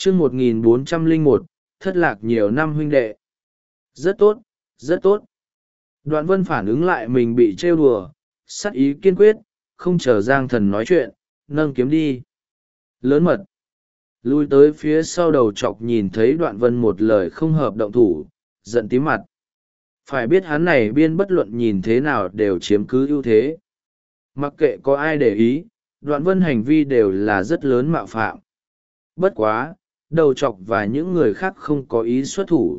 chương 1401, thất lạc nhiều năm huynh đệ. Rất tốt, rất tốt. Đoạn vân phản ứng lại mình bị trêu đùa, sắc ý kiên quyết, không chờ Giang Thần nói chuyện, nâng kiếm đi. Lớn mật. Lui tới phía sau đầu chọc nhìn thấy Đoạn Vân một lời không hợp động thủ, giận tím mặt. Phải biết hắn này biên bất luận nhìn thế nào đều chiếm cứ ưu thế. Mặc kệ có ai để ý, Đoạn Vân hành vi đều là rất lớn mạo phạm. Bất quá, đầu chọc và những người khác không có ý xuất thủ.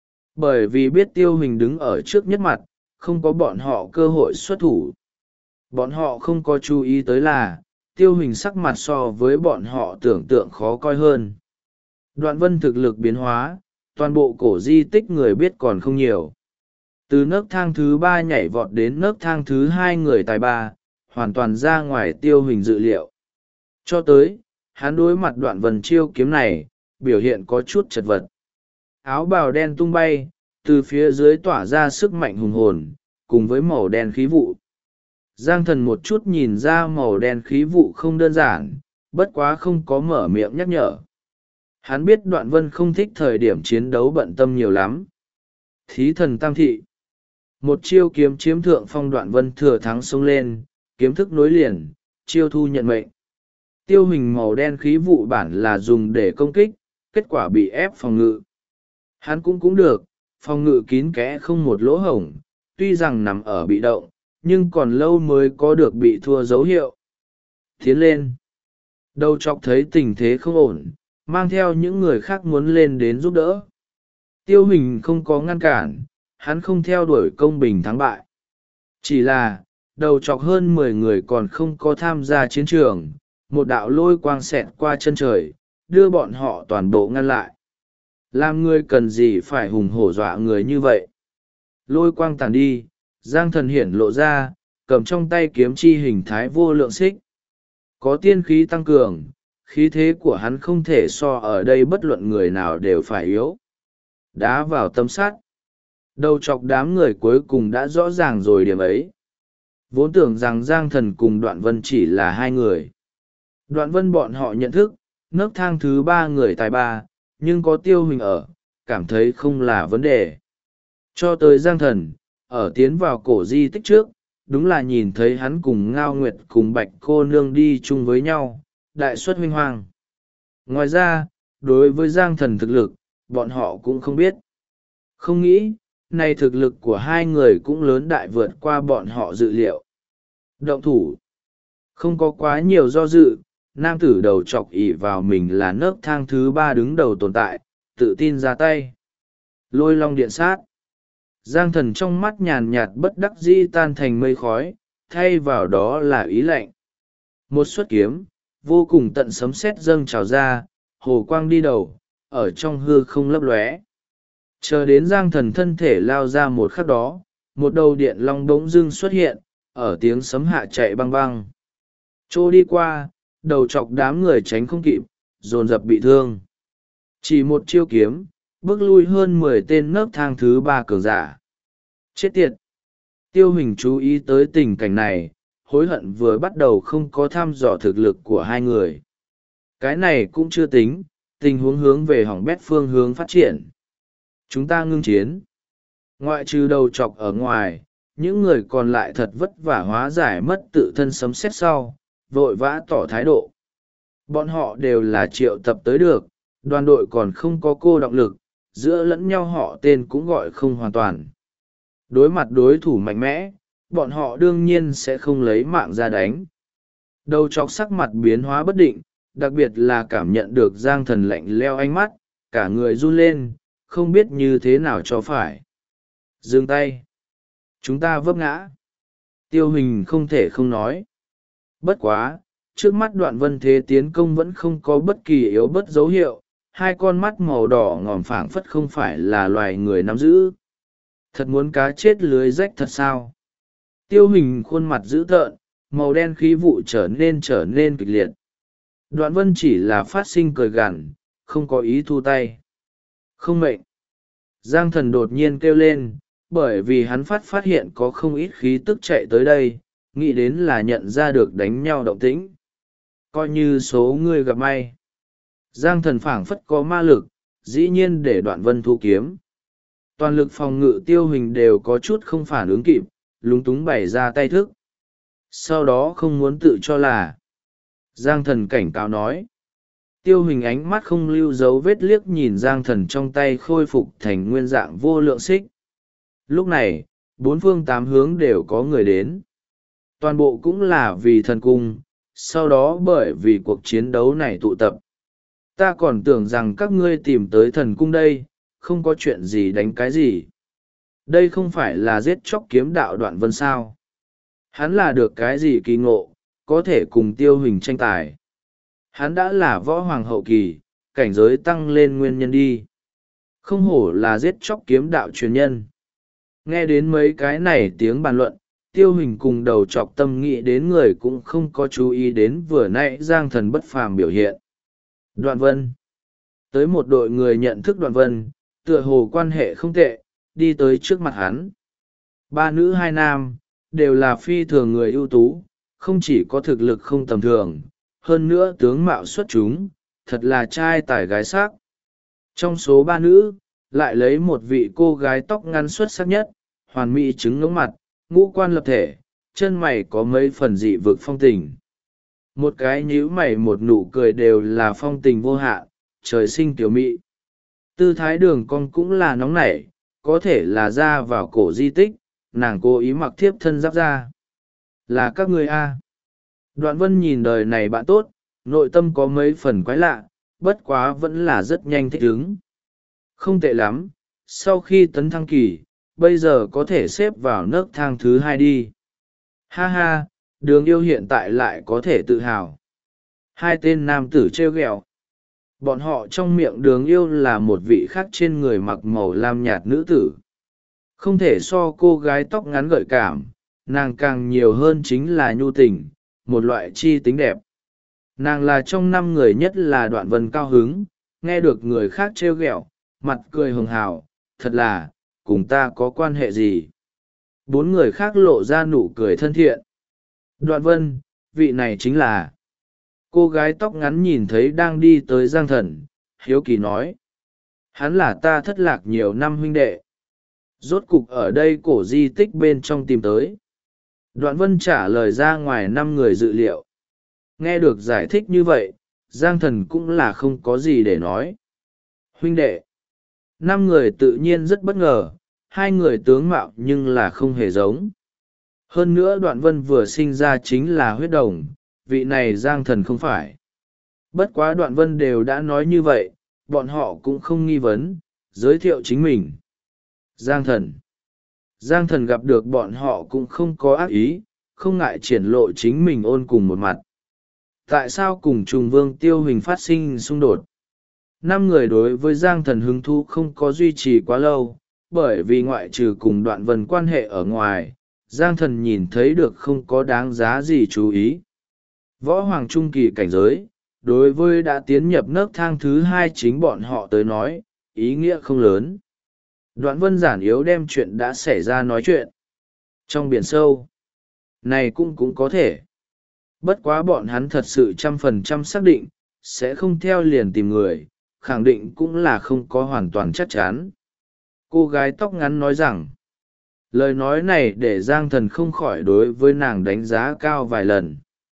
Bởi vì biết Tiêu Hình đứng ở trước nhất mặt, không có bọn họ cơ hội xuất thủ. Bọn họ không có chú ý tới là, Tiêu Hình sắc mặt so với bọn họ tưởng tượng khó coi hơn. Đoạn Vân thực lực biến hóa, toàn bộ cổ di tích người biết còn không nhiều. Từ nấc thang thứ 3 nhảy vọt đến nấc thang thứ 2 người tài ba, hoàn toàn ra ngoài Tiêu Hình dự liệu. Cho tới, hắn đối mặt Đoạn Vân chiêu kiếm này, biểu hiện có chút chật vật. Áo bào đen tung bay, từ phía dưới tỏa ra sức mạnh hùng hồn, cùng với màu đen khí vụ. Giang Thần một chút nhìn ra màu đen khí vụ không đơn giản, bất quá không có mở miệng nhắc nhở. Hắn biết Đoạn Vân không thích thời điểm chiến đấu bận tâm nhiều lắm. Thí thần tam thị. Một chiêu kiếm chiếm thượng phong, Đoạn Vân thừa thắng xông lên, kiếm thức nối liền, chiêu thu nhận mệnh. Tiêu Hình màu đen khí vụ bản là dùng để công kích, kết quả bị ép phòng ngự. Hắn cũng được, phòng ngự kín kẽ không một lỗ hổng, tuy rằng nằm ở bị động, nhưng còn lâu mới có được bị thua dấu hiệu. Tiến lên. Đầu chọc thấy tình thế không ổn, mang theo những người khác muốn lên đến giúp đỡ. Tiêu Hình không có ngăn cản, hắn không theo đuổi công bình thắng bại. Chỉ là, đầu chọc hơn 10 người còn không có tham gia chiến trường, một đạo lôi quang xẹt qua chân trời, đưa bọn họ toàn bộ ngăn lại. Làm người cần gì phải hùng hổ dọa người như vậy? Lôi quang tàn đi, Giang Thần hiển lộ ra, cầm trong tay kiếm chi hình thái vô lượng xích. Có tiên khí tăng cường, khí thế của hắn không thể so ở đây bất luận người nào đều phải yếu. Đá vào tấm sắt. Đầu chọc đám người cuối cùng đã rõ ràng rồi điểm ấy. Vốn tưởng rằng Giang Thần cùng Đoạn Vân chỉ là hai người. Đoạn Vân bọn họ nhận thức, nấc thang thứ 3 người tài ba, nhưng có Tiêu Hình ở, cảm thấy không là vấn đề. Cho tới Giang Thần, ở tiến vào cổ di tích trước, đúng là nhìn thấy hắn cùng Ngao Nguyệt cùng Bạch cô nương đi chung với nhau, đại suất huynh hoang. Ngoài ra, đối với Giang Thần thực lực, bọn họ cũng không biết. Không nghĩ, này thực lực của hai người cũng lớn đại vượt qua bọn họ dự liệu. Động thủ. Không có quá nhiều do dự, nam tử đầu chọc ỷ vào mình là nấc thang thứ 3 đứng đầu tồn tại, tự tin ra tay. Lôi long điện sát. Giang Thần trong mắt nhàn nhạt bất đắc dĩ tan thành mây khói, thay vào đó là ý lạnh. Một xuất kiếm, vô cùng tận sấm sét dâng trào ra, hồ quang đi đầu, ở trong hư không lấp lóe. Chờ đến Giang Thần thân thể lao ra một khắc đó, một đầu điện long bỗng dưng xuất hiện, ở tiếng sấm hạ chạy băng băng. Trô đi qua, đầu chọc đám người tránh không kịp, dồn dập bị thương. Chỉ một chiêu kiếm, bước lui hơn 10 tên nấc thang thứ 3 cường giả. Chết tiệt! Tiêu Hình chú ý tới tình cảnh này, hối hận vừa bắt đầu không có thăm dò thực lực của hai người. Cái này cũng chưa tính, tình huống hướng về hỏng bét phương hướng phát triển. Chúng ta ngưng chiến. Ngoại trừ đầu chọc ở ngoài, những người còn lại thật vất vả hóa giải mất tự thân sấm sét sau, vội vã tỏ thái độ. Bọn họ đều là triệu tập tới được, đoàn đội còn không có cô động lực, giữa lẫn nhau họ tên cũng gọi không hoàn toàn. Đối mặt đối thủ mạnh mẽ, bọn họ đương nhiên sẽ không lấy mạng ra đánh. Đầu chọc sắc mặt biến hóa bất định, đặc biệt là cảm nhận được Giang Thần lạnh leo ánh mắt, cả người run lên, không biết như thế nào cho phải. Dừng tay. Chúng ta vấp ngã. Tiêu Hình không thể không nói. Bất quá, trước mắt Đoạn Vân thế tiến công vẫn không có bất kỳ yếu bất dấu hiệu, hai con mắt màu đỏ ngòm phảng phất không phải là loài người nắm giữ. Thật muốn cá chết lưới rách thật sao? Tiêu Hình khuôn mặt dữ tợn, màu đen khí vụ trở nên kịch liệt. Đoạn Vân chỉ là phát sinh cười gằn, không có ý thu tay. Không mệnh. Giang Thần đột nhiên kêu lên, bởi vì hắn phát hiện có không ít khí tức chạy tới đây, nghĩ đến là nhận ra được đánh nhau động tĩnh. Coi như số người gặp may. Giang thần phảng phất có ma lực, dĩ nhiên để Đoạn Vân thu kiếm. Toàn lực phòng ngự Tiêu Hình đều có chút không phản ứng kịp, lúng túng bày ra tay thức. Sau đó không muốn tự cho là. Giang thần cảnh cáo nói. Tiêu Hình ánh mắt không lưu dấu vết liếc nhìn Giang thần trong tay khôi phục thành nguyên dạng vô lượng xích. Lúc này, bốn phương tám hướng đều có người đến. Toàn bộ cũng là vì thần cung, sau đó bởi vì cuộc chiến đấu này tụ tập. Ta còn tưởng rằng các ngươi tìm tới thần cung đây, không có chuyện gì đánh cái gì. Đây không phải là giết chóc kiếm đạo Đoạn Vân sao. Hắn là được cái gì kỳ ngộ, có thể cùng Tiêu Hình tranh tài. Hắn đã là võ hoàng hậu kỳ, cảnh giới tăng lên nguyên nhân đi. Không hổ là giết chóc kiếm đạo truyền nhân. Nghe đến mấy cái này tiếng bàn luận, Tiêu Hình cùng đầu chọc tâm nghĩ đến người cũng không có chú ý đến vừa nãy Giang thần bất phàm biểu hiện. Đoạn Vân. Tới một đội người nhận thức Đoạn Vân, tựa hồ quan hệ không tệ, đi tới trước mặt hắn. Ba nữ hai nam, đều là phi thường người ưu tú, không chỉ có thực lực không tầm thường, hơn nữa tướng mạo xuất chúng, thật là trai tài gái sắc. Trong số ba nữ, lại lấy một vị cô gái tóc ngắn xuất sắc nhất, hoàn mỹ trứng ngưỡng mặt, ngũ quan lập thể, chân mày có mấy phần dị vực phong tình. Một cái nhíu mày một nụ cười đều là phong tình vô hạn, trời sinh tiểu mỹ. Tư thái đường cong cũng là nóng nảy, có thể là ra vào cổ di tích, nàng cố ý mặc thiếp thân giáp ra. Là các người a. Đoạn Vân nhìn đời này bạn tốt, nội tâm có mấy phần quái lạ, bất quá vẫn là rất nhanh thích ứng. Không tệ lắm, sau khi tấn thăng kỳ, bây giờ có thể xếp vào nấc thang thứ 2 đi. Ha ha, Đường Yêu hiện tại lại có thể tự hào. Hai tên nam tử trêu ghẹo. Bọn họ trong miệng Đường Yêu là một vị khác trên người mặc màu lam nhạt nữ tử. Không thể so cô gái tóc ngắn gợi cảm, nàng càng nhiều hơn chính là nhu tình, một loại chi tính đẹp. Nàng là trong 5 người nhất là Đoạn Vân cao hứng, nghe được người khác trêu ghẹo, mặt cười hường hào, thật là, cùng ta có quan hệ gì? 4 người khác lộ ra nụ cười thân thiện. Đoạn Vân, vị này chính là. Cô gái tóc ngắn nhìn thấy đang đi tới Giang thần, hiếu kỳ nói. Hắn là ta thất lạc nhiều năm huynh đệ. Rốt cục ở đây cổ di tích bên trong tìm tới. Đoạn Vân trả lời ra ngoài 5 người dự liệu. Nghe được giải thích như vậy, Giang thần cũng là không có gì để nói. Huynh đệ. 5 người tự nhiên rất bất ngờ, 2 người tướng mạo nhưng là không hề giống. Hơn nữa Đoạn Vân vừa sinh ra chính là huyết đồng, vị này Giang thần không phải. Bất quá Đoạn Vân đều đã nói như vậy, bọn họ cũng không nghi vấn, giới thiệu chính mình. Giang thần. Giang thần gặp được bọn họ cũng không có ác ý, không ngại triển lộ chính mình ôn cùng một mặt. Tại sao cùng Trùng Vương Tiêu Hình phát sinh xung đột? 5 người đối với Giang thần hứng thú không có duy trì quá lâu, bởi vì ngoại trừ cùng Đoạn Vân quan hệ ở ngoài, Giang thần nhìn thấy được không có đáng giá gì chú ý. Võ hoàng trung kỳ cảnh giới, đối với đã tiến nhập nấc thang thứ 2 chính bọn họ tới nói, ý nghĩa không lớn. Đoạn Vân giản yếu đem chuyện đã xảy ra nói chuyện. Trong biển sâu, này cũng có thể. Bất quá bọn hắn thật sự 100% xác định, sẽ không theo liền tìm người, khẳng định cũng là không có hoàn toàn chắc chắn. Cô gái tóc ngắn nói rằng, lời nói này để Giang thần không khỏi đối với nàng đánh giá cao vài lần.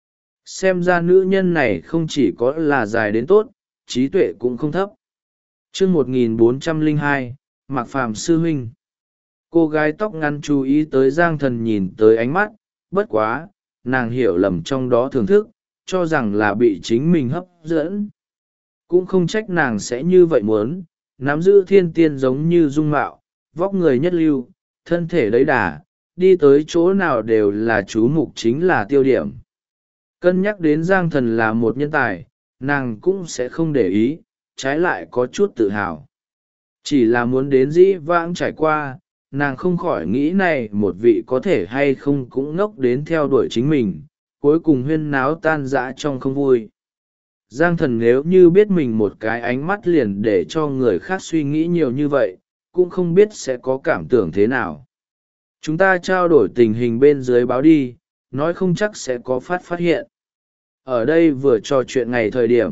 Xem ra nữ nhân này không chỉ có là dài đến tốt, trí tuệ cũng không thấp. Chương 1402, Mạc Phàm sư huynh. Cô gái tóc ngắn chú ý tới Giang thần nhìn tới ánh mắt, bất quá, nàng hiểu lầm trong đó thưởng thức, cho rằng là bị chính mình hấp dẫn. Cũng không trách nàng sẽ như vậy muốn, nắm giữ thiên tiên giống như dung mạo, vóc người nhất lưu, thân thể đấy đà, đi tới chỗ nào đều là chú mục chính là tiêu điểm. Cân nhắc đến Giang thần là một nhân tài, nàng cũng sẽ không để ý, trái lại có chút tự hào. Chỉ là muốn đến dĩ vãng trải qua, nàng không khỏi nghĩ này một vị có thể hay không cũng ngốc đến theo đuổi chính mình, cuối cùng huyên náo tan rã trong không vui. Giang thần nếu như biết mình một cái ánh mắt liền để cho người khác suy nghĩ nhiều như vậy, cũng không biết sẽ có cảm tưởng thế nào. Chúng ta trao đổi tình hình bên dưới báo đi, nói không chắc sẽ có phát hiện. Ở đây vừa trò chuyện ngày thời điểm,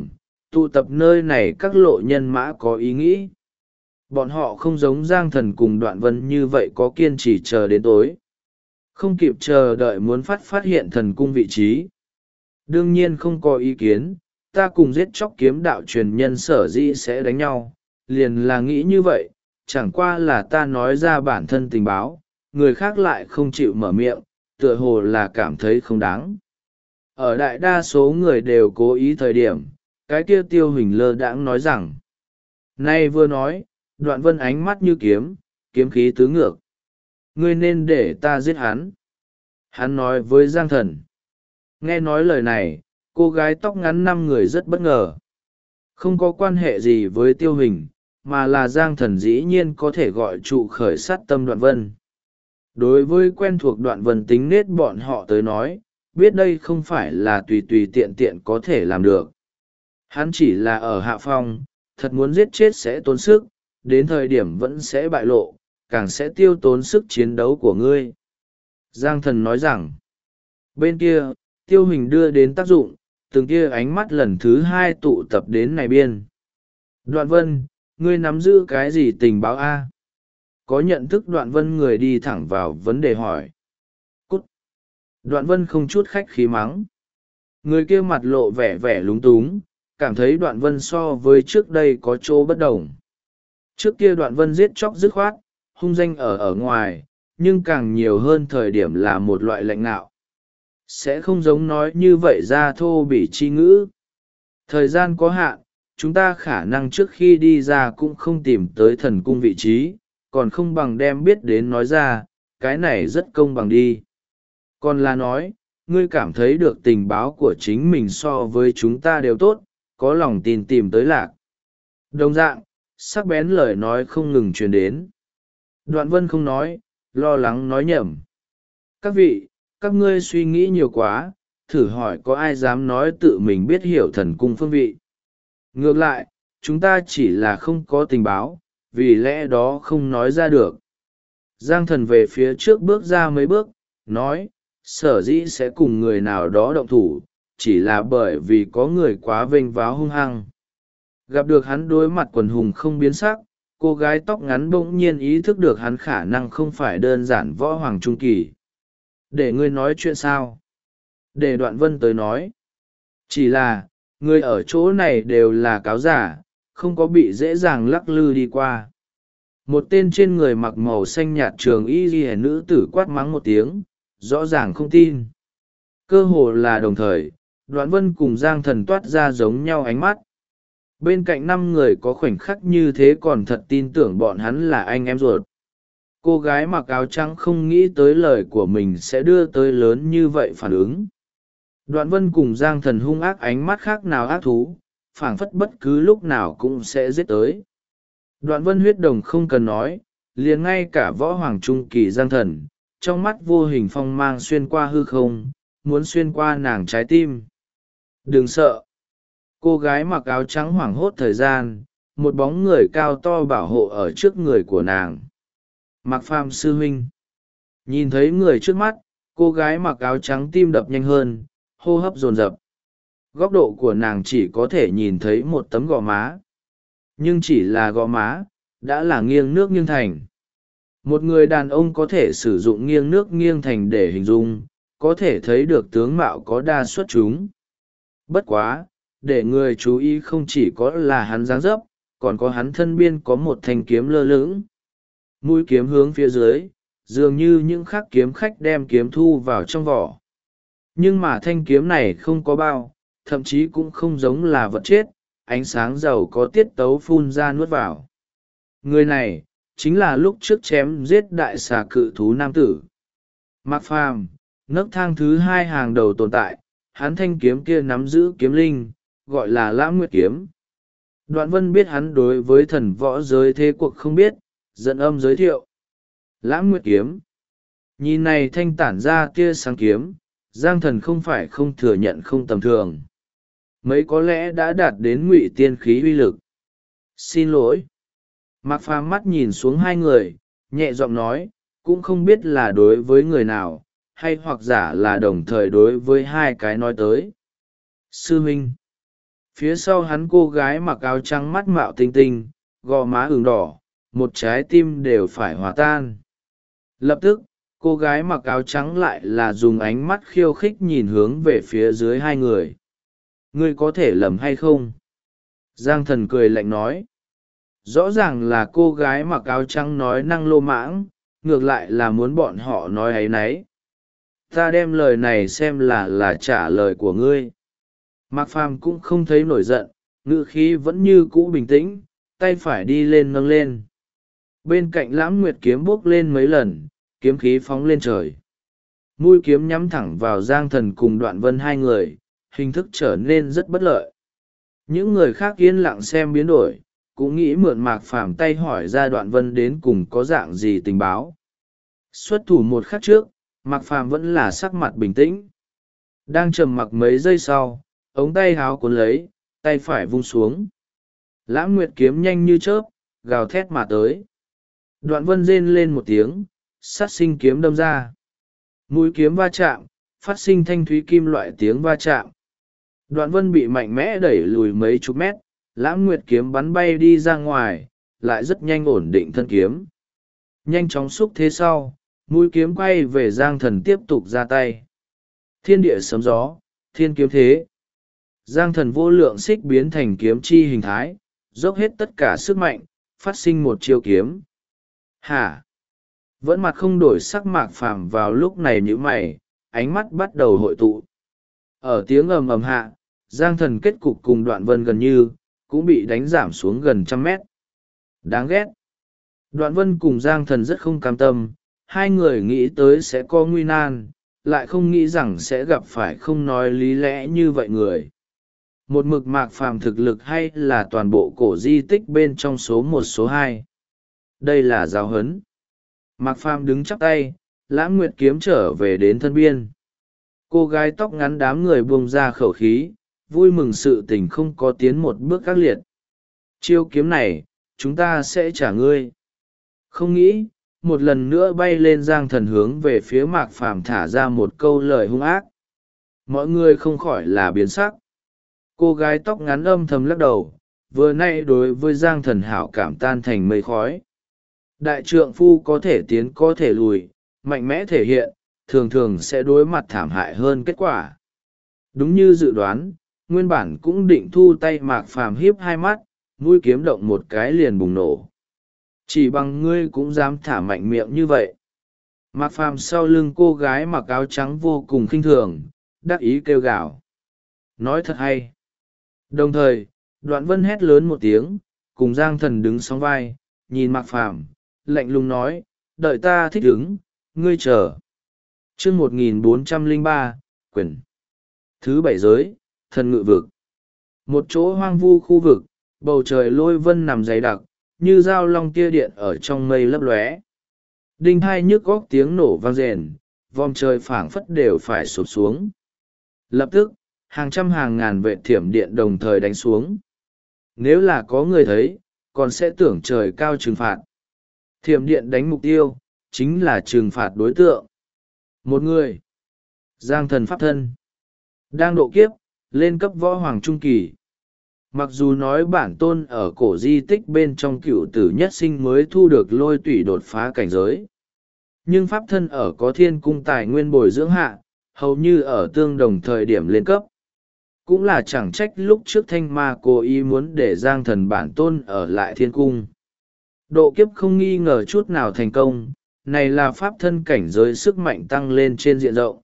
tụ tập nơi này các lộ nhân mã có ý nghĩ. Bọn họ không giống Giang Thần cùng Đoạn Vân như vậy có kiên trì chờ đến tối. Không kịp chờ đợi muốn phát hiện thần cung vị trí. Đương nhiên không có ý kiến, ta cùng giết chóc kiếm đạo truyền nhân sở dĩ sẽ đánh nhau, liền là nghĩ như vậy, chẳng qua là ta nói ra bản thân tình báo, người khác lại không chịu mở miệng, tựa hồ là cảm thấy không đáng. Ở đại đa số người đều cố ý thời điểm, cái kia Tiêu Huỳnh lơ đãng nói rằng. Nay vừa nói, Đoạn Vân ánh mắt như kiếm, kiếm khí tứ ngược. Ngươi nên để ta giết hắn. Hắn nói với Giang Thần. Nghe nói lời này, cô gái tóc ngắn 5 người rất bất ngờ. Không có quan hệ gì với Tiêu Huỳnh, mà là Giang Thần dĩ nhiên có thể gọi trụ khởi sát tâm Đoạn Vân. Đối với quen thuộc Đoạn Vân tính nết bọn họ tới nói, biết đây không phải là tùy tùy tiện tiện có thể làm được. Hắn chỉ là ở hạ phong, thật muốn giết chết sẽ tốn sức, đến thời điểm vẫn sẽ bại lộ, càng sẽ tiêu tốn sức chiến đấu của ngươi. Giang Thần nói rằng, bên kia, Tiêu Huỳnh đưa đến tác dụng, từng kia ánh mắt lần thứ 2 tụ tập đến này biên. Đoạn Vân, ngươi nắm giữ cái gì tình báo A? Có nhận thức Đoạn Vân người đi thẳng vào vấn đề hỏi. Cút! Đoạn Vân không chút khách khí mắng. Người kia mặt lộ vẻ vẻ lúng túng, cảm thấy Đoạn Vân so với trước đây có chỗ bất đồng. Trước kia Đoạn Vân giết chóc dứt khoát, hung danh ở ngoài, nhưng càng nhiều hơn thời điểm là một loại lạnh ngạo. Sẽ không giống nói như vậy ra thô bỉ chi ngữ. Thời gian có hạn, chúng ta khả năng trước khi đi ra cũng không tìm tới thần cung vị trí, còn không bằng đem biết đến nói ra, cái này rất công bằng đi. Còn là nói, ngươi cảm thấy được tình báo của chính mình so với chúng ta đều tốt, có lòng tin tìm tới lạc. Đồng dạng, sắc bén lời nói không ngừng truyền đến. Đoạn Vân không nói, lo lắng nói nhầm. Các vị, các ngươi suy nghĩ nhiều quá, thử hỏi có ai dám nói tự mình biết hiểu thần cung phương vị. Ngược lại, chúng ta chỉ là không có tình báo, vì lẽ đó không nói ra được. Giang Thần về phía trước bước ra mấy bước, nói, sở dĩ sẽ cùng người nào đó động thủ, chỉ là bởi vì có người quá vênh váo hung hăng. Gặp được hắn đối mặt quần hùng không biến sắc, cô gái tóc ngắn bỗng nhiên ý thức được hắn khả năng không phải đơn giản võ hoàng trung kỳ. Để ngươi nói chuyện sao? Để Đoạn Vân tới nói. Chỉ là, người ở chỗ này đều là cáo giả, không có bị dễ dàng lắc lư đi qua. Một tên trên người mặc màu xanh nhạt trường y ghi nữ tử quát mắng một tiếng, rõ ràng không tin. Cơ hồ là đồng thời, Đoạn Vân cùng Giang Thần toát ra giống nhau ánh mắt. Bên cạnh 5 người có khoảnh khắc như thế còn thật tin tưởng bọn hắn là anh em ruột. Cô gái mặc áo trắng không nghĩ tới lời của mình sẽ đưa tới lớn như vậy phản ứng. Đoạn Vân cùng Giang Thần hung ác ánh mắt khác nào ác thú, phảng phất bất cứ lúc nào cũng sẽ giết tới. Đoạn Vân huyết đồng không cần nói, liền ngay cả võ hoàng trung kỳ Giang Thần, trong mắt vô hình phong mang xuyên qua hư không, muốn xuyên qua nàng trái tim. Đừng sợ. Cô gái mặc áo trắng hoảng hốt thời gian, một bóng người cao to bảo hộ ở trước người của nàng. Mạc Phàm sư huynh. Nhìn thấy người trước mắt, cô gái mặc áo trắng tim đập nhanh hơn, hô hấp dồn dập. Góc độ của nàng chỉ có thể nhìn thấy một tấm gò má. Nhưng chỉ là gò má, đã là nghiêng nước nghiêng thành. Một người đàn ông có thể sử dụng nghiêng nước nghiêng thành để hình dung, có thể thấy được tướng mạo có đa xuất chúng. Bất quá, để người chú ý không chỉ có là hắn dáng dấp, còn có hắn thân biên có một thanh kiếm lơ lửng. Mũi kiếm hướng phía dưới, dường như những khắc kiếm khách đem kiếm thu vào trong vỏ. Nhưng mà thanh kiếm này không có bao, thậm chí cũng không giống là vật chết, ánh sáng dầu có tiết tấu phun ra nuốt vào. Người này, chính là lúc trước chém giết đại xà cự thú nam tử. Mạc Phàm, nấc thang thứ 2 hàng đầu tồn tại, hắn thanh kiếm kia nắm giữ kiếm linh, gọi là Lãng Nguyệt kiếm. Đoạn Vân biết hắn đối với thần võ giới thế cuộc không biết, dẫn âm giới thiệu. Lãng Nguyệt kiếm. Nhìn này thanh tản ra tia sáng kiếm, Giang Thần không phải không thừa nhận không tầm thường. Mấy có lẽ đã đạt đến ngụy tiên khí uy lực. Xin lỗi. Mạc Phàm mắt nhìn xuống 2 người, nhẹ giọng nói, cũng không biết là đối với người nào, hay hoặc giả là đồng thời đối với 2 cái nói tới. Sư huynh. Phía sau hắn cô gái mặc áo trắng mắt mạo tinh tinh, gò má ửng đỏ, một trái tim đều phải hòa tan. Lập tức cô gái mặc áo trắng lại là dùng ánh mắt khiêu khích nhìn hướng về phía dưới hai người. Ngươi có thể lầm hay không? Giang Thần cười lạnh nói. Rõ ràng là cô gái mặc áo trắng nói năng lô mãng, ngược lại là muốn bọn họ nói áy náy. Ta đem lời này xem là trả lời của ngươi. Mạc Phàm cũng không thấy nổi giận, ngữ khí vẫn như cũ bình tĩnh, tay phải đi lên nâng lên. Bên cạnh Lãm Nguyệt kiếm bốc lên mấy lần, kiếm khí phóng lên trời. Mũi kiếm nhắm thẳng vào Giang Thần cùng Đoạn Vân hai người, hình thức trở nên rất bất lợi. Những người khác yên lặng xem biến đổi, cũng nghĩ mượn Mạc Phàm tay hỏi ra Đoạn Vân đến cùng có dạng gì tình báo. Xuất thủ một khắc trước, Mạc Phàm vẫn là sắc mặt bình tĩnh. Đang trầm mặc mấy giây sau, ống tay háo cuốn lấy, tay phải vung xuống. Lãm Nguyệt kiếm nhanh như chớp, gào thét mà tới. Đoạn Vân rên lên một tiếng, sát sinh kiếm đâm ra. Mũi kiếm va chạm, phát sinh thanh thúy kim loại tiếng va chạm. Đoạn Vân bị mạnh mẽ đẩy lùi mấy chục mét, Lãm Nguyệt kiếm bắn bay đi ra ngoài, lại rất nhanh ổn định thân kiếm. Nhanh chóng xúc thế sau, mũi kiếm quay về Giang Thần tiếp tục ra tay. Thiên địa sấm gió, thiên kiếm thế. Giang Thần vô lượng xích biến thành kiếm chi hình thái, dốc hết tất cả sức mạnh, phát sinh một chiêu kiếm. Hả? Vẫn mặt không đổi sắc Mạc Phàm vào lúc này như mày, ánh mắt bắt đầu hội tụ. Ở tiếng ầm ầm hạ, Giang Thần kết cục cùng Đoạn Vân gần như, cũng bị đánh giảm xuống gần 100 mét. Đáng ghét. Đoạn Vân cùng Giang Thần rất không cam tâm, hai người nghĩ tới sẽ có nguy nan, lại không nghĩ rằng sẽ gặp phải không nói lý lẽ như vậy người. Một mực Mạc Phàm thực lực hay là toàn bộ cổ di tích bên trong số 1 số 2. Đây là giáo huấn. Mạc Phàm đứng chắp tay, Lãm Nguyệt kiếm trở về đến thân biên. Cô gái tóc ngắn đám người buông ra khẩu khí, vui mừng sự tình không có tiến một bước ác liệt. Chiêu kiếm này, chúng ta sẽ trả ngươi. Không nghĩ, một lần nữa bay lên Giang Thần hướng về phía Mạc Phàm thả ra một câu lời hung ác. Mọi người không khỏi là biến sắc. Cô gái tóc ngắn âm thầm lắc đầu, vừa nay đối với Giang Thần hảo cảm tan thành mây khói. Đại trượng phu có thể tiến có thể lùi, mạnh mẽ thể hiện, thường thường sẽ đối mặt thảm hại hơn kết quả. Đúng như dự đoán, nguyên bản cũng định thu tay Mạc Phàm hiếp hai mắt, mũi kiếm động một cái liền bùng nổ. Chỉ bằng ngươi cũng dám thả mạnh miệng như vậy. Mạc Phàm sau lưng cô gái mặc áo trắng vô cùng khinh thường, đắc ý kêu gào. Nói thật hay. Đồng thời, Đoạn Vân hét lớn một tiếng, cùng Giang Thần đứng sóng vai, nhìn Mạc Phàm, lạnh lùng nói, đợi ta thích ứng, ngươi chờ. Chương 1403, quyển thứ 7 giới, thần ngự vực. Một chỗ hoang vu khu vực, bầu trời lôi vân nằm dày đặc, như dao long tia điện ở trong mây lấp lóe. Đinh hai nhức góc tiếng nổ vang rền, vòm trời phảng phất đều phải sụp xuống. Lập tức, hàng trăm hàng ngàn vệ thiểm điện đồng thời đánh xuống. Nếu là có người thấy, còn sẽ tưởng trời cao trừng phạt. Thiểm điện đánh mục tiêu, chính là trừng phạt đối tượng. Một người. Giang Thần pháp thân. Đang độ kiếp, lên cấp võ hoàng trung kỳ. Mặc dù nói bản tôn ở cổ di tích bên trong cựu tử nhất sinh mới thu được lôi tủy đột phá cảnh giới. Nhưng pháp thân ở có thiên cung tài nguyên bồi dưỡng hạ, hầu như ở tương đồng thời điểm lên cấp. Cũng là chẳng trách lúc trước Thanh Ma cố ý muốn để Giang Thần bản tôn ở lại thiên cung. Độ kiếp không nghi ngờ chút nào thành công, này là pháp thân cảnh giới sức mạnh tăng lên trên diện rộng.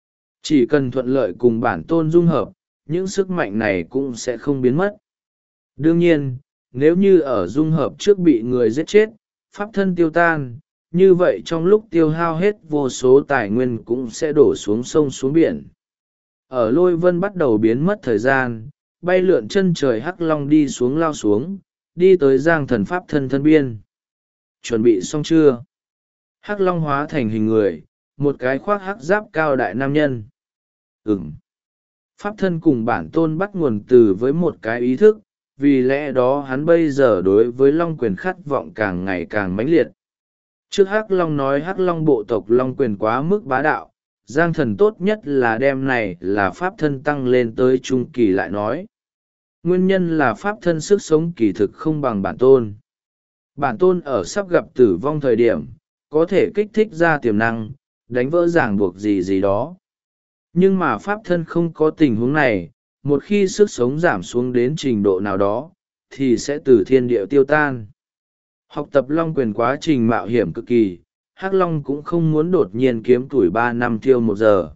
Chỉ cần thuận lợi cùng bản tôn dung hợp, những sức mạnh này cũng sẽ không biến mất. Đương nhiên, nếu như ở dung hợp trước bị người giết chết, pháp thân tiêu tan, như vậy trong lúc tiêu hao hết vô số tài nguyên cũng sẽ đổ xuống sông xuống biển. Ở lôi vân bắt đầu biến mất thời gian, bay lượn chân trời hắc long đi xuống lao xuống, đi tới Giang Thần pháp thân thân biên. Chuẩn bị xong chưa? Hắc long hóa thành hình người, một cái khoác hắc giáp cao đại nam nhân. Pháp thân cùng bản tôn bắt nguồn từ với một cái ý thức, vì lẽ đó hắn bây giờ đối với long quyền khát vọng càng ngày càng mãnh liệt. Trước hắc long nói hắc long bộ tộc long quyền quá mức bá đạo, Giang Thần tốt nhất là đem này là pháp thân tăng lên tới trung kỳ lại nói. nguyên nhân là pháp thân sức sống kỳ thực không bằng bản tôn. Bản tôn ở sắp gặp tử vong thời điểm, có thể kích thích ra tiềm năng, đánh vỡ ràng buộc gì gì đó. Nhưng mà pháp thân không có tình huống này, một khi sức sống giảm xuống đến trình độ nào đó, thì sẽ từ thiên địa tiêu tan. Học tập long quyền quá trình mạo hiểm cực kỳ, Hắc Long cũng không muốn đột nhiên kiếm tuổi 3 năm tiêu 1 giờ.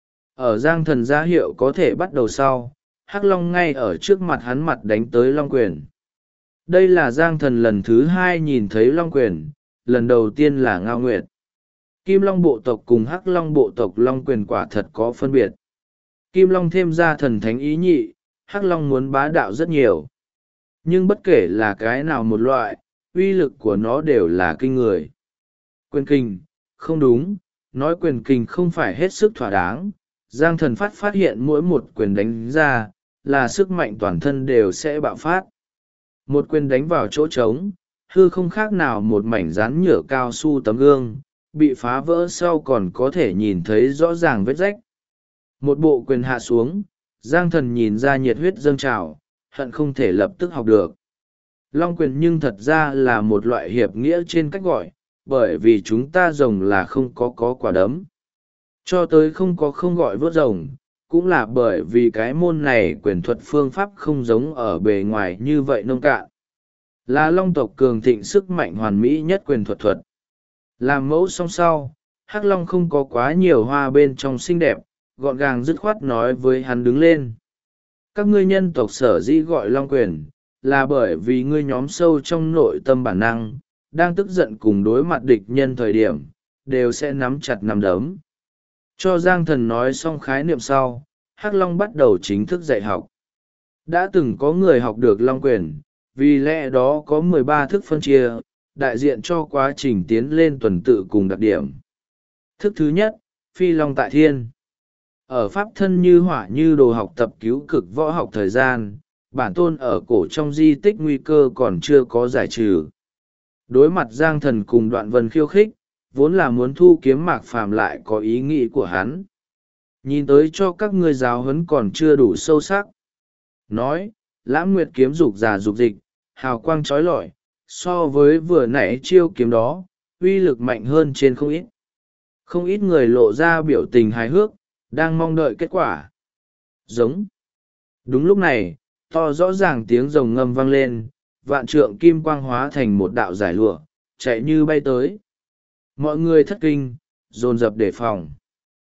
Ở Giang Thần ra hiệu có thể bắt đầu sau, Hắc Long ngay ở trước mặt hắn mặt đánh tới long quyền. Đây là Giang Thần lần thứ 2 nhìn thấy long quyền, lần đầu tiên là Ngao Nguyệt. Kim Long bộ tộc cùng Hắc Long bộ tộc long quyền quả thật có phân biệt. Kim Long thêm ra thần thánh ý nhị, Hắc Long muốn bá đạo rất nhiều. Nhưng bất kể là cái nào một loại, uy lực của nó đều là kinh người. Quyền kình, không đúng, nói quyền kình không phải hết sức thỏa đáng. Giang Thần phát hiện mỗi một quyền đánh ra, là sức mạnh toàn thân đều sẽ bạo phát. Một quyền đánh vào chỗ trống, hư không khác nào một mảnh rán nhựa cao su tấm gương, bị phá vỡ sau còn có thể nhìn thấy rõ ràng vết rách. Một bộ quyền hạ xuống, Giang Thần nhìn ra nhiệt huyết dâng trào, hận không thể lập tức học được. Long quyền nhưng thật ra là một loại hiệp nghĩa trên cách gọi, bởi vì chúng ta rồng là không có quả đấm. Cho tới không gọi vớt rồng, cũng là bởi vì cái môn này quyền thuật phương pháp không giống ở bề ngoài như vậy nông cạn. Là long tộc cường thịnh sức mạnh hoàn mỹ nhất quyền thuật thuật. Làm mẫu song sau, Hắc Long không có quá nhiều hoa bên trong xinh đẹp, gọn gàng dứt khoát nói với hắn đứng lên. Các ngươi nhân tộc sở dĩ gọi long quyền, là bởi vì ngươi nhóm sâu trong nội tâm bản năng, đang tức giận cùng đối mặt địch nhân thời điểm, đều sẽ nắm chặt nắm đấm. Cho Giang Thần nói xong khái niệm sau, Hắc Long bắt đầu chính thức dạy học. Đã từng có người học được long quyền, vì lẽ đó có 13 thức phân chia, đại diện cho quá trình tiến lên tuần tự cùng đặc điểm. Thức thứ nhất, phi long tại thiên. Ở pháp thân như hỏa như đồ học tập cứu cực võ học thời gian, bản tôn ở cổ trong di tích nguy cơ còn chưa có giải trừ. Đối mặt Giang Thần cùng Đoạn Vân khiêu khích, vốn là muốn thu kiếm Mạc Phàm lại có ý nghĩ của hắn. Nhìn tới cho các ngươi giáo huấn còn chưa đủ sâu sắc. Nói, Lãm Nguyệt kiếm dục già dục dịch, hào quang trói lọi, so với vừa nãy chiêu kiếm đó, uy lực mạnh hơn trên không ít. Không ít người lộ ra biểu tình hài hước, đang mong đợi kết quả. Giống. Đúng lúc này, to rõ ràng tiếng rồng ngâm vang lên, vạn trượng kim quang hóa thành một đạo giải lụa, chạy như bay tới. Mọi người thất kinh, dồn dập đề phòng.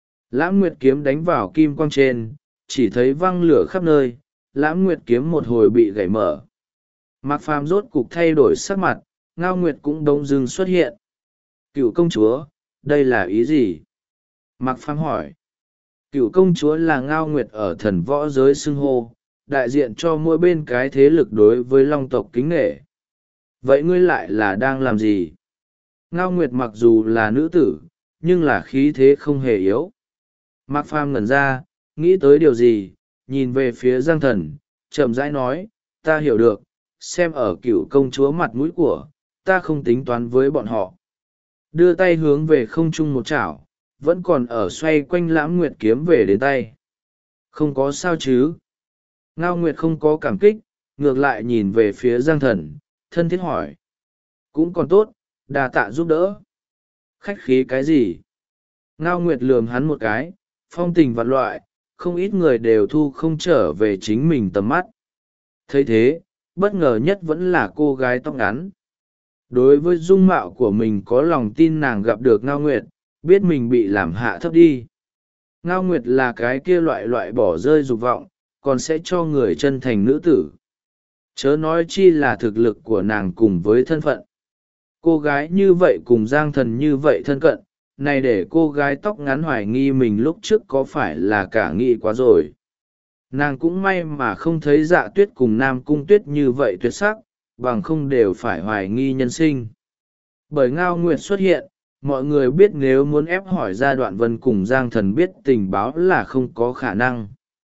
Lãm Nguyệt kiếm đánh vào kim quang trên, chỉ thấy văng lửa khắp nơi, Lãm Nguyệt kiếm một hồi bị gãy mở. Mạc Phàm rốt cục thay đổi sắc mặt, Ngao Nguyệt cũng bỗng dưng xuất hiện. Cựu công chúa, đây là ý gì? Mạc Phàm hỏi. Cựu công chúa là Ngao Nguyệt ở thần võ giới xưng hô, đại diện cho mỗi bên cái thế lực đối với long tộc kính nể. Vậy ngươi lại là đang làm gì? Ngao Nguyệt mặc dù là nữ tử, nhưng là khí thế không hề yếu. Mạc Phàm ngẩn ra, nghĩ tới điều gì, nhìn về phía Giang Thần, chậm rãi nói, ta hiểu được, xem ở cựu công chúa mặt mũi của, ta không tính toán với bọn họ. Đưa tay hướng về không trung một chảo, vẫn còn ở xoay quanh Lãm Nguyệt kiếm về đến tay. Không có sao chứ? Ngao Nguyệt không có cảm kích, ngược lại nhìn về phía Giang Thần, thân thiết hỏi. Cũng còn tốt, đà tạ giúp đỡ. Khách khí cái gì? Ngao Nguyệt lườm hắn một cái, phong tình vạn loại, không ít người đều thu không trở về chính mình tầm mắt. Thấy thế, bất ngờ nhất vẫn là cô gái tóc ngắn. Đối với dung mạo của mình có lòng tin nàng gặp được Ngao Nguyệt, biết mình bị làm hạ thấp đi. Ngao Nguyệt là cái kia loại bỏ rơi dục vọng, còn sẽ cho người chân thành nữ tử. Chớ nói chi là thực lực của nàng cùng với thân phận. Cô gái như vậy cùng Giang Thần như vậy thân cận, này để cô gái tóc ngắn hoài nghi mình lúc trước có phải là cả nghĩ quá rồi. Nàng cũng may mà không thấy Dạ Tuyết cùng Nam Cung Tuyết như vậy tuyệt sắc, bằng không đều phải hoài nghi nhân sinh. Bởi Ngao Nguyệt xuất hiện, mọi người biết nếu muốn ép hỏi ra Đoạn Vân cùng Giang Thần biết tình báo là không có khả năng.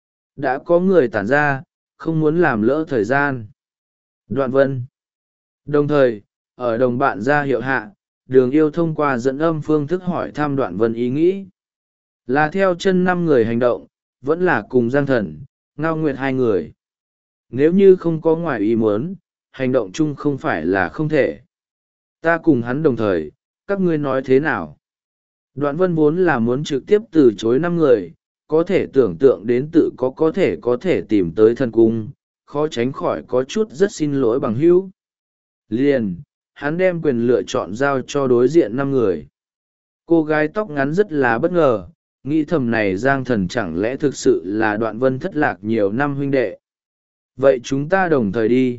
Đã có người tản ra, không muốn làm lỡ thời gian. Đoạn Vân. Đồng thời, ở đồng bạn ra hiệu hạ, Đường Yêu thông qua dẫn âm phương thức hỏi thăm Đoạn Vân ý nghĩ. Là theo chân 5 người hành động, vẫn là cùng Giang Thần, Ngao Nguyệt 2 người. nếu như không có ngoài ý muốn, hành động chung không phải là không thể. Ta cùng hắn đồng thời, các ngươi nói thế nào? Đoạn vân vốn là muốn trực tiếp từ chối 5 người, có thể tưởng tượng đến tự có thể tìm tới thần cung, khó tránh khỏi có chút rất xin lỗi bằng hữu. Liền, hắn đem quyền lựa chọn giao cho đối diện 5 người. Cô gái tóc ngắn rất là bất ngờ, nghĩ thầm này Giang Thần chẳng lẽ thực sự là Đoạn Vân thất lạc nhiều năm huynh đệ. Vậy chúng ta đồng thời đi.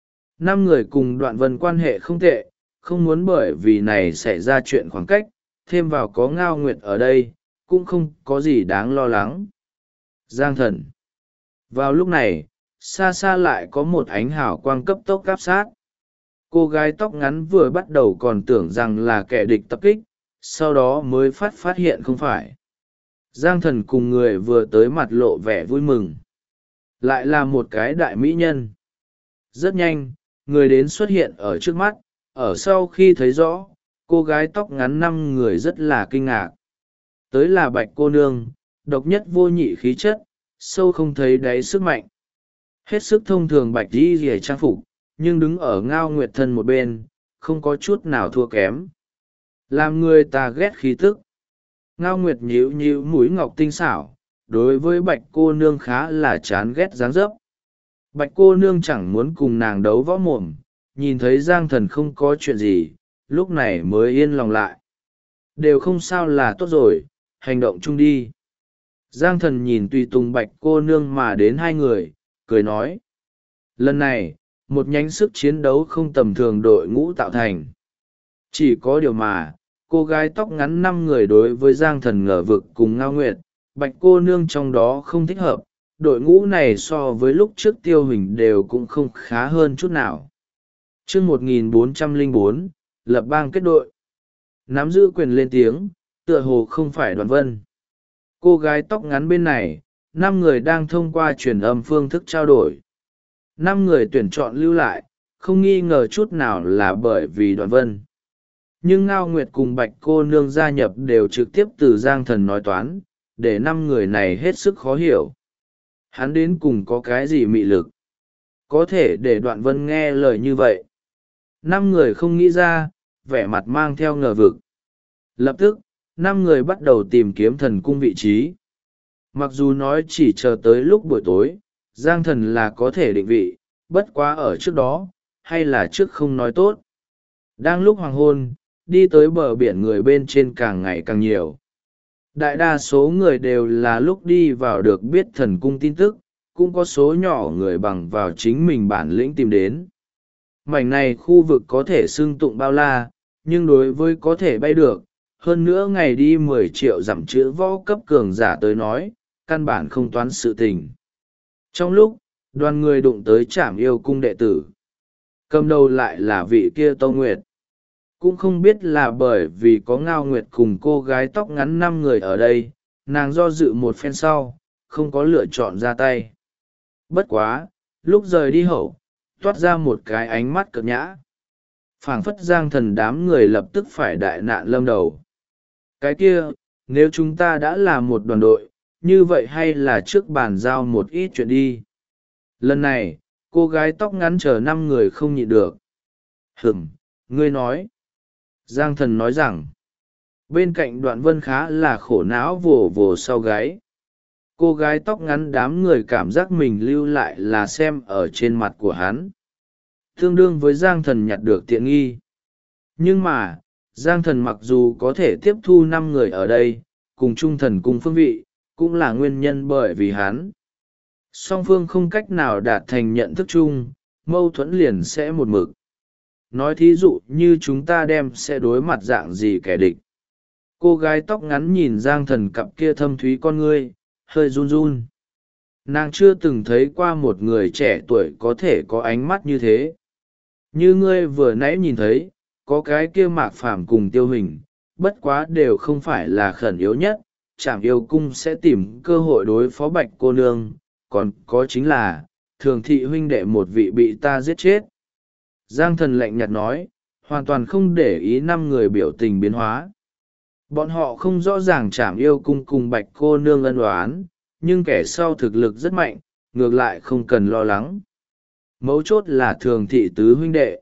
5 người cùng Đoạn Vân quan hệ không tệ, không muốn bởi vì này xảy ra chuyện khoảng cách, thêm vào có Ngao Nguyệt ở đây, cũng không có gì đáng lo lắng. Giang Thần. Vào lúc này, xa xa lại có một ánh hào quang cấp tốc áp sát. Cô gái tóc ngắn vừa bắt đầu còn tưởng rằng là kẻ địch tập kích, sau đó mới phát hiện không phải. Giang Thần cùng người vừa tới mặt lộ vẻ vui mừng. Lại là một cái đại mỹ nhân. Rất nhanh, người đến xuất hiện ở trước mắt, ở sau khi thấy rõ, cô gái tóc ngắn 5 người rất là kinh ngạc. Tới là Bạch cô nương, độc nhất vô nhị khí chất, sâu không thấy đáy sức mạnh. Hết sức thông thường bạch đi rìa trang phục, nhưng đứng ở Ngao Nguyệt thân một bên, không có chút nào thua kém. Làm người ta ghét khí tức. Ngao Nguyệt nhíu nhíu mũi ngọc tinh xảo, đối với bạch cô nương khá là chán ghét dáng dấp. Bạch cô nương chẳng muốn cùng nàng đấu võ mồm, nhìn thấy Giang Thần không có chuyện gì, lúc này mới yên lòng lại. Đều không sao là tốt rồi, hành động chung đi. Giang Thần nhìn tùy tùng bạch cô nương mà đến 2 người, cười nói. Lần này, một nhánh sức chiến đấu không tầm thường đội ngũ tạo thành. Chỉ có điều mà, cô gái tóc ngắn 5 người đối với Giang Thần ngờ vực cùng Ngao Nguyệt, bạch cô nương trong đó không thích hợp, đội ngũ này so với lúc trước Tiêu Hình đều cũng không khá hơn chút nào. Chương 1404, lập bang kết đội. Nắm giữ quyền lên tiếng, tựa hồ không phải Đoạn Vân. Cô gái tóc ngắn bên này, 5 người đang thông qua truyền âm phương thức trao đổi. 5 người tuyển chọn lưu lại, không nghi ngờ chút nào là bởi vì Đoạn Vân. Nhưng Ngao Nguyệt cùng Bạch cô nương gia nhập đều trực tiếp từ Giang Thần nói toán, để 5 người này hết sức khó hiểu. Hắn đến cùng có cái gì mị lực? Có thể để Đoạn Vân nghe lời như vậy. 5 người không nghĩ ra, vẻ mặt mang theo ngờ vực. Lập tức, 5 người bắt đầu tìm kiếm thần cung vị trí. Mặc dù nói chỉ chờ tới lúc buổi tối, Giang Thần là có thể định vị, bất quá ở trước đó, hay là trước không nói tốt. Đang lúc hoàng hôn, đi tới bờ biển người bên trên càng ngày càng nhiều. Đại đa số người đều là lúc đi vào được biết thần cung tin tức, cũng có số nhỏ người bằng vào chính mình bản lĩnh tìm đến. Mảnh này khu vực có thể xưng tụng bao la, nhưng đối với có thể bay được, hơn nữa ngày đi 10 triệu dặm chữ võ cấp cường giả tới nói, căn bản không toán sự tình. Trong lúc, đoàn người đụng tới Trảm Yêu cung đệ tử. Cầm đầu lại là vị kia Tâu Nguyệt. Cũng không biết là bởi vì có Ngao Nguyệt cùng cô gái tóc ngắn 5 người ở đây, nàng do dự một phen sau, không có lựa chọn ra tay. Bất quá, lúc rời đi hậu, toát ra một cái ánh mắt cợt nhã. Phảng phất Giang Thần đám người lập tức phải đại nạn lâm đầu. Cái kia, nếu chúng ta đã là một đoàn đội, như vậy hay là trước bàn giao một ít chuyện đi. Lần này, cô gái tóc ngắn chờ 5 người không nhịn được. Ngươi nói. Giang Thần nói rằng, bên cạnh Đoạn Vân khá là khổ não vồ vồ sau gáy. Cô gái tóc ngắn đám người cảm giác mình lưu lại là xem ở trên mặt của hắn. Tương đương với Giang Thần nhặt được tiện nghi. Nhưng mà, Giang Thần mặc dù có thể tiếp thu 5 người ở đây, cùng chung thần cùng phương vị, cũng là nguyên nhân bởi vì hắn. Song phương không cách nào đạt thành nhận thức chung, mâu thuẫn liền sẽ một mực. Nói thí dụ như chúng ta đem sẽ đối mặt dạng gì kẻ địch. Cô gái tóc ngắn nhìn Giang Thần cặp kia thâm thúy con ngươi, hơi run run. Nàng chưa từng thấy qua một người trẻ tuổi có thể có ánh mắt như thế. Như ngươi vừa nãy nhìn thấy, có cái kia Mạc Phàm cùng Tiêu Hình, bất quá đều không phải là khẩn yếu nhất, Trảm Yêu cung sẽ tìm cơ hội đối phó Bạch cô nương, còn có chính là, Thường thị huynh đệ một vị bị ta giết chết. Giang Thần lạnh nhạt nói, hoàn toàn không để ý 5 người biểu tình biến hóa. Bọn họ không rõ ràng Trảm Yêu cung cùng Bạch cô nương ân oán, nhưng kẻ sau thực lực rất mạnh, ngược lại không cần lo lắng. mấu chốt là thường thị tứ huynh đệ.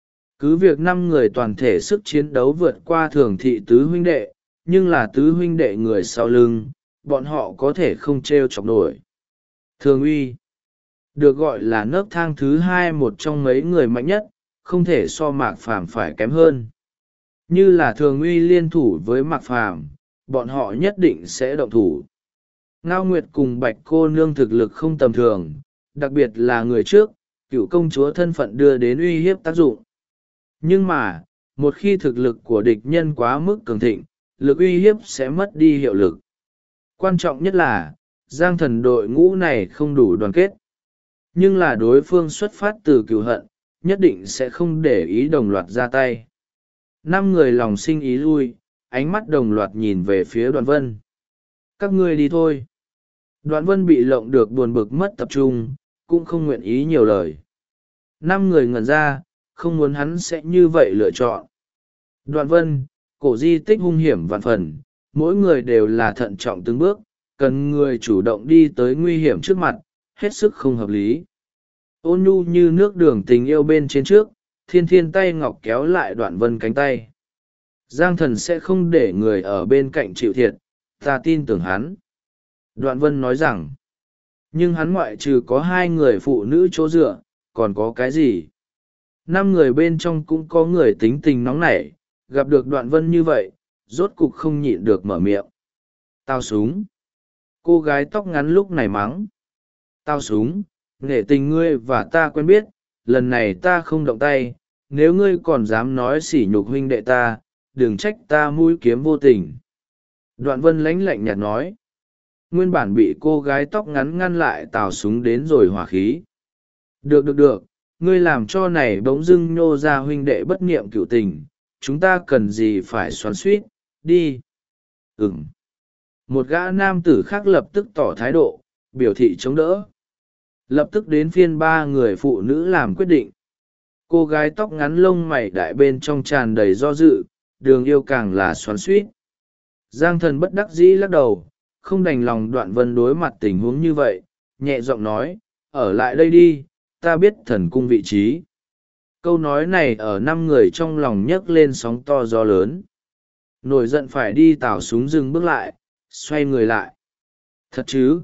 Cứ việc 5 người toàn thể sức chiến đấu vượt qua thường thị tứ huynh đệ, nhưng là tứ huynh đệ người sau lưng, bọn họ có thể không t r e o chọc nổi. Thường uy được gọi là nấc thang thứ hai, một trong mấy người mạnh nhất, không thể so Mạc Phàm phải kém hơn. Như là thường uy liên thủ với Mạc Phàm, bọn họ nhất định sẽ động thủ. Ngao Nguyệt cùng Bạch cô nương thực lực không tầm thường, đặc biệt là người trước, cựu công chúa thân phận đưa đến uy hiếp tác dụng. Nhưng mà, một khi thực lực của địch nhân quá mức cường thịnh, lực uy hiếp sẽ mất đi hiệu lực. Quan trọng nhất là, Giang Thần đội ngũ này không đủ đoàn kết. Nhưng là đối phương xuất phát từ cừu hận, nhất định sẽ không để ý đồng loạt ra tay. 5 người lòng sinh ý lui, ánh mắt đồng loạt nhìn về phía Đoạn Vân. Các ngươi đi thôi. Đoạn Vân bị lộng được buồn bực mất tập trung, cũng không nguyện ý nhiều lời. 5 người ngẩn ra, không muốn hắn sẽ như vậy lựa chọn. Đoạn Vân, cổ di tích hung hiểm vạn phần, mỗi người đều là thận trọng từng bước, cần người chủ động đi tới nguy hiểm trước mặt, hết sức không hợp lý. Ôn nhu như nước đường tình yêu bên trên trước, thiên thiên tay ngọc kéo lại Đoạn Vân cánh tay. Giang Thần sẽ không để người ở bên cạnh chịu thiệt, ta tin tưởng hắn. Đoạn Vân nói rằng, nhưng hắn ngoại trừ có 2 người phụ nữ chỗ dựa, còn có cái gì? 5 người bên trong cũng có người tính tình nóng nảy, gặp được Đoạn Vân như vậy, rốt cục không nhịn được mở miệng. Tao súng. Cô gái tóc ngắn lúc này mắng. Tao súng, nể tình ngươi và ta quen biết, lần này ta không động tay, nếu ngươi còn dám nói sỉ nhục huynh đệ ta, đừng trách ta mũi kiếm vô tình. Đoạn Vân lãnh lạnh nhạt nói. Nguyên bản bị cô gái tóc ngắn ngăn lại tào súng đến rồi hỏa khí. Được, ngươi làm cho này bỗng dưng nhô ra huynh đệ bất niệm cựu tình, chúng ta cần gì phải xoắn suýt, đi. Một gã nam tử khác lập tức tỏ thái độ, biểu thị chống đỡ. Lập tức đến phiên 3 người phụ nữ làm quyết định. Cô gái tóc ngắn lông mày đại bên trong tràn đầy do dự, Đường Yêu càng là xoắn suýt. Giang Thần bất đắc dĩ lắc đầu, không đành lòng Đoạn Vân đối mặt tình huống như vậy, nhẹ giọng nói, ở lại đây đi, ta biết thần cung vị trí. Câu nói này ở 5 người trong lòng nhấc lên sóng to gió lớn. Nổi giận phải đi tảo súng dừng bước lại, xoay người lại. Thật chứ?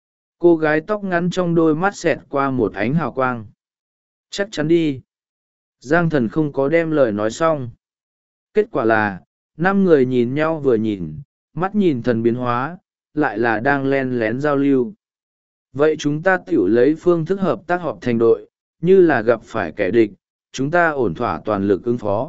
Cô gái tóc ngắn trong đôi mắt xẹt qua một ánh hào quang. Chắc chắn đi. Giang Thần không có đem lời nói xong. Kết quả là, 5 người nhìn nhau vừa nhìn, mắt nhìn thần biến hóa, lại là đang len lén giao lưu. Vậy chúng ta tiểu lấy phương thức hợp tác họp thành đội, như là gặp phải kẻ địch, chúng ta ổn thỏa toàn lực ứng phó.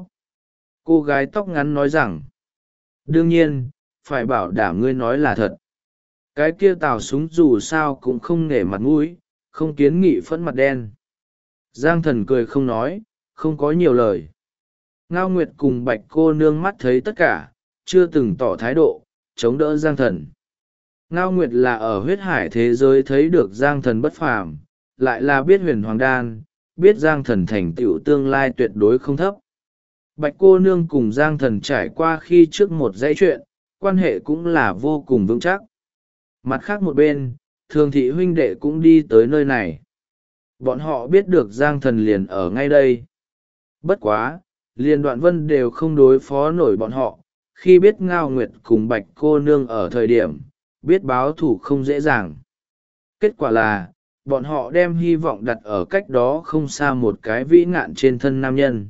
Cô gái tóc ngắn nói rằng, đương nhiên, phải bảo đảm ngươi nói là thật. Cái kia tào súng dù sao cũng không nể mặt mũi, không kiến nghị phẫn mặt đen. Giang Thần cười không nói, không có nhiều lời. Ngao Nguyệt cùng Bạch cô nương mắt thấy tất cả, chưa từng tỏ thái độ, chống đỡ Giang Thần. Ngao Nguyệt là ở huyết hải thế giới thấy được Giang Thần bất phàm, lại là biết huyền hoàng đan, biết Giang Thần thành tựu tương lai tuyệt đối không thấp. Bạch cô nương cùng Giang Thần trải qua khi trước một dãy chuyện, quan hệ cũng là vô cùng vững chắc. Mặt khác một bên, Thường thị huynh đệ cũng đi tới nơi này. Bọn họ biết được Giang Thần liền ở ngay đây. Bất quá, liền Đoạn Vân đều không đối phó nổi bọn họ, khi biết Ngao Nguyệt cùng Bạch cô nương ở thời điểm, biết báo thủ không dễ dàng. Kết quả là, bọn họ đem hy vọng đặt ở cách đó không xa một cái vĩ ngạn trên thân nam nhân.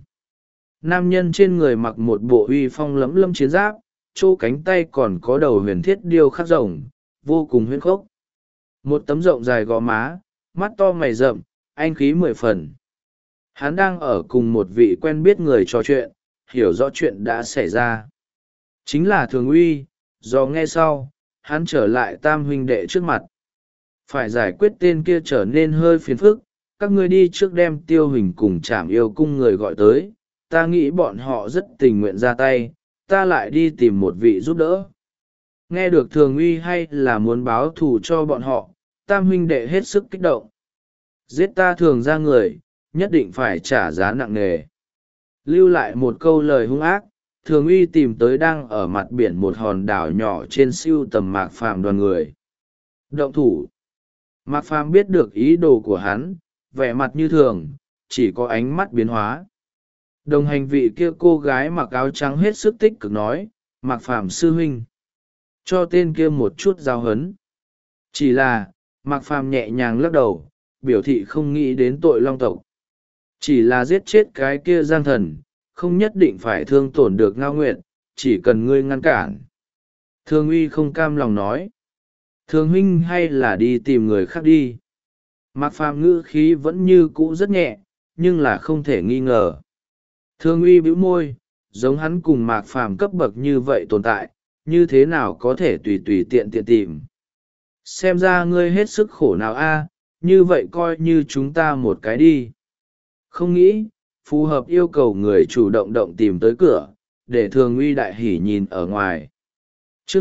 Nam nhân trên người mặc một bộ uy phong lẫm lẫm chiến giáp, chỗ cánh tay còn có đầu huyền thiết điêu khắc rồng, vô cùng huyễn khốc. Một tấm rộng dài gò má, mắt to mày rậm, anh khí 10 phần. Hắn đang ở cùng một vị quen biết người trò chuyện, hiểu rõ chuyện đã xảy ra. Chính là Thường Uy, do nghe sau, hắn trở lại tam huynh đệ trước mặt. Phải giải quyết tên kia trở nên hơi phiền phức, các ngươi đi trước đem Tiêu Hình cùng Trảm Yêu cung người gọi tới, ta nghĩ bọn họ rất tình nguyện ra tay, ta lại đi tìm một vị giúp đỡ. Nghe được Thường Uy hay là muốn báo thù cho bọn họ, tam huynh đệ hết sức kích động. Giết ta Thường ra người, nhất định phải trả giá nặng nề. Lưu lại một câu lời hung ác, Thường Uy tìm tới đang ở mặt biển một hòn đảo nhỏ trên siêu tầm Mạc Phàm đoàn người. Động thủ. Mạc Phàm biết được ý đồ của hắn, vẻ mặt như thường, chỉ có ánh mắt biến hóa. Đồng hành vị kia cô gái mặc áo trắng hết sức tích cực nói, Mạc Phàm sư huynh, cho tên kia một chút giáo huấn. Chỉ là, Mạc Phàm nhẹ nhàng lắc đầu, biểu thị không nghĩ đến tội long tộc. Chỉ là giết chết cái kia Giang Thần, không nhất định phải thương tổn được Ngao Nguyệt, chỉ cần ngươi ngăn cản. Thường Uy không cam lòng nói, Thường huynh hay là đi tìm người khác đi. Mạc Phàm ngữ khí vẫn như cũ rất nhẹ, nhưng là không thể nghi ngờ. Thường Uy bĩu môi, giống hắn cùng Mạc Phàm cấp bậc như vậy tồn tại, như thế nào có thể tùy tùy tiện tiện tìm. Xem ra ngươi hết sức khổ nào a, như vậy coi như chúng ta một cái đi. Không nghĩ, phù hợp yêu cầu người chủ động động tìm tới cửa, để Thường Uy đại hỉ nhìn ở ngoài. Chương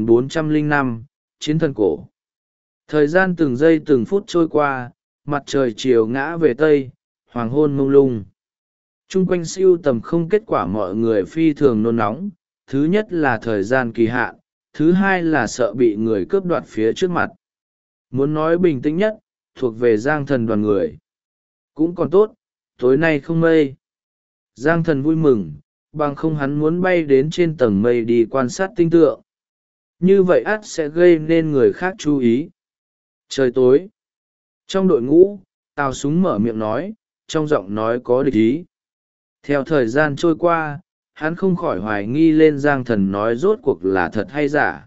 1405, Chiến thần cổ. Thời gian từng giây từng phút trôi qua, mặt trời chiều ngã về tây, hoàng hôn mông lung. Trung quanh siêu tầm không kết quả mọi người phi thường nôn nóng, thứ nhất là thời gian kỳ hạn, thứ hai là sợ bị người cướp đoạt phía trước mặt. Muốn nói bình tĩnh nhất, thuộc về Giang Thần đoàn người. Cũng còn tốt, tối nay không mây. Giang Thần vui mừng, bằng không hắn muốn bay đến trên tầng mây đi quan sát tinh tượng. Như vậy ắt sẽ gây nên người khác chú ý. Trời tối. Trong đội ngũ, Tào Súng mở miệng nói, trong giọng nói có địch ý. Theo thời gian trôi qua, hắn không khỏi hoài nghi lên Giang Thần nói rốt cuộc là thật hay giả.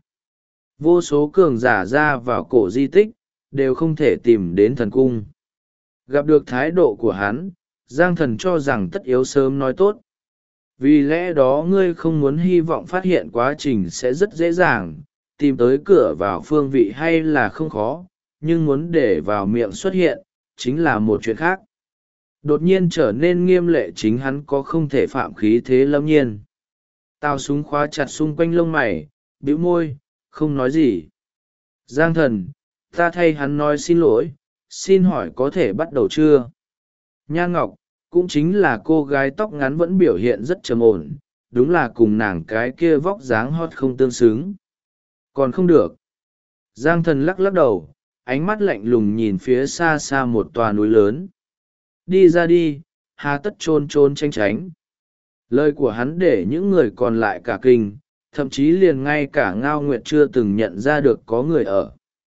Vô số cường giả ra vào cổ di tích, đều không thể tìm đến thần cung. Gặp được thái độ của hắn, Giang Thần cho rằng tất yếu sớm nói tốt. Vì lẽ đó ngươi không muốn hy vọng phát hiện quá trình sẽ rất dễ dàng, tìm tới cửa vào phương vị hay là không khó, nhưng muốn để vào miệng xuất hiện, chính là một chuyện khác. Đột nhiên trở nên nghiêm lệ chính hắn có không thể phạm khí thế lâm nhiên. Tào Súng khóa chặt xung quanh lông mày, bĩu môi, không nói gì. Giang Thần, ta thay hắn nói xin lỗi, xin hỏi có thể bắt đầu chưa? Nha Ngọc, cũng chính là cô gái tóc ngắn vẫn biểu hiện rất trầm ổn, đúng là cùng nàng cái kia vóc dáng hot không tương xứng. Còn không được. Giang Thần lắc lắc đầu, ánh mắt lạnh lùng nhìn phía xa xa một tòa núi lớn. Đi ra đi, hà tất trôn trôn tranh tránh. Lời của hắn để những người còn lại cả kinh, thậm chí liền ngay cả Ngao Nguyệt chưa từng nhận ra được có người ở.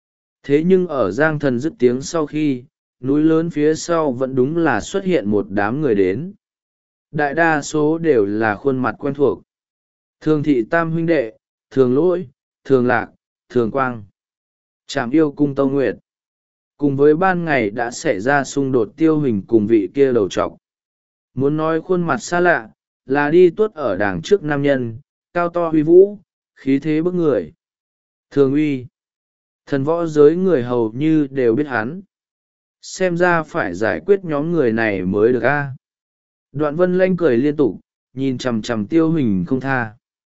Thế nhưng ở Giang Thần dứt tiếng sau khi, núi lớn phía sau vẫn đúng là xuất hiện một đám người đến. Đại đa số đều là khuôn mặt quen thuộc. Thường thị tam huynh đệ, thường lỗi, thường lạc, thường quang. Trảm yêu cung Tâu Nguyệt. Cùng với ban ngày đã xảy ra xung đột Tiêu Hình cùng vị kia đầu trọc. Muốn nói khuôn mặt xa lạ, là đi tuốt ở đằng trước nam nhân, cao to huy vũ, khí thế bức người. Thường Uy. Thần võ giới người hầu như đều biết hắn. Xem ra phải giải quyết nhóm người này mới được a. Đoạn Vân Lanh cười liên tục, nhìn chằm chằm Tiêu Hình không tha.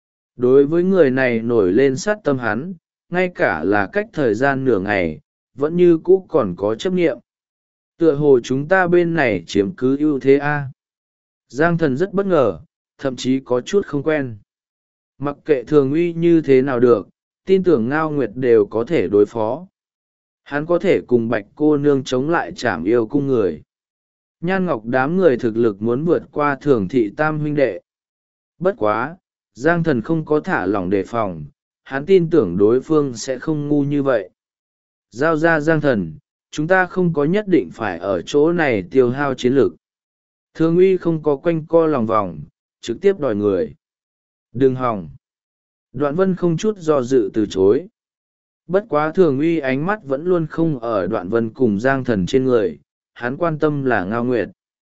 Đối với người này nổi lên sát tâm hắn, ngay cả là cách thời gian nửa ngày, vẫn như cũ còn có chấp nghiệm. Tựa hồ chúng ta bên này chiếm cứ ưu thế a. Giang Thần rất bất ngờ, thậm chí có chút không quen. Mặc kệ Thường Uy như thế nào được, tin tưởng Ngao Nguyệt đều có thể đối phó. Hắn có thể cùng Bạch cô nương chống lại Trảm yêu cung người. Nhan Ngọc đám người thực lực muốn vượt qua Thường thị tam huynh đệ. Bất quá, Giang Thần không có thả lỏng đề phòng, hắn tin tưởng đối phương sẽ không ngu như vậy. Giao ra Giang Thần, chúng ta không có nhất định phải ở chỗ này tiêu hao chiến lược. Thường Uy không có quanh co lòng vòng, trực tiếp đòi người. Đừng hòng. Đoạn Vân không chút do dự từ chối. Bất quá Thường Uy ánh mắt vẫn luôn không ở Đoạn Vân cùng Giang Thần trên người, hắn quan tâm là Ngao Nguyệt.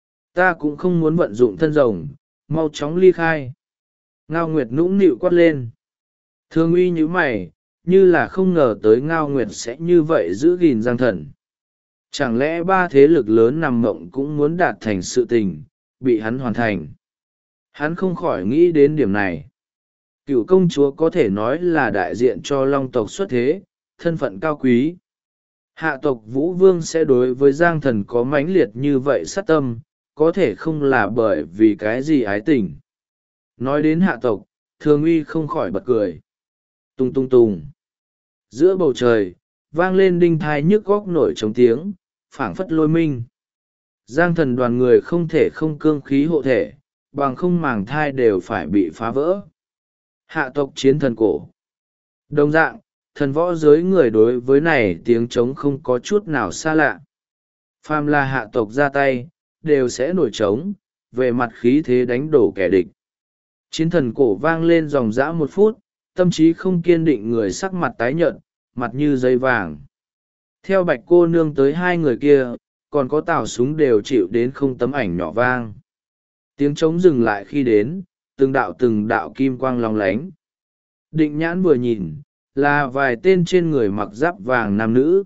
Ta cũng không muốn vận dụng thân rồng, mau chóng ly khai. Ngao Nguyệt nũng nịu quát lên. Thường Uy nhíu mày, như là không ngờ tới Ngao Nguyệt sẽ như vậy giữ gìn Giang Thần. Chẳng lẽ ba thế lực lớn nằm mộng cũng muốn đạt thành sự tình, bị hắn hoàn thành. Hắn không khỏi nghĩ đến điểm này. Cựu công chúa có thể nói là đại diện cho Long tộc xuất thế, thân phận cao quý. Hạ tộc Vũ Vương sẽ đối với Giang Thần có mãnh liệt như vậy sát tâm, có thể không là bởi vì cái gì ái tình. Nói đến hạ tộc, Thường Uy không khỏi bật cười. Tung tung tung. Giữa bầu trời, vang lên đinh thai nhức góc nổi trống tiếng, phảng phất lôi minh. Giang thần đoàn người không thể không cương khí hộ thể, bằng không màng thai đều phải bị phá vỡ. Hạ tộc chiến thần cổ. Đồng dạng, thần võ giới người đối với này tiếng trống không có chút nào xa lạ. Phàm là hạ tộc ra tay, đều sẽ nổi trống, về mặt khí thế đánh đổ kẻ địch. Chiến thần cổ vang lên dòng dã 1 phút, tâm trí không kiên định người sắc mặt tái nhợt, mặt như dây vàng. Theo Bạch cô nương tới 2 người kia, còn có tàu súng đều chịu đến không tấm ảnh nhỏ vang. Tiếng trống dừng lại khi đến, từng đạo kim quang long lánh. Định nhãn vừa nhìn, là vài tên trên người mặc giáp vàng nam nữ.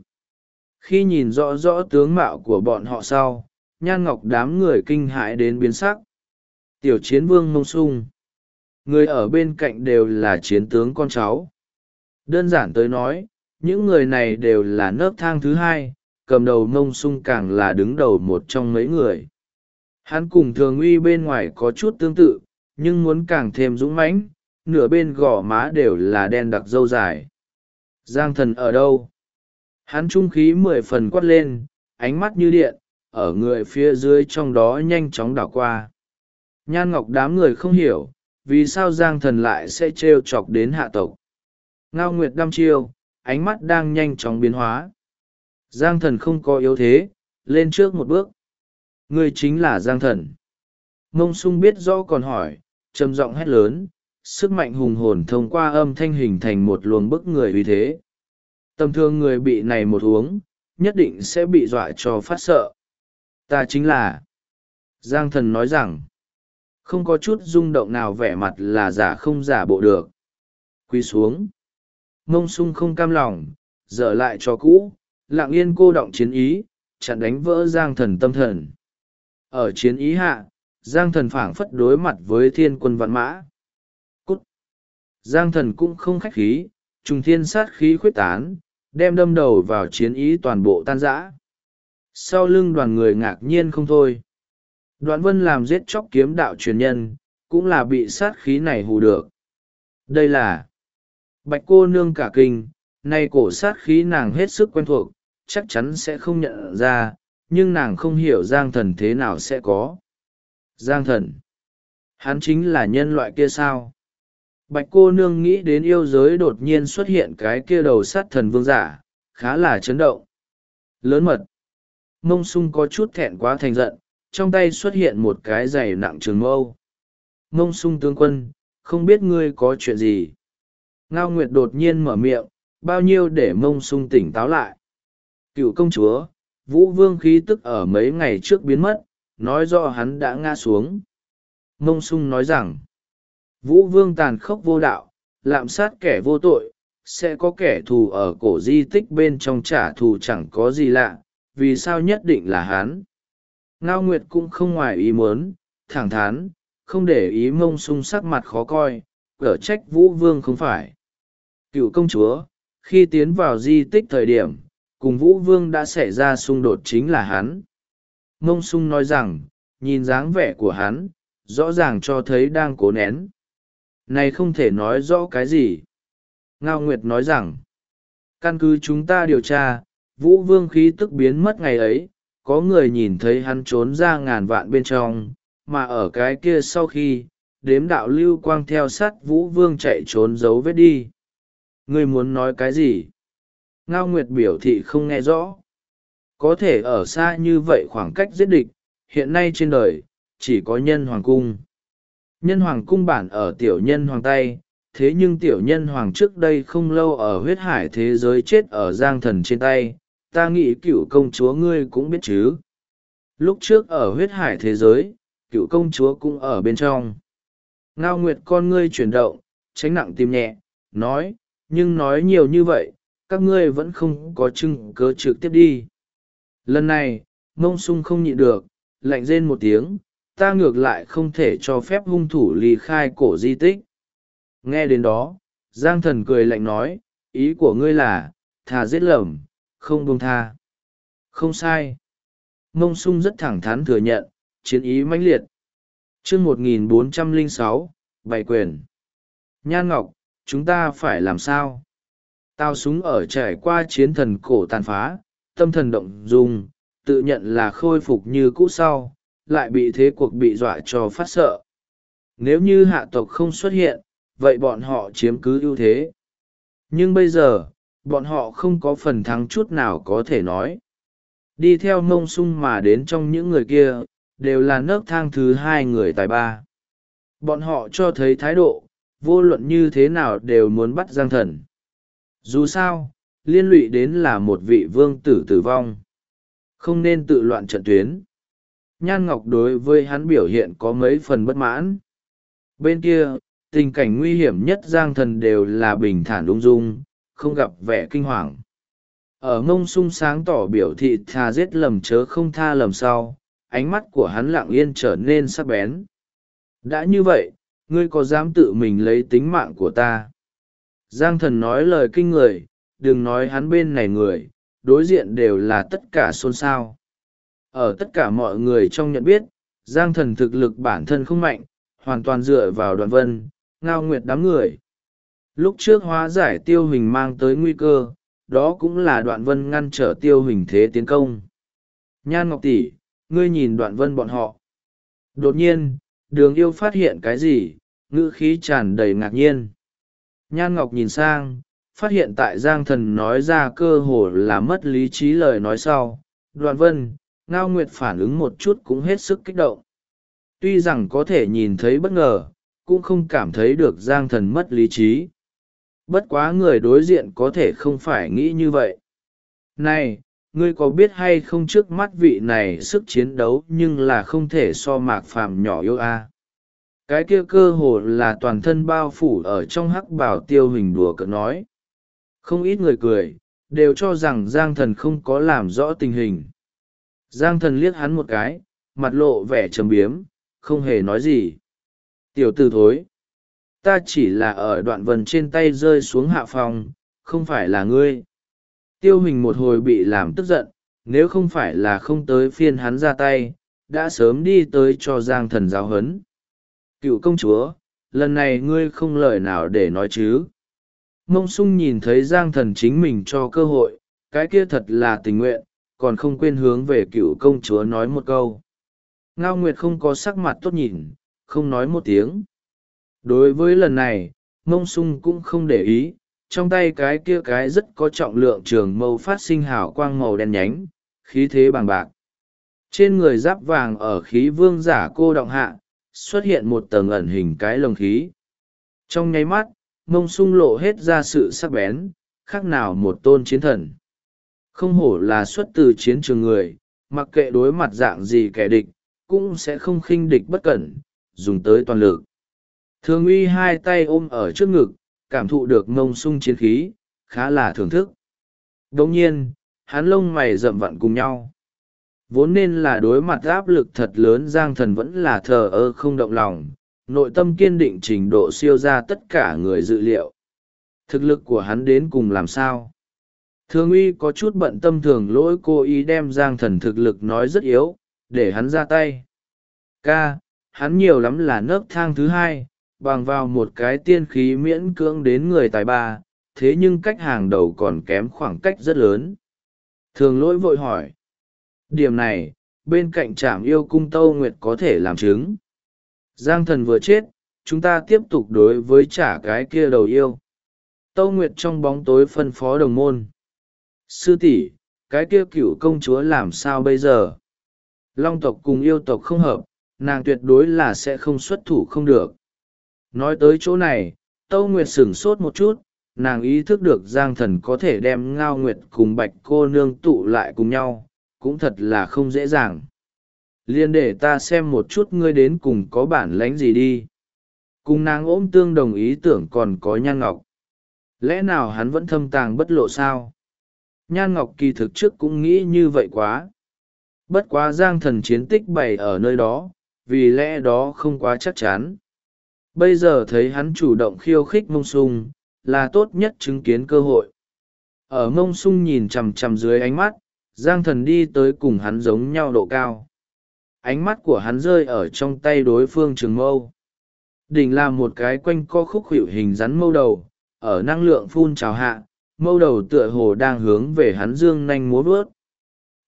Khi nhìn rõ rõ tướng mạo của bọn họ sau, Nhan Ngọc đám người kinh hãi đến biến sắc. Tiểu chiến vương Mông Sung. Người ở bên cạnh đều là chiến tướng con cháu. Đơn giản tới nói, những người này đều là nấc thang thứ 2, cầm đầu Mông Sung càng là đứng đầu một trong mấy người. Hắn cùng Thường Uy bên ngoài có chút tương tự, nhưng muốn càng thêm dũng mãnh, nửa bên gò má đều là đen đặc râu dài. Giang thần ở đâu? Hắn trung khí 10 phần quát lên, ánh mắt như điện, ở người phía dưới trong đó nhanh chóng đảo qua. Nhan Ngọc đám người không hiểu, vì sao Giang thần lại sẽ trêu chọc đến hạ tộc. Ngao Nguyệt đăm chiêu, ánh mắt đang nhanh chóng biến hóa. Giang thần không có yếu thế, lên trước một bước. Người chính là Giang thần. Mông Sung biết rõ còn hỏi, trầm giọng hét lớn, sức mạnh hùng hồn thông qua âm thanh hình thành một luồng bức người uy thế. Tầm thường người bị này một uống, nhất định sẽ bị dọa cho phát sợ. Ta chính là... Giang thần nói rằng, không có chút rung động nào, vẻ mặt là giả không giả bộ được. Quy xuống. Mông Sung không cam lòng, dở lại cho cũ, lặng yên cô động chiến ý, chặn đánh vỡ Giang thần tâm thần. Ở chiến ý hạ, Giang thần phảng phất đối mặt với thiên quân vạn mã. Cút! Giang thần cũng không khách khí, trùng thiên sát khí khuyết tán, đem đâm đầu vào chiến ý toàn bộ tan rã. Sau lưng đoàn người ngạc nhiên không thôi. Đoạn Vân làm giết chóc kiếm đạo truyền nhân, cũng là bị sát khí này hù được. Đây là Bạch cô nương cả kinh, nay cổ sát khí nàng hết sức quen thuộc, chắc chắn sẽ không nhận ra, nhưng nàng không hiểu Giang thần thế nào sẽ có. Giang thần? Hắn chính là nhân loại kia sao? Bạch cô nương nghĩ đến yêu giới đột nhiên xuất hiện cái kia đầu sát thần vương giả, khá là chấn động. Lớn mật. Mông Sung có chút thẹn quá thành giận, trong tay xuất hiện một cái giày nặng trường mâu. Mông Sung tướng quân, không biết ngươi có chuyện gì? Ngao Nguyệt đột nhiên mở miệng, bao nhiêu để Mông Sung tỉnh táo lại. Cựu công chúa, Vũ Vương khí tức ở mấy ngày trước biến mất, nói rõ hắn đã ngã xuống. Mông Sung nói rằng, Vũ Vương tàn khốc vô đạo, lạm sát kẻ vô tội, sẽ có kẻ thù ở cổ di tích bên trong trả thù chẳng có gì lạ, vì sao nhất định là hắn. Ngao Nguyệt cũng không ngoài ý muốn, thẳng thắn, không để ý Mông Sung sắc mặt khó coi, cở trách Vũ Vương không phải. Cựu công chúa, khi tiến vào di tích thời điểm, cùng Vũ Vương đã xảy ra xung đột chính là hắn. Mông Sung nói rằng, nhìn dáng vẻ của hắn, rõ ràng cho thấy đang cố nén. Này không thể nói rõ cái gì. Ngao Nguyệt nói rằng, căn cứ chúng ta điều tra, Vũ Vương khí tức biến mất ngày ấy, có người nhìn thấy hắn trốn ra ngàn vạn bên trong, mà ở cái kia sau khi, đếm đạo lưu quang theo sát Vũ Vương chạy trốn dấu vết đi. Ngươi muốn nói cái gì? Ngao Nguyệt biểu thị không nghe rõ. Có thể ở xa như vậy khoảng cách giết địch, hiện nay trên đời, chỉ có nhân hoàng cung. Nhân hoàng cung bản ở tiểu nhân hoàng tay, thế nhưng tiểu nhân hoàng trước đây không lâu ở huyết hải thế giới chết ở Giang thần trên tay, ta nghĩ cựu công chúa ngươi cũng biết chứ. Lúc trước ở huyết hải thế giới, cựu công chúa cũng ở bên trong. Ngao Nguyệt con ngươi chuyển động, tránh nặng tim nhẹ, nói, nhưng nói nhiều như vậy, các ngươi vẫn không có chứng cớ trực tiếp đi. Lần này, Mông Sung không nhịn được, lạnh rên một tiếng, ta ngược lại không thể cho phép hung thủ ly khai cổ di tích. Nghe đến đó, Giang thần cười lạnh nói, ý của ngươi là, thà giết lầm, không buông tha. Không sai. Mông Sung rất thẳng thắn thừa nhận, chiến ý mãnh liệt. Chương 1406, bày quyền. Nhan Ngọc, chúng ta phải làm sao? Tao súng ở trải qua chiến thần cổ tàn phá, tâm thần động dung, tự nhận là khôi phục như cũ sau lại bị thế cuộc bị dọa cho phát sợ. Nếu như hạ tộc không xuất hiện vậy bọn họ chiếm cứ ưu thế, nhưng bây giờ bọn họ không có phần thắng chút nào có thể nói. Đi theo Mông Sung mà đến trong những người kia đều là nấc thang thứ hai người tài ba. Bọn họ cho thấy thái độ vô luận như thế nào đều muốn bắt Giang Thần. Dù sao liên lụy đến là một vị vương tử tử vong, không nên tự loạn trận tuyến. Nhan Ngọc đối với hắn biểu hiện có mấy phần bất mãn. Bên kia tình cảnh nguy hiểm nhất Giang Thần đều là bình thản ung dung, không gặp vẻ kinh hoàng. Ở Mông Sung sáng tỏ biểu thị thà giết lầm chớ không tha lầm sau, ánh mắt của hắn lặng yên trở nên sắc bén. Đã như vậy ngươi có dám tự mình lấy tính mạng của ta? Giang Thần nói lời kinh người, đừng nói hắn bên này người, đối diện đều là tất cả xôn xao. Ở tất cả mọi người trong nhận biết, Giang Thần thực lực bản thân không mạnh, hoàn toàn dựa vào Đoạn Vân, Ngao Nguyệt đám người. Lúc trước hóa giải Tiêu Huỳnh mang tới nguy cơ, đó cũng là Đoạn Vân ngăn trở Tiêu Huỳnh thế tiến công. Nhan Ngọc tỷ, ngươi nhìn Đoạn Vân bọn họ. Đột nhiên, Đường Yêu phát hiện cái gì, ngữ khí tràn đầy ngạc nhiên. Nhan Ngọc nhìn sang, phát hiện tại Giang Thần nói ra cơ hồ là mất lý trí lời nói sau. Đoạn Vân, Ngao Nguyệt phản ứng một chút cũng hết sức kích động. Tuy rằng có thể nhìn thấy bất ngờ, cũng không cảm thấy được Giang Thần mất lý trí. Bất quá người đối diện có thể không phải nghĩ như vậy. Này, ngươi có biết hay không trước mắt vị này sức chiến đấu nhưng là không thể so Mạc Phàm nhỏ yêu a. Cái kia cơ hồ là toàn thân bao phủ ở trong hắc bào Tiêu Huỳnh đùa cợt nói. Không ít người cười, đều cho rằng Giang Thần không có làm rõ tình hình. Giang Thần liếc hắn một cái, mặt lộ vẻ trầm biếm, không hề nói gì. Tiểu tử thối, ta chỉ là ở Đoạn Vân trên tay rơi xuống hạ phòng, không phải là ngươi. Tiêu Huỳnh một hồi bị làm tức giận, nếu không phải là không tới phiên hắn ra tay, đã sớm đi tới cho Giang Thần giáo huấn. Cựu công chúa, lần này ngươi không lời nào để nói chứ. Mông Sung nhìn thấy Giang Thần chính mình cho cơ hội, cái kia thật là tình nguyện, còn không quên hướng về cựu công chúa nói một câu. Ngao Nguyệt không có sắc mặt tốt nhìn, không nói một tiếng. Đối với lần này, Mông Sung cũng không để ý, trong tay cái kia cái rất có trọng lượng trường mâu phát sinh hào quang màu đen nhánh, khí thế bằng bạc. Trên người giáp vàng ở khí vương giả cô động hạ, xuất hiện một tầng ẩn hình cái lồng khí. Trong nháy mắt, Mông Sung lộ hết ra sự sắc bén, khác nào một tôn chiến thần. Không hổ là xuất từ chiến trường người, mặc kệ đối mặt dạng gì kẻ địch, cũng sẽ không khinh địch bất cẩn, dùng tới toàn lực. Thường Uy hai tay ôm ở trước ngực, cảm thụ được Mông Sung chiến khí, khá là thưởng thức. Đồng nhiên, hắn lông mày rậm vặn cùng nhau. Vốn nên là đối mặt áp lực thật lớn Giang Thần vẫn là thờ ơ không động lòng, nội tâm kiên định trình độ siêu ra tất cả người dự liệu. Thực lực của hắn đến cùng làm sao? Thường Uy có chút bận tâm thường lỗi cố ý đem Giang Thần thực lực nói rất yếu, để hắn ra tay. Hắn nhiều lắm là nấc thang thứ hai, bằng vào một cái tiên khí miễn cưỡng đến người tài ba, thế nhưng cách hàng đầu còn kém khoảng cách rất lớn. Thường lỗi vội hỏi. Điểm này, bên cạnh Trảm Yêu Cung Tâu Nguyệt có thể làm chứng. Giang Thần vừa chết, chúng ta tiếp tục đối với trả cái kia đầu yêu. Tâu Nguyệt trong bóng tối phân phó đồng môn. Sư tỷ, cái kia cựu công chúa làm sao bây giờ? Long tộc cùng yêu tộc không hợp, nàng tuyệt đối là sẽ không xuất thủ không được. Nói tới chỗ này, Tâu Nguyệt sửng sốt một chút, nàng ý thức được Giang Thần có thể đem Ngao Nguyệt cùng Bạch cô nương tụ lại cùng nhau, cũng thật là không dễ dàng. Liên để ta xem một chút ngươi đến cùng có bản lãnh gì đi. Cùng nàng ôm tương đồng ý tưởng còn có Nhan Ngọc. Lẽ nào hắn vẫn thâm tàng bất lộ sao? Nhan Ngọc kỳ thực trước cũng nghĩ như vậy quá. Bất quá Giang Thần chiến tích bày ở nơi đó, vì lẽ đó không quá chắc chắn. Bây giờ thấy hắn chủ động khiêu khích Mông Sung, là tốt nhất chứng kiến cơ hội. Ở Mông Sung nhìn chằm chằm dưới ánh mắt, Giang Thần đi tới cùng hắn giống nhau độ cao. Ánh mắt của hắn rơi ở trong tay đối phương trường mâu. Đỉnh là một cái quanh co khúc hiệu hình rắn mâu đầu, ở năng lượng phun trào hạ, mâu đầu tựa hồ đang hướng về hắn dương nanh múa vớt.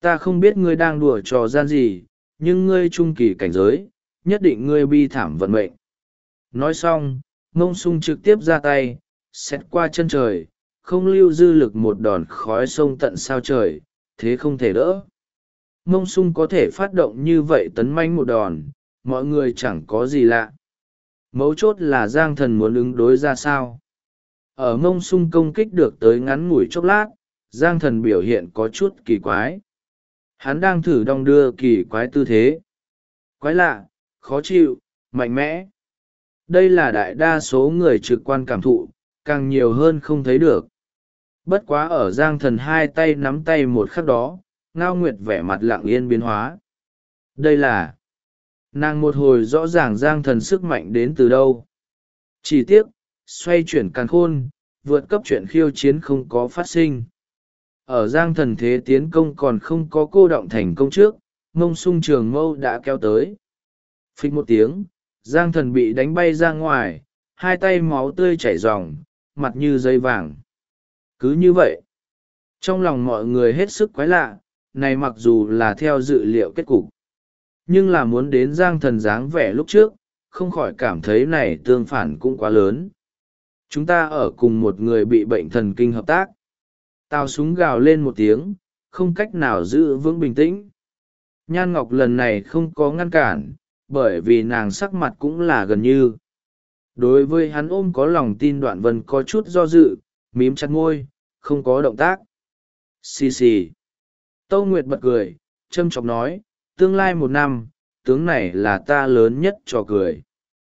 ta không biết ngươi đang đùa trò gian gì, nhưng ngươi trung kỳ cảnh giới, nhất định ngươi bi thảm vận mệnh. Nói xong, Mông Sung trực tiếp ra tay, xét qua chân trời, không lưu dư lực một đòn khói sông tận sao trời, thế không thể đỡ. Mông Sung có thể phát động như vậy tấn manh một đòn, mọi người chẳng có gì lạ. Mấu chốt là Giang Thần muốn ứng đối ra sao. Ở Mông Sung công kích được tới ngắn ngủi chốc lát, Giang Thần biểu hiện có chút kỳ quái. Hắn đang thử đong đưa kỳ quái tư thế. Quái lạ, khó chịu, mạnh mẽ. Đây là đại đa số người trực quan cảm thụ, càng nhiều hơn không thấy được. Bất quá ở Giang Thần hai tay nắm tay một khắc đó, Ngao Nguyệt vẻ mặt lặng yên biến hóa. Đây là... Nàng một hồi rõ ràng Giang Thần sức mạnh đến từ đâu. Chỉ tiếc, xoay chuyển càn khôn, vượt cấp chuyện khiêu chiến không có phát sinh. Ở Giang Thần thế tiến công còn không có cô động thành công trước, Mông Sung trường mâu đã kéo tới. Phích một tiếng, Giang Thần bị đánh bay ra ngoài, hai tay máu tươi chảy ròng, mặt như dây vàng. Cứ như vậy, trong lòng mọi người hết sức quái lạ, này mặc dù là theo dự liệu kết cục, nhưng là muốn đến Giang Thần dáng vẻ lúc trước, không khỏi cảm thấy này tương phản cũng quá lớn. Chúng ta ở cùng một người bị bệnh thần kinh hợp tác. Tào Súng gào lên một tiếng, không cách nào giữ vững bình tĩnh. Nhan Ngọc lần này không có ngăn cản, bởi vì nàng sắc mặt cũng là gần như. Đối với hắn ôm có lòng tin Đoạn Vân có chút do dự, mím chặt môi, không có động tác. Xì xì. Tâu Nguyệt bật cười, châm chọc nói, tương lai 1 năm, tướng này là ta lớn nhất trò cười.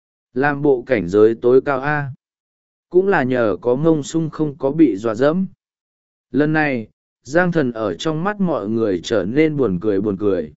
Làm bộ cảnh giới tối cao A. Cũng là nhờ có Mông Sung không có bị dọa dẫm. Lần này, Giang Thần ở trong mắt mọi người trở nên buồn cười buồn cười.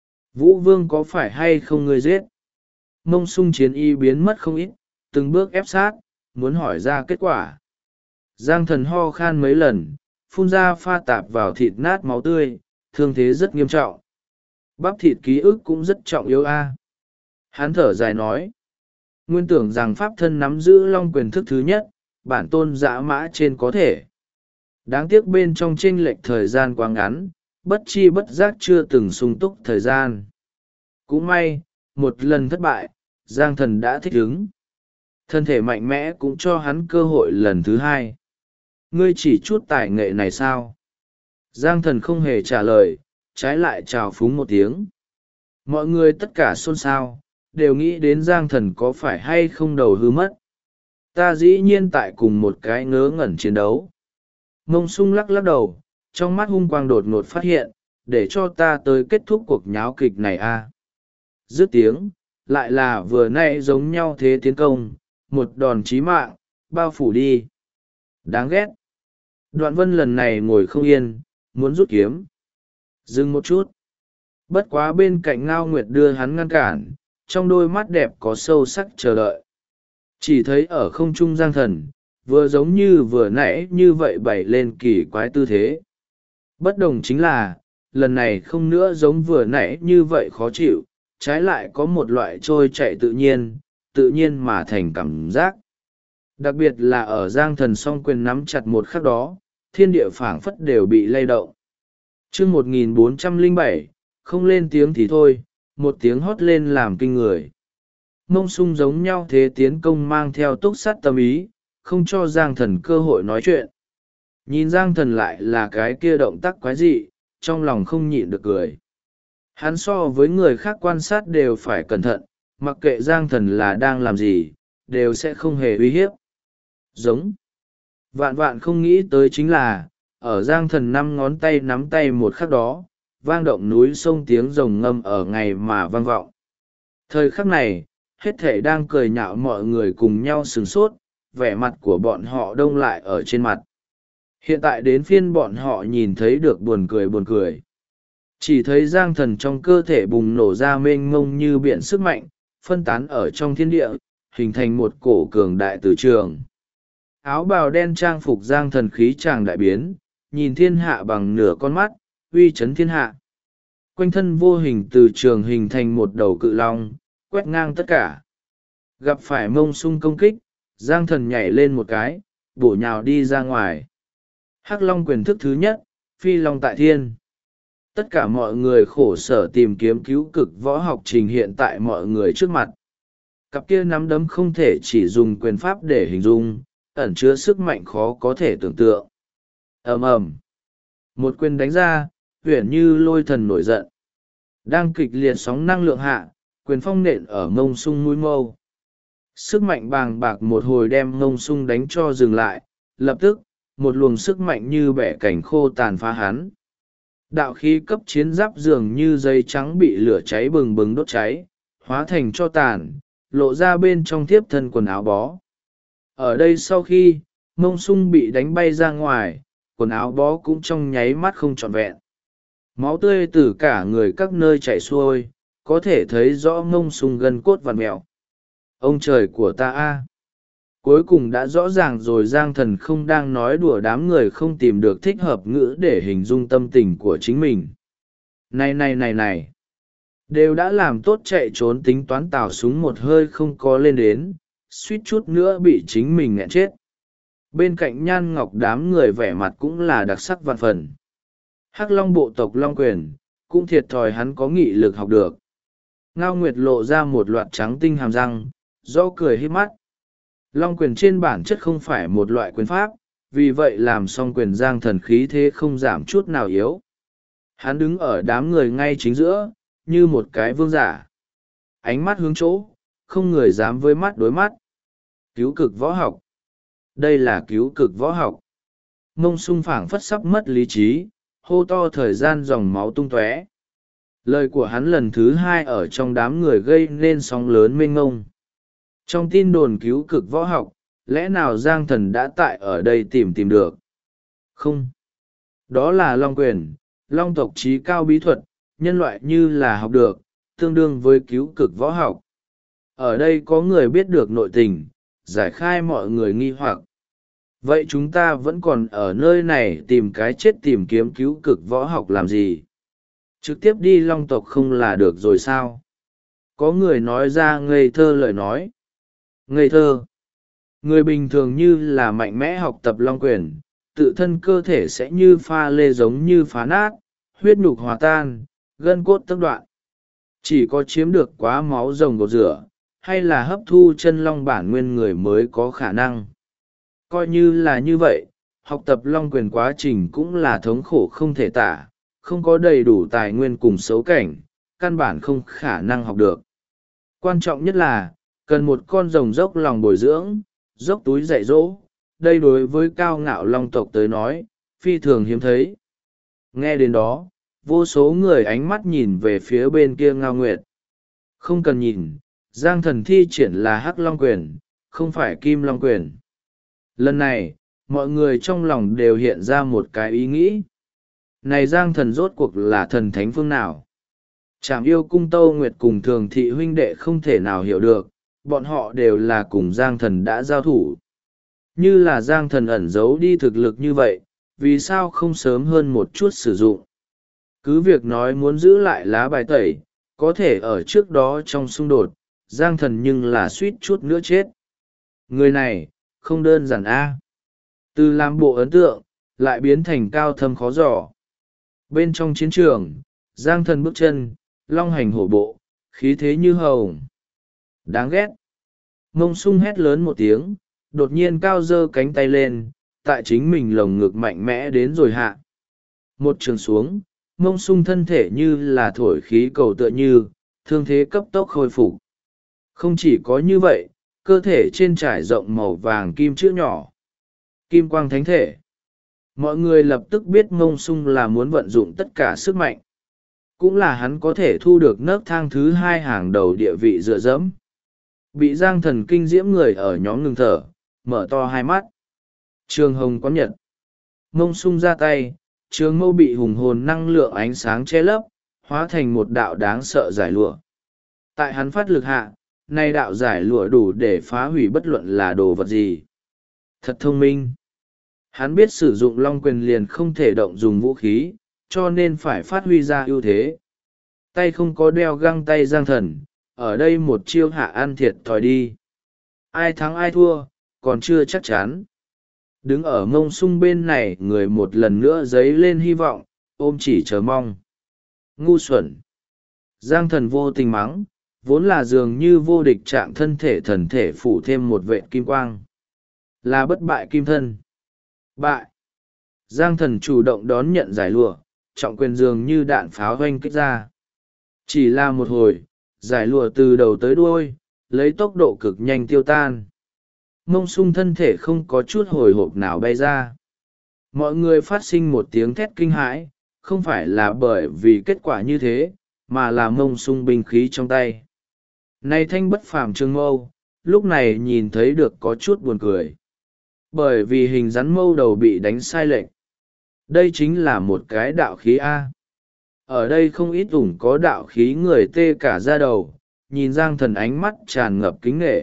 Vũ Vương có phải hay không ngươi giết? Mông Sung chiến y biến mất không ít, từng bước ép sát, muốn hỏi ra kết quả. Giang Thần ho khan mấy lần, phun ra pha tạp vào thịt nát máu tươi, thương thế rất nghiêm trọng. Bắp thịt ký ức cũng rất trọng yếu a. Hắn thở dài nói. Nguyên tưởng rằng pháp thân nắm giữ long quyền thức thứ nhất, bản tôn dã mã trên có thể. Đáng tiếc bên trong chênh lệch thời gian quá ngắn, bất chi bất giác chưa từng sung túc thời gian. Cũng may, một lần thất bại, Giang Thần đã thích ứng. Thân thể mạnh mẽ cũng cho hắn cơ hội lần thứ 2. Ngươi chỉ chút tài nghệ này sao? Giang Thần không hề trả lời, trái lại chào phúng một tiếng. Mọi người tất cả xôn xao, đều nghĩ đến Giang Thần có phải hay không đầu hư mất. Ta dĩ nhiên tại cùng một cái ngớ ngẩn chiến đấu. Mông Sung lắc lắc đầu, trong mắt hung quang đột ngột phát hiện, để cho ta tới kết thúc cuộc nháo kịch này a. Dứt tiếng, lại là vừa nãy giống nhau thế tiến công, một đòn chí mạng, bao phủ đi. Đáng ghét. Đoạn Vân lần này ngồi không yên, muốn rút kiếm. Dừng một chút. Bất quá bên cạnh Ngao Nguyệt đưa hắn ngăn cản, trong đôi mắt đẹp có sâu sắc chờ đợi. Chỉ thấy ở không trung Giang Thần, vừa giống như vừa nãy như vậy bày lên kỳ quái tư thế. Bất đồng chính là, lần này không nữa giống vừa nãy như vậy khó chịu, trái lại có một loại trôi chạy tự nhiên mà thành cảm giác. Đặc biệt là ở Giang Thần song quyền nắm chặt một khắc đó, thiên địa phảng phất đều bị lay động. Chương 1407, không lên tiếng thì thôi, một tiếng hót lên làm kinh người. Mông Sung giống nhau thế tiến công mang theo túc sát tâm ý, không cho Giang Thần cơ hội nói chuyện. Nhìn Giang Thần lại là cái kia động tác quái dị, trong lòng không nhịn được cười. Hắn so với người khác quan sát đều phải cẩn thận, mặc kệ Giang Thần là đang làm gì, đều sẽ không hề uy hiếp. Giống. Vạn vạn không nghĩ tới chính là, ở Giang Thần 5 ngón tay nắm tay một khắc đó, vang động núi sông tiếng rồng ngâm ở ngày mà vang vọng. Thời khắc này, hết thể đang cười nhạo mọi người cùng nhau sửng sốt, vẻ mặt của bọn họ đông lại ở trên mặt. Hiện tại đến phiên bọn họ nhìn thấy được buồn cười. Chỉ thấy Giang Thần trong cơ thể bùng nổ ra mênh mông như biển sức mạnh, phân tán ở trong thiên địa, hình thành một cổ cường đại từ trường. Áo bào đen trang phục Giang Thần khí tràng đại biến, nhìn thiên hạ bằng nửa con mắt, uy chấn thiên hạ. Quanh thân vô hình từ trường hình thành một đầu cự long, quét ngang tất cả. Gặp phải Mông Sung công kích, Giang Thần nhảy lên một cái, bổ nhào đi ra ngoài. Hắc Long quyền thức thứ nhất, phi long tại thiên. Tất cả mọi người khổ sở tìm kiếm cứu cực võ học trình hiện tại mọi người trước mặt. Cặp kia nắm đấm không thể chỉ dùng quyền pháp để hình dung, ẩn chứa sức mạnh khó có thể tưởng tượng. Ầm ầm, một quyền đánh ra, uyển như lôi thần nổi giận. Đang kịch liệt sóng năng lượng hạ, quyền phong nện ở mông sung mũi mâu. Sức mạnh bàng bạc một hồi đem mông sung đánh cho dừng lại, lập tức, một luồng sức mạnh như bẻ cảnh khô tàn phá hắn. Đạo khí cấp chiến giáp dường như dây trắng bị lửa cháy bừng bừng đốt cháy, hóa thành cho tàn, lộ ra bên trong thiếp thân quần áo bó. Ở đây sau khi, mông sung bị đánh bay ra ngoài, quần áo bó cũng trong nháy mắt không trọn vẹn. Máu tươi từ cả người các nơi chảy xuôi, có thể thấy rõ mông sung gân cốt vặn mẹo. Ông trời của ta a! Cuối cùng đã rõ ràng rồi, Giang Thần không đang nói đùa, đám người không tìm được thích hợp ngữ để hình dung tâm tình của chính mình. Này! Đều đã làm tốt chạy trốn tính toán, tào súng một hơi không có lên đến, suýt chút nữa bị chính mình nghẹn chết. Bên cạnh Nhan Ngọc đám người vẻ mặt cũng là đặc sắc vạn phần. Hắc Long bộ tộc Long Quyền, cũng thiệt thòi hắn có nghị lực học được. Ngao Nguyệt lộ ra một loạt trắng tinh hàm răng, do cười híp mắt. Long Quyền trên bản chất không phải một loại quyền pháp, vì vậy làm xong quyền Giang Thần khí thế không giảm chút nào yếu. Hắn đứng ở đám người ngay chính giữa, như một cái vương giả. Ánh mắt hướng chỗ, không người dám với mắt đối mắt. Cứu cực võ học. Đây là cứu cực võ học. Mông sung phảng phất sắp mất lý trí, hô to thời gian dòng máu tung tóe. Lời của hắn lần thứ hai ở trong đám người gây nên sóng lớn mênh mông. Trong tin đồn cứu cực võ học, lẽ nào Giang Thần đã tại ở đây tìm được? Không. Đó là Long Quyền, Long tộc trí cao bí thuật, nhân loại như là học được, tương đương với cứu cực võ học. Ở đây có người biết được nội tình, giải khai mọi người nghi hoặc. Vậy chúng ta vẫn còn ở nơi này tìm cái chết tìm kiếm cứu cực võ học làm gì? Trực tiếp đi Long tộc không là được rồi sao? Có người nói ra ngây thơ lời nói. Ngây thơ. Người bình thường như là mạnh mẽ học tập Long Quyền, tự thân cơ thể sẽ như pha lê giống như phá nát, huyết nhục hòa tan, gân cốt tấc đoạn. Chỉ có chiếm được quá máu rồng gột rửa, hay là hấp thu chân long bản nguyên người mới có khả năng. Coi như là như vậy, học tập Long Quyền quá trình cũng là thống khổ không thể tả, không có đầy đủ tài nguyên cùng xấu cảnh, căn bản không khả năng học được. Quan trọng nhất là, cần một con rồng dốc lòng bồi dưỡng, dốc túi dạy dỗ, đây đối với cao ngạo long tộc tới nói, phi thường hiếm thấy. Nghe đến đó, vô số người ánh mắt nhìn về phía bên kia Ngao Nguyệt. Không cần nhìn, Giang Thần thi triển là Hắc Long Quyền, không phải Kim Long Quyền. Lần này, mọi người trong lòng đều hiện ra một cái ý nghĩ. Này Giang Thần rốt cuộc là thần thánh phương nào? Trảm Yêu Cung Tâu Nguyệt cùng Thường Thị huynh đệ không thể nào hiểu được, bọn họ đều là cùng Giang Thần đã giao thủ. Như là Giang Thần ẩn giấu đi thực lực như vậy, vì sao không sớm hơn một chút sử dụng? Cứ việc nói muốn giữ lại lá bài tẩy, có thể ở trước đó trong xung đột, Giang Thần nhưng là suýt chút nữa chết. Người này, không đơn giản a. Từ làm bộ ấn tượng, lại biến thành cao thâm khó giỏ. Bên trong chiến trường, Giang Thần bước chân, long hành hổ bộ, khí thế như hồng. Đáng ghét. Mông sung hét lớn một tiếng, đột nhiên cao giơ cánh tay lên, tại chính mình lồng ngực mạnh mẽ đến rồi hạ. Một trường xuống, mông sung thân thể như là thổi khí cầu tựa như, thương thế cấp tốc khôi phục. Không chỉ có như vậy, cơ thể trên trải rộng màu vàng kim chữ nhỏ. Kim quang thánh thể. Mọi người lập tức biết mông sung là muốn vận dụng tất cả sức mạnh. Cũng là hắn có thể thu được nấc thang thứ hai hàng đầu địa vị dựa dẫm. Bị Giang Thần kinh diễm người ở nhóm ngừng thở, mở to hai mắt. Trường hồng quán nhật. Mông sung ra tay, trường mâu bị hùng hồn năng lượng ánh sáng che lấp, hóa thành một đạo đáng sợ giải lụa. Tại hắn phát lực hạ, nay đạo giải lụa đủ để phá hủy bất luận là đồ vật gì. Thật thông minh. Hắn biết sử dụng Long Quyền liền không thể động dùng vũ khí, cho nên phải phát huy ra ưu thế. Tay không có đeo găng tay Giang Thần, ở đây một chiêu hạ ăn thiệt thòi đi. Ai thắng ai thua, còn chưa chắc chắn. Đứng ở mông sung bên này người một lần nữa dấy lên hy vọng, ôm chỉ chờ mong. Ngu xuẩn. Giang thần vô tình mắng, vốn là dường như vô địch trạng thân thể thần thể phủ thêm một vệt kim quang. Là bất bại kim thân. Bại. Giang thần chủ động đón nhận giải lụa, trọng quyền dường như đạn pháo hoanh kích ra. Chỉ là một hồi, giải lụa từ đầu tới đuôi, lấy tốc độ cực nhanh tiêu tan. Mông sung thân thể không có chút hồi hộp nào bay ra. Mọi người phát sinh một tiếng thét kinh hãi, không phải là bởi vì kết quả như thế, mà là mông sung binh khí trong tay. Này thanh bất phàm trường mâu, lúc này nhìn thấy được có chút buồn cười. Bởi vì hình rắn mâu đầu bị đánh sai lệch. Đây chính là một cái đạo khí A. Ở đây không ít ủng có đạo khí người tê cả da đầu, nhìn Giang thần ánh mắt tràn ngập kính nghệ.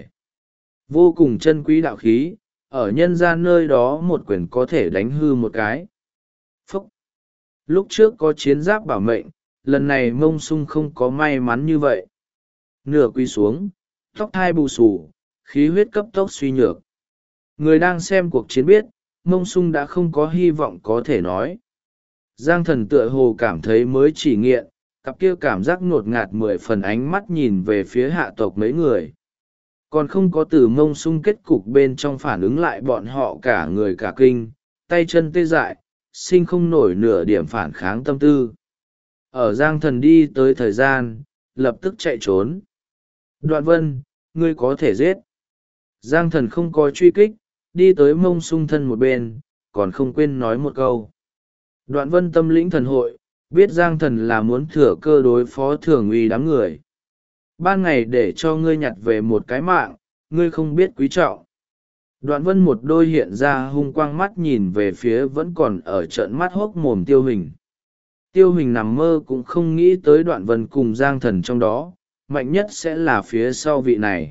Vô cùng chân quý đạo khí, ở nhân gian nơi đó một quyền có thể đánh hư một cái. Phúc! Lúc trước có chiến giáp bảo mệnh, lần này mông sung không có may mắn như vậy. Nửa quy xuống, tóc hai bù xù, khí huyết cấp tốc suy nhược. Người đang xem cuộc chiến biết, mông sung đã không có hy vọng có thể nói. Giang thần tựa hồ cảm thấy mới chỉ nghiện, cặp kia cảm giác ngột ngạt 10 phần ánh mắt nhìn về phía hạ tộc mấy người. Còn không có từ mông sung kết cục bên trong phản ứng lại bọn họ cả người cả kinh, tay chân tê dại, sinh không nổi nửa điểm phản kháng tâm tư. Ở Giang thần đi tới thời gian, lập tức chạy trốn. Đoạn vân, ngươi có thể giết. Giang thần không có truy kích, đi tới mông sung thân một bên, còn không quên nói một câu. Đoạn vân tâm lĩnh thần hội, biết Giang thần là muốn thừa cơ đối phó thường uy đám người. Ban ngày để cho ngươi nhặt về một cái mạng, ngươi không biết quý trọng. Đoạn vân một đôi hiện ra hung quang mắt nhìn về phía vẫn còn ở trợn mắt hốc mồm Tiêu Hình. Tiêu Hình nằm mơ cũng không nghĩ tới Đoạn vân cùng Giang thần trong đó, mạnh nhất sẽ là phía sau vị này.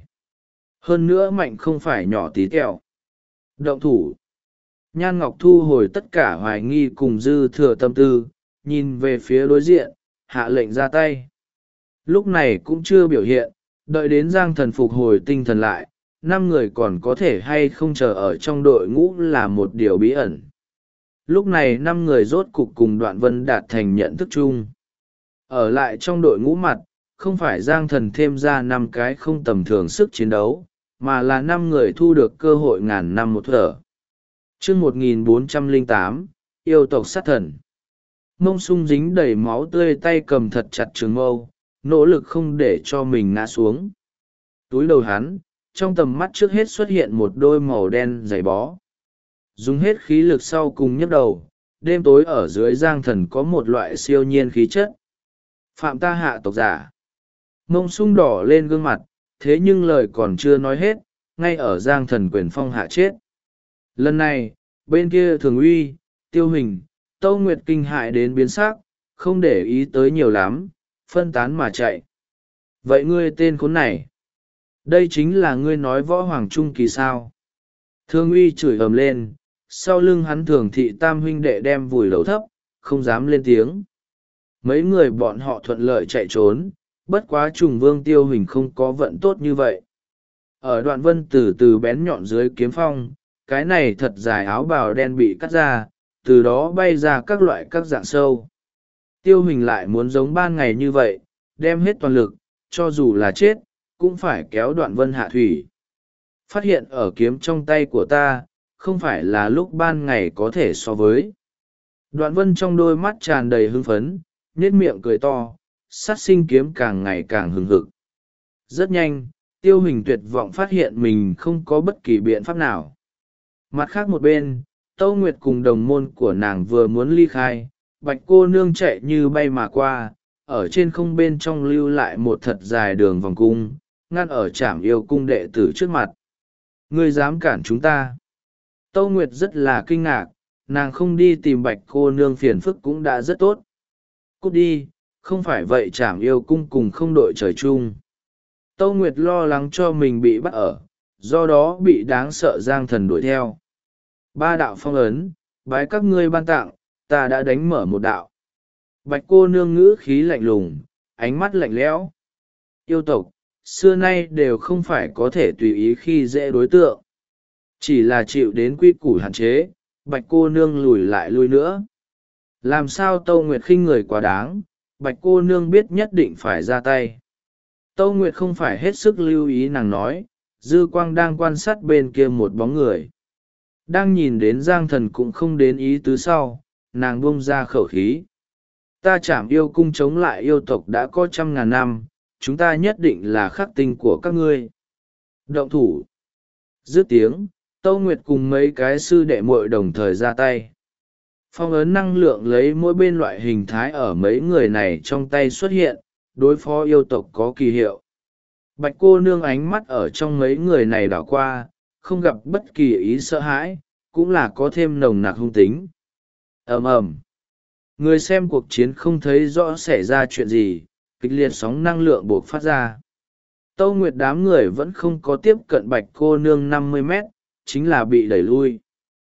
Hơn nữa mạnh không phải nhỏ tí tẹo. Động thủ. Nhan Ngọc thu hồi tất cả hoài nghi cùng dư thừa tâm tư, nhìn về phía đối diện, hạ lệnh ra tay. Lúc này cũng chưa biểu hiện, đợi đến Giang thần phục hồi tinh thần lại, 5 người còn có thể hay không chờ ở trong đội ngũ là một điều bí ẩn. Lúc này 5 người rốt cục cùng Đoạn vân đạt thành nhận thức chung. Ở lại trong đội ngũ mặt, không phải Giang thần thêm ra 5 cái không tầm thường sức chiến đấu, mà là 5 người thu được cơ hội ngàn năm một thở. Chương 1408, yêu tộc sát thần. Mông sung dính đầy máu tươi, tay cầm thật chặt trường mâu, nỗ lực không để cho mình ngã xuống. Túi đầu hắn, trong tầm mắt trước hết xuất hiện một đôi màu đen dày bó. Dùng hết khí lực sau cùng nhấc đầu, đêm tối ở dưới Giang thần có một loại siêu nhiên khí chất. Phạm ta hạ tộc giả. Mông sung đỏ lên gương mặt, thế nhưng lời còn chưa nói hết, ngay ở Giang thần quyền phong hạ chết. Lần này, bên kia Thường Uy, Tiêu Hình, Tâu Nguyệt kinh hại đến biến sắc, không để ý tới nhiều lắm, phân tán mà chạy. Vậy ngươi tên khốn này, đây chính là ngươi nói võ hoàng trung kỳ sao? Thường Uy chửi ầm lên, sau lưng hắn Thường thị tam huynh đệ đem vùi đầu thấp, không dám lên tiếng. Mấy người bọn họ thuận lợi chạy trốn, bất quá Trùng Vương Tiêu Hình không có vận tốt như vậy. Ở Đoạn vân từ từ bén nhọn dưới kiếm phong, cái này thật dài áo bào đen bị cắt ra, từ đó bay ra các loại các dạng sâu. Tiêu Hình lại muốn giống ban ngày như vậy, đem hết toàn lực, cho dù là chết, cũng phải kéo Đoạn vân hạ thủy. Phát hiện ở kiếm trong tay của ta, không phải là lúc ban ngày có thể so với. Đoạn vân trong đôi mắt tràn đầy hưng phấn, nhếch miệng cười to, sát sinh kiếm càng ngày càng hừng hực. Rất nhanh, Tiêu Hình tuyệt vọng phát hiện mình không có bất kỳ biện pháp nào. Mặt khác một bên, Tâu Nguyệt cùng đồng môn của nàng vừa muốn ly khai, Bạch cô nương chạy như bay mà qua, ở trên không bên trong lưu lại một thật dài đường vòng cung, ngăn ở Trảm Yêu cung đệ tử trước mặt. Ngươi dám cản chúng ta? Tâu Nguyệt rất là kinh ngạc, nàng không đi tìm Bạch cô nương phiền phức cũng đã rất tốt. Cút đi, không phải vậy Trảm Yêu cung cùng không đội trời chung. Tâu Nguyệt lo lắng cho mình bị bắt ở, do đó bị đáng sợ Giang thần đuổi theo. 3 đạo phong ấn, bái các ngươi ban tặng, ta đã đánh mở một đạo. Bạch cô nương ngữ khí lạnh lùng, ánh mắt lạnh lẽo. Yêu tộc, xưa nay đều không phải có thể tùy ý khi dễ đối tượng. Chỉ là chịu đến quy củ hạn chế, Bạch cô nương lùi lại lui nữa. Làm sao Tâu Nguyệt khinh người quá đáng, Bạch cô nương biết nhất định phải ra tay. Tâu Nguyệt không phải hết sức lưu ý nàng nói, dư quang đang quan sát bên kia một bóng người. Đang nhìn đến Giang Thần cũng không đến ý tứ sau, nàng buông ra khẩu khí. Ta chảm yêu cung chống lại yêu tộc đã có 100.000 năm, chúng ta nhất định là khắc tinh của các ngươi. Động thủ. Dứt tiếng, Tâu Nguyệt cùng mấy cái sư đệ muội đồng thời ra tay. Phong ấn năng lượng lấy mỗi bên loại hình thái ở mấy người này trong tay xuất hiện, đối phó yêu tộc có kỳ hiệu. Bạch cô nương ánh mắt ở trong mấy người này đảo qua, không gặp bất kỳ ý sợ hãi, cũng là có thêm nồng nặc hung tính. Ầm ầm. Người xem cuộc chiến không thấy rõ xảy ra chuyện gì, kịch liệt sóng năng lượng buộc phát ra. Tâu Nguyệt đám người vẫn không có tiếp cận bạch cô nương 50 mét, chính là bị đẩy lui.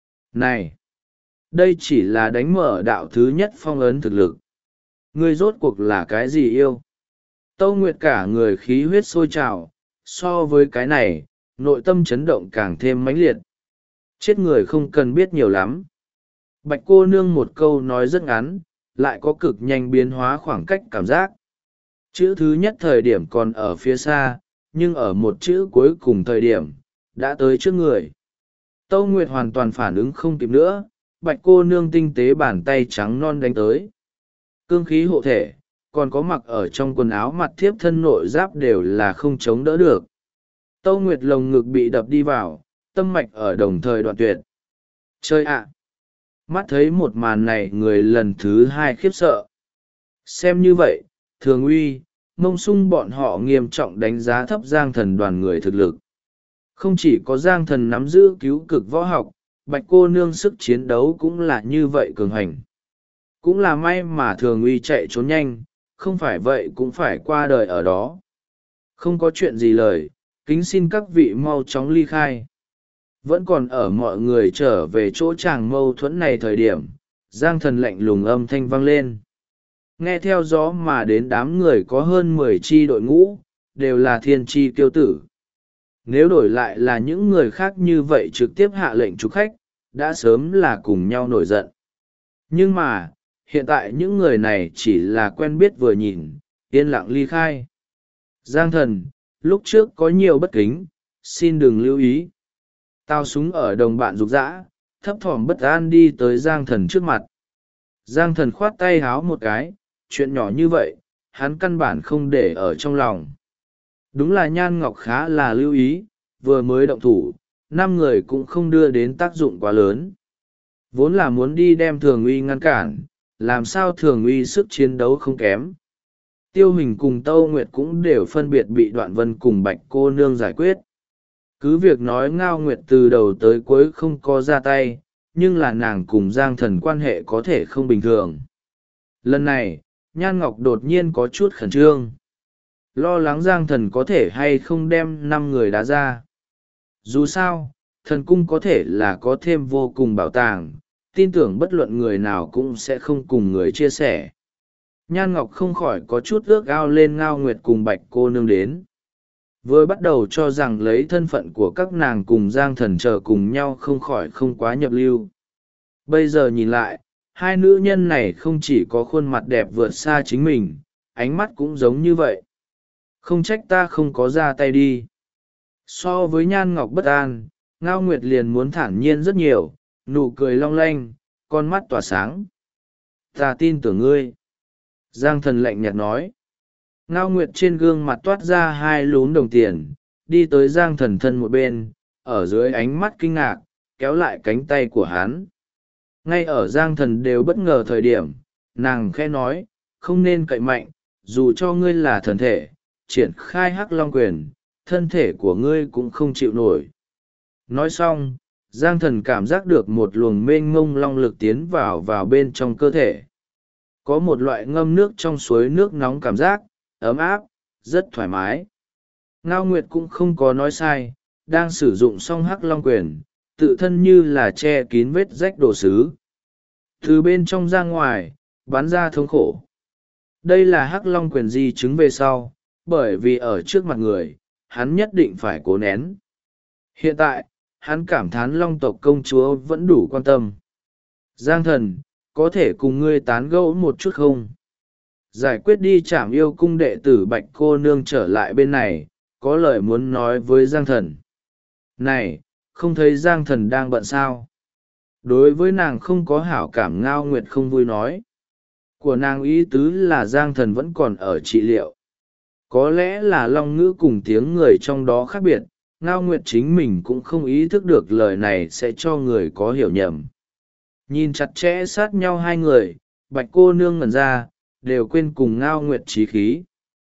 Này! Đây chỉ là đánh mở đạo thứ nhất phong ấn thực lực. Ngươi rốt cuộc là cái gì yêu? Tâu Nguyệt cả người khí huyết sôi trào, so với cái này, nội tâm chấn động càng thêm mãnh liệt. Chết người không cần biết nhiều lắm. Bạch cô nương một câu nói rất ngắn, lại có cực nhanh biến hóa khoảng cách cảm giác. Chữ thứ nhất thời điểm còn ở phía xa, nhưng ở một chữ cuối cùng thời điểm, đã tới trước người. Tâu Nguyệt hoàn toàn phản ứng không kịp nữa, bạch cô nương tinh tế bàn tay trắng non đánh tới. Cương khí hộ thể, còn có mặc ở trong quần áo mặt thiếp thân nội giáp đều là không chống đỡ được. Tâu Nguyệt lồng ngực bị đập đi vào, tâm mạch ở đồng thời đoạn tuyệt. Chơi ạ! Mắt thấy một màn này người lần thứ hai khiếp sợ. Xem như vậy, Thường Uy, Mông Sung bọn họ nghiêm trọng đánh giá thấp Giang Thần đoàn người thực lực. Không chỉ có Giang Thần nắm giữ cứu cực võ học, bạch cô nương sức chiến đấu cũng là như vậy cường hành. Cũng là may mà Thường Uy chạy trốn nhanh, không phải vậy cũng phải qua đời ở đó. Không có chuyện gì lời, kính xin các vị mau chóng ly khai. Vẫn còn ở mọi người trở về chỗ chàng mâu thuẫn này thời điểm, Giang Thần lạnh lùng âm thanh vang lên. Nghe theo gió mà đến đám người có hơn 10 chi đội ngũ, đều là thiên chi kiêu tử. Nếu đổi lại là những người khác như vậy trực tiếp hạ lệnh trục khách, đã sớm là cùng nhau nổi giận. Nhưng mà, hiện tại những người này chỉ là quen biết vừa nhìn, yên lặng ly khai. Giang Thần, lúc trước có nhiều bất kính, xin đừng lưu ý. Tao súng ở đồng bạn rục rã, thấp thỏm bất an đi tới Giang Thần trước mặt. Giang Thần khoát tay háo một cái, chuyện nhỏ như vậy, hắn căn bản không để ở trong lòng. Đúng là Nhan Ngọc khá là lưu ý, vừa mới động thủ, 5 người cũng không đưa đến tác dụng quá lớn. Vốn là muốn đi đem Thường Uy ngăn cản, làm sao Thường Uy sức chiến đấu không kém. Tiêu Hình cùng Tâu Nguyệt cũng đều phân biệt bị Đoạn Vân cùng Bạch cô nương giải quyết. Cứ việc nói Ngao Nguyệt từ đầu tới cuối không có ra tay, nhưng là nàng cùng Giang Thần quan hệ có thể không bình thường. Lần này, Nhan Ngọc đột nhiên có chút khẩn trương. Lo lắng Giang Thần có thể hay không đem 5 người đá ra. Dù sao, thần cung có thể là có thêm vô cùng bảo tàng, tin tưởng bất luận người nào cũng sẽ không cùng người chia sẻ. Nhan Ngọc không khỏi có chút ước ao lên Ngao Nguyệt cùng Bạch cô nương đến. Vừa bắt đầu cho rằng lấy thân phận của các nàng cùng Giang Thần chờ cùng nhau không khỏi không quá nhập lưu. Bây giờ nhìn lại, hai nữ nhân này không chỉ có khuôn mặt đẹp vượt xa chính mình, ánh mắt cũng giống như vậy. Không trách ta không có ra tay đi. So với Nhan Ngọc bất an, Ngao Nguyệt liền muốn thản nhiên rất nhiều, nụ cười long lanh, con mắt tỏa sáng. Ta tin tưởng ngươi. Giang Thần lạnh nhạt nói. Ngao Nguyệt trên gương mặt toát ra 2 lún đồng tiền, đi tới Giang Thần thân một bên, ở dưới ánh mắt kinh ngạc, kéo lại cánh tay của hắn. Ngay ở Giang Thần đều bất ngờ thời điểm, nàng khẽ nói, không nên cậy mạnh, dù cho ngươi là thần thể, triển khai Hắc Long quyền, thân thể của ngươi cũng không chịu nổi. Nói xong, Giang Thần cảm giác được một luồng mênh mông long lực tiến vào bên trong cơ thể. Có một loại ngâm nước trong suối nước nóng cảm giác, ấm áp, rất thoải mái. Ngao Nguyệt cũng không có nói sai, đang sử dụng xong Hắc Long quyền, tự thân như là che kín vết rách đồ sứ. Từ bên trong ra ngoài, bắn ra thống khổ. Đây là Hắc Long quyền di chứng về sau, bởi vì ở trước mặt người, hắn nhất định phải cố nén. Hiện tại, hắn cảm thán Long tộc công chúa vẫn đủ quan tâm. Giang Thần, có thể cùng ngươi tán gẫu một chút không? giải quyết đi trảm yêu cung đệ tử Bạch cô nương trở lại bên này, có lời muốn nói với Giang Thần. Này, không thấy Giang Thần đang bận sao? Đối với nàng không có hảo cảm, Ngao Nguyệt không vui nói. Của nàng ý tứ là Giang Thần vẫn còn ở trị liệu. Có lẽ là long ngữ cùng tiếng người trong đó khác biệt, Ngao Nguyệt chính mình cũng không ý thức được lời này sẽ cho người có hiểu nhầm. Nhìn chặt chẽ sát nhau hai người, Bạch cô nương ngẩn ra, đều quên cùng Ngao Nguyệt chí khí.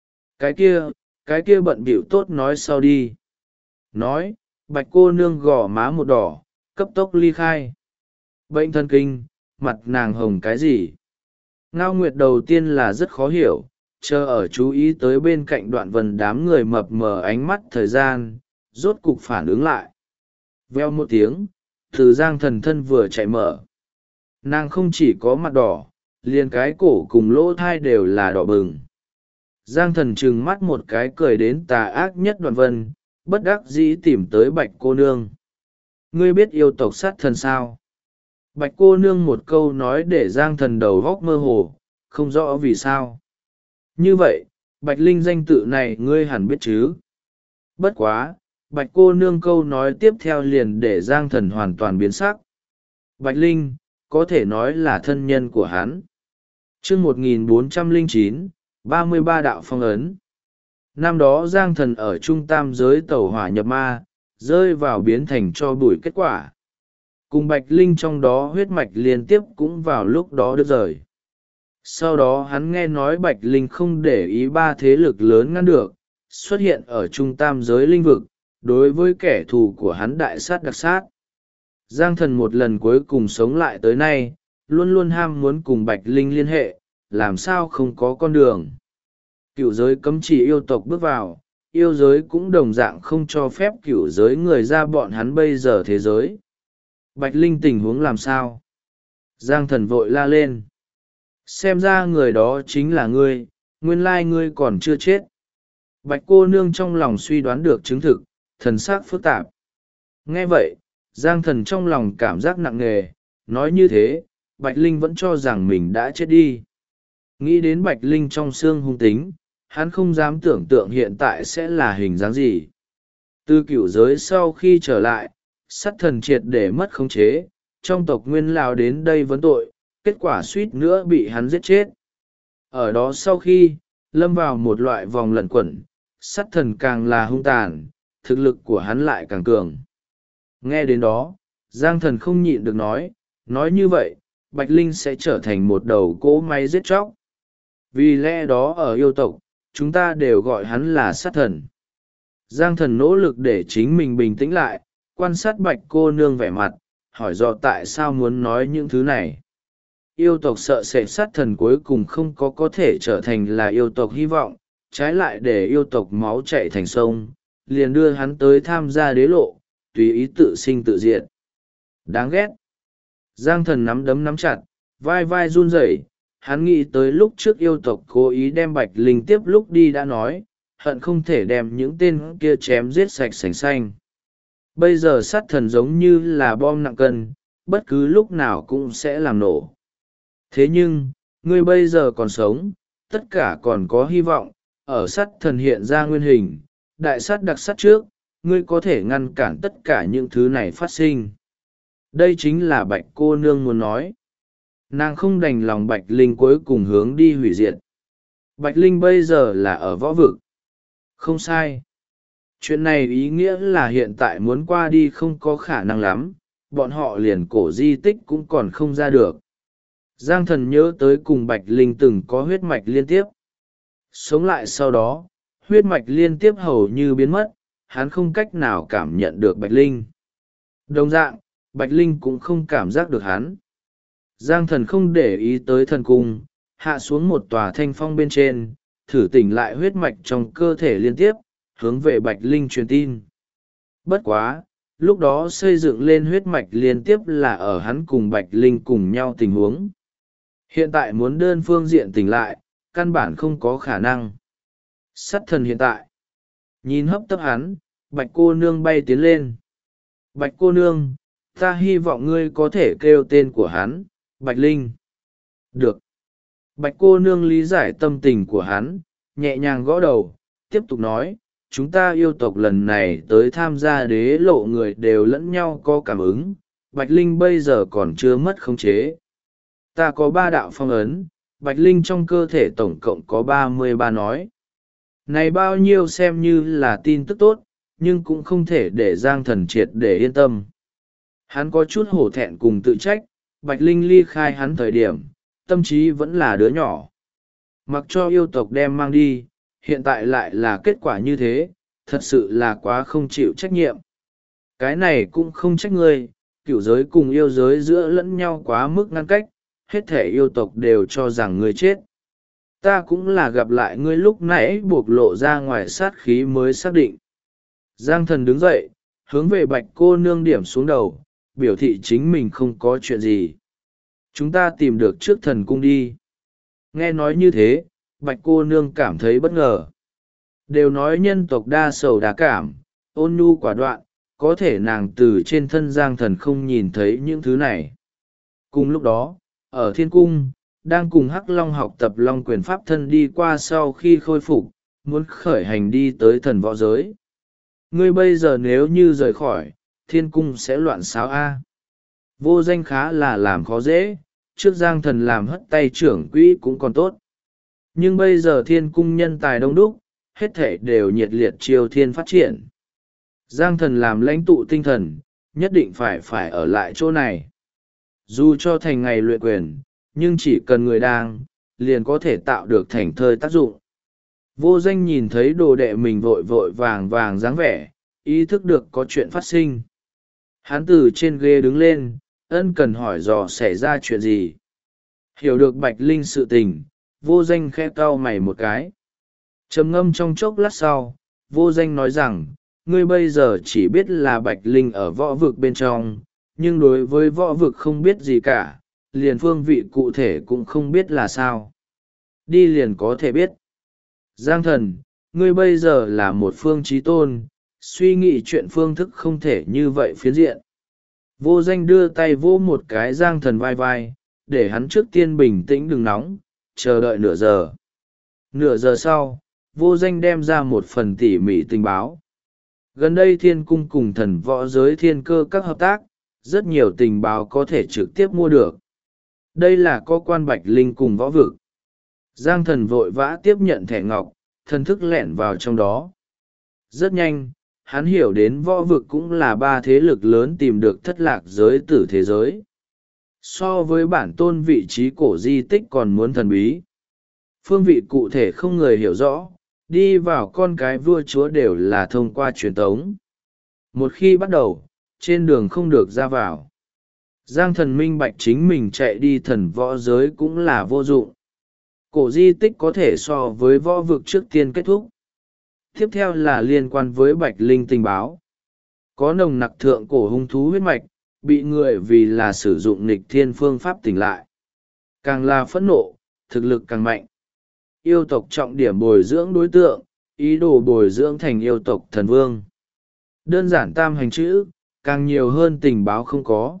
Cái kia bận bịu tốt nói sau đi. Nói, Bạch cô nương gò má một đỏ, cấp tốc ly khai. Bệnh thần kinh, mặt nàng hồng cái gì? Ngao Nguyệt đầu tiên là rất khó hiểu, chờ ở chú ý tới bên cạnh Đoạn Vân đám người mập mờ ánh mắt thời gian, rốt cục phản ứng lại. Veo một tiếng, từ Giang Thần thân vừa chạy mở. Nàng không chỉ có mặt đỏ, liền cái cổ cùng lỗ thai đều là đỏ bừng. Giang Thần trừng mắt một cái cười đến tà ác nhất Đoạn Vân, bất đắc dĩ tìm tới Bạch cô nương. Ngươi biết yêu tộc sát thần sao? Bạch cô nương một câu nói để Giang Thần đầu góc mơ hồ, không rõ vì sao. Như vậy, Bạch Linh danh tự này ngươi hẳn biết chứ? Bất quá, Bạch cô nương câu nói tiếp theo liền để Giang Thần hoàn toàn biến sắc. Bạch Linh, có thể nói là thân nhân của hắn. Chương 1409, 33 đạo phong ấn. Năm đó Giang Thần ở trung tam giới tẩu hỏa nhập ma, rơi vào biến thành cho bụi kết quả. Cùng Bạch Linh trong đó huyết mạch liên tiếp cũng vào lúc đó đứt rời. Sau đó hắn nghe nói Bạch Linh không để ý ba thế lực lớn ngăn được, xuất hiện ở trung tam giới linh vực, đối với kẻ thù của hắn đại sát đặc sát. Giang Thần một lần cuối cùng sống lại tới nay, luôn luôn ham muốn cùng Bạch Linh liên hệ, làm sao không có con đường. Cựu giới cấm chỉ yêu tộc bước vào, yêu giới cũng đồng dạng không cho phép cựu giới người ra bọn hắn bây giờ thế giới. Bạch Linh tình huống làm sao? Giang Thần vội la lên. Xem ra người đó chính là ngươi, nguyên lai ngươi còn chưa chết. Bạch cô nương trong lòng suy đoán được chứng thực, thần sắc phức tạp. Nghe vậy, Giang Thần trong lòng cảm giác nặng nề, nói như thế, Bạch Linh vẫn cho rằng mình đã chết đi. Nghĩ đến Bạch Linh trong xương hung tính, hắn không dám tưởng tượng hiện tại sẽ là hình dáng gì. Từ cửu giới sau khi trở lại, sát thần triệt để mất khống chế, trong tộc Nguyên Lão đến đây vấn tội, kết quả suýt nữa bị hắn giết chết. Ở đó sau khi, lâm vào một loại vòng lẩn quẩn, sát thần càng là hung tàn, thực lực của hắn lại càng cường. Nghe đến đó, Giang Thần không nhịn được nói như vậy, Bạch Linh sẽ trở thành một đầu cỗ máy giết chóc. Vì lẽ đó ở yêu tộc, chúng ta đều gọi hắn là sát thần. Giang Thần nỗ lực để chính mình bình tĩnh lại, quan sát Bạch cô nương vẻ mặt, hỏi dò tại sao muốn nói những thứ này. Yêu tộc sợ sệt sát thần cuối cùng không có thể trở thành là yêu tộc hy vọng, trái lại để yêu tộc máu chạy thành sông, liền đưa hắn tới tham gia đế lộ, tùy ý tự sinh tự diệt. Đáng ghét. Giang Thần nắm đấm nắm chặt, vai vai run rẩy. Hắn nghĩ tới lúc trước yêu tộc cố ý đem Bạch Linh tiếp lúc đi đã nói, hận không thể đem những tên kia chém giết sạch sành xanh. Bây giờ sát thần giống như là bom nặng cân, bất cứ lúc nào cũng sẽ làm nổ. Thế nhưng, ngươi bây giờ còn sống, tất cả còn có hy vọng, ở sát thần hiện ra nguyên hình, đại sát đặc sát trước, ngươi có thể ngăn cản tất cả những thứ này phát sinh. Đây chính là Bạch cô nương muốn nói. Nàng không đành lòng Bạch Linh cuối cùng hướng đi hủy diệt. Bạch Linh bây giờ là ở võ vực. Không sai. Chuyện này ý nghĩa là hiện tại muốn qua đi không có khả năng lắm, bọn họ liền cổ di tích cũng còn không ra được. Giang Thần nhớ tới cùng Bạch Linh từng có huyết mạch liên tiếp. Sống lại sau đó, huyết mạch liên tiếp hầu như biến mất, hắn không cách nào cảm nhận được Bạch Linh. Đồng dạng, Bạch Linh cũng không cảm giác được hắn. Giang Thần không để ý tới thần cung, hạ xuống một tòa thanh phong bên trên, thử tỉnh lại huyết mạch trong cơ thể liên tiếp, hướng về Bạch Linh truyền tin. Bất quá, lúc đó xây dựng lên huyết mạch liên tiếp là ở hắn cùng Bạch Linh cùng nhau tình huống. Hiện tại muốn đơn phương diện tỉnh lại, căn bản không có khả năng. Sát thần hiện tại. Nhìn hấp tấp hắn, Bạch cô nương bay tiến lên. Bạch cô nương, ta hy vọng ngươi có thể kêu tên của hắn, Bạch Linh. Được. Bạch cô nương lý giải tâm tình của hắn, nhẹ nhàng gõ đầu, tiếp tục nói, chúng ta yêu tộc lần này tới tham gia đế lộ người đều lẫn nhau có cảm ứng, Bạch Linh bây giờ còn chưa mất khống chế. Ta có 3 đạo phong ấn, Bạch Linh trong cơ thể tổng cộng có 33 nói. Này bao nhiêu xem như là tin tức tốt, nhưng cũng không thể để Giang Thần triệt để yên tâm. Hắn có chút hổ thẹn cùng tự trách, Bạch Linh ly khai hắn thời điểm, tâm trí vẫn là đứa nhỏ. Mặc cho yêu tộc đem mang đi, hiện tại lại là kết quả như thế, thật sự là quá không chịu trách nhiệm. Cái này cũng không trách ngươi, cửu giới cùng yêu giới giữa lẫn nhau quá mức ngăn cách, hết thể yêu tộc đều cho rằng ngươi chết. Ta cũng là gặp lại ngươi lúc nãy buộc lộ ra ngoài sát khí mới xác định. Giang Thần đứng dậy, hướng về Bạch cô nương điểm xuống đầu, biểu thị chính mình không có chuyện gì. Chúng ta tìm được trước thần cung đi. Nghe nói như thế, Bạch cô nương cảm thấy bất ngờ. Đều nói nhân tộc đa sầu đa cảm, ôn nhu quả đoạn, có thể nàng từ trên thân Giang Thần không nhìn thấy những thứ này. Cùng lúc đó, ở thiên cung, đang cùng Hắc Long học tập Long quyền pháp thân đi qua sau khi khôi phục, muốn khởi hành đi tới thần võ giới. Ngươi bây giờ nếu như rời khỏi, thiên cung sẽ loạn xáo A. Vô Danh khá là làm khó dễ, trước Giang Thần làm hất tay trưởng quỹ cũng còn tốt. Nhưng bây giờ thiên cung nhân tài đông đúc, hết thể đều nhiệt liệt chiêu thiên phát triển. Giang Thần làm lãnh tụ tinh thần, nhất định phải ở lại chỗ này. Dù cho thành ngày luyện quyền, nhưng chỉ cần người đang, liền có thể tạo được thành thơi tác dụng. Vô Danh nhìn thấy đồ đệ mình vội vội vàng vàng dáng vẻ, ý thức được có chuyện phát sinh. Hắn từ trên ghế đứng lên, ân cần hỏi dò xảy ra chuyện gì. Hiểu được Bạch Linh sự tình, Vô Danh khẽ cau mày một cái. Trầm ngâm trong chốc lát sau, Vô Danh nói rằng, ngươi bây giờ chỉ biết là Bạch Linh ở võ vực bên trong, nhưng đối với võ vực không biết gì cả, liền phương vị cụ thể cũng không biết là sao. Đi liền có thể biết. Giang Thần, ngươi bây giờ là một phương trí tôn, suy nghĩ chuyện phương thức không thể như vậy phiến diện. Vô Danh đưa tay vỗ một cái Giang Thần vai vai, để hắn trước tiên bình tĩnh đừng nóng, chờ đợi nửa giờ. Nửa giờ sau, Vô Danh đem ra một phần tỉ mỉ tình báo. Gần đây thiên cung cùng thần võ giới thiên cơ các hợp tác, rất nhiều tình báo có thể trực tiếp mua được. Đây là có quan Bạch Linh cùng võ vực. Giang Thần vội vã tiếp nhận thẻ ngọc, thần thức lẹn vào trong đó. Rất nhanh, hắn hiểu đến võ vực cũng là 3 thế lực lớn tìm được thất lạc giới tử thế giới. So với bản tôn vị trí cổ di tích còn muốn thần bí. Phương vị cụ thể không người hiểu rõ, đi vào con cái vua chúa đều là thông qua truyền tống. Một khi bắt đầu, trên đường không được ra vào. Giang Thần minh bạch chính mình chạy đi thần võ giới cũng là vô dụng. Cổ di tích có thể so với võ vực trước tiên kết thúc. Tiếp theo là liên quan với Bạch Linh tình báo. Có nồng nặc thượng cổ hung thú huyết mạch, bị người vì là sử dụng nghịch thiên phương pháp tỉnh lại. Càng là phẫn nộ, thực lực càng mạnh. Yêu tộc trọng điểm bồi dưỡng đối tượng, ý đồ bồi dưỡng thành yêu tộc thần vương. Đơn giản tam hành chữ, càng nhiều hơn tình báo không có.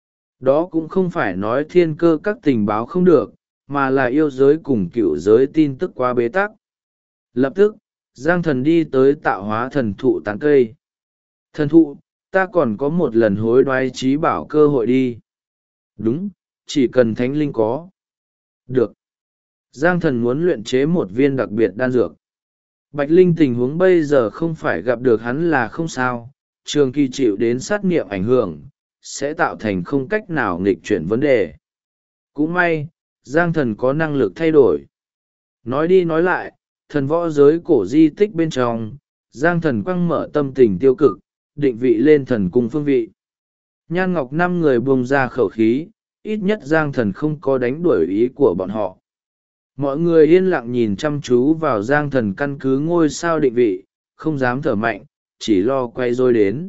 Đó cũng không phải nói thiên cơ các tình báo không được, mà là yêu giới cùng cựu giới tin tức quá bế tắc. Lập tức, Giang Thần đi tới tạo hóa thần thụ tán cây. Thần thụ, ta còn có một lần hối đoái trí bảo cơ hội đi. Đúng, chỉ cần thánh linh có. Được. Giang Thần muốn luyện chế một viên đặc biệt đan dược. Bạch Linh tình huống bây giờ không phải gặp được hắn là không sao, trường kỳ chịu đến sát niệm ảnh hưởng, sẽ tạo thành không cách nào nghịch chuyển vấn đề. Cũng may, Giang Thần có năng lực thay đổi. Nói đi nói lại, thần võ giới cổ di tích bên trong, Giang Thần quăng mở tâm tình tiêu cực, định vị lên thần cung phương vị. Nhan Ngọc 5 người buông ra khẩu khí, ít nhất Giang Thần không có đánh đuổi ý của bọn họ. Mọi người yên lặng nhìn chăm chú vào Giang Thần căn cứ ngôi sao định vị, không dám thở mạnh, chỉ lo quay rồi đến.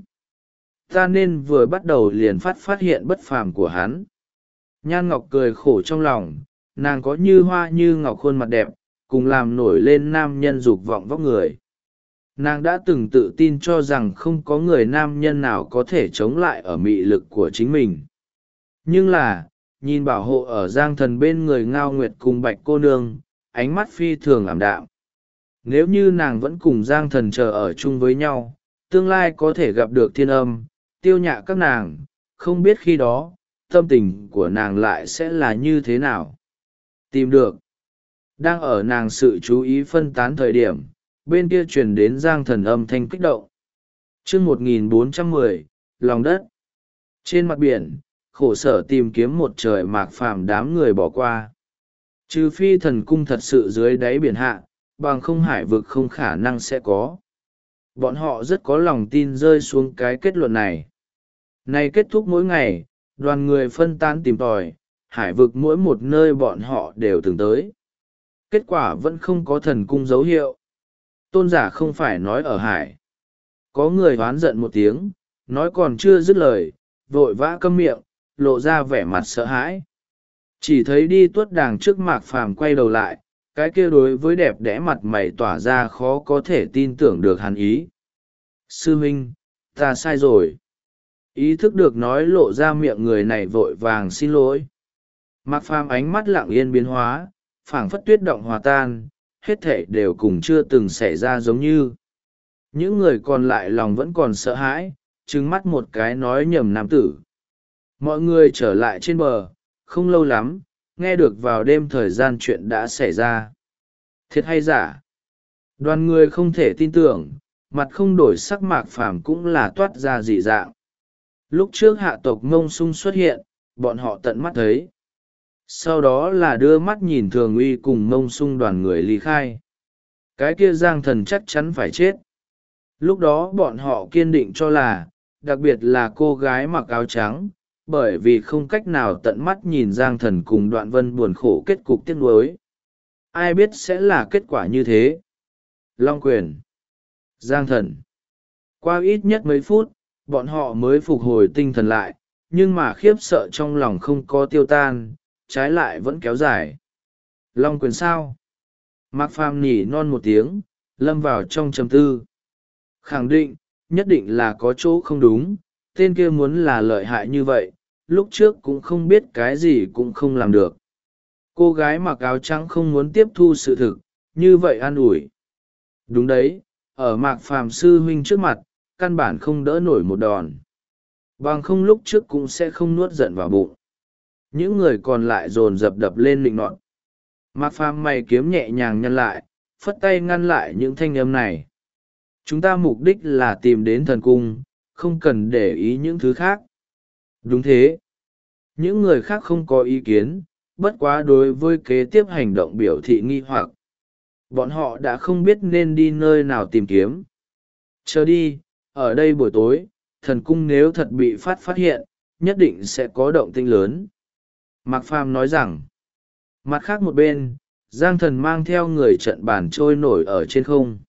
Ta nên vừa bắt đầu liền phát hiện bất phàm của hắn. Nhan Ngọc cười khổ trong lòng, nàng có như hoa như ngọc khuôn mặt đẹp, cùng làm nổi lên nam nhân dục vọng vóc người. Nàng đã từng tự tin cho rằng không có người nam nhân nào có thể chống lại ở mị lực của chính mình. Nhưng là, nhìn bảo hộ ở Giang Thần bên người Ngao Nguyệt cùng Bạch cô nương, ánh mắt phi thường ảm đạm. Nếu như nàng vẫn cùng Giang Thần chờ ở chung với nhau, tương lai có thể gặp được Thiên Âm, Tiêu Nhạ các nàng, không biết khi đó, tâm tình của nàng lại sẽ là như thế nào. Tìm được. Đang ở nàng sự chú ý phân tán thời điểm, bên kia truyền đến Giang Thần âm thanh kích động. Chương 1410, lòng đất. Trên mặt biển, khổ sở tìm kiếm một trời mạc phàm đám người bỏ qua. Trừ phi thần cung thật sự dưới đáy biển hạ, bằng không hải vực không khả năng sẽ có. Bọn họ rất có lòng tin rơi xuống cái kết luận này. Này kết thúc mỗi ngày, đoàn người phân tán tìm tòi, hải vực mỗi một nơi bọn họ đều từng tới. Kết quả vẫn không có thần cung dấu hiệu. Tôn giả không phải nói ở hải. Có người oán giận một tiếng, nói còn chưa dứt lời, vội vã câm miệng, lộ ra vẻ mặt sợ hãi. Chỉ thấy đi tuốt đàng trước Mạc Phàm quay đầu lại, cái kia đối với đẹp đẽ mặt mày tỏa ra khó có thể tin tưởng được hàn ý. Sư huynh, ta sai rồi. Ý thức được nói lộ ra miệng người này vội vàng xin lỗi. Mạc Phàm ánh mắt lặng yên biến hóa, phảng phất tuyết động hòa tan, hết thảy đều cùng chưa từng xảy ra giống như. Những người còn lại lòng vẫn còn sợ hãi, trừng mắt một cái nói nhầm nam tử. Mọi người trở lại trên bờ, không lâu lắm, nghe được vào đêm thời gian chuyện đã xảy ra. Thiệt hay giả? Đoàn người không thể tin tưởng, mặt không đổi sắc Mạc Phàm cũng là toát ra dị dạng. Lúc trước hạ tộc Mông Sung xuất hiện, bọn họ tận mắt thấy. Sau đó là đưa mắt nhìn Thường Uy cùng Mông Sung đoàn người ly khai. Cái kia Giang Thần chắc chắn phải chết. Lúc đó bọn họ kiên định cho là, đặc biệt là cô gái mặc áo trắng, bởi vì không cách nào tận mắt nhìn Giang Thần cùng Đoạn Vân buồn khổ kết cục tiếc nuối. Ai biết sẽ là kết quả như thế? Long Quyền, Giang Thần. Qua ít nhất mấy phút, bọn họ mới phục hồi tinh thần lại, nhưng mà khiếp sợ trong lòng không có tiêu tan, trái lại vẫn kéo dài. Long Quyền sao? Mạc Phàm nhỉ non một tiếng, lâm vào trong trầm tư. Khẳng định, nhất định là có chỗ không đúng, tên kia muốn là lợi hại như vậy, lúc trước cũng không biết cái gì cũng không làm được. Cô gái mặc áo trắng không muốn tiếp thu sự thực, như vậy an ủi. Đúng đấy, ở Mạc Phàm sư huynh trước mặt, căn bản không đỡ nổi một đòn. Bằng không lúc trước cũng sẽ không nuốt giận vào bụng. Những người còn lại dồn dập đập lên nịnh nọt. Mạc Phàm mày kiếm nhẹ nhàng nhăn lại, phất tay ngăn lại những thanh âm này. Chúng ta mục đích là tìm đến thần cung, không cần để ý những thứ khác. Đúng thế. Những người khác không có ý kiến, bất quá đối với kế tiếp hành động biểu thị nghi hoặc. Bọn họ đã không biết nên đi nơi nào tìm kiếm. Chờ đi, ở đây buổi tối, thần cung nếu thật bị phát hiện, nhất định sẽ có động tĩnh lớn. Mạc Phàm nói rằng, mặt khác một bên, Giang Thần mang theo người trận bàn trôi nổi ở trên không.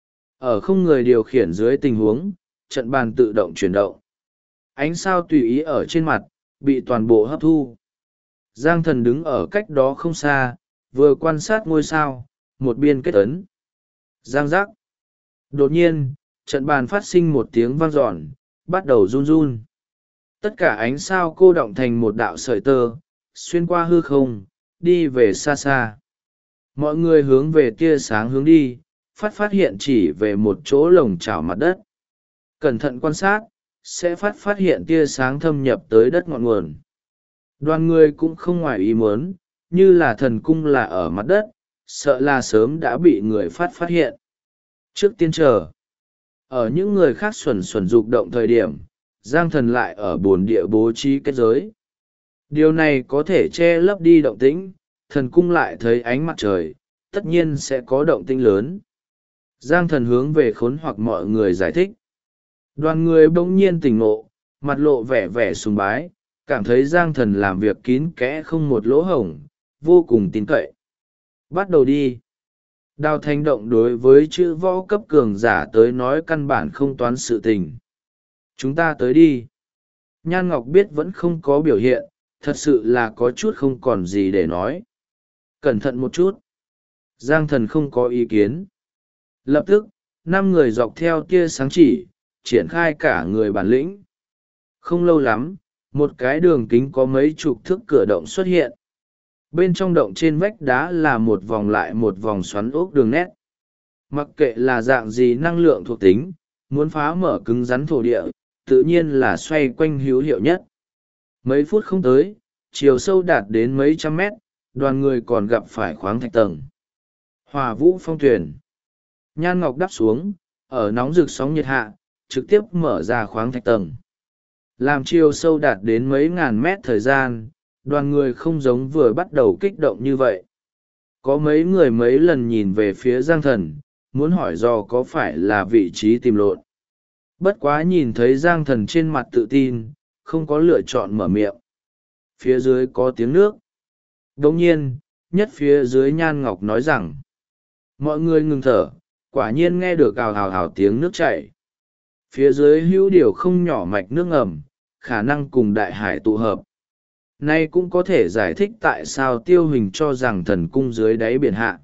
Ở không người điều khiển dưới tình huống, trận bàn tự động chuyển động. Ánh sao tùy ý ở trên mặt, bị toàn bộ hấp thu. Giang Thần đứng ở cách đó không xa, vừa quan sát ngôi sao, một biên kết ấn. Giang giác. Đột nhiên, trận bàn phát sinh một tiếng vang dọn, bắt đầu run run. Tất cả ánh sao cô động thành một đạo sợi tơ, xuyên qua hư không, đi về xa xa. Mọi người hướng về tia sáng hướng đi, phát hiện chỉ về một chỗ lồng chảo mặt đất. Cẩn thận quan sát, sẽ phát hiện tia sáng thâm nhập tới đất ngọn nguồn. Đoàn người cũng không ngoài ý muốn, như là thần cung là ở mặt đất, sợ là sớm đã bị người phát hiện. Trước tiên chờ. Ở những người khác xuẩn dục động thời điểm, Giang Thần lại ở bồn địa bố trí kết giới. Điều này có thể che lấp đi động tĩnh, thần cung lại thấy ánh mặt trời, tất nhiên sẽ có động tĩnh lớn. Giang Thần hướng về khốn hoặc mọi người giải thích. Đoàn người bỗng nhiên tỉnh ngộ, mặt lộ vẻ sùng bái, cảm thấy Giang Thần làm việc kín kẽ không một lỗ hổng, vô cùng tin cậy. Bắt đầu đi. Đào Thanh Động đối với chữ võ cấp cường giả tới nói căn bản không toán sự tình. Chúng ta tới đi. Nhan Ngọc biết vẫn không có biểu hiện, thật sự là có chút không còn gì để nói. Cẩn thận một chút. Giang Thần không có ý kiến. Lập tức, 5 người dọc theo tia sáng chỉ, triển khai cả người bản lĩnh. Không lâu lắm, Một cái đường kính có mấy chục thước cửa động xuất hiện. Bên trong động trên vách đá là một vòng lại một vòng xoắn ốc đường nét. Mặc kệ là dạng gì năng lượng thuộc tính, muốn phá mở cứng rắn thổ địa, tự nhiên là xoay quanh hữu hiệu nhất. Mấy phút không tới, chiều sâu đạt đến mấy trăm mét, đoàn người còn gặp phải khoáng thạch tầng. Hỏa vũ phong thuyền. Nhan ngọc đắp xuống, ở nóng rực sóng nhiệt hạ, trực tiếp mở ra khoáng thạch tầng. Làm chiều sâu đạt đến mấy ngàn mét thời gian, đoàn người không giống vừa bắt đầu kích động như vậy. Có mấy người mấy lần nhìn về phía Giang Thần, muốn hỏi dò có phải là vị trí tìm lộn. Bất quá nhìn thấy Giang Thần trên mặt tự tin, không có lựa chọn mở miệng. Phía dưới có tiếng nước. Đồng nhiên, nhất phía dưới Nhan Ngọc nói rằng, mọi người ngừng thở, quả nhiên nghe được ào ào ào tiếng nước chảy. Phía dưới hữu điều không nhỏ mạch nước ngầm, khả năng cùng đại hải tụ hợp. Nay cũng có thể giải thích tại sao Tiêu Hình cho rằng thần cung dưới đáy biển hạ.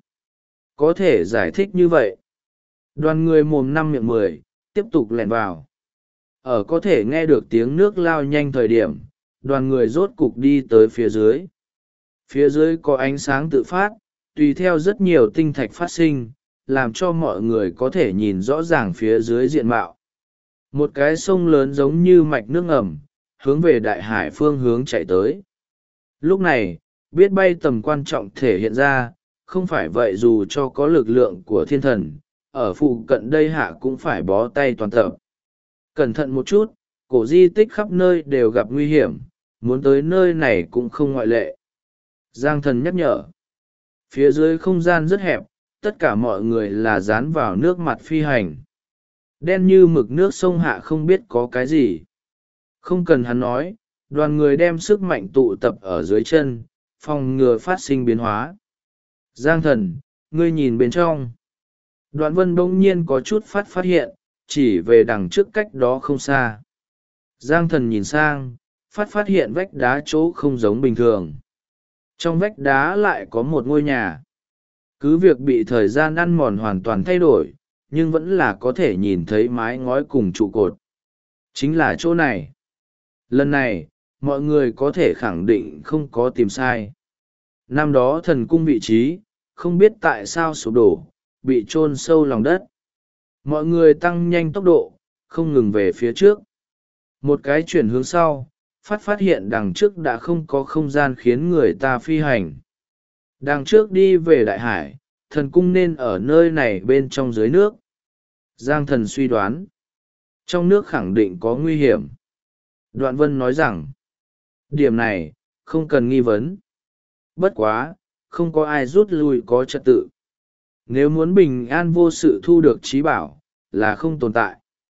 Có thể giải thích như vậy. Đoàn người mồm năm miệng mười, tiếp tục lẻn vào. Ở có thể nghe được tiếng nước lao nhanh thời điểm, đoàn người rốt cục đi tới phía dưới. Phía dưới có ánh sáng tự phát, tùy theo rất nhiều tinh thạch phát sinh, làm cho mọi người có thể nhìn rõ ràng phía dưới diện mạo. Một cái sông lớn giống như mạch nước ngầm, hướng về đại hải phương hướng chạy tới. Lúc này, biết bay tầm quan trọng thể hiện ra, không phải vậy dù cho có lực lượng của thiên thần, ở phụ cận đây hạ cũng phải bó tay toàn tập. Cẩn thận một chút, cổ di tích khắp nơi đều gặp nguy hiểm, muốn tới nơi này cũng không ngoại lệ. Giang Thần nhắc nhở. Phía dưới không gian rất hẹp, tất cả mọi người là dán vào nước mặt phi hành. Đen như mực nước sông hạ không biết có cái gì. Không cần hắn nói, đoàn người đem sức mạnh tụ tập ở dưới chân, phòng ngừa phát sinh biến hóa. Giang Thần, ngươi nhìn bên trong. Đoạn Vân bỗng nhiên có chút phát hiện, chỉ về đằng trước cách đó không xa. Giang Thần nhìn sang, phát hiện vách đá chỗ không giống bình thường. Trong vách đá lại có một ngôi nhà. Cứ việc bị thời gian ăn mòn hoàn toàn thay đổi, nhưng vẫn là có thể nhìn thấy mái ngói cùng trụ cột. Chính là chỗ này. Lần này, mọi người có thể khẳng định không có tìm sai. Năm đó thần cung vị trí, không biết tại sao sụp đổ, bị chôn sâu lòng đất. Mọi người tăng nhanh tốc độ, không ngừng về phía trước. Một cái chuyển hướng sau, phát hiện đằng trước đã không có không gian khiến người ta phi hành. Đằng trước đi về đại hải, thần cung nên ở nơi này bên trong dưới nước. Giang Thần suy đoán, trong nước khẳng định có nguy hiểm. Đoạn Vân nói rằng, điểm này, không cần nghi vấn. Bất quá, không có ai rút lui có trật tự. Nếu muốn bình an vô sự thu được trí bảo, là không tồn tại.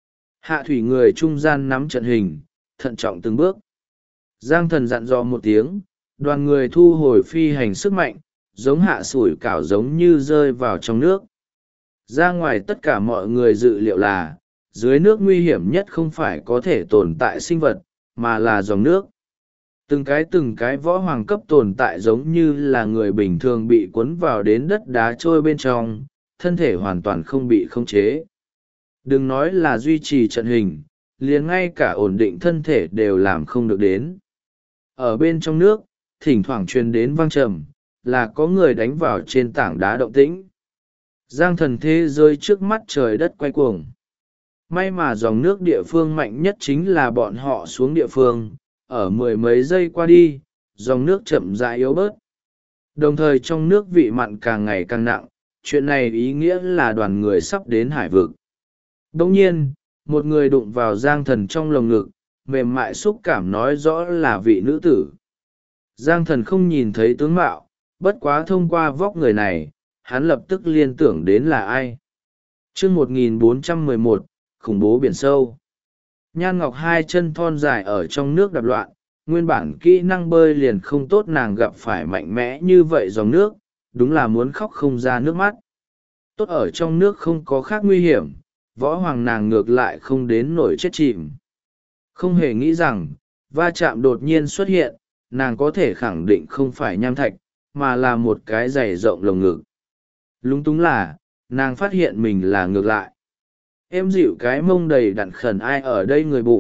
Hạ thủy người trung gian nắm trận hình, thận trọng từng bước. Giang Thần dặn dò một tiếng, đoàn người thu hồi phi hành sức mạnh, giống hạ sủi cảo giống như rơi vào trong nước. Ra ngoài tất cả mọi người dự liệu là, dưới nước nguy hiểm nhất không phải có thể tồn tại sinh vật, mà là dòng nước. Từng cái võ hoàng cấp tồn tại giống như là người bình thường bị cuốn vào đến đất đá trôi bên trong, thân thể hoàn toàn không bị khống chế. Đừng nói là duy trì trận hình, liền ngay cả ổn định thân thể đều làm không được đến. Ở bên trong nước, thỉnh thoảng truyền đến vang trầm, là có người đánh vào trên tảng đá động tĩnh. Giang Thần thế rơi trước mắt trời đất quay cuồng. May mà dòng nước địa phương mạnh nhất chính là bọn họ xuống địa phương, ở mười mấy giây qua đi, dòng nước chậm rãi yếu bớt. Đồng thời trong nước vị mặn càng ngày càng nặng, chuyện này ý nghĩa là đoàn người sắp đến hải vực. Đồng nhiên, một người đụng vào Giang Thần trong lồng ngực, mềm mại xúc cảm nói rõ là vị nữ tử. Giang Thần không nhìn thấy tướng mạo, bất quá thông qua vóc người này, hắn lập tức liên tưởng đến là ai. Chương 1411, khủng bố biển sâu. Nhan Ngọc hai chân thon dài ở trong nước đạp loạn, nguyên bản kỹ năng bơi liền không tốt, nàng gặp phải mạnh mẽ như vậy dòng nước, đúng là muốn khóc không ra nước mắt. Tốt ở trong nước không có khác nguy hiểm, võ hoàng nàng ngược lại không đến nổi chết chìm. Không hề nghĩ rằng, va chạm đột nhiên xuất hiện, nàng có thể khẳng định không phải nham thạch, mà là một cái giày rộng lồng ngực. Lúng túng là, nàng phát hiện mình là ngược lại. Em dịu cái mông đầy đặn khẩn ai ở đây người bụng,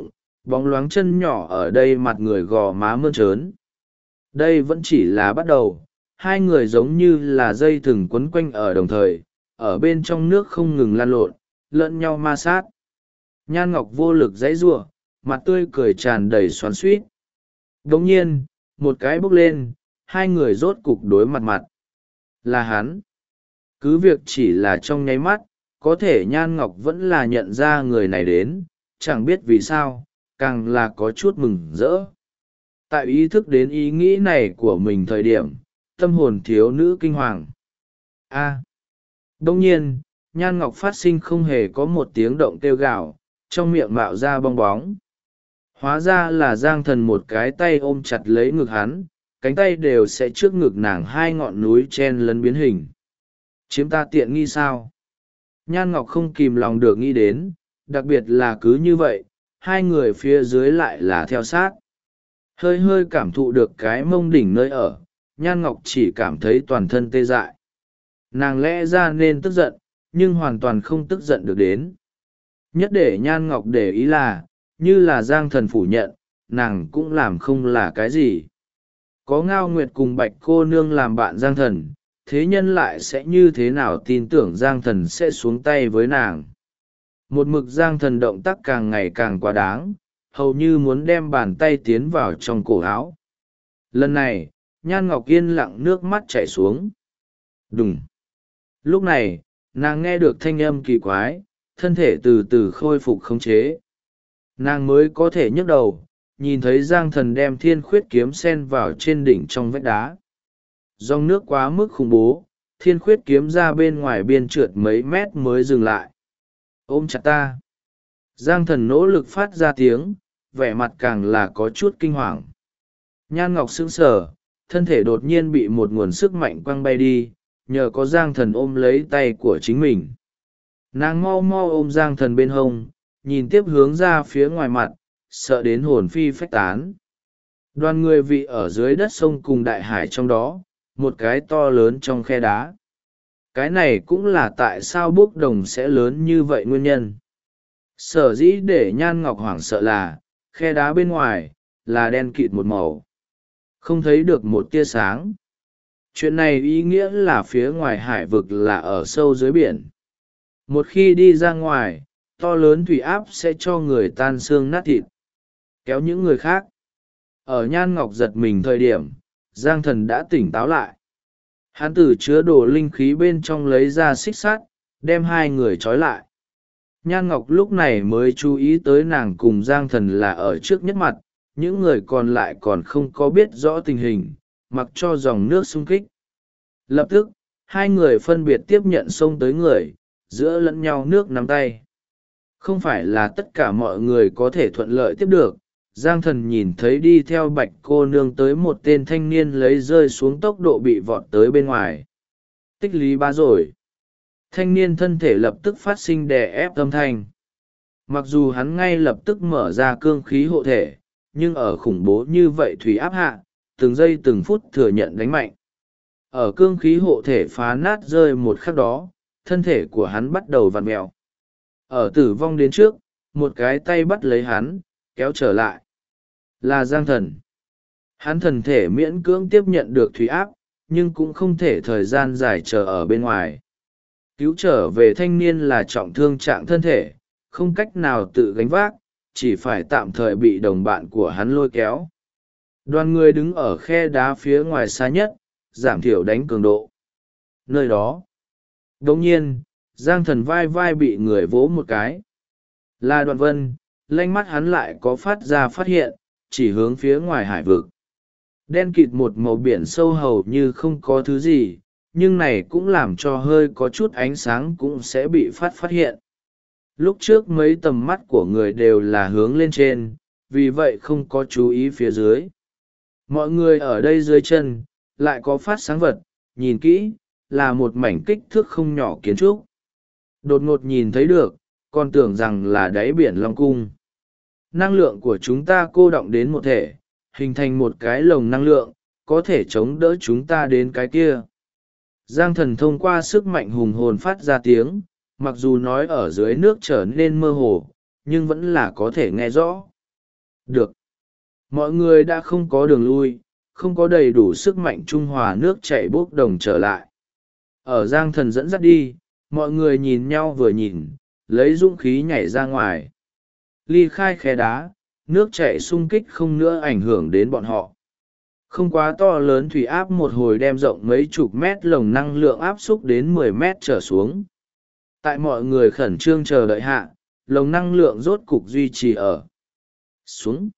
bóng loáng chân nhỏ ở đây, mặt người gò má mơn trớn. Đây vẫn chỉ là bắt đầu, hai người giống như là dây thừng quấn quanh ở đồng thời, ở bên trong nước không ngừng lan lộn, lẫn nhau ma sát. Nhan Ngọc vô lực dãy giụa, mặt tươi cười tràn đầy xoắn xuýt. Đống nhiên, một cái bốc lên, hai người rốt cục đối mặt mặt. Là hắn. Cứ việc chỉ là trong nháy mắt, có thể Nhan Ngọc vẫn là nhận ra người này đến, chẳng biết vì sao, càng là có chút mừng rỡ. Tại ý thức đến ý nghĩ này của mình thời điểm, tâm hồn thiếu nữ kinh hoàng. Đông nhiên, Nhan Ngọc phát sinh không hề có một tiếng động kêu gào, trong miệng mạo ra bong bóng. Hóa ra là Giang Thần một cái tay ôm chặt lấy ngực hắn, cánh tay đều sẽ trước ngực nàng hai ngọn núi chen lấn biến hình. Chiếm ta tiện nghi sao? Nhan Ngọc không kìm lòng được nghĩ đến, đặc biệt là cứ như vậy, hai người phía dưới lại là theo sát. Hơi hơi cảm thụ được cái mông đỉnh nơi ở, Nhan Ngọc chỉ cảm thấy toàn thân tê dại. Nàng lẽ ra nên tức giận, nhưng hoàn toàn không tức giận được đến. Nhất để Nhan Ngọc để ý là, như là Giang Thần phủ nhận, nàng cũng làm không là cái gì. Có Ngao Nguyệt cùng Bạch cô nương làm bạn Giang Thần, thế nhân lại sẽ như thế nào tin tưởng Giang Thần sẽ xuống tay với nàng. Một mực Giang Thần động tác càng ngày càng quá đáng, hầu như muốn đem bàn tay tiến vào trong cổ áo. Lần này, Nhan Ngọc yên lặng nước mắt chảy xuống. Đùng! Lúc này, nàng nghe được thanh âm kỳ quái, thân thể từ từ khôi phục khống chế. Nàng mới có thể nhấc đầu, nhìn thấy Giang Thần đem thiên khuyết kiếm sen vào trên đỉnh trong vách đá. Dòng nước quá mức khủng bố, thiên khuyết kiếm ra bên ngoài biên trượt mấy mét mới dừng lại. Ôm chặt ta! Giang Thần nỗ lực phát ra tiếng, vẻ mặt càng là có chút kinh hoàng. Nhan Ngọc sững sờ, thân thể đột nhiên bị một nguồn sức mạnh quăng bay đi, nhờ có Giang Thần ôm lấy tay của chính mình. Nàng mau mau ôm Giang Thần bên hông, nhìn tiếp hướng ra phía ngoài mặt, sợ đến hồn phi phách tán. Đoàn người vị ở dưới đất sông cùng đại hải trong đó, một cái to lớn trong khe đá. Cái này cũng là tại sao bốc đồng sẽ lớn như vậy nguyên nhân. Sở dĩ để Nhan Ngọc hoảng sợ là, khe đá bên ngoài, là đen kịt một màu. Không thấy được một tia sáng. Chuyện này ý nghĩa là phía ngoài hải vực là ở sâu dưới biển. Một khi đi ra ngoài, to lớn thủy áp sẽ cho người tan xương nát thịt. Kéo những người khác. Ở Nhan Ngọc giật mình thời điểm, Giang Thần đã tỉnh táo lại. Hắn từ chứa đồ linh khí bên trong lấy ra xích sắt, đem hai người trói lại. Nhan Ngọc lúc này mới chú ý tới nàng cùng Giang Thần là ở trước nhất mặt, những người còn lại còn không có biết rõ tình hình, mặc cho dòng nước xung kích. Lập tức, hai người phân biệt tiếp nhận xông tới người, giữa lẫn nhau nước nắm tay. Không phải là tất cả mọi người có thể thuận lợi tiếp được. Giang Thần nhìn thấy đi theo Bạch cô nương tới một tên thanh niên lấy rơi xuống tốc độ bị vọt tới bên ngoài. Tích lý ba rồi. Thanh niên thân thể lập tức phát sinh đè ép âm thanh. Mặc dù hắn ngay lập tức mở ra cương khí hộ thể, nhưng ở khủng bố như vậy thủy áp hạ, từng giây từng phút thừa nhận đánh mạnh. Ở cương khí hộ thể phá nát rơi một khắc đó, thân thể của hắn bắt đầu vặn mèo. Ở tử vong đến trước, một cái tay bắt lấy hắn, kéo trở lại. Là Giang Thần. Hắn thần thể miễn cưỡng tiếp nhận được thủy áp, nhưng cũng không thể thời gian dài chờ ở bên ngoài. Cứu trở về thanh niên là trọng thương trạng thân thể, không cách nào tự gánh vác, chỉ phải tạm thời bị đồng bạn của hắn lôi kéo. Đoàn người đứng ở khe đá phía ngoài xa nhất, giảm thiểu đánh cường độ. Nơi đó, đồng nhiên, Giang Thần vai vai bị người vỗ một cái. Là Đoạn Vân, lanh mắt hắn lại có phát ra phát hiện, chỉ hướng phía ngoài hải vực. Đen kịt một màu biển sâu hầu như không có thứ gì, nhưng này cũng làm cho hơi có chút ánh sáng cũng sẽ bị phát hiện. Lúc trước mấy tầm mắt của người đều là hướng lên trên, vì vậy không có chú ý phía dưới. Mọi người ở đây dưới chân, lại có phát sáng vật, nhìn kỹ, là một mảnh kích thước không nhỏ kiến trúc. Đột ngột nhìn thấy được, còn tưởng rằng là đáy biển Long Cung. Năng lượng của chúng ta cô đọng đến một thể, hình thành một cái lồng năng lượng, có thể chống đỡ chúng ta đến cái kia. Giang Thần thông qua sức mạnh hùng hồn phát ra tiếng, mặc dù nói ở dưới nước trở nên mơ hồ, nhưng vẫn là có thể nghe rõ. Được. Mọi người đã không có đường lui, không có đầy đủ sức mạnh trung hòa nước chảy bốc đồng trở lại. Ở Giang Thần dẫn dắt đi, mọi người nhìn nhau vừa nhìn, lấy dũng khí nhảy ra ngoài. Ly khai khe đá, nước chảy xung kích không nữa ảnh hưởng đến bọn họ. Không quá to lớn, thủy áp một hồi đem rộng mấy chục mét lồng năng lượng áp xúc đến 10 mét trở xuống. Tại mọi người khẩn trương chờ đợi hạ, lồng năng lượng rốt cục duy trì ở xuống.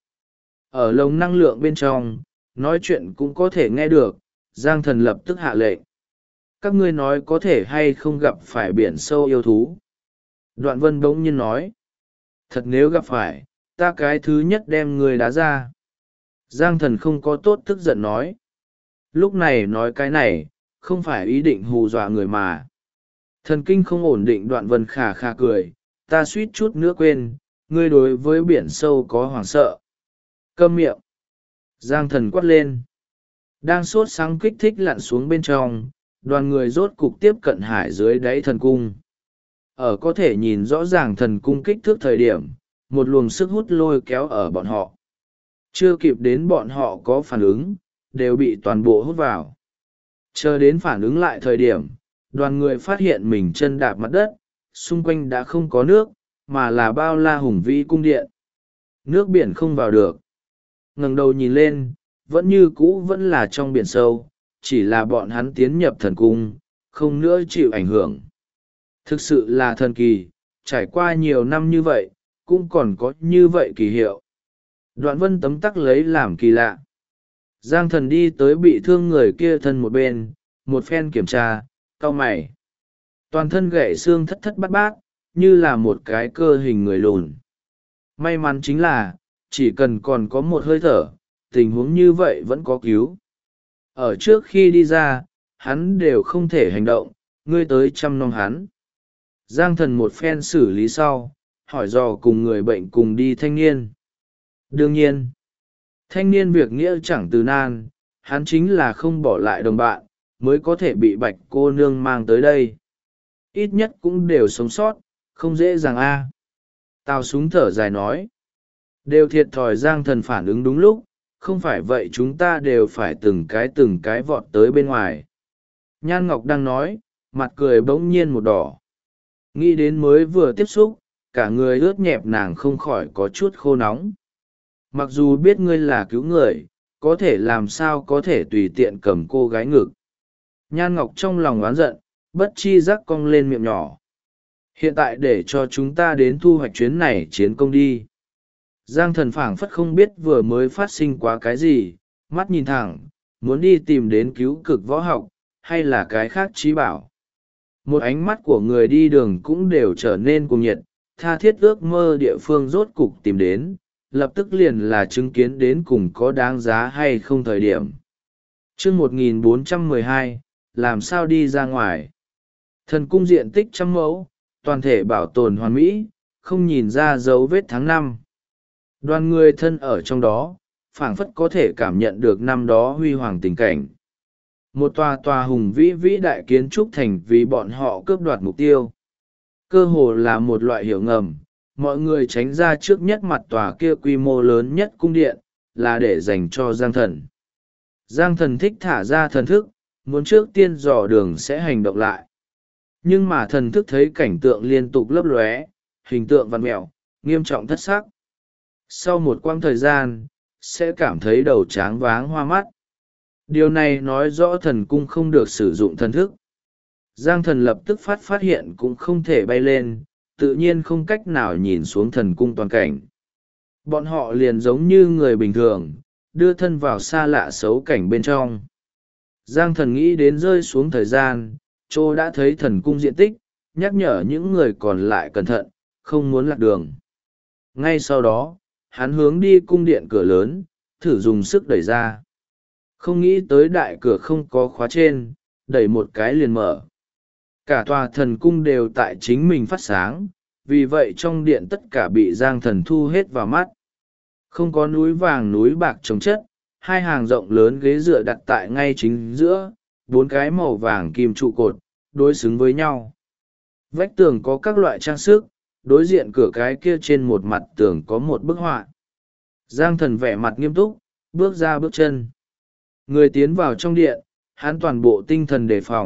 Ở lồng năng lượng bên trong, nói chuyện cũng có thể nghe được. Giang Thần lập tức hạ lệnh. Các ngươi nói có thể hay không gặp phải biển sâu yêu thú? Đoạn Vân bỗng nhiên nói. Thật nếu gặp phải, ta cái thứ nhất đem người đá ra. Giang Thần không có tốt tức giận nói. Lúc này nói cái này, không phải ý định hù dọa người mà. Thần kinh không ổn định. Đoạn Vân khà khà cười. Ta suýt chút nữa quên, ngươi đối với biển sâu có hoảng sợ. Câm miệng. Giang Thần quát lên. Đang sốt sáng kích thích lặn xuống bên trong, đoàn người rốt cục tiếp cận hải dưới đáy thần cung. Ở có thể nhìn rõ ràng thần cung kích thước thời điểm, một luồng sức hút lôi kéo ở bọn họ. Chưa kịp đến bọn họ có phản ứng, đều bị toàn bộ hút vào. Chờ đến phản ứng lại thời điểm, đoàn người phát hiện mình chân đạp mặt đất, xung quanh đã không có nước, mà là bao la hùng vĩ cung điện. Nước biển không vào được. Ngẩng đầu nhìn lên, vẫn như cũ vẫn là trong biển sâu, chỉ là bọn hắn tiến nhập thần cung, không nữa chịu ảnh hưởng. Thực sự là thần kỳ, trải qua nhiều năm như vậy, cũng còn có như vậy kỳ hiệu. Đoạn Vân tấm tắc lấy làm kỳ lạ. Giang Thần đi tới bị thương người kia thân một bên, một phen kiểm tra, cau mày. Toàn thân gãy xương thất thất bát bát, như là một cái cơ hình người lùn. May mắn chính là, chỉ cần còn có một hơi thở, tình huống như vậy vẫn có cứu. Ở trước khi đi ra, hắn đều không thể hành động, ngươi tới chăm nom hắn. Giang Thần một phen xử lý sau, hỏi dò cùng người bệnh cùng đi thanh niên. Đương nhiên, thanh niên việc nghĩa chẳng từ nan, hắn chính là không bỏ lại đồng bạn, mới có thể bị Bạch cô nương mang tới đây. Ít nhất cũng đều sống sót, không dễ dàng a. Tào Súng thở dài nói. Đều thiệt thòi Giang Thần phản ứng đúng lúc, không phải vậy chúng ta đều phải từng cái vọt tới bên ngoài. Nhan Ngọc đang nói, mặt cười bỗng nhiên một đỏ. Nghĩ đến mới vừa tiếp xúc, cả người ướt nhẹp, nàng không khỏi có chút khô nóng. Mặc dù biết ngươi là cứu người, có thể làm sao có thể tùy tiện cầm cô gái ngực. Nhan Ngọc trong lòng oán giận, bất chi giác cong lên miệng nhỏ. Hiện tại để cho chúng ta đến thu hoạch chuyến này chiến công đi. Giang Thần phảng phất không biết vừa mới phát sinh quá cái gì, mắt nhìn thẳng, muốn đi tìm đến cứu cực võ học, hay là cái khác trí bảo. Một ánh mắt của người đi đường cũng đều trở nên cuồng nhiệt, tha thiết ước mơ địa phương rốt cục tìm đến, lập tức liền là chứng kiến đến cùng có đáng giá hay không thời điểm. Chương 1412, làm sao đi ra ngoài. Thần cung diện tích 100 mẫu, toàn thể bảo tồn hoàn mỹ, không nhìn ra dấu vết tháng năm. Đoàn người thân ở trong đó, phảng phất có thể cảm nhận được năm đó huy hoàng tình cảnh. Một tòa hùng vĩ vĩ đại kiến trúc thành vì bọn họ cướp đoạt mục tiêu. Cơ hồ là một loại hiểu ngầm, mọi người tránh ra trước nhất mặt tòa kia quy mô lớn nhất cung điện, là để dành cho Giang Thần. Giang Thần thích thả ra thần thức, muốn trước tiên dò đường sẽ hành động lại. Nhưng mà thần thức thấy cảnh tượng liên tục lấp lóe, hình tượng vặn mẹo, nghiêm trọng thất sắc. Sau một quãng thời gian, sẽ cảm thấy đầu tráng váng hoa mắt. Điều này nói rõ thần cung không được sử dụng thần thức. Giang Thần lập tức phát hiện cũng không thể bay lên, tự nhiên không cách nào nhìn xuống thần cung toàn cảnh. Bọn họ liền giống như người bình thường, đưa thân vào xa lạ xấu cảnh bên trong. Giang Thần nghĩ đến rơi xuống thời gian, Trô đã thấy thần cung diện tích, nhắc nhở những người còn lại cẩn thận, không muốn lạc đường. Ngay sau đó, hắn hướng đi cung điện cửa lớn, thử dùng sức đẩy ra. Không nghĩ tới đại cửa không có khóa trên, đẩy một cái liền mở. Cả tòa thần cung đều tại chính mình phát sáng, vì vậy trong điện tất cả bị Giang Thần thu hết vào mắt. Không có núi vàng núi bạc trồng chất, hai hàng rộng lớn ghế dựa đặt tại ngay chính giữa, 4 cái màu vàng kim trụ cột, đối xứng với nhau. Vách tường có các loại trang sức, đối diện cửa cái kia trên một mặt tường có một bức họa. Giang Thần vẻ mặt nghiêm túc, bước ra bước chân. Người tiến vào trong điện, hắn toàn bộ tinh thần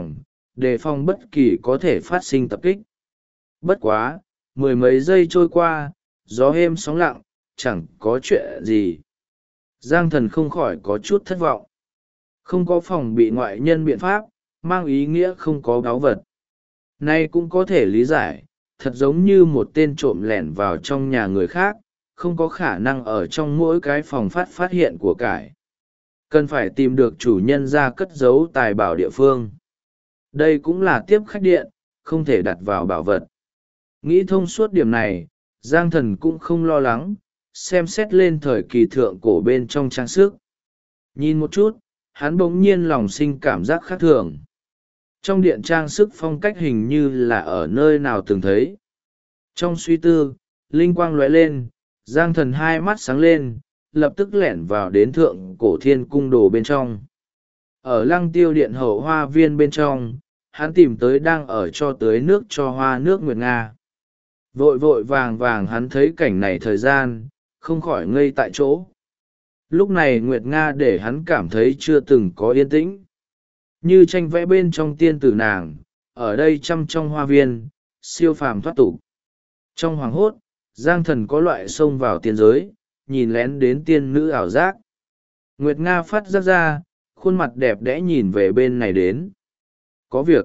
đề phòng bất kỳ có thể phát sinh tập kích. Bất quá, mười mấy giây trôi qua, gió êm sóng lặng, chẳng có chuyện gì. Giang Thần không khỏi có chút thất vọng. Không có phòng bị ngoại nhân biện pháp, mang ý nghĩa không có báu vật. Nay cũng có thể lý giải, thật giống như một tên trộm lẻn vào trong nhà người khác, không có khả năng ở trong mỗi cái phòng phát hiện của cải. Cần phải tìm được chủ nhân ra cất giấu tài bảo địa phương. Đây cũng là tiếp khách điện, không thể đặt vào bảo vật. Nghĩ thông suốt điểm này, Giang Thần cũng không lo lắng, xem xét lên thời kỳ thượng cổ bên trong trang sức. Nhìn một chút, hắn bỗng nhiên lòng sinh cảm giác khác thường. Trong điện trang sức phong cách hình như là ở nơi nào từng thấy. Trong suy tư, linh quang lóe lên, Giang Thần hai mắt sáng lên, lập tức lẻn vào đến thượng cổ thiên cung đồ bên trong. Ở lăng tiêu điện hậu hoa viên bên trong, hắn tìm tới đang ở cho tưới nước cho hoa nước Nguyệt Nga. Vội vội vàng vàng hắn thấy cảnh này thời gian, không khỏi ngây tại chỗ. Lúc này Nguyệt Nga để hắn cảm thấy chưa từng có yên tĩnh. Như tranh vẽ bên trong tiên tử nàng, ở đây chăm trong hoa viên, siêu phàm thoát tục. Trong hoàng hốt, Giang Thần có loại xông vào tiên giới, nhìn lén đến tiên nữ ảo giác. Nguyệt Nga phát giác ra, khuôn mặt đẹp đẽ nhìn về bên này đến. Có việc.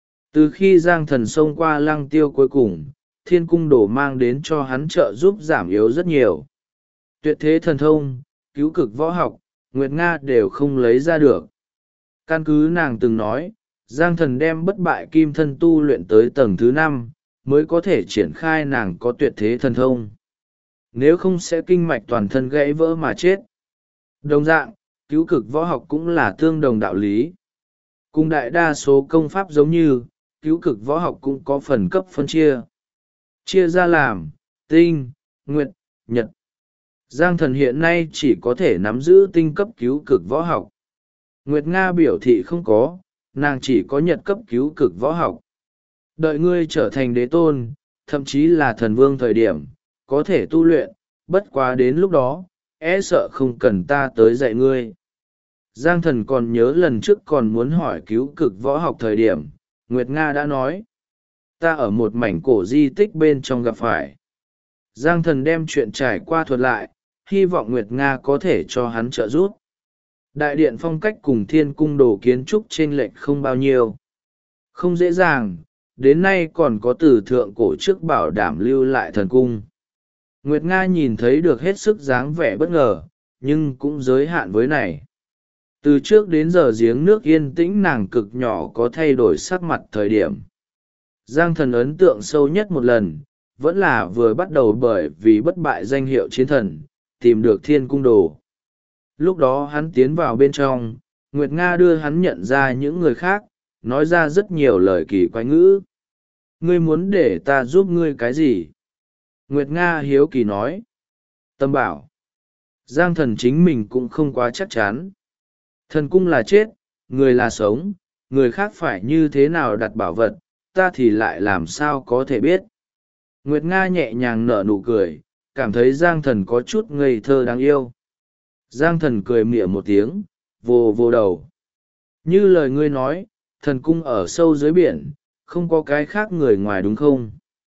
Từ khi Giang Thần xông qua lăng tiêu cuối cùng, thiên cung đồ mang đến cho hắn trợ giúp giảm yếu rất nhiều. Tuyệt thế thần thông, cứu cực võ học, Nguyệt Nga đều không lấy ra được. Căn cứ nàng từng nói, Giang Thần đem bất bại kim thân tu luyện tới tầng thứ 5, mới có thể triển khai nàng có tuyệt thế thần thông. Nếu không sẽ kinh mạch toàn thân gãy vỡ mà chết. Đồng dạng, cứu cực võ học cũng là tương đồng đạo lý. Cùng đại đa số công pháp giống như, cứu cực võ học cũng có phần cấp phân chia. Chia ra làm, tinh, nguyệt, nhật. Giang Thần hiện nay chỉ có thể nắm giữ tinh cấp cứu cực võ học. Nguyệt Nga biểu thị không có, nàng chỉ có nhật cấp cứu cực võ học. Đợi ngươi trở thành đế tôn, thậm chí là thần vương thời điểm, có thể tu luyện, bất quá đến lúc đó, e sợ không cần ta tới dạy ngươi. Giang Thần còn nhớ lần trước còn muốn hỏi cứu cực võ học thời điểm, Nguyệt Nga đã nói. Ta ở một mảnh cổ di tích bên trong gặp phải. Giang Thần đem chuyện trải qua thuật lại, hy vọng Nguyệt Nga có thể cho hắn trợ giúp. Đại điện phong cách cùng thiên cung đồ kiến trúc chênh lệch không bao nhiêu. Không dễ dàng, đến nay còn có từ thượng cổ trước bảo đảm lưu lại thần cung. Nguyệt Nga nhìn thấy được hết sức dáng vẻ bất ngờ, nhưng cũng giới hạn với này. Từ trước đến giờ giếng nước yên tĩnh nàng cực nhỏ có thay đổi sắc mặt thời điểm. Giang Thần ấn tượng sâu nhất một lần, vẫn là vừa bắt đầu bởi vì bất bại danh hiệu chiến thần, tìm được thiên cung đồ. Lúc đó hắn tiến vào bên trong, Nguyệt Nga đưa hắn nhận ra những người khác, nói ra rất nhiều lời kỳ quái ngữ. Ngươi muốn để ta giúp ngươi cái gì? Nguyệt Nga hiếu kỳ nói. Tâm bảo. Giang Thần chính mình cũng không quá chắc chắn. Thần cung là chết, người là sống, người khác phải như thế nào đặt bảo vật, ta thì lại làm sao có thể biết. Nguyệt Nga nhẹ nhàng nở nụ cười, cảm thấy Giang Thần có chút ngây thơ đáng yêu. Giang Thần cười mỉa một tiếng, vồ vồ đầu. Như lời ngươi nói, thần cung ở sâu dưới biển, không có cái khác người ngoài đúng không?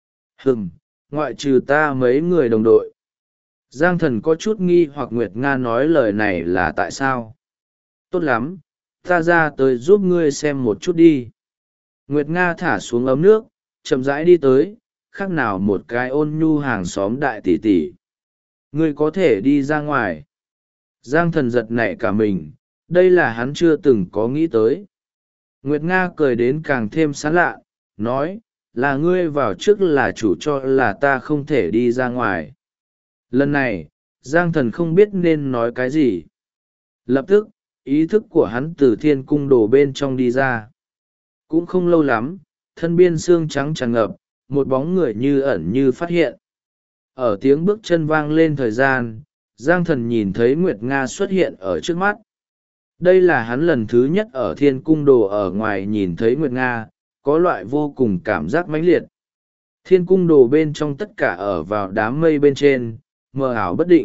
Ngoại trừ ta mấy người đồng đội. Giang Thần có chút nghi hoặc Nguyệt Nga nói lời này là tại sao? Tốt lắm, ta ra tới giúp ngươi xem một chút đi. Nguyệt Nga thả xuống ấm nước, chậm rãi đi tới, khác nào một cái ôn nhu hàng xóm đại tỷ tỷ. Ngươi có thể đi ra ngoài. Giang Thần giật nảy cả mình, đây là hắn chưa từng có nghĩ tới. Nguyệt Nga cười đến càng thêm sán lạ, nói, là ngươi vào trước là chủ cho là ta không thể đi ra ngoài. Lần này, Giang Thần không biết nên nói cái gì. Lập tức, ý thức của hắn từ thiên cung đồ bên trong đi ra. Cũng không lâu lắm, thân biên xương trắng tràn ngập, một bóng người như ẩn như phát hiện. Ở tiếng bước chân vang lên thời gian, Giang Thần nhìn thấy Nguyệt Nga xuất hiện ở trước mắt. Đây là hắn lần thứ nhất ở thiên cung đồ ở ngoài nhìn thấy Nguyệt Nga, có loại vô cùng cảm giác mãnh liệt. Thiên cung đồ bên trong tất cả ở vào đám mây bên trên, mờ ảo bất định,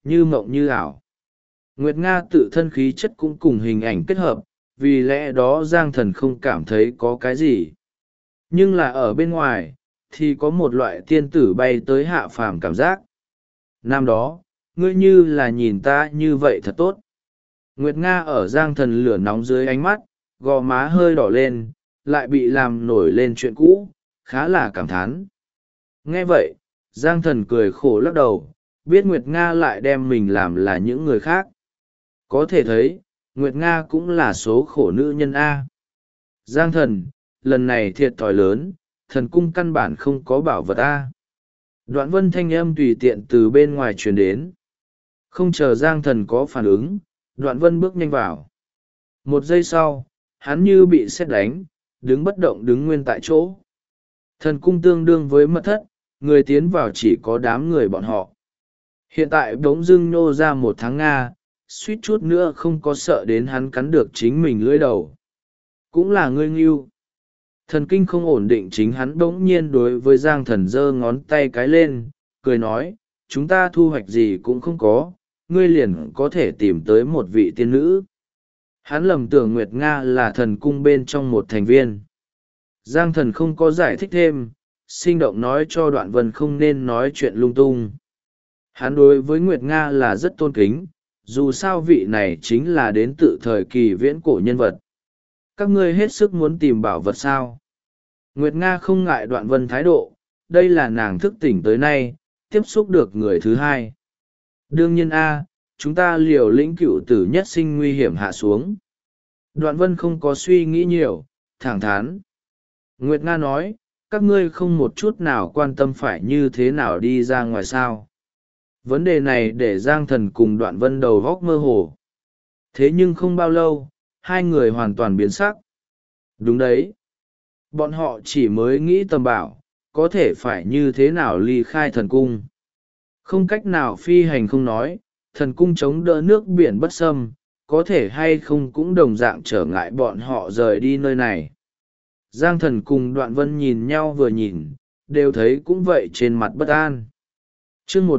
như mộng như ảo. Nguyệt Nga tự thân khí chất cũng cùng hình ảnh kết hợp, vì lẽ đó Giang Thần không cảm thấy có cái gì. Nhưng là ở bên ngoài, thì có một loại tiên tử bay tới hạ phàm cảm giác. Năm đó, ngươi như là nhìn ta như vậy thật tốt. Nguyệt Nga ở Giang Thần lửa nóng dưới ánh mắt, gò má hơi đỏ lên, lại bị làm nổi lên chuyện cũ, khá là cảm thán. Nghe vậy, Giang Thần cười khổ lắc đầu, biết Nguyệt Nga lại đem mình làm là những người khác. Có thể thấy, Nguyệt Nga cũng là số khổ nữ nhân A. Giang Thần, lần này thiệt thòi lớn, thần cung căn bản không có bảo vật A. Đoạn vân thanh âm tùy tiện từ bên ngoài truyền đến. Không chờ Giang Thần có phản ứng, Đoạn vân bước nhanh vào. Một giây sau, hắn như bị sét đánh, đứng bất động đứng nguyên tại chỗ. Thần cung tương đương với mật thất, người tiến vào chỉ có đám người bọn họ. Hiện tại bỗng dưng nhô ra một tháng Nga, suýt chút nữa không có sợ đến hắn cắn được chính mình lưỡi đầu. Cũng là ngươi ngưu. Thần kinh không ổn định chính hắn bỗng nhiên đối với Giang Thần giơ ngón tay cái lên, cười nói, chúng ta thu hoạch gì cũng không có, ngươi liền có thể tìm tới một vị tiên nữ. Hắn lầm tưởng Nguyệt Nga là thần cung bên trong một thành viên. Giang Thần không có giải thích thêm, sinh động nói cho Đoạn Vân không nên nói chuyện lung tung. Hắn đối với Nguyệt Nga là rất tôn kính, dù sao vị này chính là đến tự thời kỳ viễn cổ nhân vật. Các ngươi hết sức muốn tìm bảo vật sao? Nguyệt Nga không ngại Đoạn Vân thái độ, đây là nàng thức tỉnh tới nay, tiếp xúc được người thứ hai. Đương nhiên A, chúng ta liều lĩnh cựu tử nhất sinh nguy hiểm hạ xuống. Đoạn Vân không có suy nghĩ nhiều, thẳng thắn. Nguyệt Nga nói, các ngươi không một chút nào quan tâm phải như thế nào đi ra ngoài sao. Vấn đề này để Giang Thần cùng Đoạn Vân đầu góc mơ hồ. Thế nhưng không bao lâu, hai người hoàn toàn biến sắc. Đúng đấy. Bọn họ chỉ mới nghĩ tầm bảo, có thể phải như thế nào ly khai thần cung. Không cách nào phi hành không nói, thần cung chống đỡ nước biển bất xâm, có thể hay không cũng đồng dạng trở ngại bọn họ rời đi nơi này. Giang Thần cùng Đoạn Vân nhìn nhau vừa nhìn, đều thấy cũng vậy trên mặt bất an. Chương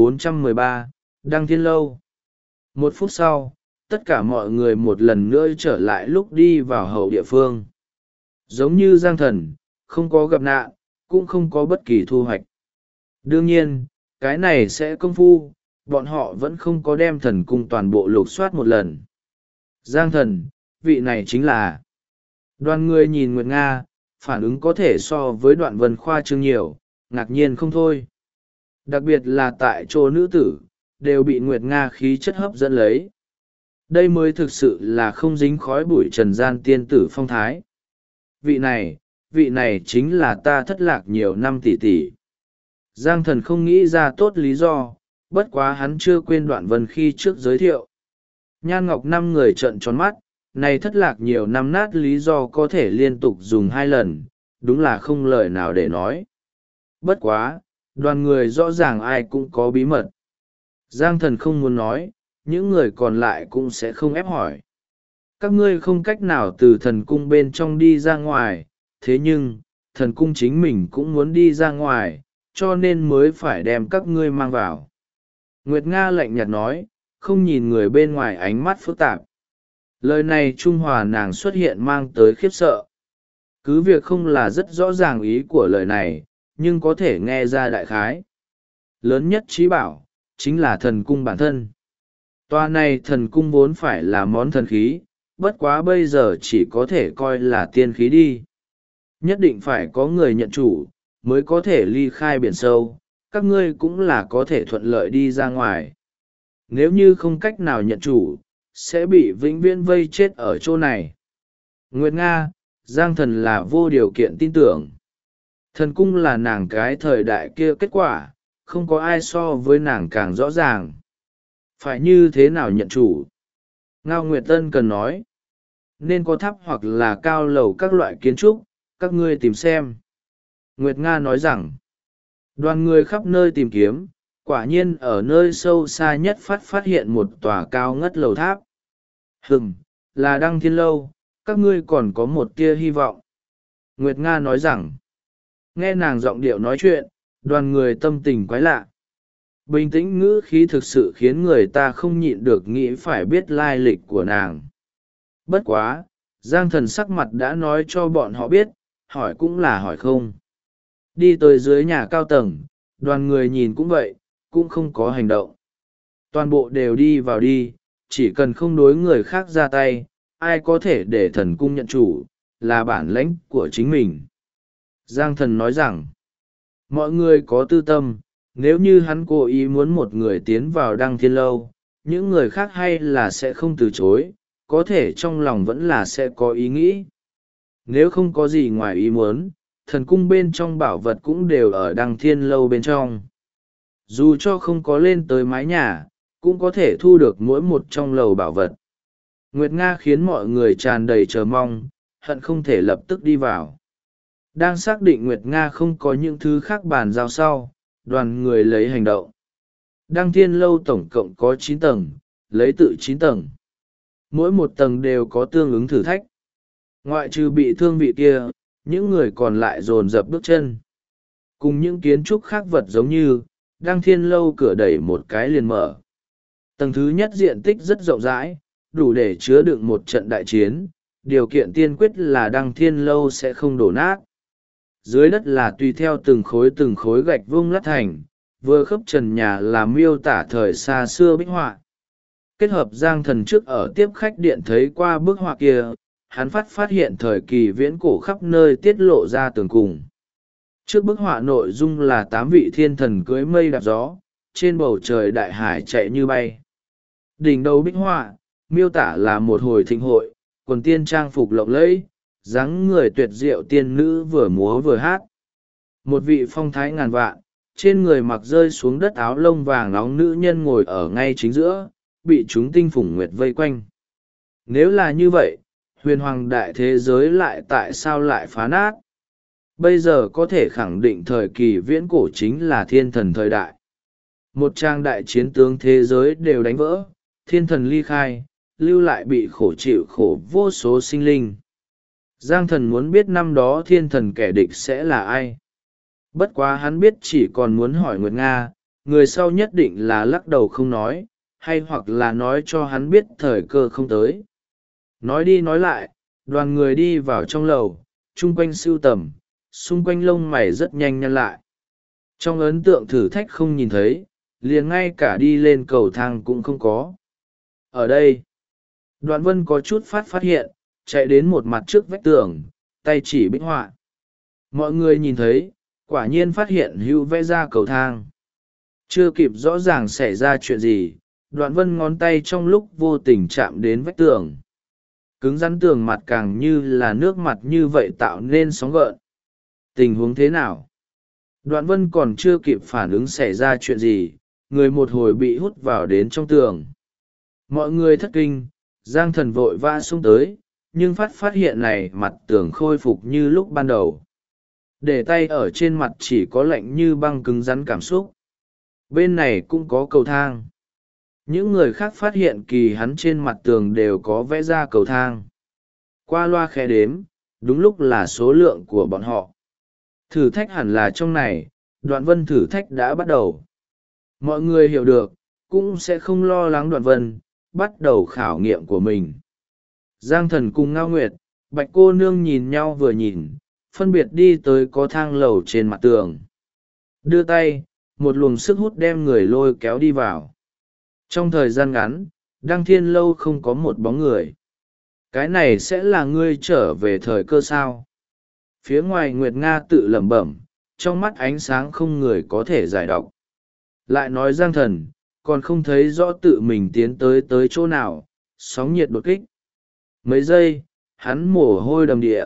1413, Đăng Thiên Lâu. Một phút sau, tất cả mọi người một lần nữa trở lại lúc đi vào hậu địa phương. Giống như Giang Thần, không có gặp nạn, cũng không có bất kỳ thu hoạch. Đương nhiên, cái này sẽ công phu, bọn họ vẫn không có đem thần cung toàn bộ lục soát một lần. Giang Thần, vị này chính là... Đoàn người nhìn Nguyệt Nga, phản ứng có thể so với Đoạn Vân khoa trương nhiều, ngạc nhiên không thôi. Đặc biệt là tại chỗ nữ tử, đều bị Nguyệt Nga khí chất hấp dẫn lấy. Đây mới thực sự là không dính khói bụi trần gian tiên tử phong thái. Vị này chính là ta thất lạc nhiều năm tỷ tỷ. Giang Thần không nghĩ ra tốt lý do, bất quá hắn chưa quên Đoạn Vân khi trước giới thiệu. Nhan Ngọc năm người trợn tròn mắt, này thất lạc nhiều năm nát lý do có thể liên tục dùng 2 lần, đúng là không lời nào để nói. Bất quá, đoàn người rõ ràng ai cũng có bí mật. Giang Thần không muốn nói, những người còn lại cũng sẽ không ép hỏi. Các ngươi không cách nào từ thần cung bên trong đi ra ngoài, thế nhưng, thần cung chính mình cũng muốn đi ra ngoài, cho nên mới phải đem các ngươi mang vào. Nguyệt Nga lạnh nhạt nói, không nhìn người bên ngoài ánh mắt phức tạp. Lời này trung hòa nàng xuất hiện mang tới khiếp sợ. Cứ việc không là rất rõ ràng ý của lời này, nhưng có thể nghe ra đại khái. Lớn nhất trí bảo, chính là thần cung bản thân. Tòa này thần cung vốn phải là món thần khí, bất quá bây giờ chỉ có thể coi là tiên khí đi. Nhất định phải có người nhận chủ, mới có thể ly khai biển sâu, các ngươi cũng là có thể thuận lợi đi ra ngoài. Nếu như không cách nào nhận chủ, sẽ bị vĩnh viễn vây chết ở chỗ này. Nguyệt Nga, Giang Thần là vô điều kiện tin tưởng. Thần cung là nàng cái thời đại kia kết quả, không có ai so với nàng càng rõ ràng. Phải như thế nào nhận chủ? Ngao Nguyệt Tân cần nói. Nên có tháp hoặc là cao lầu các loại kiến trúc, các ngươi tìm xem. Nguyệt Nga nói rằng, đoàn người khắp nơi tìm kiếm, quả nhiên ở nơi sâu xa nhất phát hiện một tòa cao ngất lầu tháp. Là Đăng Thiên Lâu, các ngươi còn có một tia hy vọng. Nguyệt Nga nói rằng, nghe nàng giọng điệu nói chuyện, đoàn người tâm tình quái lạ. bình tĩnh ngữ khí thực sự khiến người ta không nhịn được nghĩ phải biết lai lịch của nàng. Bất quá, Giang Thần sắc mặt đã nói cho bọn họ biết, hỏi cũng là hỏi không. Đi tới dưới nhà cao tầng, đoàn người nhìn cũng vậy, cũng không có hành động. Toàn bộ đều đi vào đi, chỉ cần không đối người khác ra tay, ai có thể để thần cung nhận chủ, là bản lãnh của chính mình. Giang Thần nói rằng, mọi người có tư tâm, nếu như hắn cố ý muốn một người tiến vào Đăng Thiên Lâu, những người khác hay là sẽ không từ chối, có thể trong lòng vẫn là sẽ có ý nghĩ. Nếu không có gì ngoài ý muốn, thần cung bên trong bảo vật cũng đều ở Đăng Thiên Lâu bên trong. Dù cho không có lên tới mái nhà, cũng có thể thu được mỗi một trong lầu bảo vật. Nguyệt Nga khiến mọi người tràn đầy chờ mong, hận không thể lập tức đi vào. Đang xác định Nguyệt Nga không có những thứ khác bàn giao sau, đoàn người lấy hành động. Đăng Thiên Lâu tổng cộng có 9 tầng, lấy tự 9 tầng. Mỗi một tầng đều có tương ứng thử thách. Ngoại trừ bị thương vị kia, những người còn lại dồn dập bước chân. Cùng những kiến trúc khác vật giống như, Đăng Thiên Lâu cửa đẩy một cái liền mở. Tầng thứ nhất diện tích rất rộng rãi, đủ để chứa đựng một trận đại chiến, điều kiện tiên quyết là Đăng Thiên Lâu sẽ không đổ nát. Dưới đất là tùy theo từng khối gạch vung lát thành, vừa khớp trần nhà là miêu tả thời xa xưa bích họa. Kết hợp Giang Thần trước ở tiếp khách điện thấy qua bức họa kia, hắn phát hiện thời kỳ viễn cổ khắp nơi tiết lộ ra tường cùng. Trước bức họa nội dung là 8 vị thiên thần cưỡi mây đạp gió, trên bầu trời đại hải chạy như bay. Đỉnh đầu bích họa, miêu tả là một hồi thịnh hội, quần tiên trang phục lộng lẫy, dáng người tuyệt diệu tiên nữ vừa múa vừa hát. Một vị phong thái ngàn vạn, trên người mặc rơi xuống đất áo lông vàng nóng nữ nhân ngồi ở ngay chính giữa, bị chúng tinh phủng nguyệt vây quanh. Nếu là như vậy, huyền hoàng đại thế giới lại tại sao lại phá nát? Bây giờ có thể khẳng định thời kỳ viễn cổ chính là thiên thần thời đại. Một trang đại chiến tướng thế giới đều đánh vỡ, thiên thần ly khai, lưu lại bị khổ chịu khổ vô số sinh linh. Giang Thần muốn biết năm đó thiên thần kẻ địch sẽ là ai. Bất quá hắn biết chỉ còn muốn hỏi Nguyệt Nga, người sau nhất định là lắc đầu không nói, hay hoặc là nói cho hắn biết thời cơ không tới. Nói đi nói lại, đoàn người đi vào trong lầu, chung quanh sưu tầm, xung quanh lông mày rất nhanh nhăn lại. Trong ấn tượng thử thách không nhìn thấy, liền ngay cả đi lên cầu thang cũng không có. Ở đây, Đoạn Vân có chút phát hiện, chạy đến một mặt trước vách tường, tay chỉ bích họa. Mọi người nhìn thấy, quả nhiên phát hiện hữu vẽ ra cầu thang. Chưa kịp rõ ràng xảy ra chuyện gì, Đoạn Vân ngón tay trong lúc vô tình chạm đến vách tường. Cứng rắn tường mặt càng như là nước mặt như vậy tạo nên sóng gợn. Tình huống thế nào? Đoạn Vân còn chưa kịp phản ứng xảy ra chuyện gì, người một hồi bị hút vào đến trong tường. Mọi người thất kinh, Giang Thần vội vã xông tới, nhưng phát hiện này mặt tường khôi phục như lúc ban đầu. Để tay ở trên mặt chỉ có lạnh như băng cứng rắn cảm xúc. Bên này cũng có cầu thang. Những người khác phát hiện kỳ hắn trên mặt tường đều có vẽ ra cầu thang. Qua loa khẽ đếm, đúng lúc là số lượng của bọn họ. Thử thách hẳn là trong này, Đoạn Vân thử thách đã bắt đầu. Mọi người hiểu được, cũng sẽ không lo lắng Đoạn Vân, bắt đầu khảo nghiệm của mình. Giang Thần cùng Ngao Nguyệt, Bạch cô nương nhìn nhau vừa nhìn, phân biệt đi tới có thang lầu trên mặt tường. Đưa tay, một luồng sức hút đem người lôi kéo đi vào. Trong thời gian ngắn, Đăng Thiên Lâu không có một bóng người. Cái này sẽ là ngươi trở về thời cơ sao? Phía ngoài Nguyệt Nga tự lẩm bẩm, trong mắt ánh sáng không người có thể giải đọc. Lại nói Giang Thần, còn không thấy rõ tự mình tiến tới chỗ nào, sóng nhiệt đột kích. Mấy giây, hắn mồ hôi đầm địa.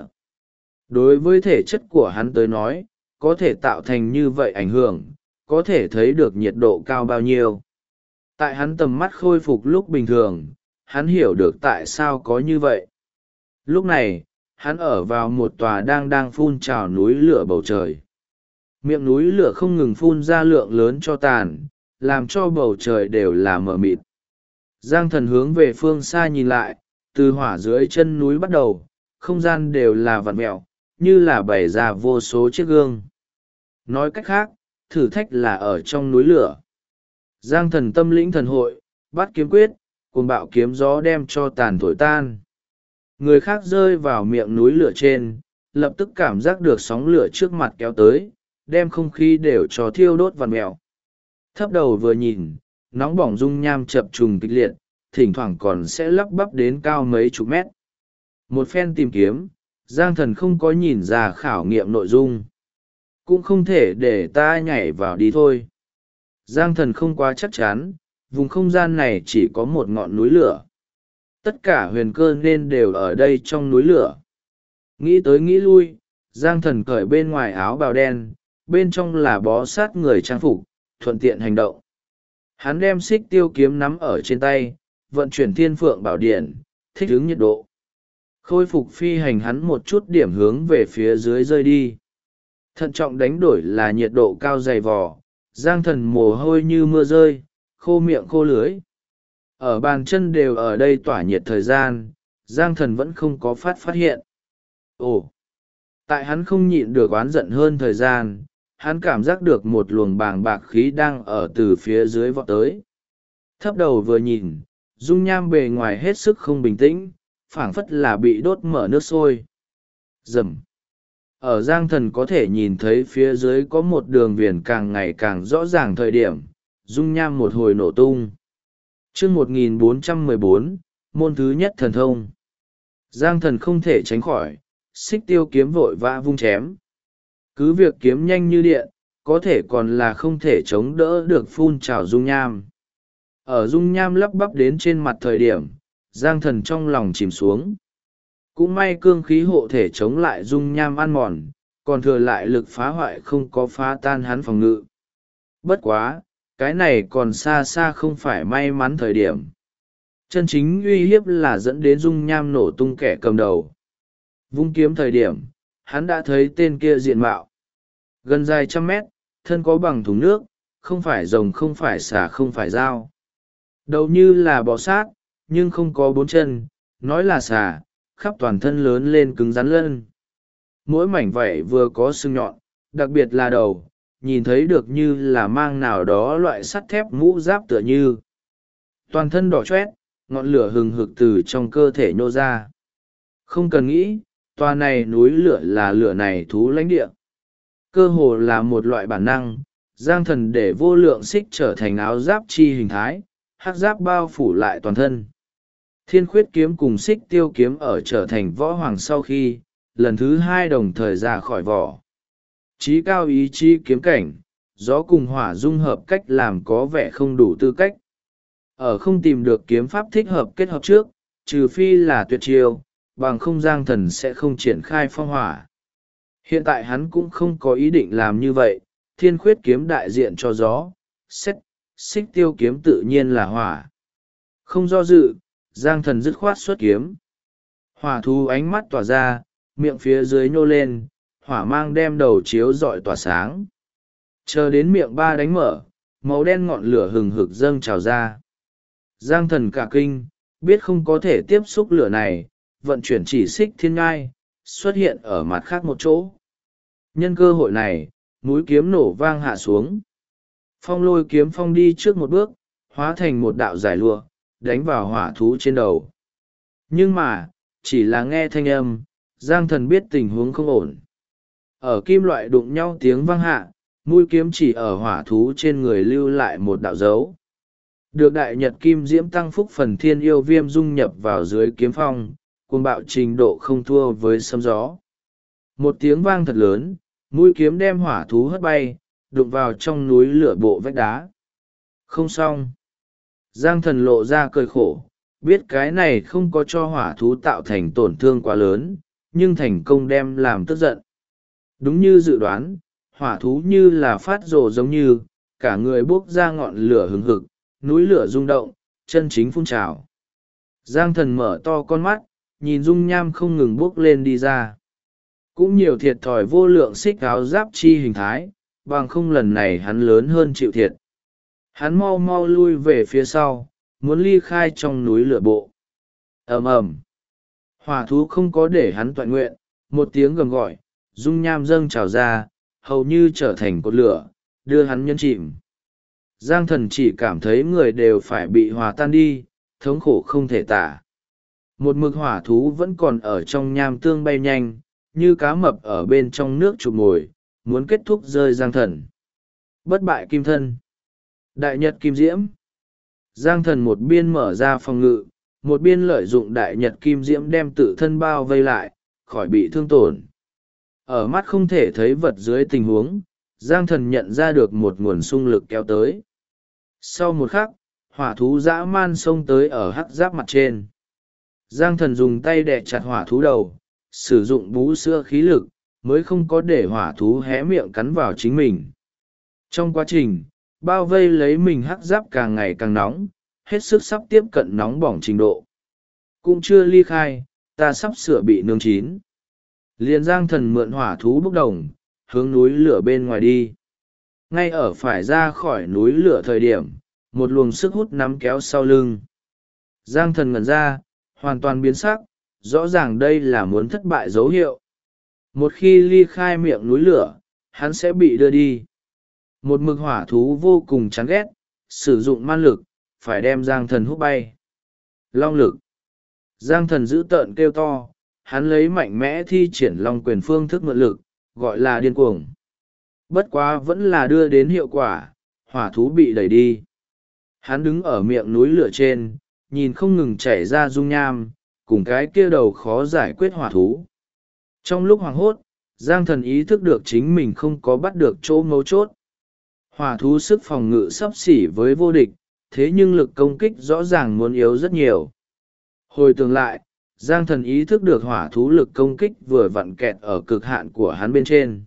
Đối với thể chất của hắn tới nói, có thể tạo thành như vậy ảnh hưởng, có thể thấy được nhiệt độ cao bao nhiêu. Tại hắn tầm mắt khôi phục lúc bình thường, hắn hiểu được tại sao có như vậy. Lúc này, hắn ở vào một tòa đang phun trào núi lửa bầu trời. Miệng núi lửa không ngừng phun ra lượng lớn cho tàn, làm cho bầu trời đều là mờ mịt. Giang Thần hướng về phương xa nhìn lại, từ hỏa dưới chân núi bắt đầu, không gian đều là vặn mẹo, như là bày ra vô số chiếc gương. Nói cách khác, thử thách là ở trong núi lửa. Giang thần tâm lĩnh thần hội, bắt kiếm quyết, cuồng bạo kiếm gió đem cho tàn thổi tan. Người khác rơi vào miệng núi lửa trên, lập tức cảm giác được sóng lửa trước mặt kéo tới, đem không khí đều cho thiêu đốt vằn mèo. Thấp đầu vừa nhìn, nóng bỏng dung nham chập trùng kịch liệt, thỉnh thoảng còn sẽ lắp bắp đến cao mấy chục mét. Một phen tìm kiếm, Giang thần không có nhìn ra khảo nghiệm nội dung. Cũng không thể để ta nhảy vào đi thôi. Giang thần không quá chắc chắn, vùng không gian này chỉ có một ngọn núi lửa. Tất cả huyền cơ nên đều ở đây trong núi lửa. Nghĩ tới nghĩ lui, Giang thần cởi bên ngoài áo bào đen, bên trong là bó sát người trang phục, thuận tiện hành động. Hắn đem xích tiêu kiếm nắm ở trên tay, vận chuyển thiên phượng bảo điện, thích ứng nhiệt độ. Khôi phục phi hành hắn một chút điểm hướng về phía dưới rơi đi. Thận trọng đánh đổi là nhiệt độ cao dày vò, Giang thần mồ hôi như mưa rơi, khô miệng khô lưới. Ở bàn chân đều ở đây tỏa nhiệt thời gian, Giang thần vẫn không có phát hiện. Ồ! Tại hắn không nhịn được oán giận hơn thời gian, hắn cảm giác được một luồng bàng bạc khí đang ở từ phía dưới vọt tới. Thấp đầu vừa nhìn, dung nham bề ngoài hết sức không bình tĩnh, phảng phất là bị đốt mở nước sôi. Rầm! Ở Giang thần có thể nhìn thấy phía dưới có một đường viền càng ngày càng rõ ràng thời điểm, dung nham một hồi nổ tung. Chương 1414, môn thứ nhất thần thông. Giang thần không thể tránh khỏi, xích tiêu kiếm vội vã vung chém. Cứ việc kiếm nhanh như điện, có thể còn là không thể chống đỡ được phun trào dung nham. Ở dung nham lắp bắp đến trên mặt thời điểm, Giang thần trong lòng chìm xuống. Cũng may cương khí hộ thể chống lại dung nham ăn mòn, còn thừa lại lực phá hoại không có phá tan hắn phòng ngự. Bất quá, cái này còn xa xa không phải may mắn thời điểm. Chân chính uy hiếp là dẫn đến dung nham nổ tung kẻ cầm đầu. Vung kiếm thời điểm, hắn đã thấy tên kia diện mạo. Gần dài 100 mét, thân có bằng thùng nước, không phải rồng không phải xà không phải dao. Đầu như là bò sát, nhưng không có 4 chân, nói là xà, khắp toàn thân lớn lên cứng rắn lân. Mỗi mảnh vảy vừa có sừng nhọn, đặc biệt là đầu, nhìn thấy được như là mang nào đó loại sắt thép mũ giáp tựa như. Toàn thân đỏ chót, ngọn lửa hừng hực từ trong cơ thể nhô ra. Không cần nghĩ, tòa này núi lửa là lửa này thú lãnh địa. Cơ hồ là một loại bản năng, Giang thần để vô lượng xích trở thành áo giáp chi hình thái, hắc giáp bao phủ lại toàn thân. Thiên khuyết kiếm cùng xích tiêu kiếm ở trở thành võ hoàng sau khi, lần thứ 2 đồng thời ra khỏi vỏ. Chí cao ý chí kiếm cảnh, gió cùng hỏa dung hợp cách làm có vẻ không đủ tư cách. Ở không tìm được kiếm pháp thích hợp kết hợp trước, trừ phi là tuyệt chiêu, bằng không Giang thần sẽ không triển khai phong hỏa. Hiện tại hắn cũng không có ý định làm như vậy, thiên khuyết kiếm đại diện cho gió, xích tiêu kiếm tự nhiên là hỏa. Không do dự, Giang thần dứt khoát xuất kiếm. Hỏa thú ánh mắt tỏa ra, miệng phía dưới nhô lên, hỏa mang đem đầu chiếu rọi tỏa sáng. Chờ đến miệng ba đánh mở, màu đen ngọn lửa hừng hực dâng trào ra. Giang thần cả kinh, biết không có thể tiếp xúc lửa này, vận chuyển chỉ xích thiên ngai, xuất hiện ở mặt khác một chỗ. Nhân cơ hội này, mũi kiếm nổ vang hạ xuống. Phong lôi kiếm phong đi trước một bước, hóa thành một đạo giải lụa, đánh vào hỏa thú trên đầu. Nhưng mà, chỉ là nghe thanh âm, Giang thần biết tình huống không ổn. Ở kim loại đụng nhau tiếng vang hạ, mũi kiếm chỉ ở hỏa thú trên người lưu lại một đạo dấu. Được đại nhật kim diễm tăng phúc phần thiên yêu viêm dung nhập vào dưới kiếm phong, cuồng bạo trình độ không thua với sấm gió. Một tiếng vang thật lớn, mũi kiếm đem hỏa thú hất bay, đụng vào trong núi lửa bộ vách đá. Không xong. Giang thần lộ ra cười khổ, biết cái này không có cho hỏa thú tạo thành tổn thương quá lớn, nhưng thành công đem làm tức giận. Đúng như dự đoán, hỏa thú như là phát rồ giống như, cả người bốc ra ngọn lửa hừng hực, núi lửa rung động, chân chính phun trào. Giang thần mở to con mắt, nhìn dung nham không ngừng bốc lên đi ra. Cũng nhiều thiệt thòi vô lượng xích áo giáp chi hình thái, bằng không lần này hắn lớn hơn chịu thiệt. Hắn mau mau lui về phía sau, muốn ly khai trong núi lửa bộ. Ầm ầm. Hỏa thú không có để hắn toại nguyện, một tiếng gầm gọi, dung nham dâng trào ra, hầu như trở thành cột lửa, đưa hắn nhân chìm. Giang Thần chỉ cảm thấy người đều phải bị hòa tan đi, thống khổ không thể tả. Một mực hỏa thú vẫn còn ở trong nham tương bay nhanh, như cá mập ở bên trong nước chụp mồi, muốn kết thúc rơi Giang Thần. Bất bại kim thân. Đại nhật kim diễm. Giang Thần một biên mở ra phòng ngự, một biên lợi dụng đại nhật kim diễm đem tự thân bao vây lại, khỏi bị thương tổn. Ở mắt không thể thấy vật dưới tình huống, Giang Thần nhận ra được một nguồn xung lực kéo tới. Sau một khắc, hỏa thú dã man xông tới ở hắc giáp mặt trên. Giang Thần dùng tay đè chặt hỏa thú đầu, sử dụng bú sữa khí lực, mới không có để hỏa thú hé miệng cắn vào chính mình. Trong quá trình, bao vây lấy mình hắc giáp càng ngày càng nóng, hết sức sắp tiếp cận nóng bỏng trình độ. Cũng chưa ly khai, ta sắp sửa bị nướng chín. Liền Giang Thần mượn hỏa thú bốc đồng, hướng núi lửa bên ngoài đi. Ngay ở phải ra khỏi núi lửa thời điểm, một luồng sức hút nắm kéo sau lưng. Giang Thần ngẩn ra, hoàn toàn biến sắc, rõ ràng đây là muốn thất bại dấu hiệu. Một khi ly khai miệng núi lửa, hắn sẽ bị đưa đi. Một mực hỏa thú vô cùng chán ghét, sử dụng man lực, phải đem Giang Thần hút bay. Long lực. Giang Thần dữ tợn kêu to, hắn lấy mạnh mẽ thi triển long quyền phương thức mượn lực, gọi là điên cuồng. Bất quá vẫn là đưa đến hiệu quả, hỏa thú bị đẩy đi. Hắn đứng ở miệng núi lửa trên, nhìn không ngừng chảy ra dung nham, cùng cái kia đầu khó giải quyết hỏa thú. Trong lúc hoảng hốt, Giang Thần ý thức được chính mình không có bắt được chỗ mấu chốt. Hỏa thú sức phòng ngự xấp xỉ với vô địch, thế nhưng lực công kích rõ ràng muốn yếu rất nhiều. Hồi tưởng lại, Giang Thần ý thức được hỏa thú lực công kích vừa vặn kẹt ở cực hạn của hắn bên trên.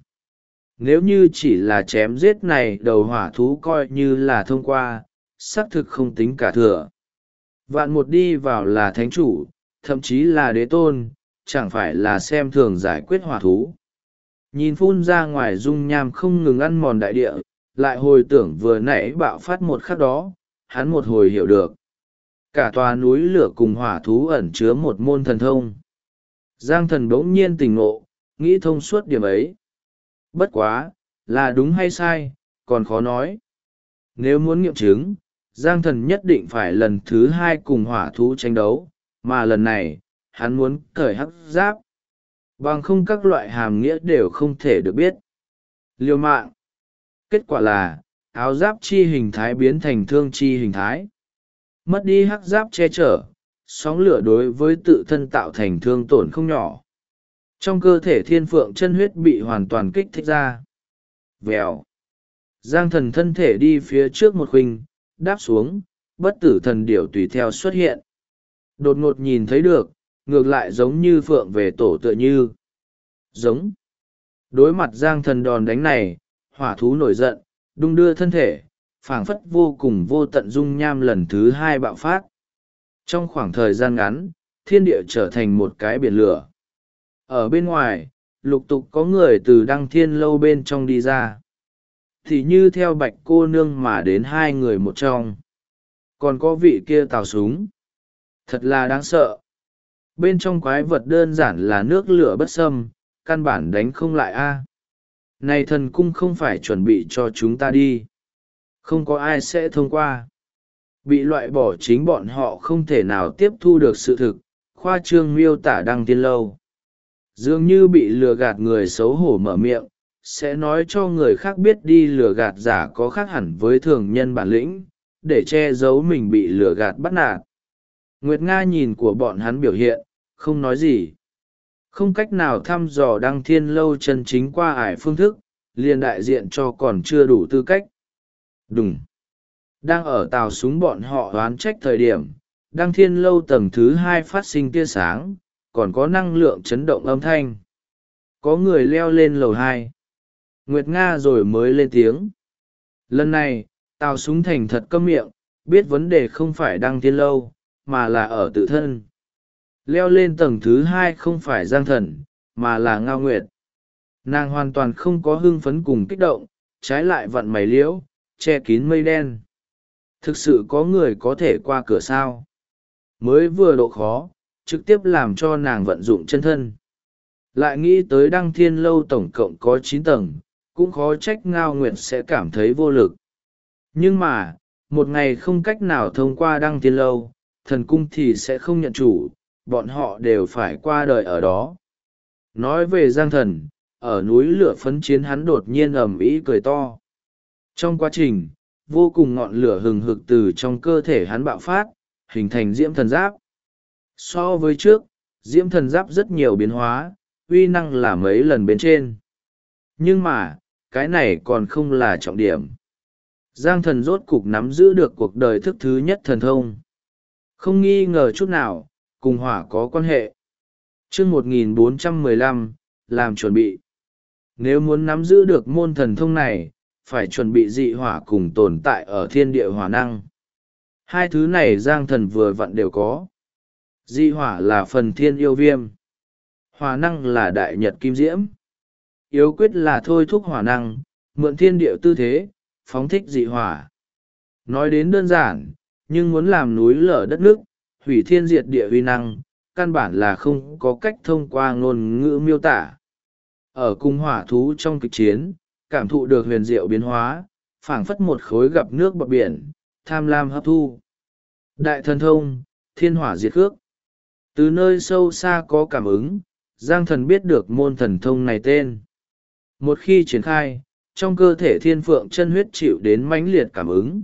Nếu như chỉ là chém giết này đầu hỏa thú coi như là thông qua, xác thực không tính cả thừa. Vạn một đi vào là thánh chủ, thậm chí là đế tôn, chẳng phải là xem thường giải quyết hỏa thú. Nhìn phun ra ngoài dung nham không ngừng ăn mòn đại địa, lại hồi tưởng vừa nãy bạo phát một khắc đó, hắn một hồi hiểu được. Cả tòa núi lửa cùng hỏa thú ẩn chứa một môn thần thông. Giang Thần bỗng nhiên tỉnh ngộ, nghĩ thông suốt điểm ấy. Bất quá, là đúng hay sai, còn khó nói. Nếu muốn nghiệm chứng, Giang Thần nhất định phải lần thứ hai cùng hỏa thú tranh đấu, mà lần này, hắn muốn cởi hắc giáp. Bằng không các loại hàm nghĩa đều không thể được biết. Liều mạng. Kết quả là, áo giáp chi hình thái biến thành thương chi hình thái. Mất đi hắc giáp che chở, sóng lửa đối với tự thân tạo thành thương tổn không nhỏ. Trong cơ thể thiên phượng chân huyết bị hoàn toàn kích thích ra. Vèo. Giang Thần thân thể đi phía trước một khuynh, đáp xuống, bất tử thần điểu tùy theo xuất hiện. Đột ngột nhìn thấy được, ngược lại giống như phượng về tổ tựa như. Giống. Đối mặt Giang Thần đòn đánh này, hỏa thú nổi giận, đung đưa thân thể, phảng phất vô cùng vô tận dung nham lần thứ hai bạo phát. Trong khoảng thời gian ngắn, thiên địa trở thành một cái biển lửa. Ở bên ngoài, lục tục có người từ đăng thiên lâu bên trong đi ra. Thì như theo bạch cô nương mà đến hai người một trong. Còn có vị kia tào súng. Thật là đáng sợ. Bên trong quái vật đơn giản là nước lửa bất xâm, căn bản đánh không lại a. Này thần cung không phải chuẩn bị cho chúng ta đi. Không có ai sẽ thông qua. Bị loại bỏ chính bọn họ không thể nào tiếp thu được sự thực, khoa trương miêu tả đăng tiên lâu. Dường như bị lừa gạt người xấu hổ mở miệng, sẽ nói cho người khác biết đi lừa gạt giả có khác hẳn với thường nhân bản lĩnh, để che giấu mình bị lừa gạt bắt nạt. Nguyệt Nga nhìn của bọn hắn biểu hiện, không nói gì. Không cách nào thăm dò đăng thiên lâu chân chính qua ải phương thức, liền đại diện cho còn chưa đủ tư cách. Đúng. Đang ở tàu súng bọn họ oán trách thời điểm, đăng thiên lâu tầng thứ hai phát sinh tia sáng, còn có năng lượng chấn động âm thanh. Có người leo lên lầu hai. Nguyệt Nga rồi mới lên tiếng. Lần này, tàu súng thành thật câm miệng, biết vấn đề không phải đăng thiên lâu, mà là ở tự thân. Leo lên tầng thứ hai không phải Giang Thần, mà là Ngao Nguyệt. Nàng hoàn toàn không có hưng phấn cùng kích động, trái lại vặn mày liễu, che kín mây đen. Thực sự có người có thể qua cửa sao? Mới vừa độ khó, trực tiếp làm cho nàng vận dụng chân thân. Lại nghĩ tới đăng thiên lâu tổng cộng có 9 tầng, cũng khó trách Ngao Nguyệt sẽ cảm thấy vô lực. Nhưng mà một ngày không cách nào thông qua Đăng Tiên Lâu, thần cung thì sẽ không nhận chủ, bọn họ đều phải qua đời ở đó. Nói về Giang Thần, ở núi lửa phấn chiến hắn đột nhiên ầm ĩ cười to. Trong quá trình, vô cùng ngọn lửa hừng hực từ trong cơ thể hắn bạo phát, hình thành diễm thần giáp. So với trước, diễm thần giáp rất nhiều biến hóa, uy năng là mấy lần bên trên. Nhưng mà, cái này còn không là trọng điểm. Giang Thần rốt cục nắm giữ được cuộc đời thức thứ nhất thần thông. Không nghi ngờ chút nào, cùng hỏa có quan hệ. Chương 1415, làm chuẩn bị. Nếu muốn nắm giữ được môn thần thông này, phải chuẩn bị dị hỏa cùng tồn tại ở thiên địa hỏa năng. Hai thứ này Giang Thần vừa vặn đều có. Dị hỏa là phần thiên yêu viêm. Hỏa năng là đại nhật kim diễm. Yếu quyết là thôi thúc hỏa năng, mượn thiên địa tư thế, phóng thích dị hỏa. Nói đến đơn giản, nhưng muốn làm núi lở đất nước, hủy thiên diệt địa uy năng, căn bản là không có cách thông qua ngôn ngữ miêu tả. Ở cung hỏa thú trong kịch chiến, cảm thụ được huyền diệu biến hóa, phảng phất một khối gặp nước bọt biển, tham lam hấp thu. Đại thần thông, thiên hỏa diệt khước. Từ nơi sâu xa có cảm ứng, Giang Thần biết được môn thần thông này tên. Một khi triển khai, trong cơ thể thiên phượng chân huyết chịu đến mãnh liệt cảm ứng.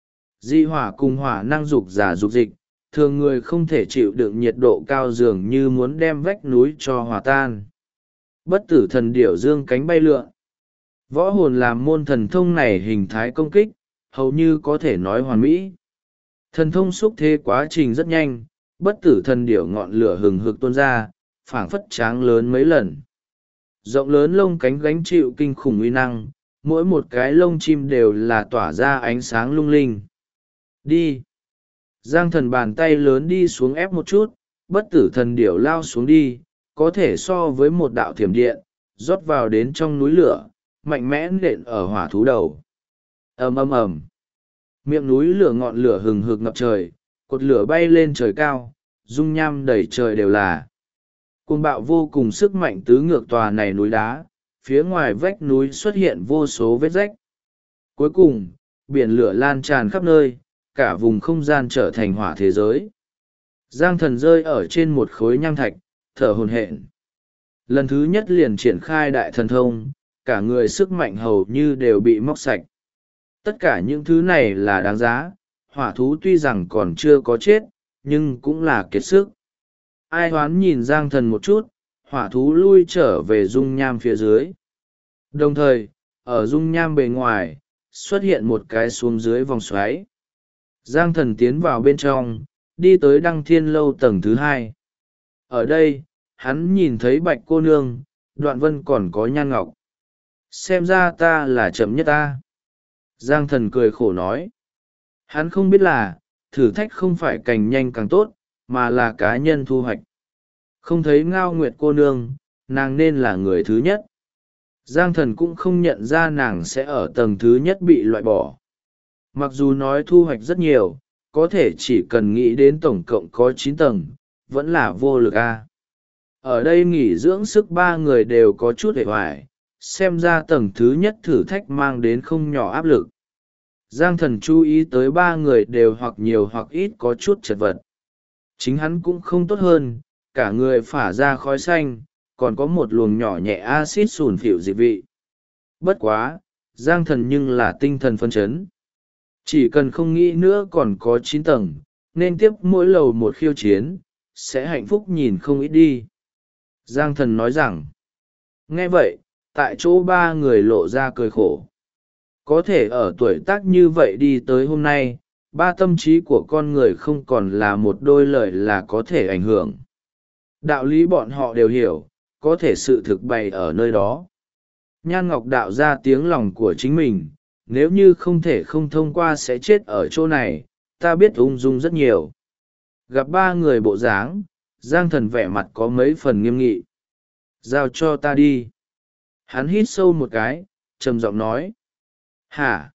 Dị hỏa cùng hỏa năng dục giả dục dịch, thường người không thể chịu đựng nhiệt độ cao dường như muốn đem vách núi cho hòa tan. Bất tử thần điểu dương cánh bay lượn. Võ hồn làm môn thần thông này hình thái công kích, hầu như có thể nói hoàn mỹ. Thần thông xúc thế quá trình rất nhanh, bất tử thần điểu ngọn lửa hừng hực tuôn ra, phảng phất tráng lớn mấy lần. Rộng lớn lông cánh gánh chịu kinh khủng uy năng, mỗi một cái lông chim đều là tỏa ra ánh sáng lung linh. Đi! Giang Thần bàn tay lớn đi xuống ép một chút, bất tử thần điểu lao xuống đi, có thể so với một đạo thiểm điện, rót vào đến trong núi lửa, mạnh mẽ nện ở hỏa thú đầu. Ầm ầm ầm. Miệng núi lửa ngọn lửa hừng hực ngập trời, cột lửa bay lên trời cao, dung nham đầy trời đều là. Cuồng bạo vô cùng sức mạnh tứ ngược tòa này núi đá, phía ngoài vách núi xuất hiện vô số vết rách. Cuối cùng, biển lửa lan tràn khắp nơi, cả vùng không gian trở thành hỏa thế giới. Giang Thần rơi ở trên một khối nham thạch, thở hổn hển. Lần thứ nhất liền triển khai đại thần thông, cả người sức mạnh hầu như đều bị móc sạch. Tất cả những thứ này là đáng giá, hỏa thú tuy rằng còn chưa có chết, nhưng cũng là kiệt sức. Ai hoán nhìn Giang Thần một chút, hỏa thú lui trở về dung nham phía dưới. Đồng thời, ở dung nham bề ngoài, xuất hiện một cái xuống dưới vòng xoáy. Giang Thần tiến vào bên trong, đi tới Đăng Thiên Lâu tầng thứ 2. Ở đây, hắn nhìn thấy Bạch cô nương, Đoạn Vân còn có Nhan Ngọc. Xem ra ta là chậm nhất ta. Giang Thần cười khổ nói. Hắn không biết là, thử thách không phải càng nhanh càng tốt, mà là cá nhân thu hoạch. Không thấy Ngao Nguyệt cô nương, nàng nên là người thứ nhất. Giang Thần cũng không nhận ra nàng sẽ ở tầng thứ nhất bị loại bỏ. Mặc dù nói thu hoạch rất nhiều, có thể chỉ cần nghĩ đến tổng cộng có 9 tầng, vẫn là vô lực a. Ở đây nghỉ dưỡng sức 3 người đều có chút hề hoài, xem ra tầng thứ nhất thử thách mang đến không nhỏ áp lực. Giang Thần chú ý tới 3 người đều hoặc nhiều hoặc ít có chút chật vật. Chính hắn cũng không tốt hơn, cả người phả ra khói xanh, còn có một luồng nhỏ nhẹ axit sủn phịu dị vị. Bất quá, Giang Thần nhưng là tinh thần phân chấn. Chỉ cần không nghĩ nữa còn có 9 tầng, nên tiếp mỗi lầu một khiêu chiến, sẽ hạnh phúc nhìn không ít đi. Giang Thần nói rằng, nghe vậy, tại chỗ 3 người lộ ra cười khổ. Có thể ở tuổi tác như vậy đi tới hôm nay, 3 tâm trí của con người không còn là một đôi lời là có thể ảnh hưởng. Đạo lý bọn họ đều hiểu, có thể sự thực bày ở nơi đó. Nhan Ngọc đạo ra tiếng lòng của chính mình, nếu như không thể không thông qua sẽ chết ở chỗ này, ta biết ung dung rất nhiều. Gặp 3 người bộ dáng, Giang Thần vẻ mặt có mấy phần nghiêm nghị. Giao cho ta đi. Hắn hít sâu một cái, trầm giọng nói. Hả?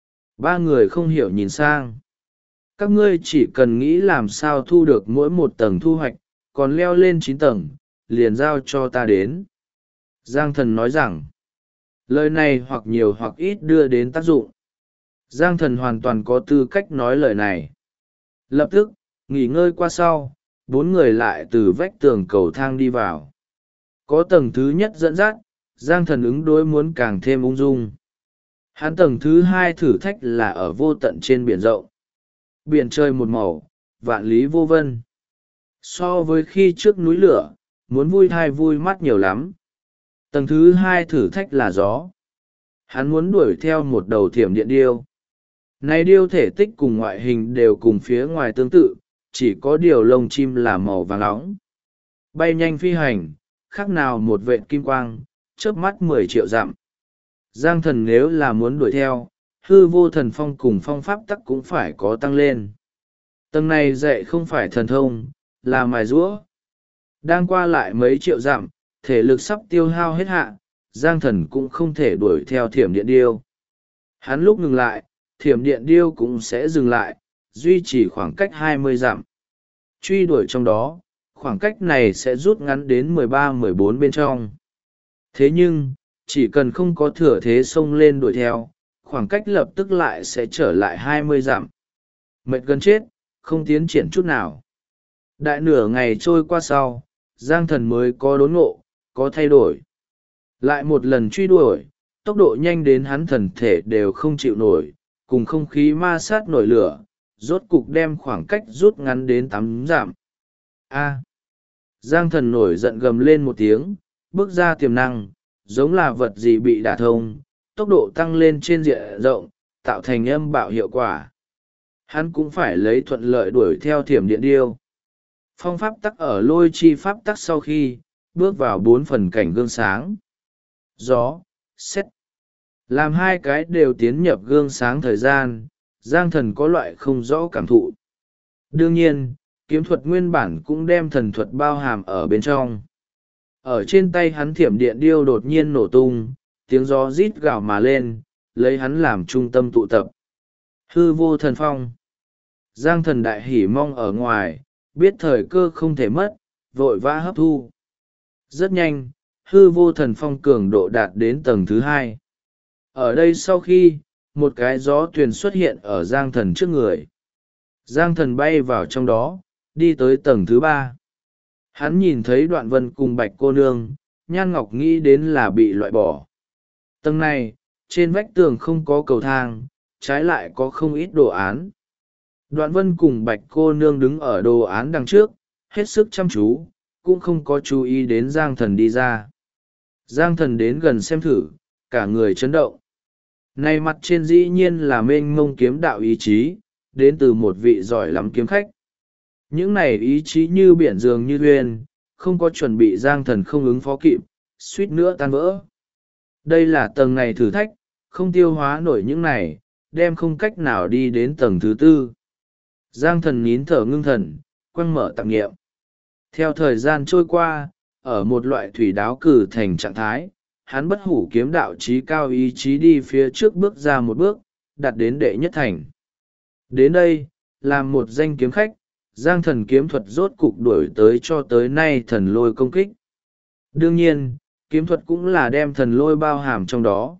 3 người không hiểu nhìn sang. Các ngươi chỉ cần nghĩ làm sao thu được mỗi một tầng thu hoạch, còn leo lên 9 tầng, liền giao cho ta đến. Giang Thần nói rằng, lời này hoặc nhiều hoặc ít đưa đến tác dụng. Giang thần hoàn toàn có tư cách nói lời này. Lập tức, nghỉ ngơi qua sau, bốn người lại từ vách tường cầu thang đi vào. Có tầng thứ nhất dẫn dắt, Giang thần ứng đối muốn càng thêm ung dung. Hắn tầng thứ hai thử thách là ở vô tận trên biển rộng. Biển trời một màu, vạn lý vô vân. So với khi trước núi lửa, muốn vui thai vui mắt nhiều lắm. Tầng thứ hai thử thách là gió. Hắn muốn đuổi theo một đầu thiểm điện điêu. Này điêu thể tích cùng ngoại hình đều cùng phía ngoài tương tự, chỉ có điều lông chim là màu vàng nóng. Bay nhanh phi hành, khác nào một vệt kim quang, chớp mắt 10 triệu dặm. Giang thần nếu là muốn đuổi theo, hư vô thần phong cùng phong pháp tắc cũng phải có tăng lên. Tầng này dạy không phải thần thông, là mài giũa. Đang qua lại mấy triệu dặm, thể lực sắp tiêu hao hết hạ, Giang thần cũng không thể đuổi theo thiểm điện điêu. Hắn lúc ngừng lại, thiểm điện điêu cũng sẽ dừng lại, duy trì khoảng cách 20 dặm. Truy đuổi trong đó, khoảng cách này sẽ rút ngắn đến 13-14 bên trong. Thế nhưng, chỉ cần không có thừa thế xông lên đuổi theo, khoảng cách lập tức lại sẽ trở lại 20 dặm. Mệt gần chết, không tiến triển chút nào. Đại nửa ngày trôi qua sau, Giang thần mới có đốn ngộ, có thay đổi. Lại một lần truy đuổi, tốc độ nhanh đến hắn thần thể đều không chịu nổi, cùng không khí ma sát nổi lửa, rốt cục đem khoảng cách rút ngắn đến 8 dặm. A! Giang thần nổi giận gầm lên một tiếng, bước ra tiềm năng, giống là vật gì bị đả thông, tốc độ tăng lên trên diện rộng, tạo thành âm bạo hiệu quả. Hắn cũng phải lấy thuận lợi đuổi theo thiểm điện điêu. Phong pháp tắc ở lôi chi pháp tắc sau khi, bước vào 4 phần cảnh gương sáng. Gió, xét. Làm hai cái đều tiến nhập gương sáng thời gian, Giang thần có loại không rõ cảm thụ. Đương nhiên, kiếm thuật nguyên bản cũng đem thần thuật bao hàm ở bên trong. Ở trên tay hắn thiểm điện điêu đột nhiên nổ tung, tiếng gió rít gào mà lên, lấy hắn làm trung tâm tụ tập. Hư vô thần phong. Giang thần đại hỉ mong ở ngoài, biết thời cơ không thể mất, vội vã hấp thu. Rất nhanh, hư vô thần phong cường độ đạt đến tầng thứ 2. Ở đây sau khi, một cái gió tuyền xuất hiện ở Giang thần trước người. Giang thần bay vào trong đó, đi tới tầng thứ 3. Hắn nhìn thấy Đoạn Vân cùng Bạch cô nương, Nhan Ngọc nghĩ đến là bị loại bỏ. Tầng này, trên vách tường không có cầu thang, trái lại có không ít đồ án. Đoạn Vân cùng Bạch cô nương đứng ở đồ án đằng trước, hết sức chăm chú, cũng không có chú ý đến Giang thần đi ra. Giang thần đến gần xem thử, cả người chấn động. Này mặt trên dĩ nhiên là mênh mông kiếm đạo ý chí, đến từ một vị giỏi lắm kiếm khách. Những này ý chí như biển dường như thuyền, không có chuẩn bị Giang thần không ứng phó kịp, suýt nữa tan vỡ. Đây là tầng này thử thách, không tiêu hóa nổi những này, đem không cách nào đi đến tầng thứ 4. Giang thần nín thở ngưng thần, quăng mở tạp nghiệm. Theo thời gian trôi qua, ở một loại thủy đáo cử thành trạng thái, hắn bất hủ kiếm đạo trí cao ý chí đi phía trước bước ra một bước, đạt đến đệ nhất thành. Đến đây, làm một danh kiếm khách, Giang thần kiếm thuật rốt cục đuổi tới cho tới nay thần lôi công kích. Đương nhiên, kiếm thuật cũng là đem thần lôi bao hàm trong đó.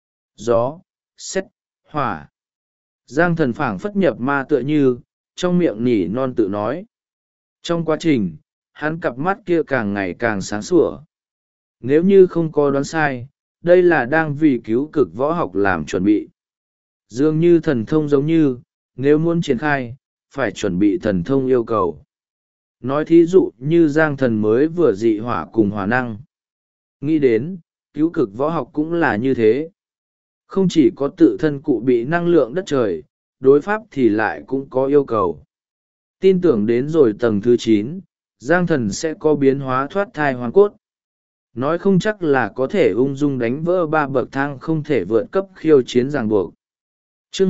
Gió, sét, hỏa. Giang thần phảng phất nhập ma tựa như, trong miệng nỉ non tự nói. Trong quá trình, hắn cặp mắt kia càng ngày càng sáng sủa. Nếu như không có đoán sai, đây là đang vì cứu cực võ học làm chuẩn bị. Dường như thần thông giống như, nếu muốn triển khai, phải chuẩn bị thần thông yêu cầu. Nói thí dụ như Giang thần mới vừa dị hỏa cùng hỏa năng. Nghĩ đến, cứu cực võ học cũng là như thế. Không chỉ có tự thân cụ bị năng lượng đất trời, đối pháp thì lại cũng có yêu cầu. Tin tưởng đến rồi tầng thứ 9, Giang thần sẽ có biến hóa thoát thai hoàn cốt. Nói không chắc là có thể ung dung đánh vỡ 3 bậc thang không thể vượt cấp khiêu chiến ràng buộc. Chương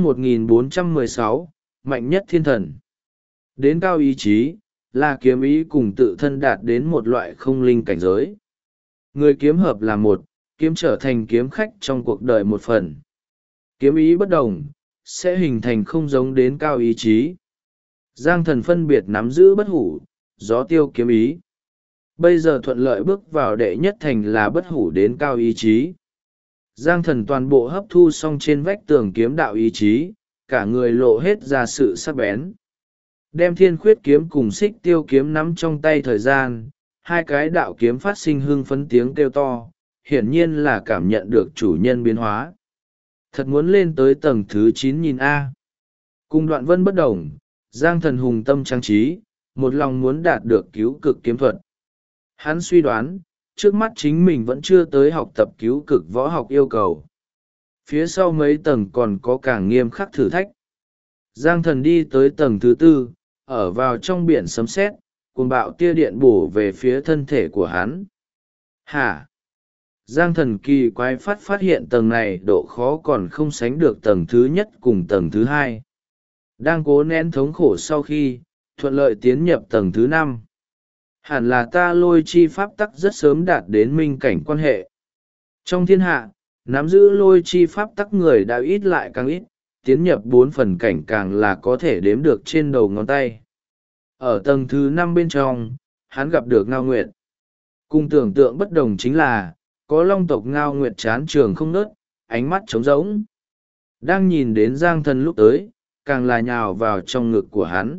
1416, mạnh nhất thiên thần. Đến cao ý chí, là kiếm ý cùng tự thân đạt đến một loại không linh cảnh giới. Người kiếm hợp là một, kiếm trở thành kiếm khách trong cuộc đời một phần. Kiếm ý bất đồng, sẽ hình thành không giống đến cao ý chí. Giang thần phân biệt nắm giữ bất hủ, gió tiêu kiếm ý. Bây giờ thuận lợi bước vào đệ nhất thành là bất hủ đến cao ý chí. Giang thần toàn bộ hấp thu xong trên vách tường kiếm đạo ý chí, cả người lộ hết ra sự sắc bén. Đem thiên khuyết kiếm cùng xích tiêu kiếm nắm trong tay thời gian, hai cái đạo kiếm phát sinh hưng phấn tiếng kêu to, hiển nhiên là cảm nhận được chủ nhân biến hóa. Thật muốn lên tới tầng thứ 9 nhìn A. Cùng Đoạn Vân bất đồng, Giang thần hùng tâm trang trí, một lòng muốn đạt được cứu cực kiếm thuật. Hắn suy đoán, trước mắt chính mình vẫn chưa tới học tập cứu cực võ học yêu cầu. Phía sau mấy tầng còn có càng nghiêm khắc thử thách. Giang thần đi tới tầng thứ 4, ở vào trong biển sấm sét, cuồng bạo tia điện bổ về phía thân thể của hắn. Hả? Giang thần kỳ quái phát hiện tầng này độ khó còn không sánh được tầng thứ nhất cùng tầng thứ 2. Đang cố nén thống khổ sau khi thuận lợi tiến nhập tầng thứ 5. Hẳn là ta lôi chi pháp tắc rất sớm đạt đến minh cảnh quan hệ. Trong thiên hạ, nắm giữ lôi chi pháp tắc người đã ít lại càng ít, tiến nhập 4 phần cảnh càng là có thể đếm được trên đầu ngón tay. Ở tầng thứ 5 bên trong, hắn gặp được Ngao Nguyệt. Cùng tưởng tượng bất đồng chính là, có long tộc Ngao Nguyệt chán trường không nớt, ánh mắt trống rỗng. Đang nhìn đến Giang thần lúc tới, càng là nhào vào trong ngực của hắn.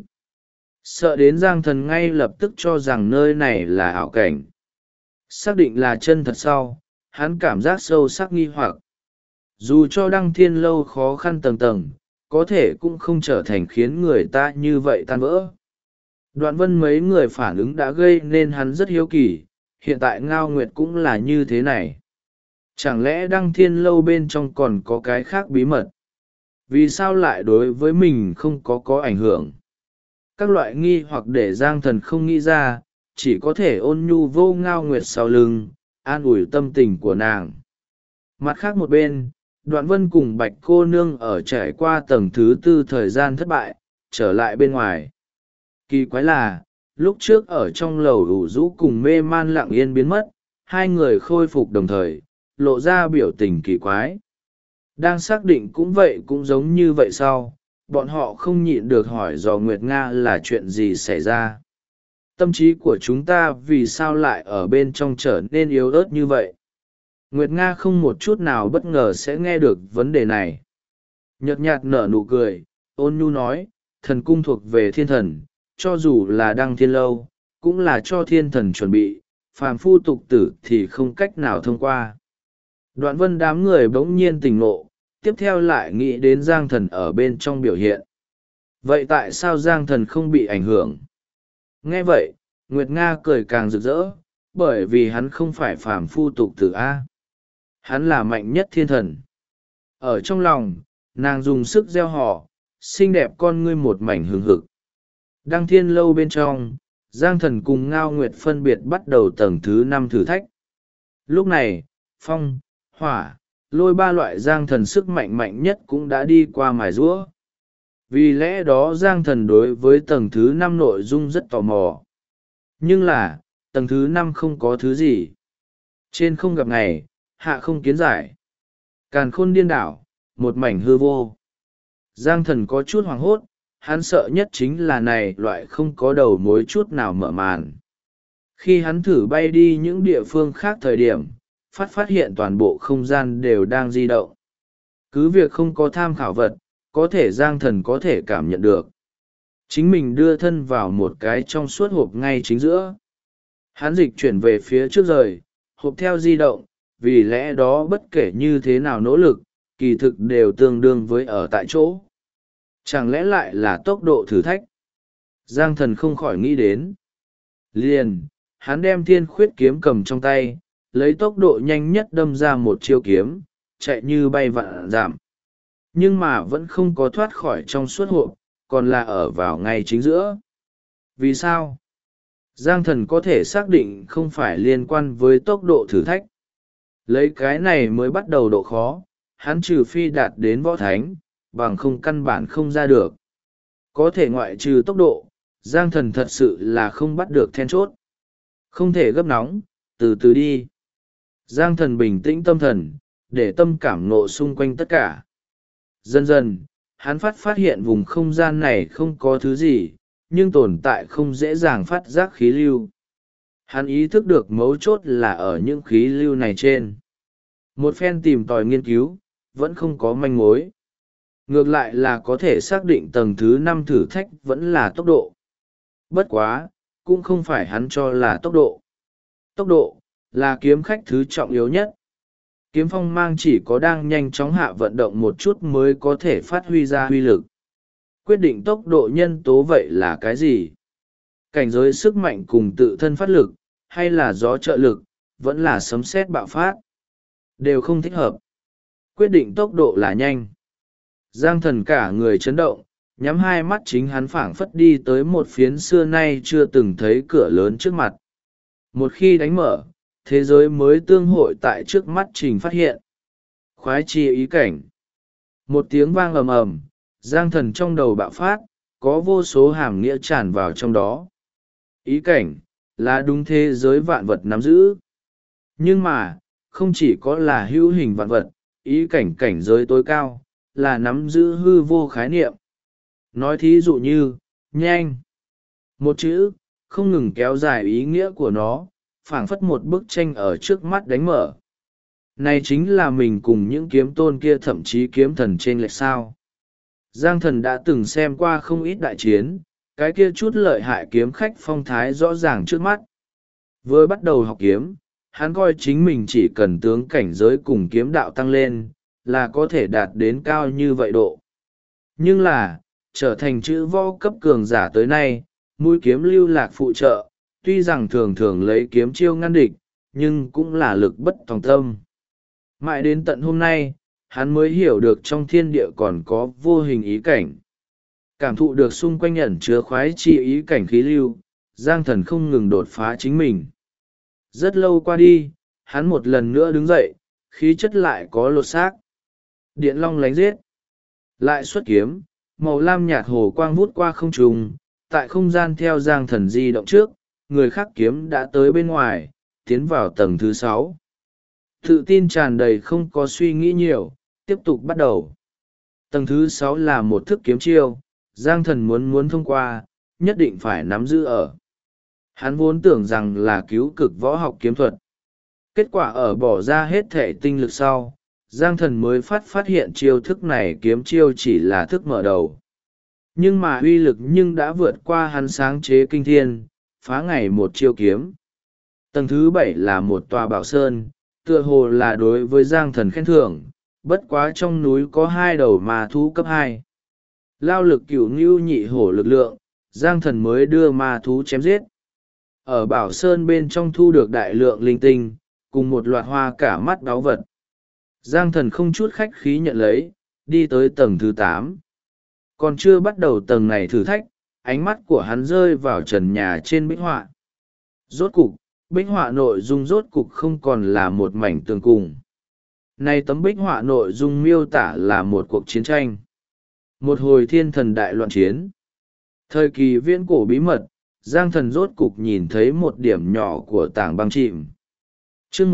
Sợ đến Giang thần ngay lập tức cho rằng nơi này là ảo cảnh. Xác định là chân thật sau, hắn cảm giác sâu sắc nghi hoặc. Dù cho đăng thiên lâu khó khăn tầng tầng, có thể cũng không trở thành khiến người ta như vậy tan vỡ. Đoạn Vân mấy người phản ứng đã gây nên hắn rất hiếu kỳ, hiện tại Ngao Nguyệt cũng là như thế này. Chẳng lẽ đăng thiên lâu bên trong còn có cái khác bí mật? Vì sao lại đối với mình không có ảnh hưởng? Các loại nghi hoặc để Giang thần không nghĩ ra, chỉ có thể ôn nhu vô Ngao Nguyệt sau lưng, an ủi tâm tình của nàng. Mặt khác một bên, Đoạn Vân cùng Bạch cô nương ở trải qua tầng thứ 4 thời gian thất bại, trở lại bên ngoài. Kỳ quái là, lúc trước ở trong lầu ủ rũ cùng mê man lặng yên biến mất, hai người khôi phục đồng thời, lộ ra biểu tình kỳ quái. Đang xác định cũng vậy cũng giống như vậy sau, bọn họ không nhịn được hỏi dò Nguyệt Nga là chuyện gì xảy ra. Tâm trí của chúng ta vì sao lại ở bên trong trở nên yếu ớt như vậy? Nguyệt Nga không một chút nào bất ngờ sẽ nghe được vấn đề này. Nhợt nhạt nở nụ cười, ôn nhu nói, thần cung thuộc về thiên thần, cho dù là đăng thiên lâu, cũng là cho thiên thần chuẩn bị, phàm phu tục tử thì không cách nào thông qua. Đoạn Vân đám người bỗng nhiên tỉnh ngộ, tiếp theo lại nghĩ đến Giang thần ở bên trong biểu hiện. Vậy tại sao Giang thần không bị ảnh hưởng? Nghe vậy, Nguyệt Nga cười càng rực rỡ, bởi vì hắn không phải phàm phu tục tử A. Hắn là mạnh nhất thiên thần. Ở trong lòng, nàng dùng sức gieo họ, xinh đẹp con ngươi một mảnh hừng hực. Đăng thiên lâu bên trong, Giang thần cùng Ngao Nguyệt phân biệt bắt đầu tầng thứ 5 thử thách. Lúc này, phong, hỏa, lôi ba loại Giang thần sức mạnh mạnh nhất cũng đã đi qua mài giũa. Vì lẽ đó Giang thần đối với tầng thứ 5 nội dung rất tò mò. Nhưng là, tầng thứ 5 không có thứ gì. Trên không gặp ngày, hạ không kiến giải. Càn khôn điên đảo, một mảnh hư vô. Giang thần có chút hoảng hốt, hắn sợ nhất chính là này loại không có đầu mối chút nào mở màn. Khi hắn thử bay đi những địa phương khác thời điểm, phát hiện toàn bộ không gian đều đang di động. Cứ việc không có tham khảo vật, có thể Giang thần có thể cảm nhận được. Chính mình đưa thân vào một cái trong suốt hộp ngay chính giữa. Hắn dịch chuyển về phía trước rời, hộp theo di động, vì lẽ đó bất kể như thế nào nỗ lực, kỳ thực đều tương đương với ở tại chỗ. Chẳng lẽ lại là tốc độ thử thách? Giang thần không khỏi nghĩ đến. Liền, hắn đem thiên khuyết kiếm cầm trong tay, lấy tốc độ nhanh nhất đâm ra một chiêu kiếm, chạy như bay vạn dặm. Nhưng mà vẫn không có thoát khỏi trong suốt hộp, còn là ở vào ngay chính giữa. Vì sao? Giang thần có thể xác định không phải liên quan với tốc độ thử thách. Lấy cái này mới bắt đầu độ khó, hắn trừ phi đạt đến võ thánh, bằng không căn bản không ra được. Có thể ngoại trừ tốc độ, Giang thần thật sự là không bắt được then chốt. Không thể gấp nóng, từ từ đi. Giang thần bình tĩnh tâm thần, để tâm cảm nộ xung quanh tất cả. Dần dần, hắn phát hiện vùng không gian này không có thứ gì, nhưng tồn tại không dễ dàng phát giác khí lưu. Hắn ý thức được mấu chốt là ở những khí lưu này trên. Một phen tìm tòi nghiên cứu, vẫn không có manh mối. Ngược lại là có thể xác định tầng thứ 5 thử thách vẫn là tốc độ. Bất quá, cũng không phải hắn cho là tốc độ. Tốc độ, là kiếm khách thứ trọng yếu nhất. Kiếm phong mang chỉ có đang nhanh chóng hạ vận động một chút mới có thể phát huy ra uy lực. Quyết định tốc độ nhân tố vậy là cái gì? Cảnh giới sức mạnh cùng tự thân phát lực, hay là gió trợ lực, vẫn là sấm sét bạo phát. Đều không thích hợp. Quyết định tốc độ là nhanh. Giang Thần cả người chấn động, nhắm hai mắt chính hắn phảng phất đi tới một phiến xưa nay chưa từng thấy cửa lớn trước mặt. Một khi đánh mở, thế giới mới tương hội tại trước mắt trình phát hiện. Khoái chi ý cảnh. Một tiếng vang ầm ầm, Giang Thần trong đầu bạo phát, có vô số hàm nghĩa tràn vào trong đó. Ý cảnh, là đúng thế giới vạn vật nắm giữ. Nhưng mà, không chỉ có là hữu hình vạn vật, ý cảnh cảnh giới tối cao, là nắm giữ hư vô khái niệm. Nói thí dụ như, nhanh. Một chữ, không ngừng kéo dài ý nghĩa của nó, phảng phất một bức tranh ở trước mắt đánh mở. Này chính là mình cùng những kiếm tôn kia thậm chí kiếm thần trên lệch sao. Giang Thần đã từng xem qua không ít đại chiến, cái kia chút lợi hại kiếm khách phong thái rõ ràng trước mắt. Vừa bắt đầu học kiếm, hắn coi chính mình chỉ cần tướng cảnh giới cùng kiếm đạo tăng lên, là có thể đạt đến cao như vậy độ. Nhưng là, trở thành chữ võ cấp cường giả tới nay, mũi kiếm lưu lạc phụ trợ, tuy rằng thường thường lấy kiếm chiêu ngăn địch, nhưng cũng là lực bất tòng tâm. Mãi đến tận hôm nay, hắn mới hiểu được trong thiên địa còn có vô hình ý cảnh. Cảm thụ được xung quanh ẩn chứa khoái chi ý cảnh khí lưu, Giang Thần không ngừng đột phá chính mình. Rất lâu qua đi, hắn một lần nữa đứng dậy, khí chất lại có lột xác. Điện long lánh giết. Lại xuất kiếm, màu lam nhạt hồ quang vút qua không trung, tại không gian theo Giang Thần di động trước, người khác kiếm đã tới bên ngoài, tiến vào tầng thứ 6. Tự tin tràn đầy không có suy nghĩ nhiều, tiếp tục bắt đầu. Tầng thứ 6 là một thức kiếm chiêu, Giang Thần muốn thông qua, nhất định phải nắm giữ ở. Hắn vốn tưởng rằng là cứu cực võ học kiếm thuật. Kết quả ở bỏ ra hết thể tinh lực sau, Giang Thần mới phát hiện chiêu thức này kiếm chiêu chỉ là thức mở đầu. Nhưng mà uy lực nhưng đã vượt qua hắn sáng chế kinh thiên, phá ngày một chiêu kiếm. Tầng thứ 7 là một tòa bảo sơn, tựa hồ là đối với Giang Thần khen thưởng, bất quá trong núi có 2 đầu ma thú cấp 2. Lao lực cửu ngưu nhị hổ lực lượng, Giang Thần mới đưa ma thú chém giết. Ở bảo sơn bên trong thu được đại lượng linh tinh, cùng một loạt hoa cả mắt báu vật. Giang Thần không chút khách khí nhận lấy, đi tới tầng thứ 8. Còn chưa bắt đầu tầng này thử thách, ánh mắt của hắn rơi vào trần nhà trên bích họa. Rốt cục, bích họa nội dung rốt cục không còn là một mảnh tường cùng. Nay tấm bích họa nội dung miêu tả là một cuộc chiến tranh. Một hồi thiên thần đại loạn chiến. Thời kỳ viễn cổ bí mật, Giang Thần rốt cục nhìn thấy một điểm nhỏ của tảng băng chìm. Chương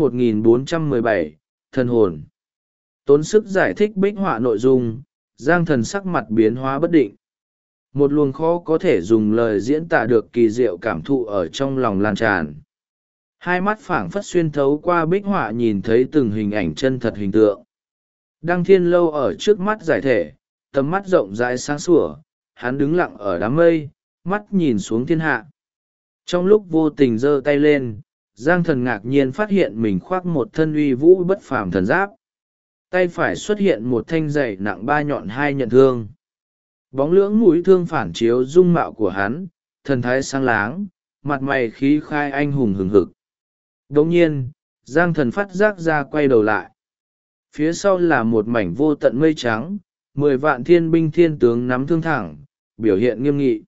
1417, Thần hồn. Tốn sức giải thích bích họa nội dung, Giang Thần sắc mặt biến hóa bất định. Một luồng khó có thể dùng lời diễn tả được kỳ diệu cảm thụ ở trong lòng lan tràn. Hai mắt phảng phất xuyên thấu qua bích họa nhìn thấy từng hình ảnh chân thật hình tượng. Đăng Thiên Lâu ở trước mắt giải thể, tầm mắt rộng rãi sáng sủa, hắn đứng lặng ở đám mây, mắt nhìn xuống thiên hạ. Trong lúc vô tình giơ tay lên, Giang Thần ngạc nhiên phát hiện mình khoác một thân uy vũ bất phàm thần giáp. Tay phải xuất hiện một thanh dày nặng 3 nhọn 2 nhận thương. Bóng lưỡng mũi thương phản chiếu dung mạo của hắn, thần thái sáng láng, mặt mày khí khai anh hùng hừng hực. Đồng nhiên, Giang Thần phát giác ra quay đầu lại. Phía sau là một mảnh vô tận mây trắng, 10 vạn thiên binh thiên tướng nắm thương thẳng, biểu hiện nghiêm nghị.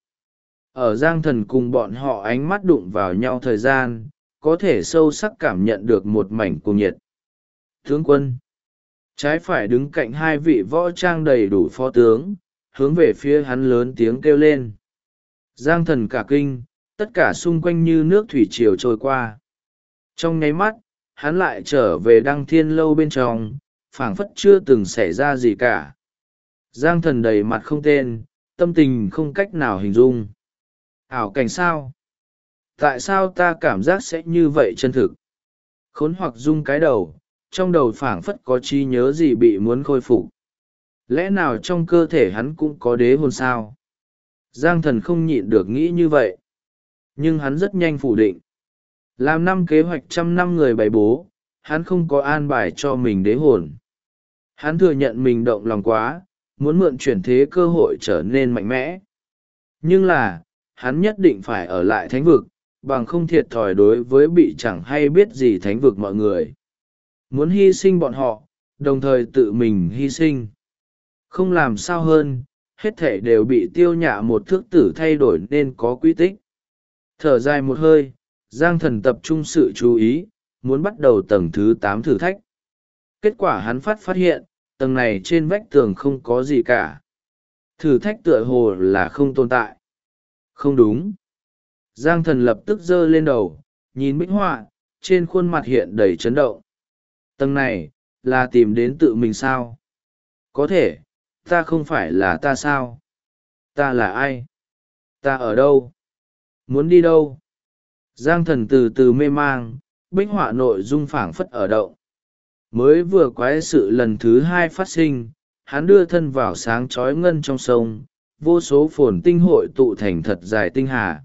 Ở Giang Thần cùng bọn họ ánh mắt đụng vào nhau thời gian, có thể sâu sắc cảm nhận được một mảnh cuồng nhiệt. Tướng quân. Trái phải đứng cạnh 2 vị võ trang đầy đủ phó tướng, hướng về phía hắn lớn tiếng kêu lên. Giang Thần cả kinh, tất cả xung quanh như nước thủy triều trôi qua. Trong nháy mắt, hắn lại trở về Đăng Thiên Lâu bên trong, phảng phất chưa từng xảy ra gì cả. Giang Thần đầy mặt không tên, tâm tình không cách nào hình dung. Ảo cảnh sao? Tại sao ta cảm giác sẽ như vậy chân thực? Khốn hoặc rung cái đầu, trong đầu phảng phất có trí nhớ gì bị muốn khôi phục. Lẽ nào trong cơ thể hắn cũng có đế hồn sao? Giang Thần không nhịn được nghĩ như vậy. Nhưng hắn rất nhanh phủ định. Làm năm kế hoạch 100 năm người bày bố, hắn không có an bài cho mình đế hồn. Hắn thừa nhận mình động lòng quá, muốn mượn chuyển thế cơ hội trở nên mạnh mẽ. Nhưng là, hắn nhất định phải ở lại thánh vực, bằng không thiệt thòi đối với bị chẳng hay biết gì thánh vực mọi người. Muốn hy sinh bọn họ, đồng thời tự mình hy sinh. Không làm sao hơn, hết thể đều bị Tiêu Nhạ một thước tử thay đổi nên có quy tích. Thở dài một hơi, Giang Thần tập trung sự chú ý, muốn bắt đầu tầng thứ 8 thử thách. Kết quả hắn phát hiện, tầng này trên vách tường không có gì cả. Thử thách tựa hồ là không tồn tại. Không đúng. Giang Thần lập tức giơ lên đầu, nhìn bích họa, trên khuôn mặt hiện đầy chấn động. Tầng này, là tìm đến tự mình sao? Có thể, ta không phải là ta sao? Ta là ai? Ta ở đâu? Muốn đi đâu? Giang Thần từ từ mê mang, bích họa nội dung phảng phất ở động. Mới vừa quái sự lần thứ 2 phát sinh, hắn đưa thân vào sáng chói ngân trong sông, vô số phồn tinh hội tụ thành thật dài tinh hà.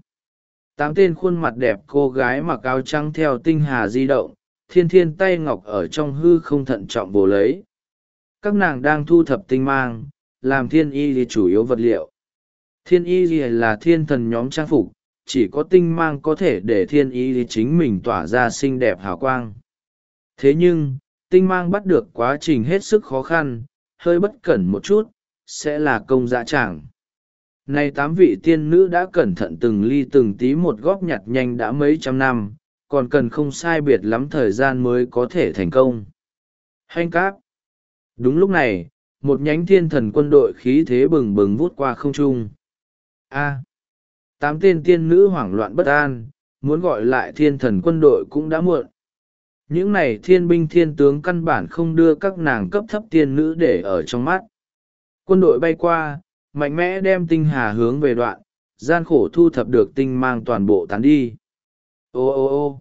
8 tên khuôn mặt đẹp cô gái mặc áo trắng theo tinh hà di động, thiên thiên tay ngọc ở trong hư không thận trọng bổ lấy. Các nàng đang thu thập tinh mang, làm thiên y là chủ yếu vật liệu. Thiên y là thiên thần nhóm trang phục, chỉ có tinh mang có thể để thiên y chính mình tỏa ra xinh đẹp hào quang. Thế nhưng, tinh mang bắt được quá trình hết sức khó khăn, hơi bất cẩn một chút, sẽ là công dã tràng. Này 8 vị tiên nữ đã cẩn thận từng ly từng tí một góp nhặt nhanh đã mấy trăm năm, còn cần không sai biệt lắm thời gian mới có thể thành công. Hành cáp. Đúng lúc này, một nhánh thiên thần quân đội khí thế bừng bừng vút qua không trung. A. 8 tên tiên nữ hoảng loạn bất an, muốn gọi lại thiên thần quân đội cũng đã muộn. Những này thiên binh thiên tướng căn bản không đưa các nàng cấp thấp tiên nữ để ở trong mắt. Quân đội bay qua, mạnh mẽ đem tinh hà hướng về đoạn, gian khổ thu thập được tinh mang toàn bộ tán đi. Ô ô ô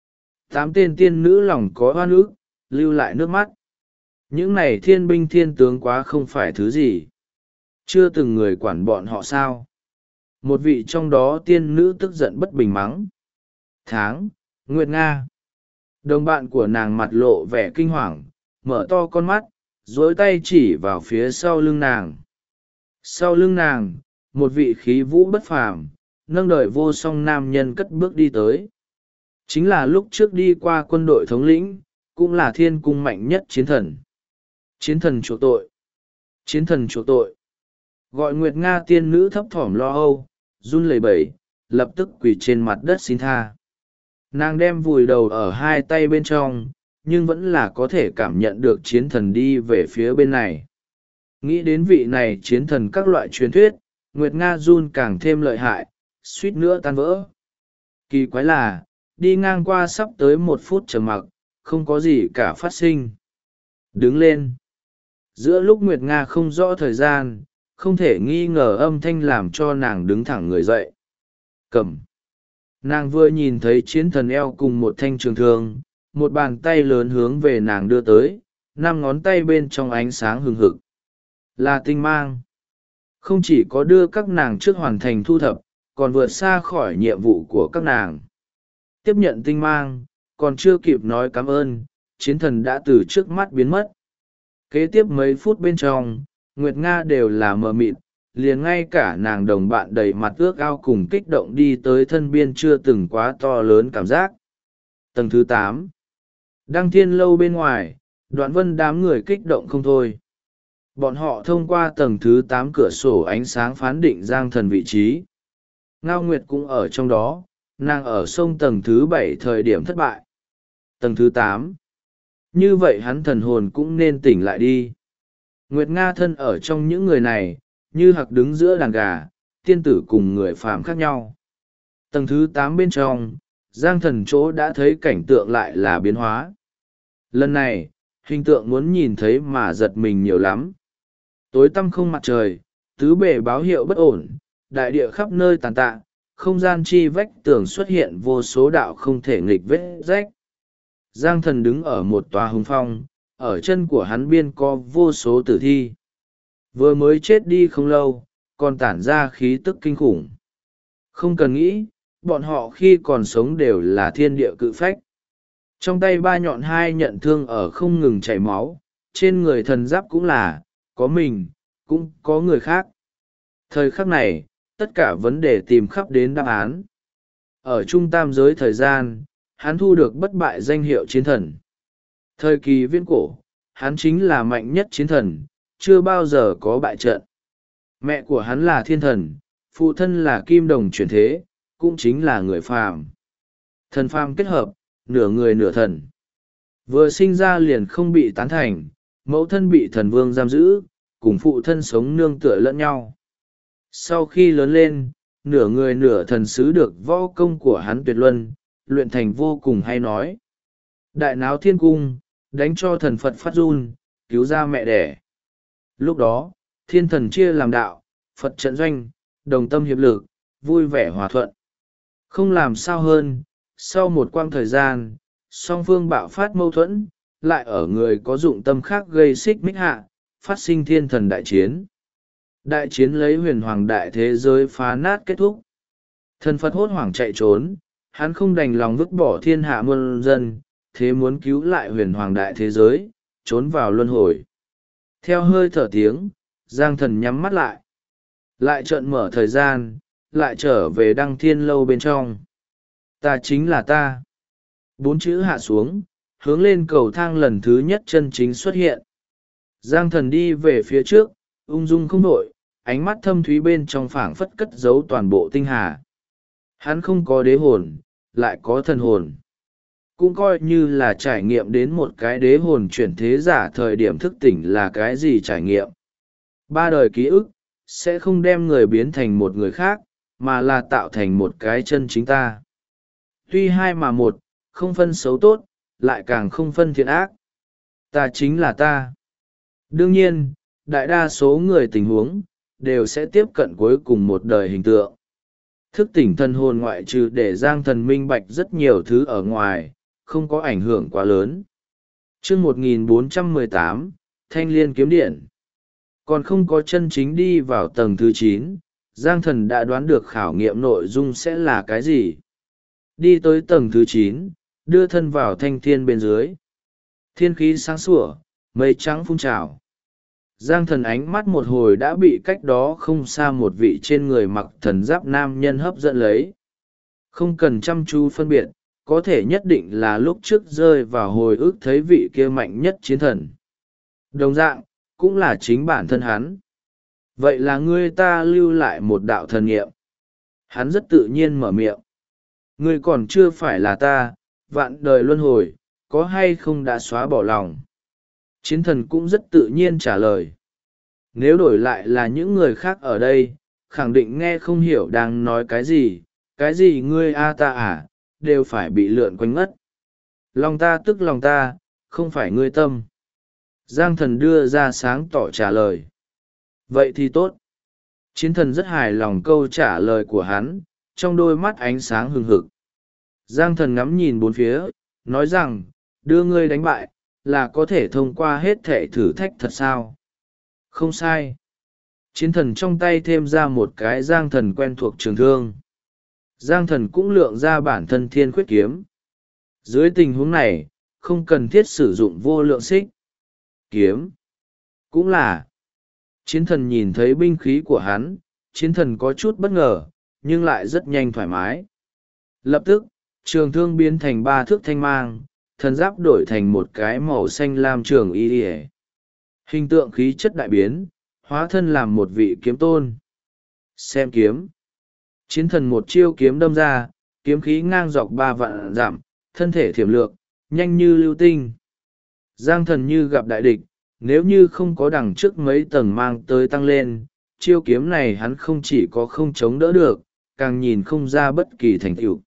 8 tên tiên nữ lòng có oan ức, lưu lại nước mắt. Những này thiên binh thiên tướng quá không phải thứ gì. Chưa từng người quản bọn họ sao. Một vị trong đó tiên nữ tức giận bất bình mắng. Tháng, Nguyệt Nga. Đồng bạn của nàng mặt lộ vẻ kinh hoàng, mở to con mắt, dối tay chỉ vào phía sau lưng nàng. Sau lưng nàng, một vị khí vũ bất phàm, nâng đời vô song nam nhân cất bước đi tới. Chính là lúc trước đi qua quân đội thống lĩnh, cũng là thiên cung mạnh nhất chiến thần. Chiến thần chuộc tội. Chiến thần chuộc tội. Gọi Nguyệt Nga tiên nữ thấp thỏm lo âu, run lẩy bẩy, lập tức quỳ trên mặt đất xin tha. Nàng đem vùi đầu ở hai tay bên trong, nhưng vẫn là có thể cảm nhận được chiến thần đi về phía bên này. Nghĩ đến vị này chiến thần các loại truyền thuyết, Nguyệt Nga run càng thêm lợi hại, suýt nữa tan vỡ. Kỳ quái là, đi ngang qua sắp tới 1 phút trầm mặc, không có gì cả phát sinh. Đứng lên. Giữa lúc Nguyệt Nga không rõ thời gian, không thể nghi ngờ âm thanh làm cho nàng đứng thẳng người dậy. Cầm. Nàng vừa nhìn thấy chiến thần eo cùng một thanh trường thương, một bàn tay lớn hướng về nàng đưa tới, 5 ngón tay bên trong ánh sáng hừng hực. Là tinh mang. Không chỉ có đưa các nàng trước hoàn thành thu thập, còn vượt xa khỏi nhiệm vụ của các nàng. Tiếp nhận tinh mang, còn chưa kịp nói cảm ơn, chiến thần đã từ trước mắt biến mất. Kế tiếp mấy phút bên trong, Nguyệt Nga đều là mờ mịt, liền ngay cả nàng đồng bạn đầy mặt ước ao cùng kích động đi tới thân biên chưa từng quá to lớn cảm giác. Tầng thứ 8. Đăng Thiên Lâu bên ngoài, Đoạn Vân đám người kích động không thôi. Bọn họ thông qua tầng thứ 8 cửa sổ ánh sáng phán định Giang Thần vị trí. Ngao Nguyệt cũng ở trong đó, nàng ở sông tầng thứ 7 thời điểm thất bại. Tầng thứ 8. Như vậy hắn thần hồn cũng nên tỉnh lại đi. Nguyệt Nga thân ở trong những người này, như hạc đứng giữa đàn gà, tiên tử cùng người phàm khác nhau. Tầng thứ 8 bên trong, Giang Thần chỗ đã thấy cảnh tượng lại là biến hóa. Lần này, hình tượng muốn nhìn thấy mà giật mình nhiều lắm. Tối tăm không mặt trời, tứ bề báo hiệu bất ổn, đại địa khắp nơi tàn tạ, không gian chi vách tường xuất hiện vô số đạo không thể nghịch vết rách. Giang thần đứng ở một tòa hùng phong, ở chân của hắn biên có vô số tử thi. Vừa mới chết đi không lâu, còn tản ra khí tức kinh khủng. Không cần nghĩ, bọn họ khi còn sống đều là thiên địa cự phách. Trong tay ba nhọn hai nhận thương ở không ngừng chảy máu, trên người thần giáp cũng là, có mình, cũng có người khác. Thời khắc này, tất cả vấn đề tìm khắp đến đáp án. Ở trung tam giới thời gian, hắn thu được bất bại danh hiệu chiến thần. Thời kỳ viễn cổ, hắn chính là mạnh nhất chiến thần, chưa bao giờ có bại trận. Mẹ của hắn là thiên thần, phụ thân là kim đồng chuyển thế, cũng chính là người phàm. Thần phàm kết hợp, nửa người nửa thần. Vừa sinh ra liền không bị tán thành, mẫu thân bị thần vương giam giữ, cùng phụ thân sống nương tựa lẫn nhau. Sau khi lớn lên, nửa người nửa thần sứ được võ công của hắn tuyệt luân, luyện thành vô cùng hay nói. Đại náo thiên cung, đánh cho thần Phật phát run, cứu ra mẹ đẻ. Lúc đó, thiên thần chia làm đạo, Phật trận doanh, đồng tâm hiệp lực, vui vẻ hòa thuận. Không làm sao hơn, sau một quãng thời gian, song phương bạo phát mâu thuẫn, lại ở người có dụng tâm khác gây xích mích hạ, phát sinh thiên thần đại chiến. Đại chiến lấy huyền hoàng đại thế giới phá nát kết thúc. Thần Phật hốt hoảng chạy trốn, hắn không đành lòng vứt bỏ thiên hạ muôn dân, thế muốn cứu lại huyền hoàng đại thế giới, trốn vào luân hồi. Theo hơi thở tiếng, Giang thần nhắm mắt lại. Lại trợn mở thời gian, lại trở về đăng thiên lâu bên trong. Ta chính là ta. 4 chữ hạ xuống, hướng lên cầu thang lần thứ nhất chân chính xuất hiện. Giang thần đi về phía trước, ung dung không đổi, ánh mắt thâm thúy bên trong phảng phất cất giấu toàn bộ tinh hà. Hắn không có đế hồn, lại có thần hồn. Cũng coi như là trải nghiệm đến một cái đế hồn chuyển thế giả thời điểm thức tỉnh là cái gì trải nghiệm. 3 đời ký ức, sẽ không đem người biến thành một người khác, mà là tạo thành một cái chân chính ta. Tuy hai mà một, không phân xấu tốt, lại càng không phân thiện ác. Ta chính là ta. Đương nhiên, đại đa số người tình huống, đều sẽ tiếp cận cuối cùng một đời hình tượng. Thức tỉnh thần hồn ngoại trừ để Giang thần minh bạch rất nhiều thứ ở ngoài, không có ảnh hưởng quá lớn. Chương 1418, Thanh Liên Kiếm Điện. Còn không có chân chính đi vào tầng thứ 9, Giang thần đã đoán được khảo nghiệm nội dung sẽ là cái gì. Đi tới tầng thứ 9, đưa thân vào thanh thiên bên dưới. Thiên khí sáng sủa, mây trắng phun trào. Giang thần ánh mắt một hồi đã bị cách đó không xa một vị trên người mặc thần giáp nam nhân hấp dẫn lấy. Không cần chăm chú phân biệt, có thể nhất định là lúc trước rơi vào hồi ức thấy vị kia mạnh nhất chiến thần. Đồng dạng, cũng là chính bản thân hắn. Vậy là ngươi ta lưu lại một đạo thần nghiệm. Hắn rất tự nhiên mở miệng. Ngươi còn chưa phải là ta, vạn đời luân hồi, có hay không đã xóa bỏ lòng. Chiến thần cũng rất tự nhiên trả lời. Nếu đổi lại là những người khác ở đây, khẳng định nghe không hiểu đang nói cái gì ngươi a ta à, đều phải bị lượn quanh ngất. Lòng ta tức lòng ta, không phải ngươi tâm. Giang thần đưa ra sáng tỏ trả lời. Vậy thì tốt. Chiến thần rất hài lòng câu trả lời của hắn, trong đôi mắt ánh sáng hừng hực. Giang thần ngắm nhìn bốn phía, nói rằng, đưa ngươi đánh bại, là có thể thông qua hết thệ thử thách thật sao? Không sai. Chiến thần trong tay thêm ra một cái Giang thần quen thuộc trường thương. Giang thần cũng lượng ra bản thân thiên khuyết kiếm. Dưới tình huống này, không cần thiết sử dụng vô lượng xích. Kiếm. Cũng là. Chiến thần nhìn thấy binh khí của hắn, chiến thần có chút bất ngờ, nhưng lại rất nhanh thoải mái. Lập tức, trường thương biến thành 3 thước thanh mang, thần giáp đổi thành một cái màu xanh lam trường y. Hình tượng khí chất đại biến, hóa thân làm một vị kiếm tôn. Xem kiếm. Chiến thần một chiêu kiếm đâm ra, kiếm khí ngang dọc 3 vạn dặm, thân thể thiểm lược, nhanh như lưu tinh. Giang thần như gặp đại địch, nếu như không có đằng trước mấy tầng mang tới tăng lên, chiêu kiếm này hắn không chỉ có không chống đỡ được, càng nhìn không ra bất kỳ thành tựu.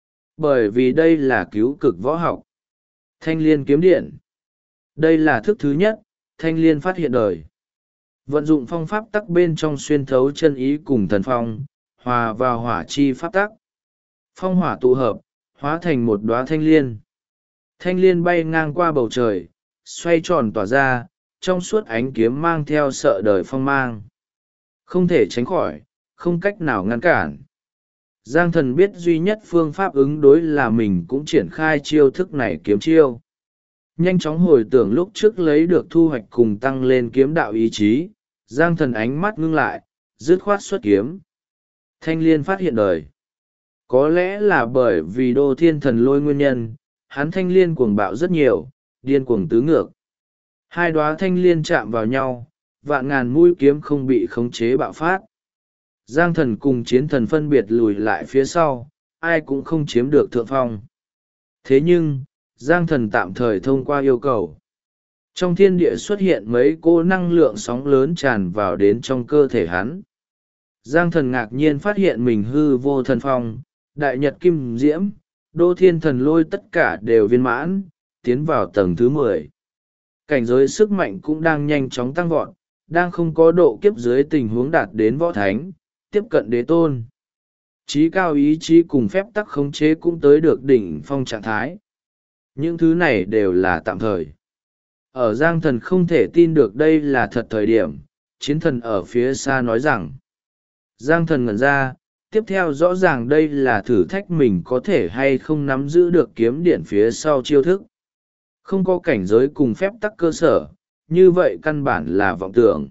Bởi vì đây là cứu cực võ học. Thanh liên kiếm điện. Đây là thức thứ nhất, thanh liên phát hiện đời. Vận dụng phong pháp tắc bên trong xuyên thấu chân ý cùng thần phong, hòa vào hỏa chi pháp tắc. Phong hỏa tụ hợp, hóa thành một đóa thanh liên. Thanh liên bay ngang qua bầu trời, xoay tròn tỏa ra, trong suốt ánh kiếm mang theo sợ đời phong mang. Không thể tránh khỏi, không cách nào ngăn cản. Giang Thần biết duy nhất phương pháp ứng đối là mình cũng triển khai chiêu thức này, kiếm chiêu. Nhanh chóng hồi tưởng lúc trước lấy được thu hoạch cùng tăng lên kiếm đạo ý chí, Giang Thần ánh mắt ngưng lại, dứt khoát xuất kiếm. Thanh liên phát hiện đời. Có lẽ là bởi vì Đô Thiên Thần Lôi nguyên nhân, hắn thanh liên cuồng bạo rất nhiều, điên cuồng tứ ngược. Hai đóa thanh liên chạm vào nhau, vạn ngàn mũi kiếm không bị khống chế bạo phát. Giang Thần cùng chiến thần phân biệt lùi lại phía sau, ai cũng không chiếm được thượng phong. Thế nhưng, Giang Thần tạm thời thông qua yêu cầu. Trong thiên địa xuất hiện mấy cô năng lượng sóng lớn tràn vào đến trong cơ thể hắn. Giang Thần ngạc nhiên phát hiện mình hư vô thần phong, đại nhật kim diễm, Đô Thiên Thần Lôi tất cả đều viên mãn, tiến vào tầng thứ 10. Cảnh giới sức mạnh cũng đang nhanh chóng tăng vọt, đang không có độ kiếp dưới tình huống đạt đến võ thánh, tiếp cận đế tôn. Chí cao ý chí cùng phép tắc khống chế cũng tới được đỉnh phong trạng thái. Những thứ này đều là tạm thời. Ở Giang Thần không thể tin được đây là thật thời điểm, chiến thần ở phía xa nói rằng. Giang Thần ngẩn ra, tiếp theo rõ ràng đây là thử thách mình có thể hay không nắm giữ được kiếm điện phía sau chiêu thức. Không có cảnh giới cùng phép tắc cơ sở, như vậy căn bản là vọng tưởng.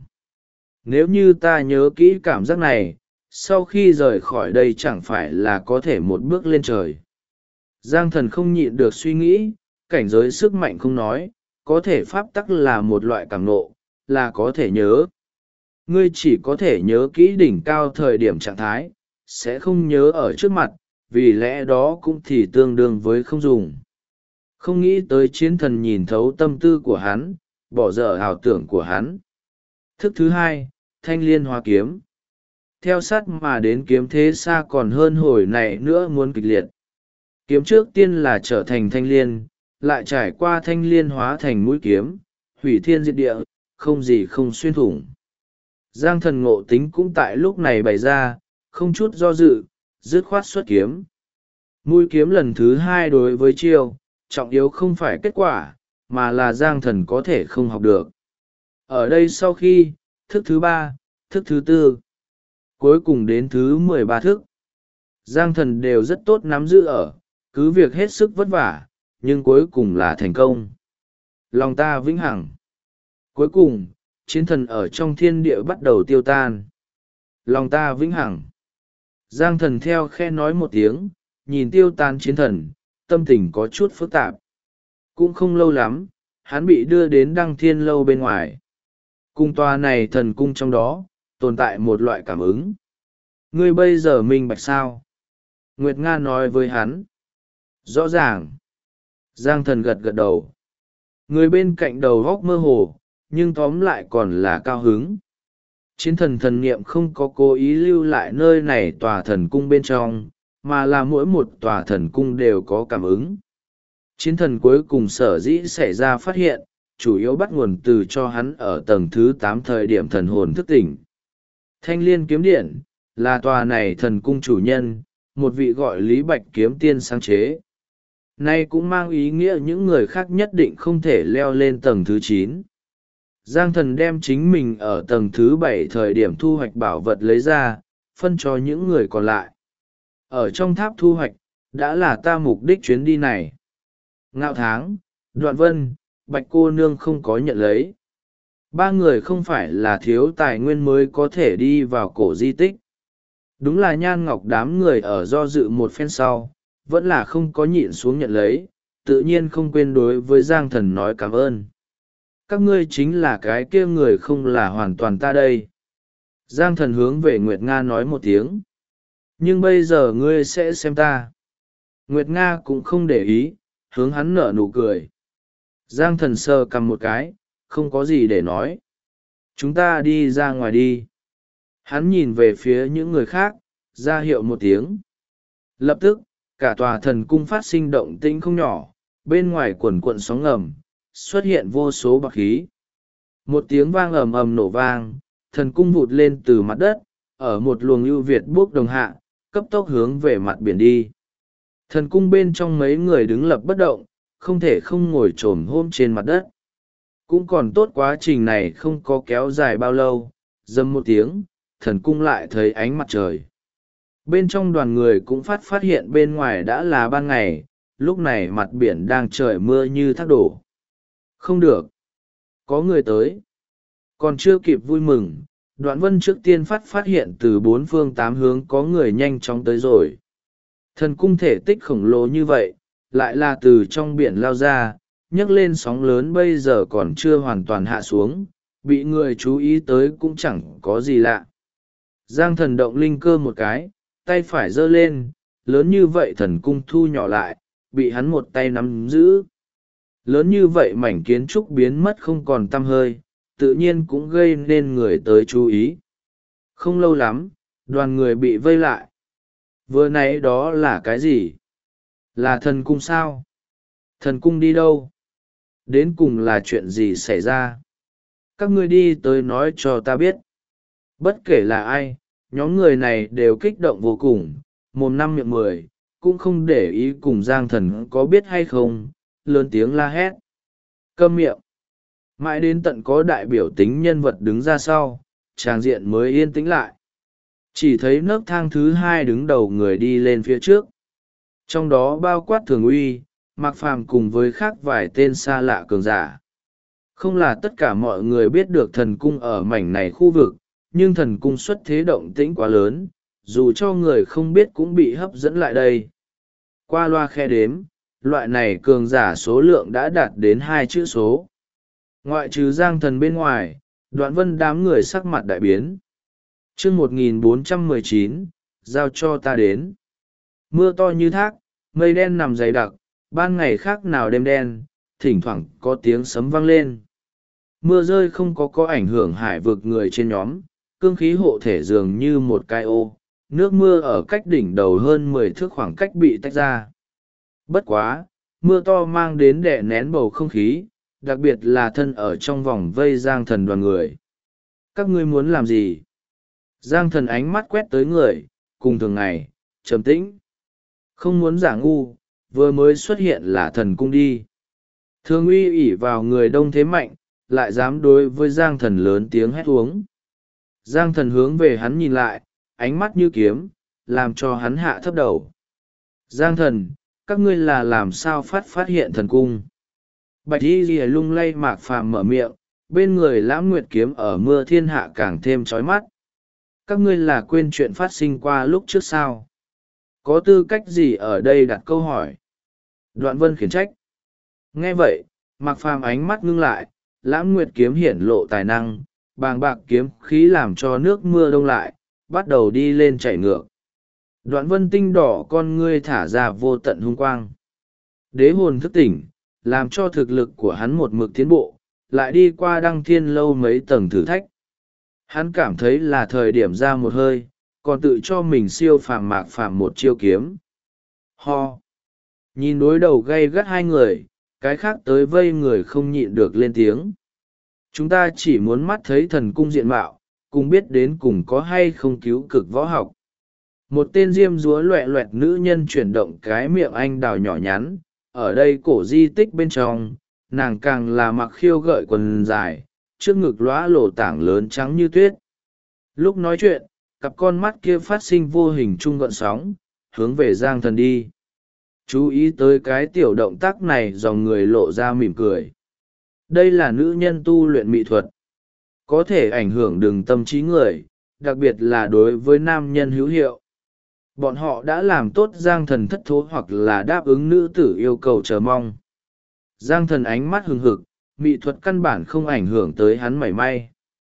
Nếu như ta nhớ kỹ cảm giác này, sau khi rời khỏi đây chẳng phải là có thể một bước lên trời. Giang Thần không nhịn được suy nghĩ, cảnh giới sức mạnh không nói, có thể pháp tắc là một loại cảm nộ, là có thể nhớ. Ngươi chỉ có thể nhớ kỹ đỉnh cao thời điểm trạng thái, sẽ không nhớ ở trước mặt, vì lẽ đó cũng thì tương đương với không dùng. Không nghĩ tới chiến thần nhìn thấu tâm tư của hắn, bỏ dở ảo tưởng của hắn. Thức thứ hai, thanh liên hóa kiếm. Theo sát mà đến kiếm thế xa còn hơn hồi này nữa muốn kịch liệt. Kiếm trước tiên là trở thành thanh liên, lại trải qua thanh liên hóa thành mũi kiếm, hủy thiên diệt địa, không gì không xuyên thủng. Giang Thần ngộ tính cũng tại lúc này bày ra, không chút do dự, dứt khoát xuất kiếm. Mũi kiếm lần thứ hai đối với chiêu, trọng yếu không phải kết quả, mà là Giang Thần có thể không học được. Ở đây sau khi, thức thứ 3, thức thứ 4, cuối cùng đến thứ 13 thức. Giang Thần đều rất tốt nắm giữ ở, cứ việc hết sức vất vả, nhưng cuối cùng là thành công. Lòng ta vĩnh hằng. Cuối cùng, chiến thần ở trong thiên địa bắt đầu tiêu tan. Lòng ta vĩnh hằng. Giang Thần theo khe nói một tiếng, nhìn tiêu tan chiến thần, tâm tình có chút phức tạp. Cũng không lâu lắm, hắn bị đưa đến Đăng Thiên Lâu bên ngoài. Cung tòa này thần cung trong đó, tồn tại một loại cảm ứng. Ngươi bây giờ minh bạch sao? Nguyệt Nga nói với hắn. Rõ ràng. Giang Thần gật gật đầu. Người bên cạnh đầu góc mơ hồ, nhưng tóm lại còn là cao hứng. Chiến thần thần niệm không có cố ý lưu lại nơi này tòa thần cung bên trong, mà là mỗi một tòa thần cung đều có cảm ứng. Chiến thần cuối cùng sở dĩ xảy ra phát hiện, chủ yếu bắt nguồn từ cho hắn ở tầng thứ 8 thời điểm thần hồn thức tỉnh. Thanh Liên kiếm điện, là tòa này thần cung chủ nhân, một vị gọi Lý Bạch kiếm tiên sáng chế. Nay cũng mang ý nghĩa những người khác nhất định không thể leo lên tầng thứ 9. Giang Thần đem chính mình ở tầng thứ 7 thời điểm thu hoạch bảo vật lấy ra, phân cho những người còn lại. Ở trong tháp thu hoạch, đã là ta mục đích chuyến đi này. Ngạo Tháng, Đoạn Vân, Bạch cô nương không có nhận lấy. Ba người không phải là thiếu tài nguyên mới có thể đi vào cổ di tích. Đúng là Nhan Ngọc đám người ở do dự một phen sau, vẫn là không có nhịn xuống nhận lấy, tự nhiên không quên đối với Giang Thần nói cảm ơn. Các ngươi chính là cái kia người, không là hoàn toàn ta đây. Giang Thần hướng về Nguyệt Nga nói một tiếng. Nhưng bây giờ ngươi sẽ xem ta. Nguyệt Nga cũng không để ý, hướng hắn nở nụ cười. Giang Thần sờ cầm một cái, không có gì để nói. Chúng ta đi ra ngoài đi. Hắn nhìn về phía những người khác, ra hiệu một tiếng. Lập tức, cả tòa thần cung phát sinh động tĩnh không nhỏ, bên ngoài quần cuộn sóng ngầm, xuất hiện vô số bạc khí. Một tiếng vang ầm ầm nổ vang, thần cung vụt lên từ mặt đất, ở một luồng ưu việt bốc đồng hạ, cấp tốc hướng về mặt biển đi. Thần cung bên trong mấy người đứng lập bất động, không thể không ngồi chồm hôm trên mặt đất. Cũng còn tốt quá trình này không có kéo dài bao lâu, dầm một tiếng, thần cung lại thấy ánh mặt trời. Bên trong đoàn người cũng phát hiện bên ngoài đã là ban ngày, lúc này mặt biển đang trời mưa như thác đổ. Không được, có người tới. Còn chưa kịp vui mừng, Đoạn Vân trước tiên phát hiện từ bốn phương tám hướng có người nhanh chóng tới rồi. Thần cung thể tích khổng lồ như vậy, lại là từ trong biển lao ra, nhấc lên sóng lớn bây giờ còn chưa hoàn toàn hạ xuống, bị người chú ý tới cũng chẳng có gì lạ. Giang Thần động linh cơ một cái, tay phải giơ lên, lớn như vậy thần cung thu nhỏ lại, bị hắn một tay nắm giữ. Lớn như vậy mảnh kiến trúc biến mất không còn tăm hơi, tự nhiên cũng gây nên người tới chú ý. Không lâu lắm, đoàn người bị vây lại. Vừa nãy đó là cái gì? Là thần cung sao? Thần cung đi đâu? Đến cùng là chuyện gì xảy ra? Các ngươi đi tới nói cho ta biết. Bất kể là ai, nhóm người này đều kích động vô cùng, mồm năm miệng mười, cũng không để ý cùng Giang Thần có biết hay không, lớn tiếng la hét. Câm miệng. Mãi đến tận có đại biểu tính nhân vật đứng ra sau, tràng diện mới yên tĩnh lại. Chỉ thấy nấc thang thứ hai đứng đầu người đi lên phía trước. Trong đó bao quát Thường Uy, Mạc Phàm cùng với khác vài tên xa lạ cường giả. Không là tất cả mọi người biết được thần cung ở mảnh này khu vực, nhưng thần cung xuất thế động tĩnh quá lớn, dù cho người không biết cũng bị hấp dẫn lại đây. Qua loa khe đếm, loại này cường giả số lượng đã đạt đến 2 chữ số. Ngoại trừ Giang Thần bên ngoài, Đoạn Vân đám người sắc mặt đại biến. Chương 1419, giao cho ta đến. Mưa to như thác, mây đen nằm dày đặc, ban ngày khác nào đêm đen, thỉnh thoảng có tiếng sấm vang lên. Mưa rơi không có ảnh hưởng hải vực người trên nhóm, cương khí hộ thể dường như một cái ô, nước mưa ở cách đỉnh đầu hơn 10 thước khoảng cách bị tách ra. Bất quá, mưa to mang đến đè nén bầu không khí, đặc biệt là thân ở trong vòng vây Giang Thần đoàn người. Các ngươi muốn làm gì? Giang Thần ánh mắt quét tới người, cùng thường ngày, trầm tĩnh. Không muốn giả ngu, vừa mới xuất hiện là thần cung đi. Thường Uy ỷ vào người đông thế mạnh, lại dám đối với Giang Thần lớn tiếng hét uống. Giang Thần hướng về hắn nhìn lại, ánh mắt như kiếm, làm cho hắn hạ thấp đầu. Giang Thần, các ngươi là làm sao phát hiện thần cung? Bạch y lìa lung lay Mạc Phàm mở miệng, bên người Lãm Nguyệt kiếm ở mưa thiên hạ càng thêm chói mắt. Các ngươi là quên chuyện phát sinh qua lúc trước sao? Có tư cách gì ở đây đặt câu hỏi? Đoạn Vân khiển trách. Nghe vậy, Mạc Phàm ánh mắt ngưng lại, Lãm Nguyệt kiếm hiển lộ tài năng, bàng bạc kiếm khí làm cho nước mưa đông lại, bắt đầu đi lên chảy ngược. Đoạn Vân tinh đỏ con ngươi thả ra vô tận hung quang. Đế hồn thức tỉnh, làm cho thực lực của hắn một mực tiến bộ, lại đi qua Đăng Thiên lâu mấy tầng thử thách. Hắn cảm thấy là thời điểm ra một hơi, còn tự cho mình siêu phàm Mạc Phàm một chiêu kiếm. Ho! Nhìn đối đầu gay gắt hai người, cái khác tới vây người không nhịn được lên tiếng. Chúng ta chỉ muốn mắt thấy thần cung diện mạo, cùng biết đến cùng có hay không cứu cực võ học. Một tên diêm dúa loẹ loẹt nữ nhân chuyển động cái miệng anh đào nhỏ nhắn, ở đây cổ di tích bên trong, nàng càng là mặc khiêu gợi quần dài, trước ngực lóa lổ tảng lớn trắng như tuyết. Lúc nói chuyện, cặp con mắt kia phát sinh vô hình trung gợn sóng, hướng về Giang Thần đi. Chú ý tới cái tiểu động tác này, dòng người lộ ra mỉm cười. Đây là nữ nhân tu luyện mỹ thuật, có thể ảnh hưởng đường tâm trí người, đặc biệt là đối với nam nhân hữu hiệu. Bọn họ đã làm tốt Giang Thần thất thố hoặc là đáp ứng nữ tử yêu cầu chờ mong. Giang Thần ánh mắt hừng hực, mỹ thuật căn bản không ảnh hưởng tới hắn mảy may.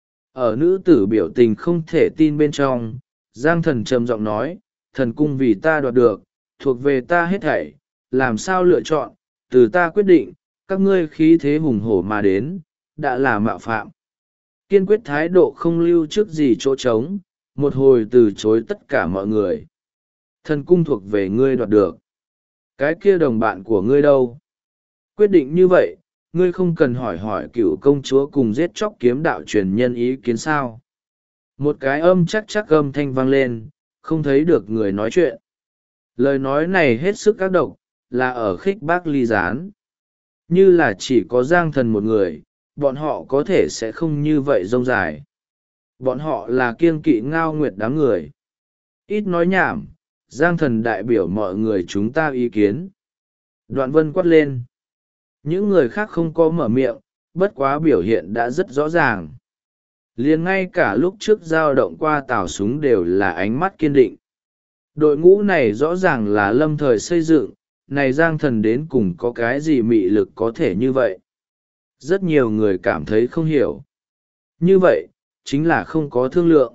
Ở nữ tử biểu tình không thể tin bên trong, Giang Thần trầm giọng nói, thần cung vì ta đoạt được, thuộc về ta hết thảy, làm sao lựa chọn, từ ta quyết định, các ngươi khí thế hùng hổ mà đến, đã là mạo phạm. Kiên quyết thái độ không lưu trước gì chỗ trống, một hồi từ chối tất cả mọi người. Thần cung thuộc về ngươi đoạt được. Cái kia đồng bạn của ngươi đâu? Quyết định như vậy, ngươi không cần hỏi cựu công chúa cùng giết chóc kiếm đạo truyền nhân ý kiến sao. Một cái âm chắc âm thanh vang lên, không thấy được người nói chuyện. Lời nói này hết sức ác độc, là ở khích bác ly gián. Như là chỉ có Giang Thần một người, bọn họ có thể sẽ không như vậy rông dài. Bọn họ là kiêng kỵ Ngao Nguyệt đám người. Ít nói nhảm, Giang Thần đại biểu mọi người chúng ta ý kiến. Đoạn Vân quát lên. Những người khác không có mở miệng, bất quá biểu hiện đã rất rõ ràng. Liền ngay cả lúc trước dao động qua tàu súng đều là ánh mắt kiên định. Đội ngũ này rõ ràng là lâm thời xây dựng, này Giang Thần đến cùng có cái gì mị lực có thể như vậy. Rất nhiều người cảm thấy không hiểu. Như vậy, chính là không có thương lượng.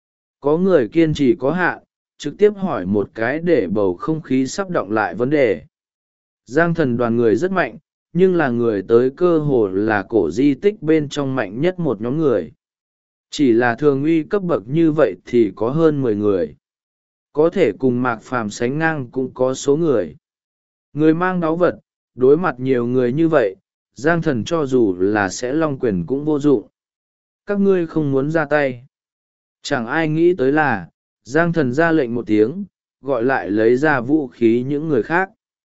Có người kiên trì có hạn, trực tiếp hỏi một cái để bầu không khí sắp đọng lại vấn đề. Giang Thần đoàn người rất mạnh, nhưng là người tới cơ hồ là cổ di tích bên trong mạnh nhất một nhóm người. Chỉ là thường uy cấp bậc như vậy thì có hơn 10 người. Có thể cùng Mạc Phàm sánh ngang cũng có số người. Người mang báu vật, đối mặt nhiều người như vậy, Giang Thần cho dù là sẽ long quyền cũng vô dụng. Các ngươi không muốn ra tay. Chẳng ai nghĩ tới là, Giang Thần ra lệnh một tiếng, gọi lại lấy ra vũ khí những người khác.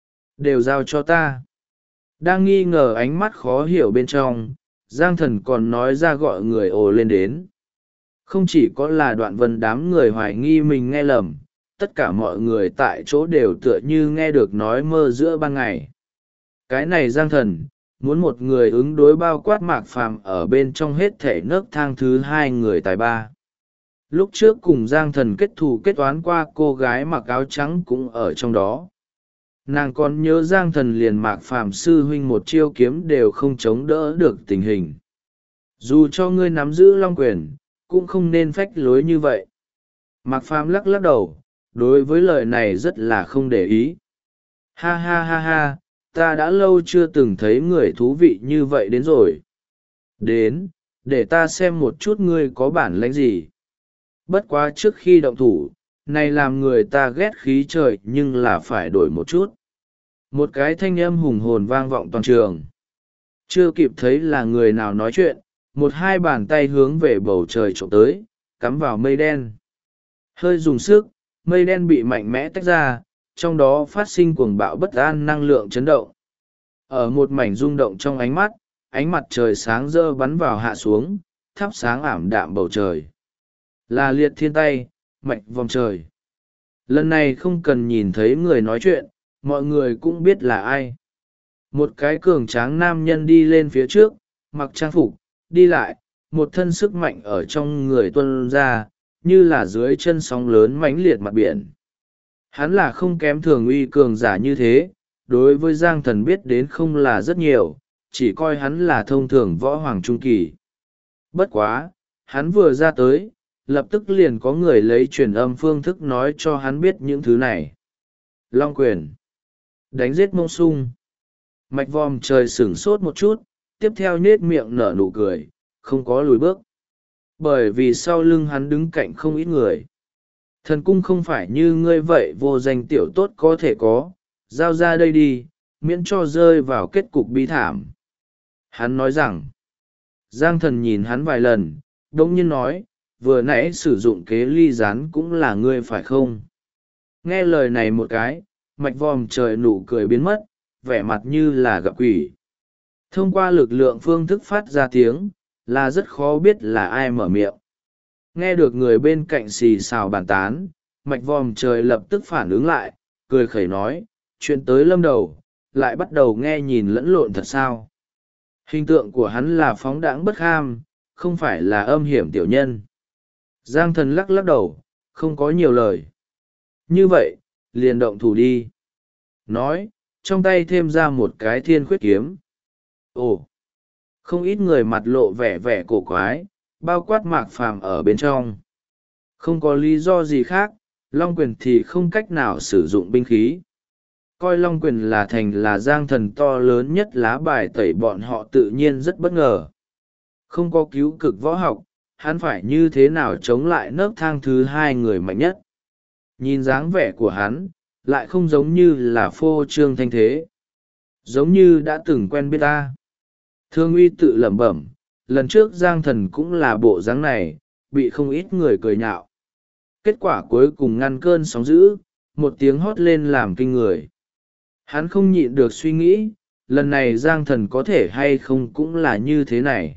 Đều giao cho ta. Đang nghi ngờ ánh mắt khó hiểu bên trong, Giang Thần còn nói ra gọi người ồ lên đến. Không chỉ có là Đoạn Vân đám người hoài nghi mình nghe lầm, tất cả mọi người tại chỗ đều tựa như nghe được nói mơ giữa ban ngày. Cái này Giang Thần, muốn một người ứng đối bao quát Mạc Phàm ở bên trong hết thể nấc thang thứ hai người tài ba. Lúc trước cùng Giang Thần kết thù kết toán qua cô gái mặc áo trắng cũng ở trong đó. Nàng còn nhớ Giang Thần liền Mạc Phàm sư huynh một chiêu kiếm đều không chống đỡ được tình hình. Dù cho ngươi nắm giữ long quyền, cũng không nên phách lối như vậy. Mạc Phàm lắc lắc đầu, đối với lời này rất là không để ý. Ha ha ha ha, ta đã lâu chưa từng thấy người thú vị như vậy đến rồi. Đến, để ta xem một chút ngươi có bản lĩnh gì. Bất quá trước khi động thủ, này làm người ta ghét khí trời nhưng là phải đổi một chút. Một cái thanh âm hùng hồn vang vọng toàn trường. Chưa kịp thấy là người nào nói chuyện, một hai bàn tay hướng về bầu trời trộm tới, cắm vào mây đen. Hơi dùng sức, mây đen bị mạnh mẽ tách ra, trong đó phát sinh cuồng bạo bất an năng lượng chấn động. Ở một mảnh rung động trong ánh mặt trời sáng rỡ bắn vào hạ xuống, thắp sáng ảm đạm bầu trời. Là liệt thiên tay, mạch vòng trời. Lần này không cần nhìn thấy người nói chuyện, mọi người cũng biết là ai. Một cái cường tráng nam nhân đi lên phía trước, mặc trang phục, đi lại, một thân sức mạnh ở trong người tuôn ra, như là dưới chân sóng lớn mãnh liệt mặt biển. Hắn là không kém thường uy cường giả như thế, đối với Giang Thần biết đến không là rất nhiều, chỉ coi hắn là thông thường võ hoàng trung kỳ. Bất quá, hắn vừa ra tới, lập tức liền có người lấy truyền âm phương thức nói cho hắn biết những thứ này. Long quyền. Đánh giết Mông Sung. Mạch vòm trời sửng sốt một chút, tiếp theo nết miệng nở nụ cười, không có lùi bước. Bởi vì sau lưng hắn đứng cạnh không ít người. Thần cung không phải như ngươi vậy vô danh tiểu tốt có thể có, giao ra đây đi, miễn cho rơi vào kết cục bi thảm. Hắn nói rằng, Giang Thần nhìn hắn vài lần, đống nhiên nói, vừa nãy sử dụng kế ly gián cũng là ngươi phải không? Nghe lời này một cái, mạch vòm trời nụ cười biến mất, vẻ mặt như là gặp quỷ. Thông qua lực lượng phương thức phát ra tiếng, là rất khó biết là ai mở miệng. Nghe được người bên cạnh xì xào bàn tán, mạch vòm trời lập tức phản ứng lại, cười khẩy nói, chuyện tới lâm đầu, lại bắt đầu nghe nhìn lẫn lộn thật sao. Hình tượng của hắn là phóng đãng bất kham, không phải là âm hiểm tiểu nhân. Giang Thần lắc lắc đầu, không có nhiều lời. Như vậy, liền động thủ đi. Nói, trong tay thêm ra một cái thiên khuyết kiếm. Ồ! Không ít người mặt lộ vẻ vẻ cổ quái, bao quát Mạc Phàm ở bên trong. Không có lý do gì khác, Long Quyền thì không cách nào sử dụng binh khí. Coi Long Quyền là thành là Giang Thần to lớn nhất lá bài tẩy bọn họ tự nhiên rất bất ngờ. Không có cứu cực võ học, hắn phải như thế nào chống lại nấc thang thứ hai người mạnh nhất. Nhìn dáng vẻ của hắn, lại không giống như là phô trương thanh thế. Giống như đã từng quen biết ta. Thương Uy tự lẩm bẩm, lần trước Giang Thần cũng là bộ dáng này, bị không ít người cười nhạo. Kết quả cuối cùng ngăn cơn sóng dữ, một tiếng hót lên làm kinh người. Hắn không nhịn được suy nghĩ, lần này Giang Thần có thể hay không cũng là như thế này.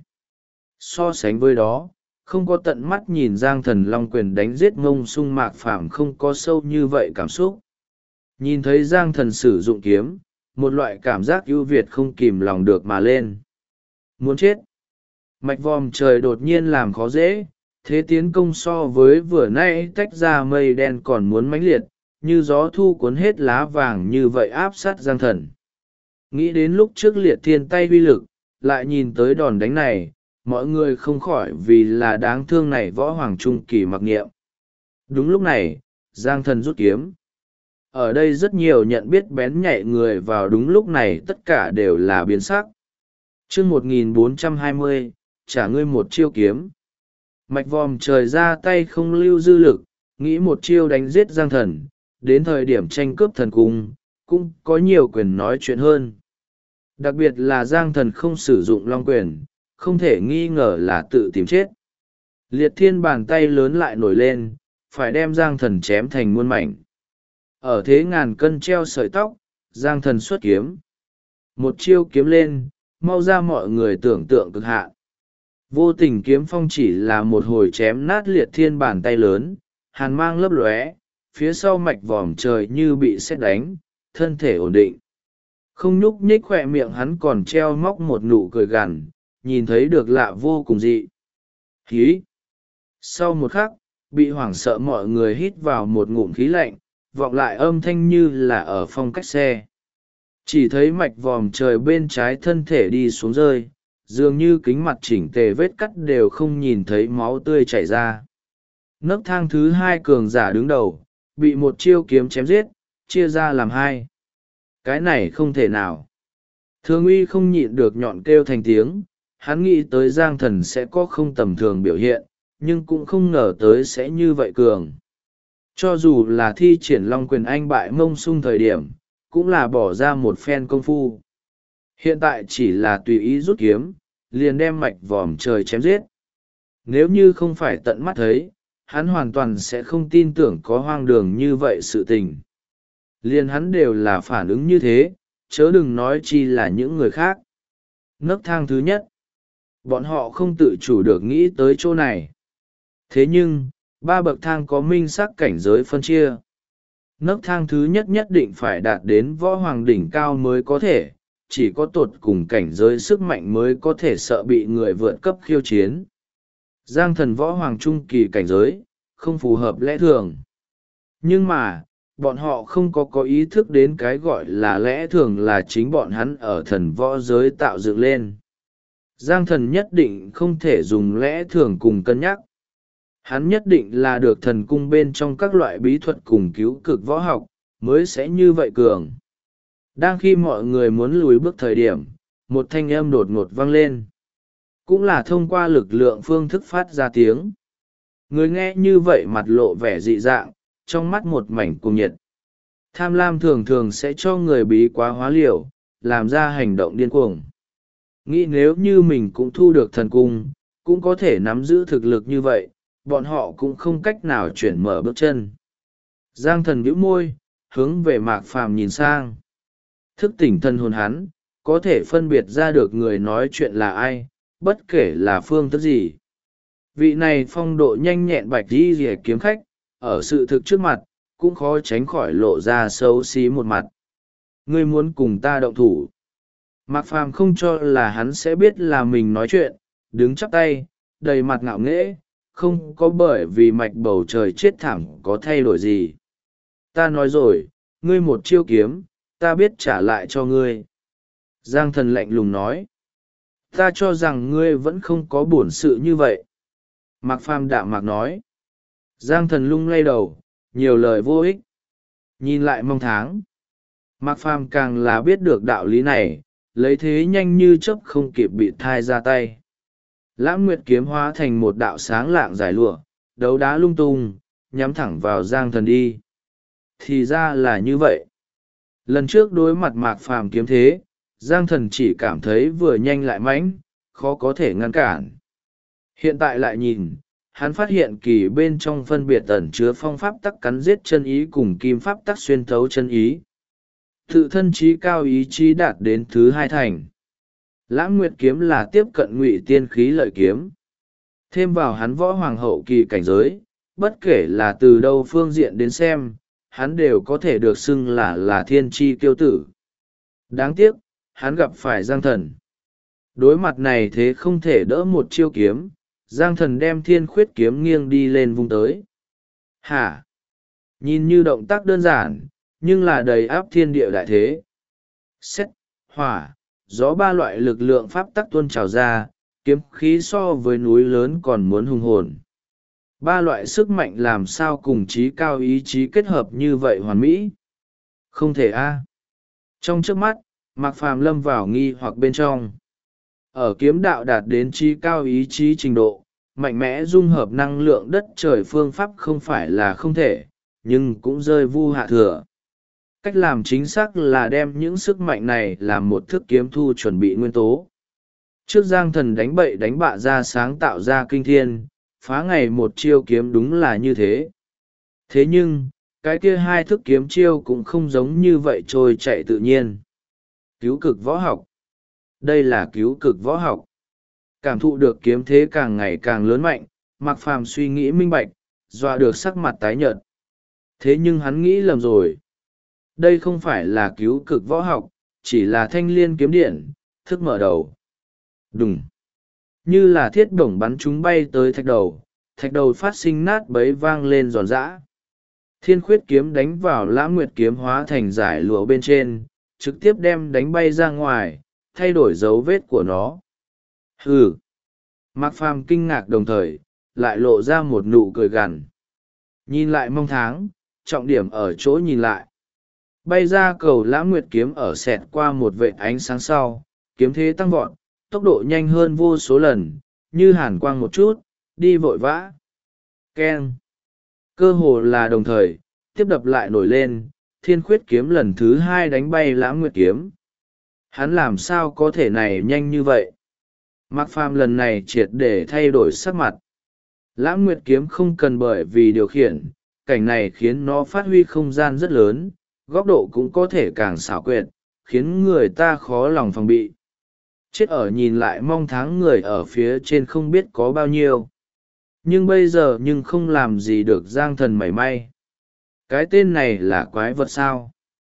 So sánh với đó, không có tận mắt nhìn Giang Thần long quyền đánh giết Ngông Sung, Mạc Phàm không có sâu như vậy cảm xúc. Nhìn thấy Giang Thần sử dụng kiếm, một loại cảm giác ưu việt không kìm lòng được mà lên. Muốn chết. Mạch vòm trời đột nhiên làm khó dễ, thế tiến công so với vừa nay tách ra mây đen còn muốn mãnh liệt, như gió thu cuốn hết lá vàng như vậy áp sát Giang Thần. Nghĩ đến lúc trước liệt thiên tay uy lực, lại nhìn tới đòn đánh này, mọi người không khỏi vì là đáng thương này võ hoàng trung kỳ mặc niệm. Đúng lúc này, Giang Thần rút kiếm. Ở đây rất nhiều nhận biết bén nhạy người vào đúng lúc này tất cả đều là biến sắc. chương 1420, trả ngươi một chiêu kiếm. Mạch vòm trời ra tay không lưu dư lực, nghĩ một chiêu đánh giết Giang Thần, đến thời điểm tranh cướp thần cung, cũng có nhiều quyền nói chuyện hơn. Đặc biệt là Giang Thần không sử dụng long quyền, không thể nghi ngờ là tự tìm chết. Liệt thiên bàn tay lớn lại nổi lên, phải đem Giang Thần chém thành muôn mảnh. Ở thế ngàn cân treo sợi tóc, Giang Thần xuất kiếm. Một chiêu kiếm lên, mau ra mọi người tưởng tượng cực hạn. Vô tình kiếm phong chỉ là một hồi chém nát liệt thiên bàn tay lớn, hàn mang lấp lóe, phía sau mạch vòm trời như bị sét đánh, thân thể ổn định. Không nhúc nhích, khỏe miệng hắn còn treo móc một nụ cười gằn, nhìn thấy được lạ vô cùng dị. Hí! Sau một khắc, bị hoảng sợ mọi người hít vào một ngụm khí lạnh, vọng lại âm thanh như là ở phong cách xe. Chỉ thấy mạch vòm trời bên trái thân thể đi xuống rơi, dường như kính mặt chỉnh tề vết cắt đều không nhìn thấy máu tươi chảy ra. Nấc thang thứ hai cường giả đứng đầu, bị một chiêu kiếm chém giết, chia ra làm hai. Cái này không thể nào. Thương uy không nhịn được nhọn kêu thành tiếng, hắn nghĩ tới Giang Thần sẽ có không tầm thường biểu hiện, nhưng cũng không ngờ tới sẽ như vậy cường. Cho dù là thi triển long quyền anh bại Mông Sung thời điểm, cũng là bỏ ra một phen công phu. Hiện tại chỉ là tùy ý rút kiếm, liền đem mạch vòm trời chém giết. Nếu như không phải tận mắt thấy, hắn hoàn toàn sẽ không tin tưởng có hoang đường như vậy sự tình. Liền hắn đều là phản ứng như thế, chớ đừng nói chi là những người khác. Nấc thang thứ nhất, bọn họ không tự chủ được nghĩ tới chỗ này. Thế nhưng, ba bậc thang có minh sắc cảnh giới phân chia. Nấc thang thứ nhất nhất định phải đạt đến võ hoàng đỉnh cao mới có thể, chỉ có tột cùng cảnh giới sức mạnh mới có thể sợ bị người vượt cấp khiêu chiến. Giang Thần võ hoàng trung kỳ cảnh giới, không phù hợp lẽ thường. Nhưng mà, bọn họ không có ý thức đến cái gọi là lẽ thường là chính bọn hắn ở thần võ giới tạo dựng lên. Giang Thần nhất định không thể dùng lẽ thường cùng cân nhắc. Hắn nhất định là được thần cung bên trong các loại bí thuật cùng cứu cực võ học, mới sẽ như vậy cường. Đang khi mọi người muốn lùi bước thời điểm, một thanh âm đột ngột vang lên. Cũng là thông qua lực lượng phương thức phát ra tiếng. Người nghe như vậy mặt lộ vẻ dị dạng, trong mắt một mảnh cuồng nhiệt. Tham lam thường thường sẽ cho người bí quá hóa liều, làm ra hành động điên cuồng. Nghĩ nếu như mình cũng thu được thần cung, cũng có thể nắm giữ thực lực như vậy, bọn họ cũng không cách nào chuyển mở bước chân. Giang Thần bĩu môi, hướng về Mạc Phàm nhìn sang. Thức tỉnh thần hồn hắn, có thể phân biệt ra được người nói chuyện là ai, bất kể là phương thức gì. Vị này phong độ nhanh nhẹn bạch đi rìa kiếm khách, ở sự thực trước mặt, cũng khó tránh khỏi lộ ra xấu xí một mặt. Ngươi muốn cùng ta động thủ. Mạc Phàm không cho là hắn sẽ biết là mình nói chuyện, đứng chắp tay, đầy mặt ngạo nghễ, không có bởi vì mạch bầu trời chết thảm có thay đổi gì. Ta nói rồi, ngươi một chiêu kiếm, ta biết trả lại cho ngươi. Giang Thần lạnh lùng nói. Ta cho rằng ngươi vẫn không có bổn sự như vậy. Mạc Phàm đạm mạc nói. Giang Thần lung lay đầu, nhiều lời vô ích. Nhìn lại mong tháng. Mạc Phàm càng là biết được đạo lý này, lấy thế nhanh như chớp không kịp bị thai ra tay. Lãng Nguyệt kiếm hóa thành một đạo sáng lạng giải lụa, đấu đá lung tung, nhắm thẳng vào Giang Thần đi. Thì ra là như vậy. Lần trước đối mặt Mạc Phàm kiếm thế, Giang Thần chỉ cảm thấy vừa nhanh lại mãnh, khó có thể ngăn cản. Hiện tại lại nhìn, hắn phát hiện kỳ bên trong phân biệt ẩn chứa phong pháp tắc cắn giết chân ý cùng kim pháp tắc xuyên thấu chân ý. tự thân trí cao ý chí đạt đến thứ hai thành. Lãng nguyệt kiếm là tiếp cận ngụy tiên khí lợi kiếm. Thêm vào hắn võ hoàng hậu kỳ cảnh giới, bất kể là từ đâu phương diện đến xem, hắn đều có thể được xưng là thiên tri kiêu tử. Đáng tiếc, hắn gặp phải Giang Thần. Đối mặt này thế không thể đỡ một chiêu kiếm, Giang Thần đem thiên khuyết kiếm nghiêng đi lên vung tới. Hả? Nhìn như động tác đơn giản, nhưng là đầy áp thiên địa đại thế. Sét, hỏa, gió ba loại lực lượng pháp tắc tuôn trào ra, kiếm khí so với núi lớn còn muốn hùng hồn. Ba loại sức mạnh làm sao cùng trí cao ý chí kết hợp như vậy hoàn mỹ? Không thể a. Trong trước mắt, Mạc Phàm lâm vào nghi hoặc bên trong. Ở kiếm đạo đạt đến trí cao ý chí trình độ, mạnh mẽ dung hợp năng lượng đất trời phương pháp không phải là không thể, nhưng cũng rơi vu hạ thừa. Cách làm chính xác là đem những sức mạnh này làm một thức kiếm thu chuẩn bị nguyên tố. Trước Giang Thần đánh bậy đánh bạ ra sáng tạo ra kinh thiên, phá ngày một chiêu kiếm đúng là như thế. Thế nhưng, cái kia hai thức kiếm chiêu cũng không giống như vậy trôi chạy tự nhiên. Cứu cực võ học. Đây là cứu cực võ học. Cảm thụ được kiếm thế càng ngày càng lớn mạnh, Mạc Phàm suy nghĩ minh bạch, dọa được sắc mặt tái nhợt. Thế nhưng hắn nghĩ lầm rồi. Đây không phải là cứu cực võ học, chỉ là thanh liên kiếm điện, thức mở đầu. Đùng. Như là thiết bổng bắn chúng bay tới thạch đầu phát sinh nát bấy vang lên giòn giã. Thiên khuyết kiếm đánh vào Lãng Nguyệt kiếm hóa thành giải lụa bên trên, trực tiếp đem đánh bay ra ngoài, thay đổi dấu vết của nó. Hừ. Mạc Phàm kinh ngạc đồng thời, lại lộ ra một nụ cười gằn. Nhìn lại mong tháng, trọng điểm ở chỗ nhìn lại. Bay ra cầu Lãng Nguyệt kiếm ở xẹt qua một vệt ánh sáng sau, kiếm thế tăng vọt, tốc độ nhanh hơn vô số lần, như hàn quang một chút, đi vội vã. Keng. Cơ hồ là đồng thời, tiếp đập lại nổi lên, thiên khuyết kiếm lần thứ hai đánh bay Lãng Nguyệt kiếm. Hắn làm sao có thể này nhanh như vậy? Mạc Phàm lần này triệt để thay đổi sắc mặt. Lãng Nguyệt kiếm không cần bởi vì điều khiển, cảnh này khiến nó phát huy không gian rất lớn, góc độ cũng có thể càng xảo quyệt, khiến người ta khó lòng phòng bị. Chết ở nhìn lại mong tháng người ở phía trên không biết có bao nhiêu. Nhưng bây giờ nhưng không làm gì được Giang Thần mảy may. Cái tên này là quái vật sao?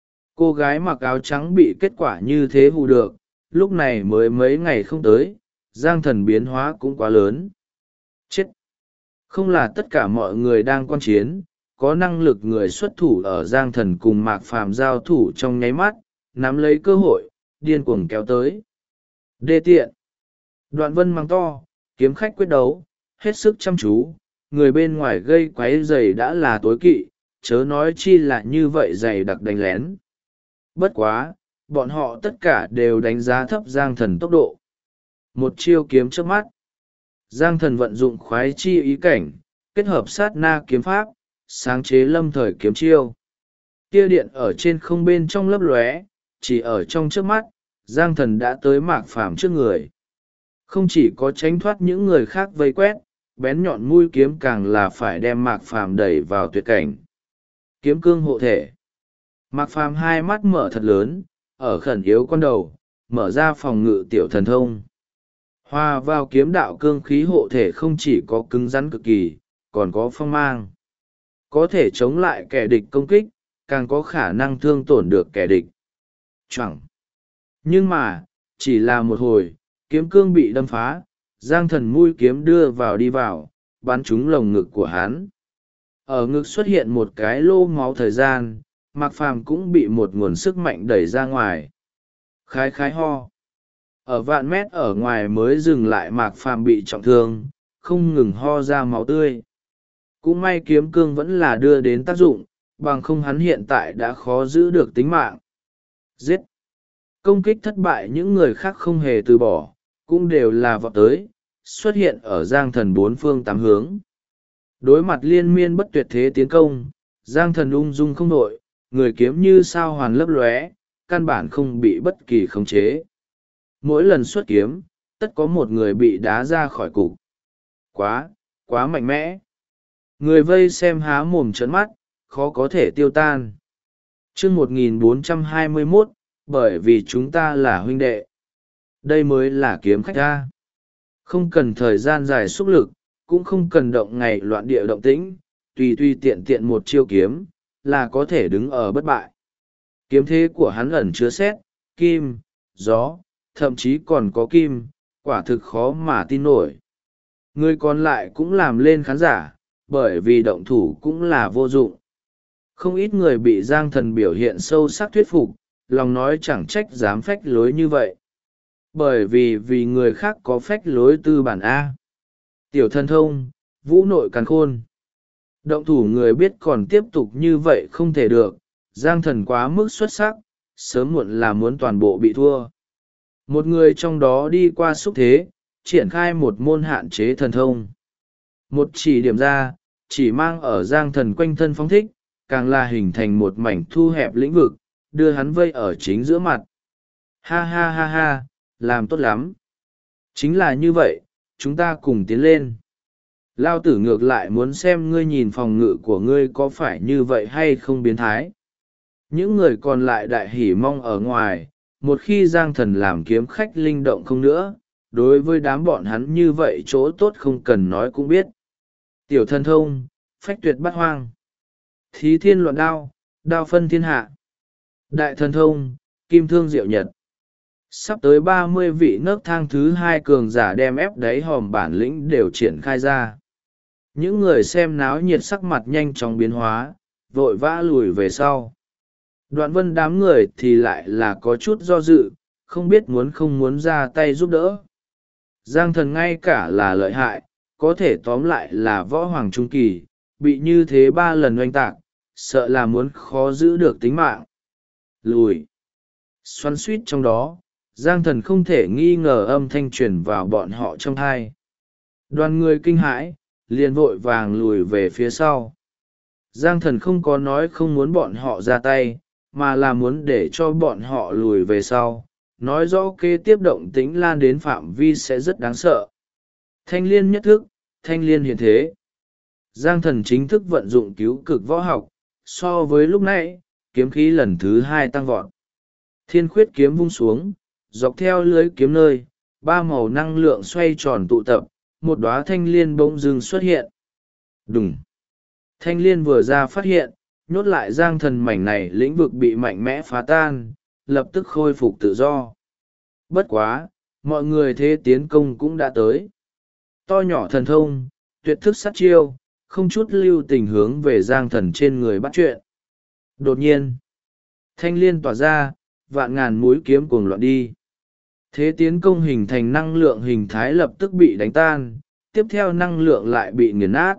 Cô gái mặc áo trắng bị kết quả như thế hù được, lúc này mới mấy ngày không tới, Giang Thần biến hóa cũng quá lớn. Chết! Không là tất cả mọi người đang quan chiến, có năng lực người xuất thủ ở Giang Thần cùng Mạc Phàm giao thủ trong nháy mắt, nắm lấy cơ hội, điên cuồng kéo tới. Đê tiện! Đoạn Vân mắng to, kiếm khách quyết đấu, hết sức chăm chú, người bên ngoài gây quấy rầy đã là tối kỵ, chớ nói chi là như vậy dày đặc đánh lén. Bất quá, bọn họ tất cả đều đánh giá thấp Giang Thần tốc độ. Một chiêu kiếm trước mắt. Giang Thần vận dụng khoái chi ý cảnh, kết hợp sát na kiếm pháp, sáng chế lâm thời kiếm chiêu. Tia điện ở trên không bên trong lấp lóe, chỉ ở trong trước mắt, Giang Thần đã tới Mạc Phàm trước người. Không chỉ có tránh thoát những người khác vây quét, bén nhọn mũi kiếm càng là phải đem Mạc Phàm đẩy vào tuyệt cảnh. Kiếm cương hộ thể. Mạc Phàm hai mắt mở thật lớn, ở khẩn yếu con đầu, mở ra phòng ngự tiểu thần thông. Hòa vào kiếm đạo cương khí hộ thể không chỉ có cứng rắn cực kỳ, còn có phong mang. Có thể chống lại kẻ địch công kích, càng có khả năng thương tổn được kẻ địch. Chẳng. Nhưng mà, chỉ là một hồi, kiếm cương bị đâm phá, Giang Thần mũi kiếm đưa vào đi vào, bắn trúng lồng ngực của hắn. Ở ngực xuất hiện một cái lô máu thời gian, Mạc Phàm cũng bị một nguồn sức mạnh đẩy ra ngoài. Khái khái ho. Ở vạn mét ở ngoài mới dừng lại Mạc Phàm bị trọng thương, không ngừng ho ra máu tươi. Cũng may kiếm cương vẫn là đưa đến tác dụng, bằng không hắn hiện tại đã khó giữ được tính mạng. Giết! Công kích thất bại những người khác không hề từ bỏ, cũng đều là vọt tới, xuất hiện ở Giang Thần bốn phương tám hướng. Đối mặt liên miên bất tuyệt thế tiến công, Giang Thần ung dung không đội, người kiếm như sao hoàn lấp lóe, căn bản không bị bất kỳ khống chế. Mỗi lần xuất kiếm, tất có một người bị đá ra khỏi cục. Quá mạnh mẽ. Người vây xem há mồm trợn mắt, khó có thể tiêu tan. chương 1421, bởi vì chúng ta là huynh đệ. Đây mới là kiếm khách ta. Không cần thời gian dài xúc lực, cũng không cần động ngày loạn địa động tĩnh, tùy tùy tiện tiện một chiêu kiếm, là có thể đứng ở bất bại. Kiếm thế của hắn ẩn chứa sét, kim, gió, thậm chí còn có kim, quả thực khó mà tin nổi. Người còn lại cũng làm lên khán giả, bởi vì động thủ cũng là vô dụng. Không ít người bị Giang Thần biểu hiện sâu sắc thuyết phục, lòng nói chẳng trách dám phách lối như vậy. Bởi vì người khác có phách lối tư bản A. Tiểu thần thông, vũ nội càn khôn. Động thủ người biết còn tiếp tục như vậy không thể được, Giang Thần quá mức xuất sắc, sớm muộn là muốn toàn bộ bị thua. Một người trong đó đi qua xúc thế, triển khai một môn hạn chế thần thông. Một chỉ điểm ra, chỉ mang ở Giang Thần quanh thân phóng thích, càng là hình thành một mảnh thu hẹp lĩnh vực, đưa hắn vây ở chính giữa mặt. Ha ha ha ha, làm tốt lắm. Chính là như vậy, chúng ta cùng tiến lên. Lao tử ngược lại muốn xem ngươi nhìn phòng ngự của ngươi có phải như vậy hay không biến thái. Những người còn lại đại hỉ mong ở ngoài, một khi Giang Thần làm kiếm khách linh động không nữa, đối với đám bọn hắn như vậy chỗ tốt không cần nói cũng biết. Tiểu thần thông, phách tuyệt bát hoang. Thí thiên loạn đao, đao phân thiên hạ. Đại thần thông, kim thương diệu nhật. Sắp tới 30 vị nấc thang thứ 2 cường giả đem ép đáy hòm bản lĩnh đều triển khai ra. Những người xem náo nhiệt sắc mặt nhanh chóng biến hóa, vội vã lùi về sau. Đoạn Vân đám người thì lại là có chút do dự, không biết muốn không muốn ra tay giúp đỡ. Giang Thần ngay cả là lợi hại, có thể tóm lại là võ hoàng trung kỳ, bị như thế 3 lần oanh tạc, sợ là muốn khó giữ được tính mạng. Lùi. Xoắn suýt trong đó, Giang Thần không thể nghi ngờ âm thanh truyền vào bọn họ trong thai. Đoàn người kinh hãi, liền vội vàng lùi về phía sau. Giang Thần không có nói không muốn bọn họ ra tay, mà là muốn để cho bọn họ lùi về sau, nói rõ kế tiếp động tĩnh lan đến phạm vi sẽ rất đáng sợ. Thanh liên nhất thức, thanh liên hiện thế. Giang Thần chính thức vận dụng cứu cực võ học, so với lúc nãy, kiếm khí lần thứ 2 tăng vọt. Thiên khuyết kiếm vung xuống, dọc theo lưới kiếm nơi, 3 màu năng lượng xoay tròn tụ tập, một đóa thanh liên bỗng dưng xuất hiện. Đùng! Thanh liên vừa ra phát hiện, nhốt lại Giang Thần mảnh này lĩnh vực bị mạnh mẽ phá tan, lập tức khôi phục tự do. Bất quá, mọi người thế tiến công cũng đã tới. To nhỏ thần thông, tuyệt thức sát chiêu, không chút lưu tình hướng về Giang Thần trên người bắt chuyện. Đột nhiên, thanh liên tỏa ra, vạn ngàn mũi kiếm cuồng loạn đi. Thế tiến công hình thành năng lượng hình thái lập tức bị đánh tan, tiếp theo năng lượng lại bị nghiền nát.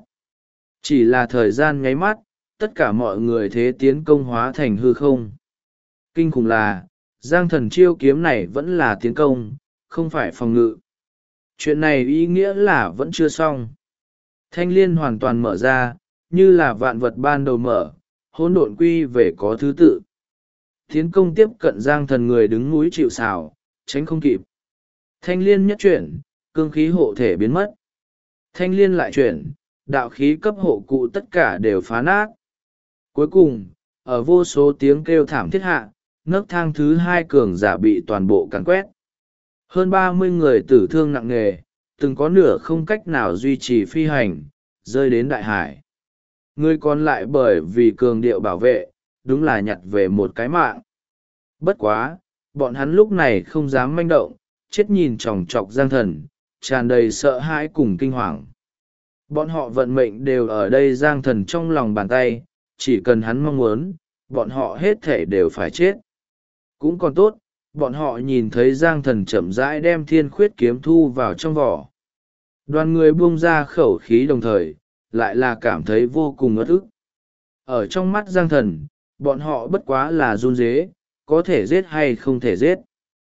Chỉ là thời gian nháy mắt, tất cả mọi người thế tiến công hóa thành hư không. Kinh khủng là, Giang Thần chiêu kiếm này vẫn là tiến công, không phải phòng ngự. Chuyện này ý nghĩa là vẫn chưa xong. Thanh liên hoàn toàn mở ra, như là vạn vật ban đầu mở, hỗn độn quy về có thứ tự. Tiến công tiếp cận Giang Thần người đứng núi chịu sào, tránh không kịp. Thanh liên nhất chuyển, cương khí hộ thể biến mất. Thanh liên lại chuyển, đạo khí cấp hộ cụ tất cả đều phá nát. Cuối cùng, ở vô số tiếng kêu thảm thiết hạ, nấc thang thứ 2 cường giả bị toàn bộ càn quét. Hơn 30 người tử thương nặng nề, từng có nửa không cách nào duy trì phi hành, rơi đến đại hải. Người còn lại bởi vì cường điệu bảo vệ, đúng là nhặt về một cái mạng. Bất quá, bọn hắn lúc này không dám manh động, chết nhìn chòng chọc Giang Thần, tràn đầy sợ hãi cùng kinh hoàng. Bọn họ vận mệnh đều ở đây Giang Thần trong lòng bàn tay, chỉ cần hắn mong muốn, bọn họ hết thể đều phải chết. Cũng còn tốt, bọn họ nhìn thấy Giang Thần chậm rãi đem thiên khuyết kiếm thu vào trong vỏ. Đoàn người buông ra khẩu khí đồng thời, lại là cảm thấy vô cùng uất ức. Ở trong mắt Giang Thần, bọn họ bất quá là run rế, có thể giết hay không thể giết.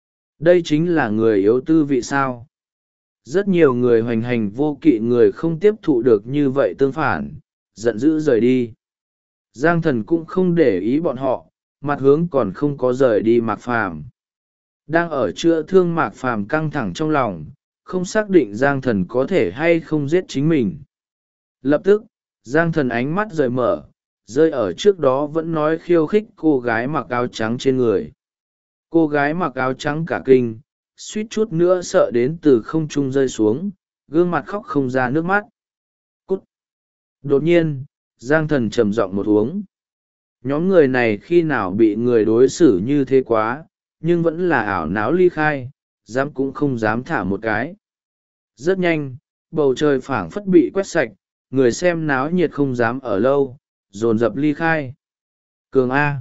Đây chính là người yếu tư vị sao. Rất nhiều người hoành hành vô kỵ người không tiếp thụ được như vậy tương phản, giận dữ rời đi. Giang Thần cũng không để ý bọn họ, mặt hướng còn không có rời đi Mạc Phàm. Đang ở chữa thương Mạc Phàm căng thẳng trong lòng, không xác định Giang Thần có thể hay không giết chính mình. Lập tức, Giang Thần ánh mắt rời mở, rơi ở trước đó vẫn nói khiêu khích cô gái mặc áo trắng trên người. Cô gái mặc áo trắng cả kinh, suýt chút nữa sợ đến từ không trung rơi xuống, gương mặt khóc không ra nước mắt. Cút! Đột nhiên, Giang Thần trầm giọng một uống. Nhóm người này khi nào bị người đối xử như thế quá, nhưng vẫn là ảo não ly khai, dám cũng không dám thả một cái. Rất nhanh, bầu trời phảng phất bị quét sạch, người xem náo nhiệt không dám ở lâu, dồn dập ly khai. Cường A!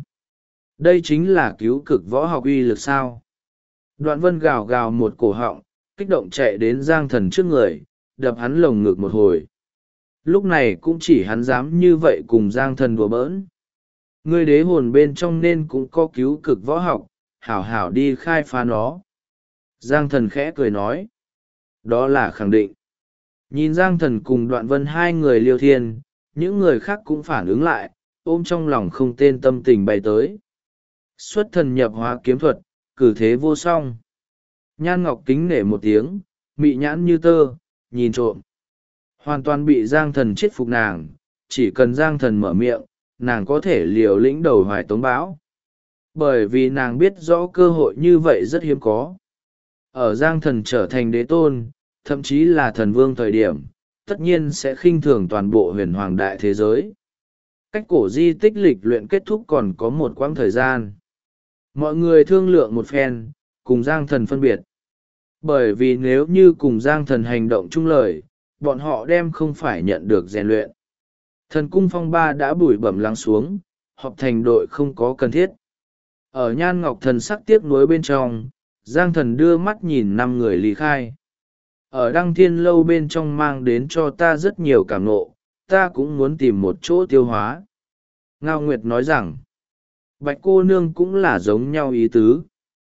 Đây chính là cứu cực võ học uy lực sao? Đoạn Vân gào gào một cổ họng, kích động chạy đến Giang Thần trước người, đập hắn lồng ngực một hồi. Lúc này cũng chỉ hắn dám như vậy cùng Giang Thần đùa bỡn. Ngươi đế hồn bên trong nên cũng có cứu cực võ học, hảo hảo đi khai phá nó. Giang Thần khẽ cười nói. Đó là khẳng định. Nhìn Giang Thần cùng Đoạn Vân hai người liêu thiên, những người khác cũng phản ứng lại, ôm trong lòng không tên tâm tình bay tới. Xuất thần nhập hóa kiếm thuật, cử thế vô song. Nhan Ngọc kính nể một tiếng, mị nhãn như tơ, nhìn trộm. Hoàn toàn bị Giang Thần chết phục nàng, chỉ cần Giang Thần mở miệng, nàng có thể liều lĩnh đầu hoài tống bão. Bởi vì nàng biết rõ cơ hội như vậy rất hiếm có. Ở Giang Thần trở thành đế tôn, thậm chí là thần vương thời điểm, tất nhiên sẽ khinh thường toàn bộ huyền hoàng đại thế giới. Cách cổ di tích lịch luyện kết thúc còn có một quãng thời gian. Mọi người thương lượng một phen, cùng Giang Thần phân biệt. Bởi vì nếu như cùng Giang Thần hành động chung lời, bọn họ đem không phải nhận được rèn luyện. Thần cung phong ba đã bụi bẩm lắng xuống, họp thành đội không có cần thiết. Ở Nhan Ngọc thần sắc tiếc nuối bên trong, Giang Thần đưa mắt nhìn 5 người ly khai. Ở Đăng Thiên Lâu bên trong mang đến cho ta rất nhiều cảm ngộ, ta cũng muốn tìm một chỗ tiêu hóa. Ngao Nguyệt nói rằng, Bạch cô nương cũng là giống nhau ý tứ.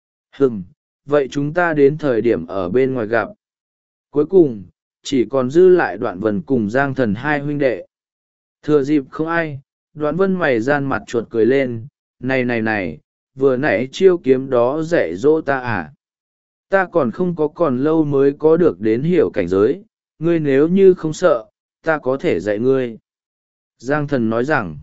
Vậy chúng ta đến thời điểm ở bên ngoài gặp. Cuối cùng, chỉ còn dư lại Đoạn Vân cùng Giang Thần hai huynh đệ. Thừa dịp không ai, Đoạn Vân mày gian mặt chuột cười lên, này, vừa nãy chiêu kiếm đó dạy dỗ ta à? Ta còn không có còn lâu mới có được đến hiểu cảnh giới, ngươi nếu như không sợ, ta có thể dạy ngươi. Giang Thần nói rằng,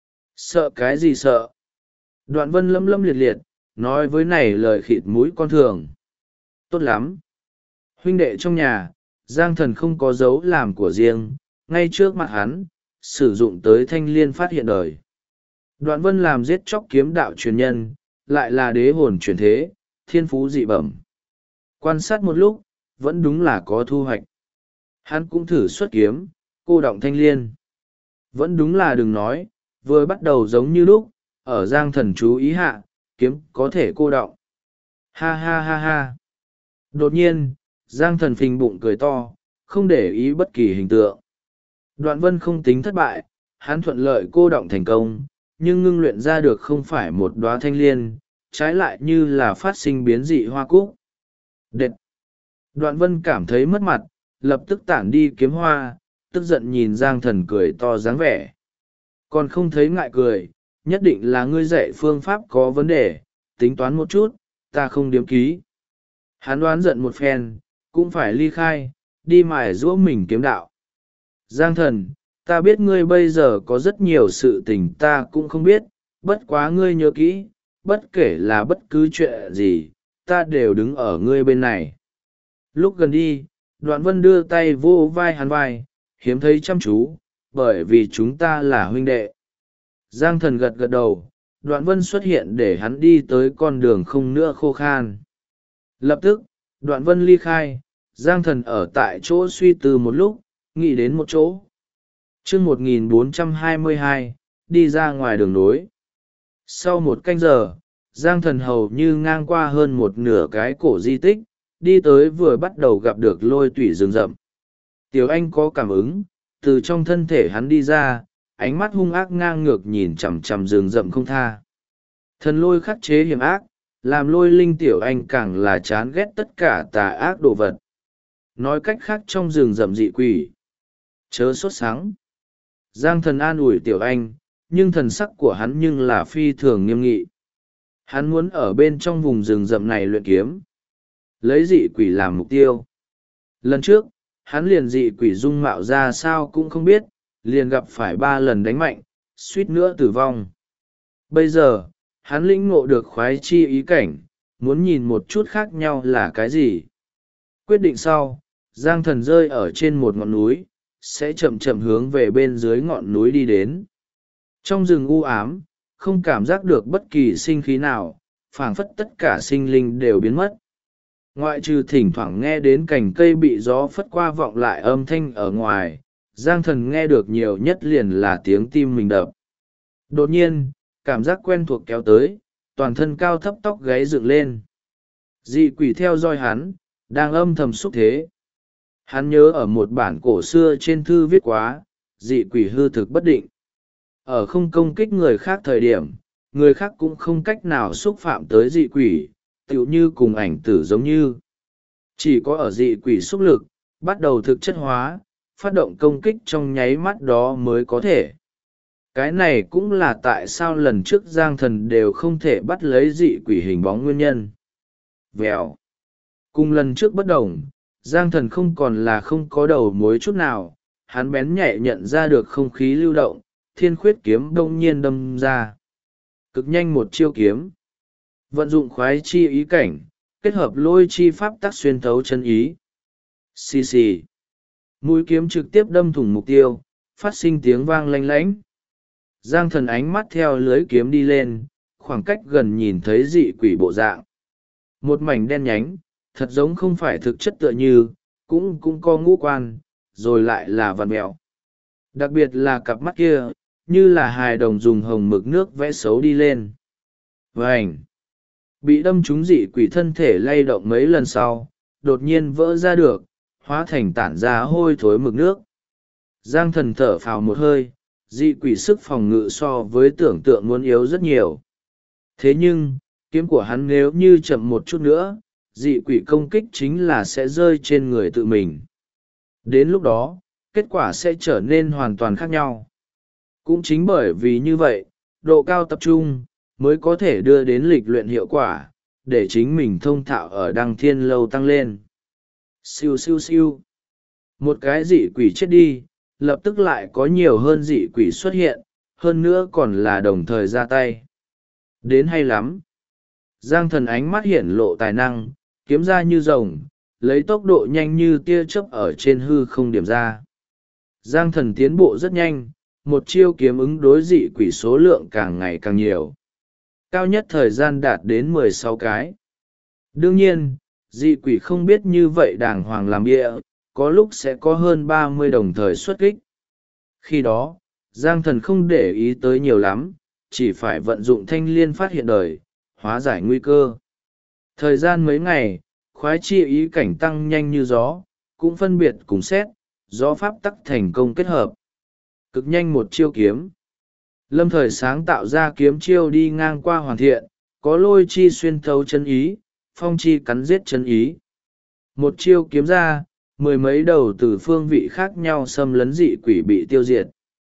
sợ cái gì sợ? Đoạn Vân lâm lâm liệt liệt, nói với này lời khịt mũi con thường. Tốt lắm. Huynh đệ trong nhà, Giang Thần không có dấu làm của riêng, ngay trước mặt hắn, sử dụng tới thanh liên phát hiện đời. Đoạn Vân làm giết chóc kiếm đạo truyền nhân, lại là đế hồn truyền thế, thiên phú dị bẩm. Quan sát một lúc, vẫn đúng là có thu hoạch. Hắn cũng thử xuất kiếm, cô động thanh liên. Vẫn đúng là đừng nói, vừa bắt đầu giống như lúc, ở Giang Thần chú ý hạ, kiếm có thể cô động. Ha ha ha ha. Đột nhiên, Giang Thần phình bụng cười to, không để ý bất kỳ hình tượng. Đoạn Vân không tính thất bại, hắn thuận lợi cô động thành công, nhưng ngưng luyện ra được không phải một đóa thanh liên, trái lại như là phát sinh biến dị hoa cúc. Đệt! Đoạn Vân cảm thấy mất mặt, lập tức tản đi kiếm hoa, tức giận nhìn Giang Thần cười to dáng vẻ. Còn không thấy ngại cười, nhất định là ngươi dạy phương pháp có vấn đề, tính toán một chút, ta không điếm ký. Hắn đoán giận một phen, cũng phải ly khai, đi mài giũa mình kiếm đạo. Giang Thần, ta biết ngươi bây giờ có rất nhiều sự tình ta cũng không biết, bất quá ngươi nhớ kỹ, bất kể là bất cứ chuyện gì, ta đều đứng ở ngươi bên này. Lúc gần đi, Đoạn Vân đưa tay vô vai hắn vai, hiếm thấy chăm chú, bởi vì chúng ta là huynh đệ. Giang Thần gật gật đầu, Đoạn Vân xuất hiện để hắn đi tới con đường không nữa khô khan. Lập tức, Đoạn Vân ly khai, Giang Thần ở tại chỗ suy tư một lúc, nghĩ đến một chỗ. Chương 1422, đi ra ngoài đường nối. Sau một canh giờ, Giang Thần hầu như ngang qua hơn một nửa cái cổ di tích, đi tới vừa bắt đầu gặp được lôi tủy rừng rậm. Tiểu Anh có cảm ứng, từ trong thân thể hắn đi ra, ánh mắt hung ác ngang ngược nhìn chằm chằm rừng rậm không tha. Thần lôi khắc chế hiểm ác, làm lôi linh Tiểu Anh càng là chán ghét tất cả tà ác đồ vật. Nói cách khác trong rừng rậm dị quỷ. Chớ sốt sáng. Giang Thần an ủi Tiểu Anh, nhưng thần sắc của hắn nhưng là phi thường nghiêm nghị. Hắn muốn ở bên trong vùng rừng rậm này luyện kiếm. Lấy dị quỷ làm mục tiêu. Lần trước, hắn liền dị quỷ dung mạo ra sao cũng không biết, liền gặp phải 3 lần đánh mạnh, suýt nữa tử vong. Bây giờ hắn lĩnh ngộ được khoái chi ý cảnh, muốn nhìn một chút khác nhau là cái gì. Quyết định sau, Giang Thần rơi ở trên một ngọn núi, sẽ chậm chậm hướng về bên dưới ngọn núi đi đến. Trong rừng u ám, không cảm giác được bất kỳ sinh khí nào, phảng phất tất cả sinh linh đều biến mất. Ngoại trừ thỉnh thoảng nghe đến cành cây bị gió phất qua vọng lại âm thanh ở ngoài, Giang Thần nghe được nhiều nhất liền là tiếng tim mình đập. Đột nhiên, cảm giác quen thuộc kéo tới, toàn thân cao thấp tóc gáy dựng lên. Dị quỷ theo dõi hắn, đang âm thầm xúc thế. Hắn nhớ ở một bản cổ xưa trên thư viết quá, dị quỷ hư thực bất định. Ở không công kích người khác thời điểm, người khác cũng không cách nào xúc phạm tới dị quỷ, tựu như cùng ảnh tử giống như. Chỉ có ở dị quỷ xúc lực, bắt đầu thực chất hóa, phát động công kích trong nháy mắt đó mới có thể. Cái này cũng là tại sao lần trước Giang Thần đều không thể bắt lấy dị quỷ hình bóng nguyên nhân. Vèo. Cùng lần trước bất đồng, Giang Thần không còn là không có đầu mối chút nào, hắn bén nhạy nhận ra được không khí lưu động, thiên khuyết kiếm đông nhiên đâm ra. Cực nhanh một chiêu kiếm. Vận dụng khoái chi ý cảnh, kết hợp lôi chi pháp tắc xuyên thấu chân ý. Xì xì. Mũi kiếm trực tiếp đâm thủng mục tiêu, phát sinh tiếng vang lanh lánh. Giang Thần ánh mắt theo lưới kiếm đi lên, khoảng cách gần nhìn thấy dị quỷ bộ dạng. Một mảnh đen nhánh, thật giống không phải thực chất tựa như, cũng có ngũ quan, rồi lại là vằn mẹo. Đặc biệt là cặp mắt kia, như là hài đồng dùng hồng mực nước vẽ xấu đi lên. Vành! Bị đâm trúng dị quỷ thân thể lay động mấy lần sau, đột nhiên vỡ ra được, hóa thành tản ra hôi thối mực nước. Giang Thần thở phào một hơi, dị quỷ sức phòng ngự so với tưởng tượng muốn yếu rất nhiều. Thế nhưng, kiếm của hắn nếu như chậm một chút nữa, dị quỷ công kích chính là sẽ rơi trên người tự mình. Đến lúc đó, kết quả sẽ trở nên hoàn toàn khác nhau. Cũng chính bởi vì như vậy, độ cao tập trung mới có thể đưa đến lịch luyện hiệu quả, để chính mình thông thạo ở Đăng Thiên Lâu tăng lên. Siêu siêu siêu. Một cái dị quỷ chết đi, lập tức lại có nhiều hơn dị quỷ xuất hiện, hơn nữa còn là đồng thời ra tay. Đến hay lắm. Giang Thần ánh mắt hiển lộ tài năng, kiếm ra như rồng, lấy tốc độ nhanh như tia chớp ở trên hư không điểm ra. Giang Thần tiến bộ rất nhanh, một chiêu kiếm ứng đối dị quỷ số lượng càng ngày càng nhiều. Cao nhất thời gian đạt đến 16 cái. Đương nhiên, dị quỷ không biết như vậy đàng hoàng làm bịa, có lúc sẽ có hơn 30 đồng thời xuất kích. Khi đó, Giang Thần không để ý tới nhiều lắm, chỉ phải vận dụng thanh liên phát hiện đời, hóa giải nguy cơ. Thời gian mấy ngày, khoái chi ý cảnh tăng nhanh như gió, cũng phân biệt cùng xét, gió pháp tắc thành công kết hợp. Cực nhanh một chiêu kiếm. Lâm Thời sáng tạo ra kiếm chiêu đi ngang qua hoàn thiện, có lôi chi xuyên thấu chân ý, phong chi cắn giết chân ý. Một chiêu kiếm ra, mười mấy đầu từ phương vị khác nhau xâm lấn dị quỷ bị tiêu diệt.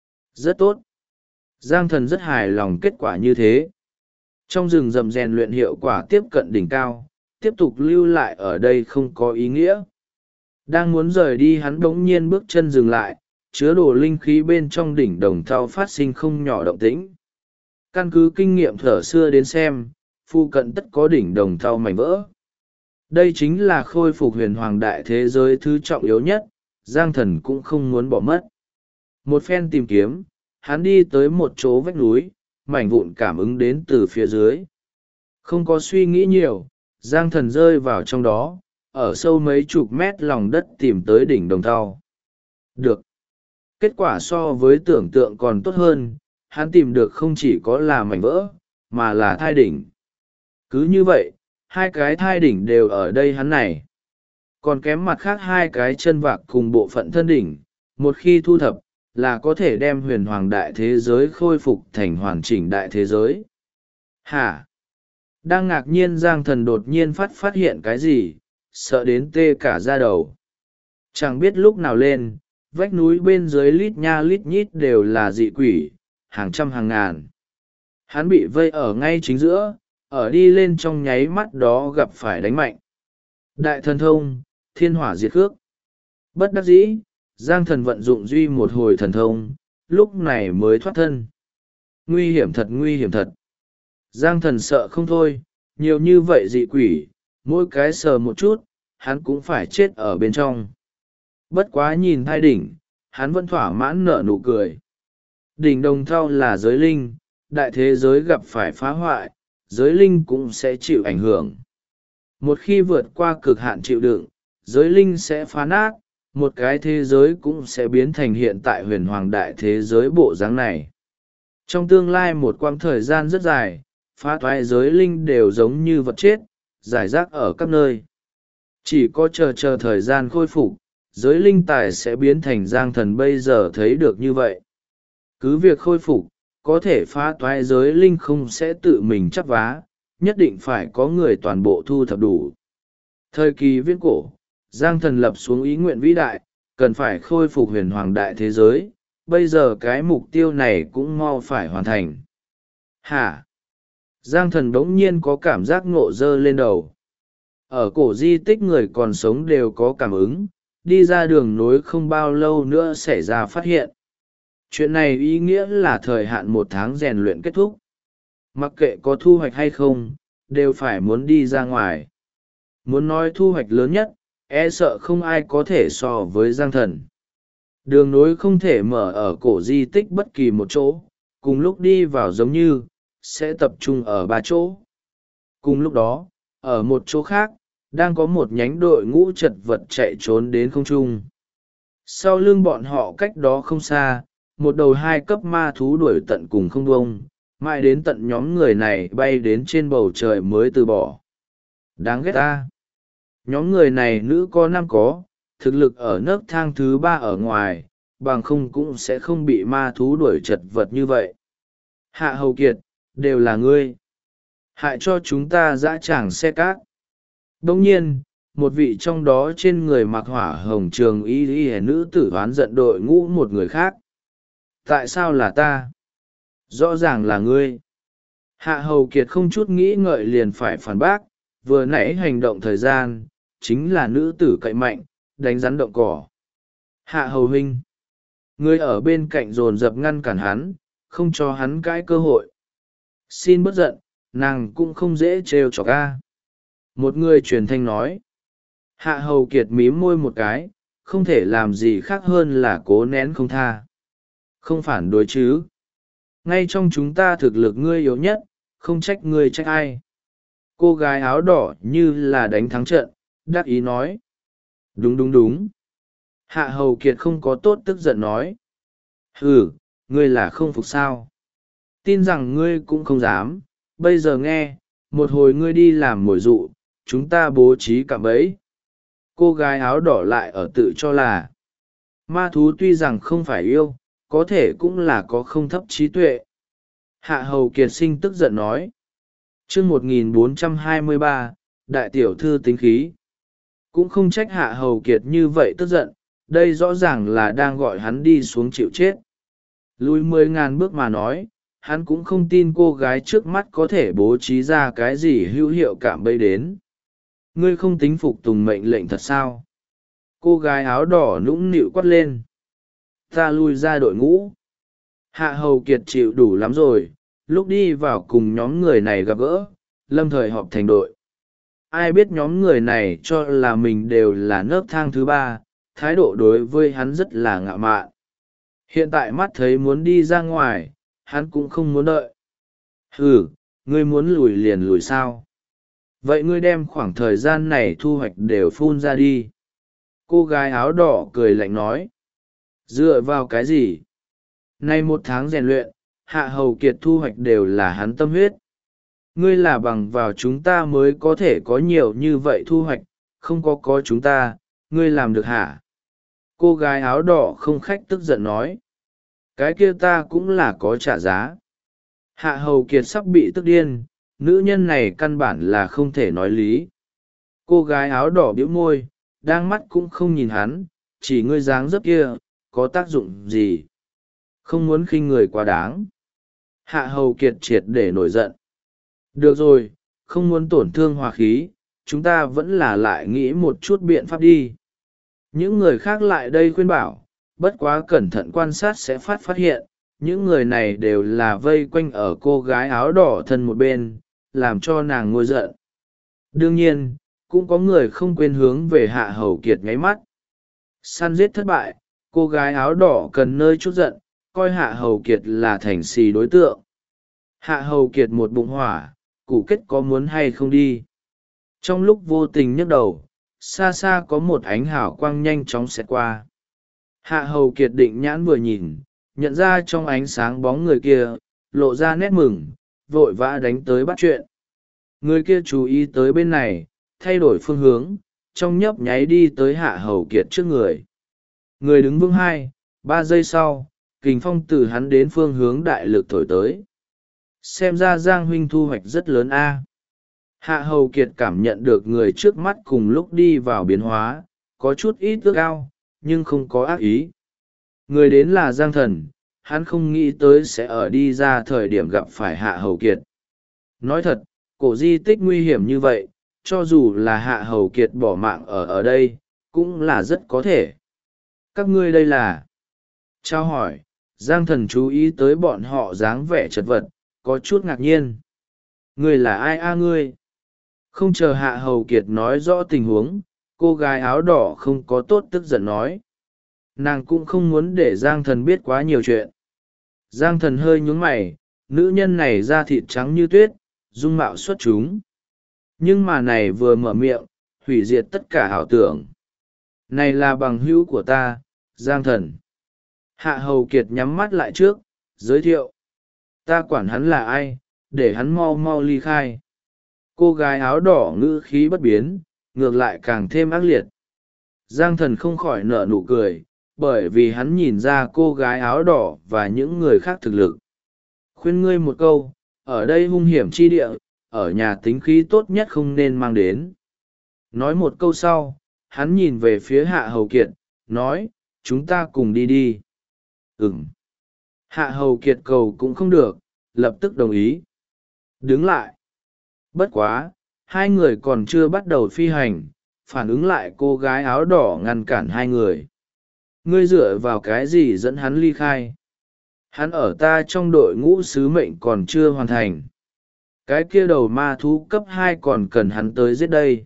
Rất tốt. Giang Thần rất hài lòng kết quả như thế. Trong rừng rậm rèn luyện hiệu quả tiếp cận đỉnh cao, tiếp tục lưu lại ở đây không có ý nghĩa. Đang muốn rời đi hắn bỗng nhiên bước chân dừng lại, chứa đồ linh khí bên trong đỉnh đồng thau phát sinh không nhỏ động tĩnh. Căn cứ kinh nghiệm thở xưa đến xem, phu cận tất có đỉnh đồng thau mảnh vỡ. Đây chính là khôi phục huyền hoàng đại thế giới thứ trọng yếu nhất, Giang Thần cũng không muốn bỏ mất. Một phen tìm kiếm, hắn đi tới một chỗ vách núi, mảnh vụn cảm ứng đến từ phía dưới. Không có suy nghĩ nhiều, Giang Thần rơi vào trong đó, ở sâu mấy chục mét lòng đất tìm tới đỉnh đồng thau. Được. Kết quả so với tưởng tượng còn tốt hơn, hắn tìm được không chỉ có là mảnh vỡ, mà là thai đỉnh. Cứ như vậy, hai cái thai đỉnh đều ở đây hắn này. Còn kém mặt khác hai cái chân vạc cùng bộ phận thân đỉnh, một khi thu thập, là có thể đem huyền hoàng đại thế giới khôi phục thành hoàn chỉnh đại thế giới. Hả? Đang ngạc nhiên Giang Thần đột nhiên phát hiện cái gì, sợ đến tê cả da đầu. Chẳng biết lúc nào lên, vách núi bên dưới lít nha lít nhít đều là dị quỷ, hàng trăm hàng ngàn. Hắn bị vây ở ngay chính giữa, ở đi lên trong nháy mắt đó gặp phải đánh mạnh. Đại thần thông, thiên hỏa diệt khước. Bất đắc dĩ, Giang Thần vận dụng duy một hồi thần thông, lúc này mới thoát thân. Nguy hiểm thật, nguy hiểm thật. Giang thần sợ không thôi, nhiều như vậy dị quỷ, mỗi cái sờ một chút, hắn cũng phải chết ở bên trong. Bất quá nhìn hai đỉnh, hắn vẫn thỏa mãn nở nụ cười. Đỉnh Đồng Thau là giới linh, đại thế giới gặp phải phá hoại, giới linh cũng sẽ chịu ảnh hưởng. Một khi vượt qua cực hạn chịu đựng, giới linh sẽ phá nát, một cái thế giới cũng sẽ biến thành hiện tại huyền hoàng đại thế giới bộ dáng này. Trong tương lai một quãng thời gian rất dài, phá toái giới linh đều giống như vật chết, rải rác ở các nơi. Chỉ có chờ thời gian khôi phục, giới linh tài sẽ biến thành Giang thần bây giờ thấy được như vậy. Cứ việc khôi phục, có thể phá toái giới linh không sẽ tự mình chắp vá, nhất định phải có người toàn bộ thu thập đủ. Thời kỳ viễn cổ, Giang thần lập xuống ý nguyện vĩ đại, cần phải khôi phục huyền hoàng đại thế giới, bây giờ cái mục tiêu này cũng mau phải hoàn thành. Hả? Giang thần bỗng nhiên có cảm giác ngộ dơ lên đầu. Ở cổ di tích người còn sống đều có cảm ứng, đi ra đường nối không bao lâu nữa xảy ra phát hiện. Chuyện này ý nghĩa là thời hạn 1 tháng rèn luyện kết thúc. Mặc kệ có thu hoạch hay không, đều phải muốn đi ra ngoài. Muốn nói thu hoạch lớn nhất, e sợ không ai có thể so với Giang thần. Đường nối không thể mở ở cổ di tích bất kỳ một chỗ, cùng lúc đi vào giống như, sẽ tập trung ở 3 chỗ. Cùng lúc đó, ở một chỗ khác, đang có một nhánh đội ngũ chật vật chạy trốn đến không trung. Sau lưng bọn họ cách đó không xa, một đầu 2 cấp ma thú đuổi tận cùng không bông, mãi đến tận nhóm người này bay đến trên bầu trời mới từ bỏ. Đáng ghét ta! Nhóm người này nữ có nam có, thực lực ở nấc thang thứ 3 ở ngoài, bằng không cũng sẽ không bị ma thú đuổi chật vật như vậy. Hạ Hầu Kiệt, đều là ngươi. Hại cho chúng ta dã tràng xe cát. Đồng nhiên, một vị trong đó trên người mặc hỏa hồng trường y nữ tử oán giận đội ngũ một người khác. Tại sao là ta? Rõ ràng là ngươi. Hạ Hầu Kiệt không chút nghĩ ngợi liền phải phản bác, vừa nãy hành động thời gian, chính là nữ tử cậy mạnh, đánh rắn động cỏ. Hạ Hầu huynh. Người ở bên cạnh dồn dập ngăn cản hắn, không cho hắn cãi cơ hội. Xin bất giận, nàng cũng không dễ trêu chọc ca. Một người truyền thanh nói. Hạ Hầu Kiệt mím môi một cái, không thể làm gì khác hơn là cố nén không tha. Không phản đối chứ. Ngay trong chúng ta thực lực ngươi yếu nhất, không trách ngươi trách ai. Cô gái áo đỏ như là đánh thắng trận, đắc ý nói. Đúng đúng đúng. Hạ Hầu Kiệt không có tốt tức giận nói. Ừ, ngươi là không phục sao. Tin rằng ngươi cũng không dám, bây giờ nghe, một hồi ngươi đi làm mồi dụ, chúng ta bố trí cạm bẫy. Cô gái áo đỏ lại ở tự cho là. Ma thú tuy rằng không phải yêu, có thể cũng là có không thấp trí tuệ. Hạ Hầu Kiệt sinh tức giận nói. Chương 1423, Đại tiểu thư tính khí. Cũng không trách Hạ Hầu Kiệt như vậy tức giận, đây rõ ràng là đang gọi hắn đi xuống chịu chết. Lùi 10.000 bước mà nói, hắn cũng không tin cô gái trước mắt có thể bố trí ra cái gì hữu hiệu cạm bẫy đến. Ngươi không tính phục tùng mệnh lệnh thật sao? Cô gái áo đỏ nũng nịu quát lên. Ta lui ra đội ngũ. Hạ Hầu Kiệt chịu đủ lắm rồi, lúc đi vào cùng nhóm người này gặp gỡ, lâm thời họp thành đội. Ai biết nhóm người này cho là mình đều là nấc thang thứ 3, thái độ đối với hắn rất là ngạo mạn. Hiện tại mắt thấy muốn đi ra ngoài, hắn cũng không muốn đợi. Ừ, ngươi muốn lùi liền lùi sao? Vậy ngươi đem khoảng thời gian này thu hoạch đều phun ra đi. Cô gái áo đỏ cười lạnh nói. Dựa vào cái gì? Nay 1 tháng rèn luyện, Hạ Hầu Kiệt thu hoạch đều là hắn tâm huyết. Ngươi là bằng vào chúng ta mới có thể có nhiều như vậy thu hoạch, không có chúng ta, ngươi làm được hả? Cô gái áo đỏ không khách tức giận nói. Cái kia ta cũng là có trả giá. Hạ Hầu Kiệt sắp bị tức điên, nữ nhân này căn bản là không thể nói lý. Cô gái áo đỏ bĩu môi, đang mắt cũng không nhìn hắn, chỉ ngươi dáng dấp kia, có tác dụng gì? Không muốn khinh người quá đáng. Hạ Hầu Kiệt triệt để nổi giận. Được rồi, không muốn tổn thương hòa khí, chúng ta vẫn là lại nghĩ một chút biện pháp đi. Những người khác lại đây khuyên bảo, bất quá cẩn thận quan sát sẽ phát hiện, những người này đều là vây quanh ở cô gái áo đỏ thân một bên, làm cho nàng ngôi giận. Đương nhiên cũng có người không quên hướng về Hạ Hầu Kiệt nháy mắt. Săn giết thất bại, cô gái áo đỏ cần nơi chút giận, coi Hạ Hầu Kiệt là thành xì đối tượng. Hạ Hầu Kiệt một bụng hỏa, Củ Kết có muốn hay không đi? Trong lúc vô tình nhấc đầu, xa xa có một ánh hào quang nhanh chóng xẹt qua. Hạ Hầu Kiệt định nhãn vừa nhìn, nhận ra trong ánh sáng bóng người kia, lộ ra nét mừng, vội vã đánh tới bắt chuyện. Người kia chú ý tới bên này, thay đổi phương hướng, trong nhấp nháy đi tới Hạ Hầu Kiệt trước người. Người đứng vững 2-3 giây sau, kình phong từ hắn đến phương hướng đại lực thổi tới. Xem ra Giang huynh thu hoạch rất lớn a. Hạ Hầu Kiệt cảm nhận được người trước mắt cùng lúc đi vào biến hóa, có chút ít ước ao, nhưng không có ác ý. Người đến là Giang Thần, hắn không nghĩ tới sẽ ở đi ra thời điểm gặp phải Hạ Hầu Kiệt. Nói thật, cổ di tích nguy hiểm như vậy, cho dù là Hạ Hầu Kiệt bỏ mạng ở đây, cũng là rất có thể. Các ngươi đây là... Trao hỏi, Giang Thần chú ý tới bọn họ dáng vẻ chật vật, có chút ngạc nhiên. Ngươi là ai a ngươi? Không chờ Hạ Hầu Kiệt nói rõ tình huống, cô gái áo đỏ không có tốt tức giận nói. Nàng cũng không muốn để Giang Thần biết quá nhiều chuyện. Giang Thần hơi nhún mày, nữ nhân này da thịt trắng như tuyết, dung mạo xuất chúng. Nhưng mà này vừa mở miệng, hủy diệt tất cả ảo tưởng. Này là bằng hữu của ta, Giang Thần. Hạ Hầu Kiệt nhắm mắt lại trước, giới thiệu. Ta quản hắn là ai, để hắn mau mau ly khai. Cô gái áo đỏ ngữ khí bất biến, ngược lại càng thêm ác liệt. Giang Thần không khỏi nở nụ cười, bởi vì hắn nhìn ra cô gái áo đỏ và những người khác thực lực. Khuyên ngươi một câu, ở đây hung hiểm chi địa, ở nhà tính khí tốt nhất không nên mang đến. Nói một câu sau, hắn nhìn về phía Hạ Hầu Kiệt, nói, chúng ta cùng đi đi. Ừm. Hạ Hầu Kiệt cầu cũng không được, lập tức đồng ý. Đứng lại. Bất quá, hai người còn chưa bắt đầu phi hành, phản ứng lại cô gái áo đỏ ngăn cản hai người. Ngươi dựa vào cái gì dẫn hắn ly khai? Hắn ở ta trong đội ngũ sứ mệnh còn chưa hoàn thành. Cái kia đầu ma thú cấp 2 còn cần hắn tới giết đây.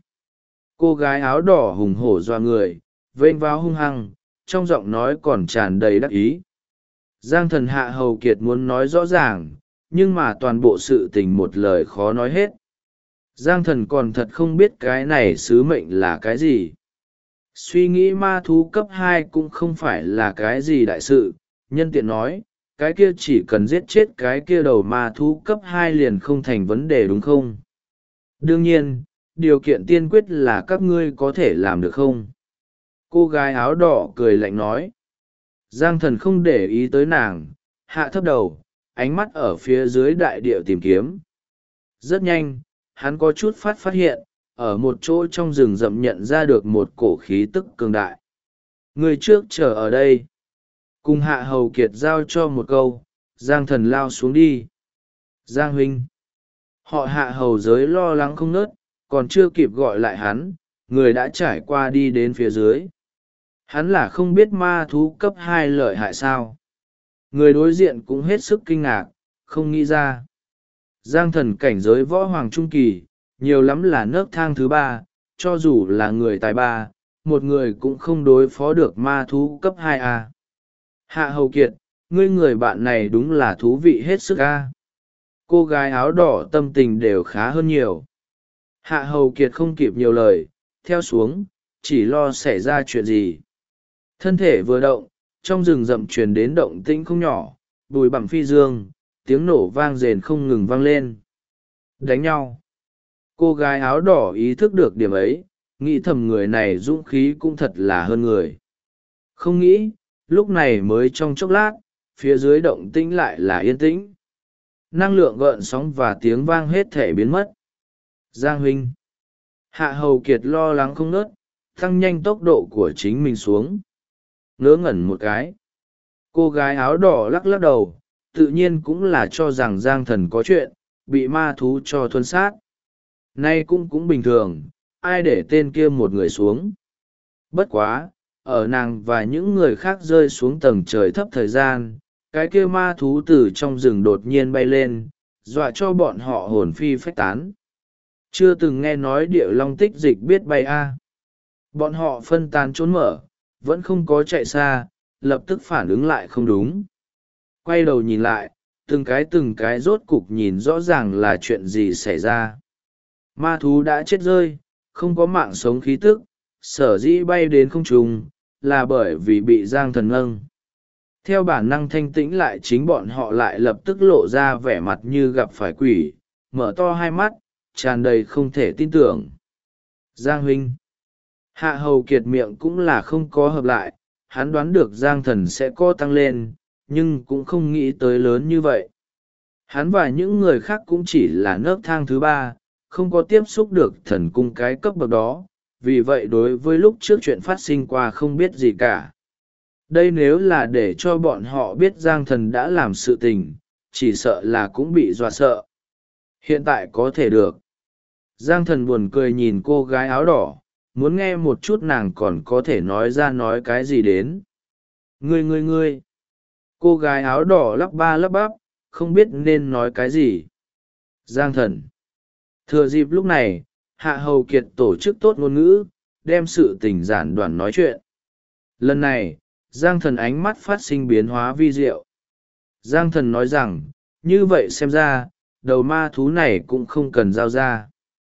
Cô gái áo đỏ hùng hổ doa người, vênh váo hung hăng, trong giọng nói còn tràn đầy đắc ý. Giang Thần Hạ Hầu Kiệt muốn nói rõ ràng, nhưng mà toàn bộ sự tình một lời khó nói hết. Giang Thần còn thật không biết cái này sứ mệnh là cái gì. Suy nghĩ ma thú cấp 2 cũng không phải là cái gì đại sự, nhân tiện nói, cái kia chỉ cần giết chết cái kia đầu ma thú cấp 2 liền không thành vấn đề đúng không? Đương nhiên, điều kiện tiên quyết là các ngươi có thể làm được không? Cô gái áo đỏ cười lạnh nói. Giang Thần không để ý tới nàng, hạ thấp đầu, ánh mắt ở phía dưới đại địa tìm kiếm. Rất nhanh, hắn có chút phát hiện, ở một chỗ trong rừng rậm nhận ra được một cổ khí tức cường đại. Người trước chờ ở đây. Cùng Hạ Hầu Kiệt giao cho một câu, Giang Thần lao xuống đi. Giang huynh. Họ Hạ Hầu giới lo lắng không nớt, còn chưa kịp gọi lại hắn, người đã trải qua đi đến phía dưới. Hắn là không biết ma thú cấp 2 lợi hại sao. Người đối diện cũng hết sức kinh ngạc, không nghĩ ra. Giang Thần cảnh giới võ hoàng trung kỳ, nhiều lắm là nấc thang thứ 3, cho dù là người tài ba, một người cũng không đối phó được ma thú cấp 2A. Hạ Hầu Kiệt, ngươi người bạn này đúng là thú vị hết sức a. Cô gái áo đỏ tâm tình đều khá hơn nhiều. Hạ Hầu Kiệt không kịp nhiều lời, theo xuống, chỉ lo xảy ra chuyện gì. Thân thể vừa động, trong rừng rậm truyền đến động tĩnh không nhỏ, bùi bặm phi dương, tiếng nổ vang rền không ngừng vang lên. Đánh nhau. Cô gái áo đỏ ý thức được điểm ấy, nghĩ thầm người này dũng khí cũng thật là hơn người. Không nghĩ, lúc này mới trong chốc lát, phía dưới động tĩnh lại là yên tĩnh. Năng lượng gợn sóng và tiếng vang hết thể biến mất. Giang huynh. Hạ Hầu Kiệt lo lắng không nớt, tăng nhanh tốc độ của chính mình xuống. Ngớ ngẩn một cái. Cô gái áo đỏ lắc lắc đầu, tự nhiên cũng là cho rằng Giang Thần có chuyện, bị ma thú cho thuần sát. Nay cũng bình thường, ai để tên kia một người xuống. Bất quá, ở nàng và những người khác rơi xuống tầng trời thấp thời gian, cái kia ma thú từ trong rừng đột nhiên bay lên, dọa cho bọn họ hồn phi phách tán. Chưa từng nghe nói địa long tích dịch biết bay a. Bọn họ phân tán trốn mở, vẫn không có chạy xa, lập tức phản ứng lại không đúng. Quay đầu nhìn lại, từng cái rốt cục nhìn rõ ràng là chuyện gì xảy ra. Ma thú đã chết rơi, không có mạng sống khí tức, sở dĩ bay đến không trung, là bởi vì bị Giang Thần nâng. Theo bản năng thanh tĩnh lại, chính bọn họ lại lập tức lộ ra vẻ mặt như gặp phải quỷ, mở to hai mắt, tràn đầy không thể tin tưởng. Giang huynh. Hạ Hầu Kiệt miệng cũng là không có hợp lại, hắn đoán được Giang Thần sẽ có tăng lên, nhưng cũng không nghĩ tới lớn như vậy. Hắn và những người khác cũng chỉ là nấc thang thứ ba, không có tiếp xúc được thần cung cái cấp bậc đó, vì vậy đối với lúc trước chuyện phát sinh qua không biết gì cả. Đây nếu là để cho bọn họ biết Giang Thần đã làm sự tình, chỉ sợ là cũng bị dọa sợ. Hiện tại có thể được. Giang Thần buồn cười nhìn cô gái áo đỏ, muốn nghe một chút nàng còn có thể nói ra nói cái gì đến. Ngươi. Cô gái áo đỏ lắp ba lắp bắp, không biết nên nói cái gì. Giang Thần. Thừa dịp lúc này, Hạ Hầu Kiệt tổ chức tốt ngôn ngữ, đem sự tình giản đoạn nói chuyện. Lần này, Giang Thần ánh mắt phát sinh biến hóa vi diệu. Giang Thần nói rằng, như vậy xem ra, đầu ma thú này cũng không cần giao ra.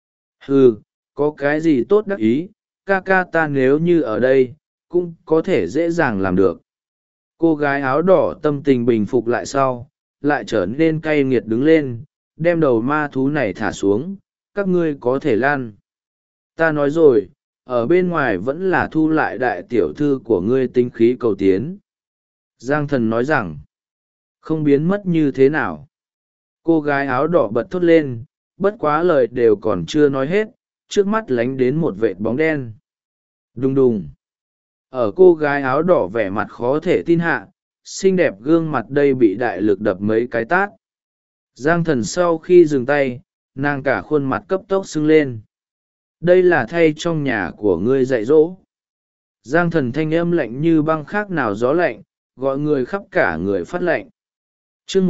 Có cái gì tốt đắc ý, ca ca ta nếu như ở đây, cũng có thể dễ dàng làm được. Cô gái áo đỏ tâm tình bình phục lại sau, lại trở nên cay nghiệt đứng lên, đem đầu ma thú này thả xuống, các ngươi có thể lan. Ta nói rồi, ở bên ngoài vẫn là thu lại đại tiểu thư của ngươi tinh khí cầu tiến. Giang Thần nói rằng, không biến mất như thế nào. Cô gái áo đỏ bật thốt lên, bất quá lời đều còn chưa nói hết, trước mắt lánh đến một vệt bóng đen. Đùng đùng. Ở cô gái áo đỏ vẻ mặt khó thể tin hạ, xinh đẹp gương mặt đây bị đại lực đập mấy cái tát. Giang Thần sau khi dừng tay, nàng cả khuôn mặt cấp tốc sưng lên. Đây là thay trong nhà của ngươi dạy dỗ. Giang Thần thanh âm lạnh như băng khác nào gió lạnh, gọi người khắp cả người phát lạnh. Chương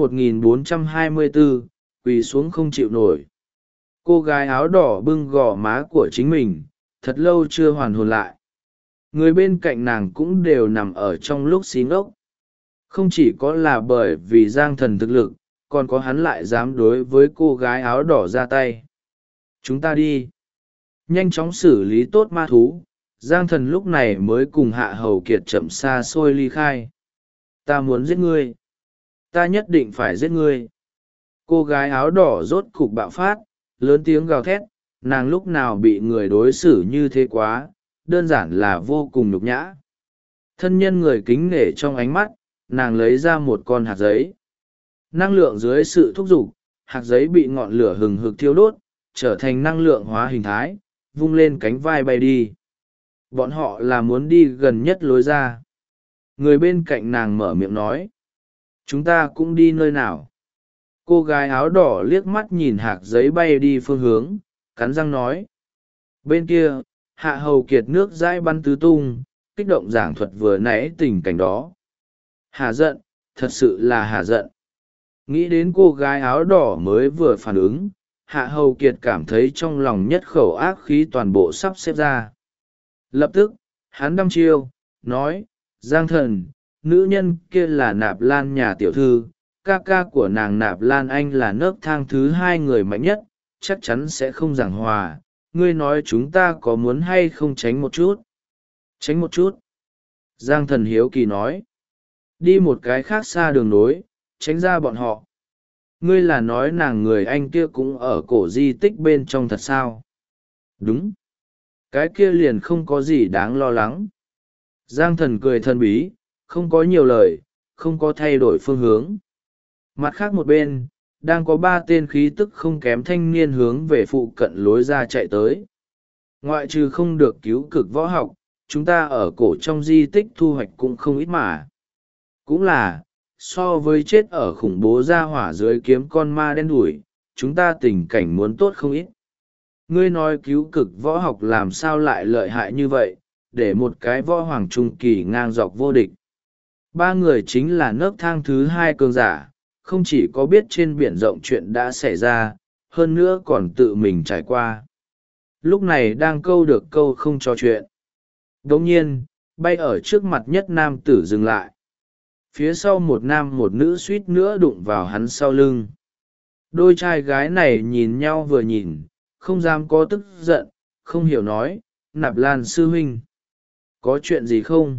1424, quỳ xuống không chịu nổi. Cô gái áo đỏ bưng gò má của chính mình, thật lâu chưa hoàn hồn lại. Người bên cạnh nàng cũng đều nằm ở trong lúc xí ngốc. Không chỉ có là bởi vì Giang Thần thực lực, còn có hắn lại dám đối với cô gái áo đỏ ra tay. Chúng ta đi. Nhanh chóng xử lý tốt ma thú, Giang Thần lúc này mới cùng Hạ Hầu Kiệt chậm xa xôi ly khai. Ta muốn giết ngươi. Ta nhất định phải giết ngươi. Cô gái áo đỏ rốt cục bạo phát, lớn tiếng gào thét, nàng lúc nào bị người đối xử như thế quá, đơn giản là vô cùng nhục nhã. Thân nhân người kính nể trong ánh mắt, nàng lấy ra một con hạt giấy. Năng lượng dưới sự thúc giục, hạt giấy bị ngọn lửa hừng hực thiêu đốt, trở thành năng lượng hóa hình thái, vung lên cánh vai bay đi. Bọn họ là muốn đi gần nhất lối ra. Người bên cạnh nàng mở miệng nói, chúng ta cũng đi nơi nào. Cô gái áo đỏ liếc mắt nhìn hạt giấy bay đi phương hướng, cắn răng nói. Bên kia, Hạ Hầu Kiệt nước dãi bắn tứ tung, kích động giảng thuật vừa nãy tình cảnh đó. Hà giận, thật sự là hà giận. Nghĩ đến cô gái áo đỏ mới vừa phản ứng, Hạ Hầu Kiệt cảm thấy trong lòng nhất khẩu ác khí toàn bộ sắp xếp ra. Lập tức, hắn đăm chiêu, nói, Giang Thần, nữ nhân kia là Nạp Lan nhà tiểu thư, ca ca của nàng Nạp Lan Anh là nấc thang thứ hai người mạnh nhất, chắc chắn sẽ không giảng hòa. Ngươi nói chúng ta có muốn hay không tránh một chút? Tránh một chút. Giang Thần hiếu kỳ nói. Đi một cái khác xa đường nối, tránh ra bọn họ. Ngươi là nói nàng người anh kia cũng ở cổ di tích bên trong thật sao? Đúng. Cái kia liền không có gì đáng lo lắng. Giang Thần cười thân bí, không có nhiều lời, không có thay đổi phương hướng. Mặt khác một bên, đang có 3 tên khí tức không kém thanh niên hướng về phụ cận lối ra chạy tới. Ngoại trừ không được cứu cực võ học, chúng ta ở cổ trong di tích thu hoạch cũng không ít mà. Cũng là, so với chết ở khủng bố gia hỏa dưới kiếm con ma đen đủi, chúng ta tình cảnh muốn tốt không ít. Ngươi nói cứu cực võ học làm sao lại lợi hại như vậy, để một cái võ hoàng trung kỳ ngang dọc vô địch. Ba người chính là nấc thang thứ hai cường giả, không chỉ có biết trên biển rộng chuyện đã xảy ra, hơn nữa còn tự mình trải qua. Lúc này đang câu được câu không trò chuyện. Đồng nhiên, bay ở trước mặt nhất nam tử dừng lại. Phía sau một nam một nữ suýt nữa đụng vào hắn sau lưng. Đôi trai gái này nhìn nhau vừa nhìn, không dám có tức giận, không hiểu nói, Nạp Lan sư huynh. Có chuyện gì không?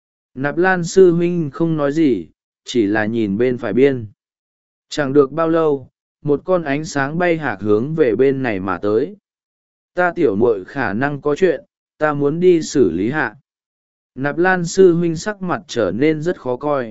Nạp Lan sư huynh không nói gì, chỉ là nhìn bên phải biên. Chẳng được bao lâu, một con ánh sáng bay hạc hướng về bên này mà tới. Ta tiểu muội khả năng có chuyện, ta muốn đi xử lý hạ. Nạp Lan sư huynh sắc mặt trở nên rất khó coi.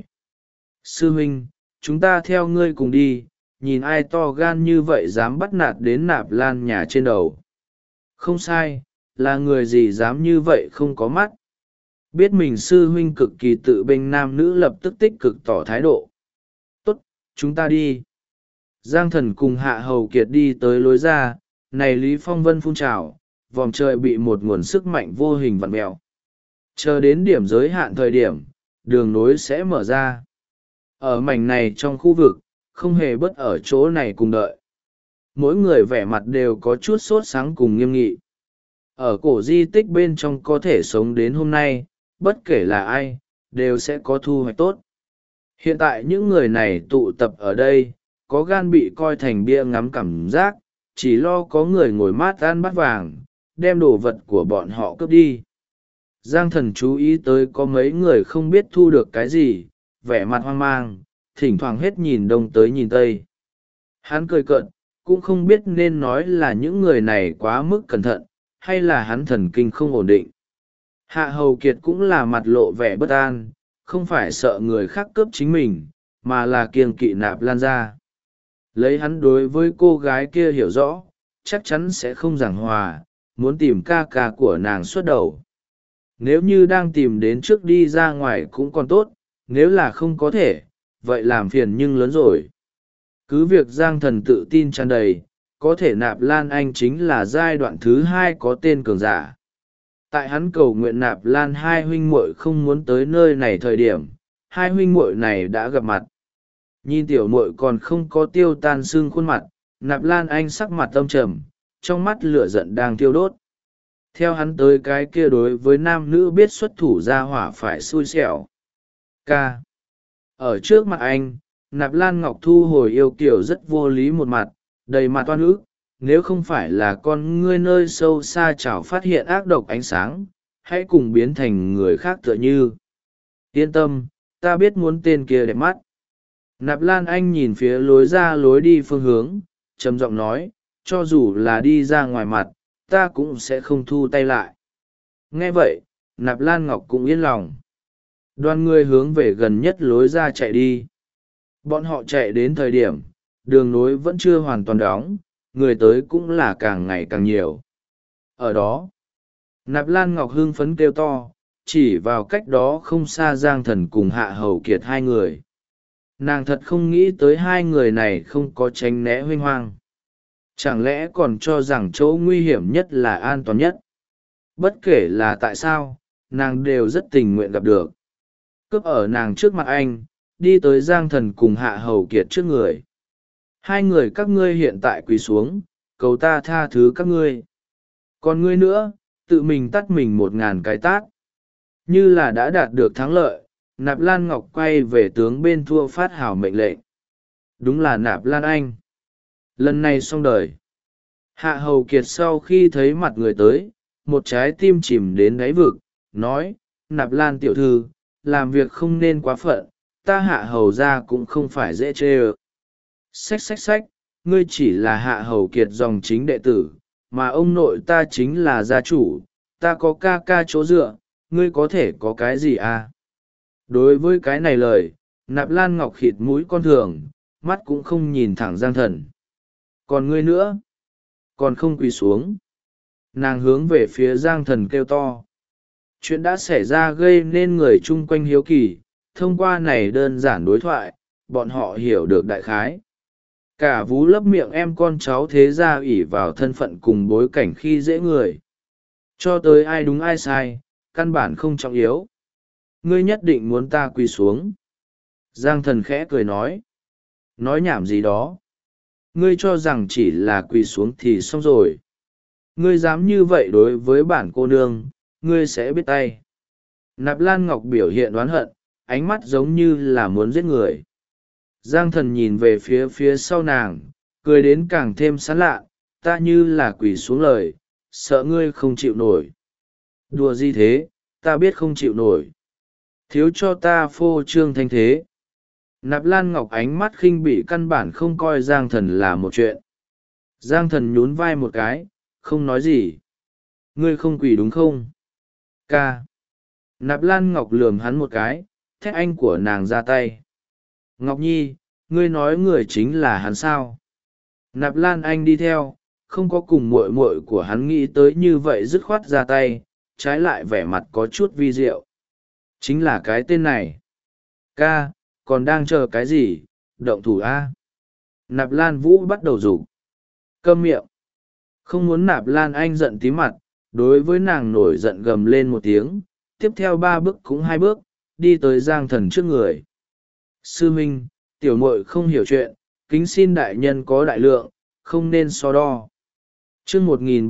Sư huynh, chúng ta theo ngươi cùng đi, nhìn ai to gan như vậy dám bắt nạt đến Nạp Lan nhà trên đầu. Không sai, là người gì dám như vậy không có mắt. Biết mình sư huynh cực kỳ tự bênh, nam nữ lập tức tích cực tỏ thái độ. Tốt, chúng ta đi. Giang Thần cùng Hạ Hầu Kiệt đi tới lối ra, này Lý Phong Vân phun trào, vòm trời bị một nguồn sức mạnh vô hình vặn mèo. Chờ đến điểm giới hạn thời điểm, đường nối sẽ mở ra. Ở mảnh này trong khu vực, không hề bất ở chỗ này cùng đợi. Mỗi người vẻ mặt đều có chút sốt sáng cùng nghiêm nghị. Ở cổ di tích bên trong có thể sống đến hôm nay, bất kể là ai, đều sẽ có thu hoạch tốt. Hiện tại những người này tụ tập ở đây, có gan bị coi thành bia ngắm cảm giác, chỉ lo có người ngồi mát ăn bát vàng, đem đồ vật của bọn họ cướp đi. Giang Thần chú ý tới có mấy người không biết thu được cái gì, vẻ mặt hoang mang, thỉnh thoảng hết nhìn đông tới nhìn tây. Hắn cười cợt, cũng không biết nên nói là những người này quá mức cẩn thận, hay là hắn thần kinh không ổn định. Hạ Hầu Kiệt cũng là mặt lộ vẻ bất an, không phải sợ người khác cướp chính mình, mà là kiêng kỵ Nạp Lan ra. Lấy hắn đối với cô gái kia hiểu rõ, chắc chắn sẽ không giảng hòa, muốn tìm ca ca của nàng xuất đầu. Nếu như đang tìm đến trước đi ra ngoài cũng còn tốt, nếu là không có thể, vậy làm phiền nhưng lớn rồi. Cứ việc Giang Thần tự tin tràn đầy, có thể Nạp Lan Anh chính là giai đoạn thứ hai có tên cường giả. Tại hắn cầu nguyện Nạp Lan hai huynh muội không muốn tới nơi này thời điểm, hai huynh muội này đã gặp mặt. Nhìn tiểu muội còn không có tiêu tan xương khuôn mặt, Nạp Lan Anh sắc mặt âm trầm, trong mắt lửa giận đang thiêu đốt. Theo hắn tới cái kia đối với nam nữ biết xuất thủ ra hỏa phải xui xẻo. Ca. Ở trước mặt anh, Nạp Lan Ngọc thu hồi yêu kiểu rất vô lý một mặt, đầy mặt toan ức. Nếu không phải là con ngươi nơi sâu xa chảo phát hiện ác độc ánh sáng, hãy cùng biến thành người khác tựa như. Yên tâm, ta biết muốn tên kia đẹp mắt. Nạp Lan Anh nhìn phía lối ra lối đi phương hướng, trầm giọng nói, cho dù là đi ra ngoài mặt, ta cũng sẽ không thu tay lại. Nghe vậy, Nạp Lan Ngọc cũng yên lòng. Đoàn người hướng về gần nhất lối ra chạy đi. Bọn họ chạy đến thời điểm, đường nối vẫn chưa hoàn toàn đóng, người tới cũng là càng ngày càng nhiều. Ở đó, Nạp Lan Ngọc hưng phấn kêu to, chỉ vào cách đó không xa Giang Thần cùng Hạ Hầu Kiệt hai người. Nàng thật không nghĩ tới hai người này không có tránh né huênh hoang. Chẳng lẽ còn cho rằng chỗ nguy hiểm nhất là an toàn nhất? Bất kể là tại sao, nàng đều rất tình nguyện gặp được. Cướp ở nàng trước mặt anh, đi tới Giang Thần cùng Hạ Hầu Kiệt trước người. Hai người các ngươi hiện tại quỳ xuống, cầu ta tha thứ các ngươi. Còn ngươi nữa, tự mình tắt mình 1000 cái tát. Như là đã đạt được thắng lợi, Nạp Lan Ngọc quay về tướng bên thua phát hào mệnh lệnh. Đúng là Nạp Lan Anh. Lần này xong đời. Hạ Hầu Kiệt sau khi thấy mặt người tới, một trái tim chìm đến đáy vực, nói, Nạp Lan tiểu thư, làm việc không nên quá phận, ta Hạ Hầu ra cũng không phải dễ chê ơ. Xách, ngươi chỉ là Hạ Hầu Kiệt dòng chính đệ tử, mà ông nội ta chính là gia chủ, ta có ca ca chỗ dựa, ngươi có thể có cái gì à? Đối với cái này lời, Nạp Lan Ngọc khịt mũi con thường, mắt cũng không nhìn thẳng Giang Thần. Còn ngươi nữa, còn không quỳ xuống. Nàng hướng về phía Giang Thần kêu to. Chuyện đã xảy ra gây nên người chung quanh hiếu kỳ, thông qua này đơn giản đối thoại, bọn họ hiểu được đại khái. Cả vú lấp miệng em con cháu thế ra ỷ vào thân phận cùng bối cảnh khi dễ người. Cho tới ai đúng ai sai, căn bản không trọng yếu. ngươi nhất định muốn ta quỳ xuống. Giang thần khẽ cười nói nhảm gì đó. Ngươi cho rằng chỉ là quỳ xuống thì xong rồi. Ngươi dám như vậy đối với bản cô nương, ngươi sẽ biết tay. Nạp Lan Ngọc biểu hiện oán hận, ánh mắt giống như là muốn giết người. Giang thần nhìn về phía sau nàng, cười đến càng thêm sán lạ. Ta như là quỳ xuống lời, sợ ngươi không chịu nổi. Đùa gì thế, ta biết không chịu nổi. Thiếu cho ta phô trương thanh thế. Nạp Lan Ngọc ánh mắt khinh bỉ căn bản không coi Giang thần là một chuyện. Giang thần nhún vai một cái, không nói gì. Ngươi không quỳ đúng không? Ca. Nạp Lan Ngọc lườm hắn một cái, thét anh của nàng ra tay. Ngọc Nhi, ngươi nói người chính là hắn sao? Nạp Lan Anh đi theo, không có cùng muội muội của hắn nghĩ tới như vậy dứt khoát ra tay, trái lại vẻ mặt có chút vi diệu. Chính là cái tên này. Ca, còn đang chờ cái gì, động thủ a. Nạp Lan Vũ bắt đầu rủ. Câm miệng. Không muốn Nạp Lan Anh giận tí mặt, đối với nàng nổi giận gầm lên một tiếng, tiếp theo 3 bước cũng 2 bước, đi tới Giang thần trước người. Sư huynh, tiểu muội không hiểu chuyện, kính xin đại nhân có đại lượng, không nên so đo. Chương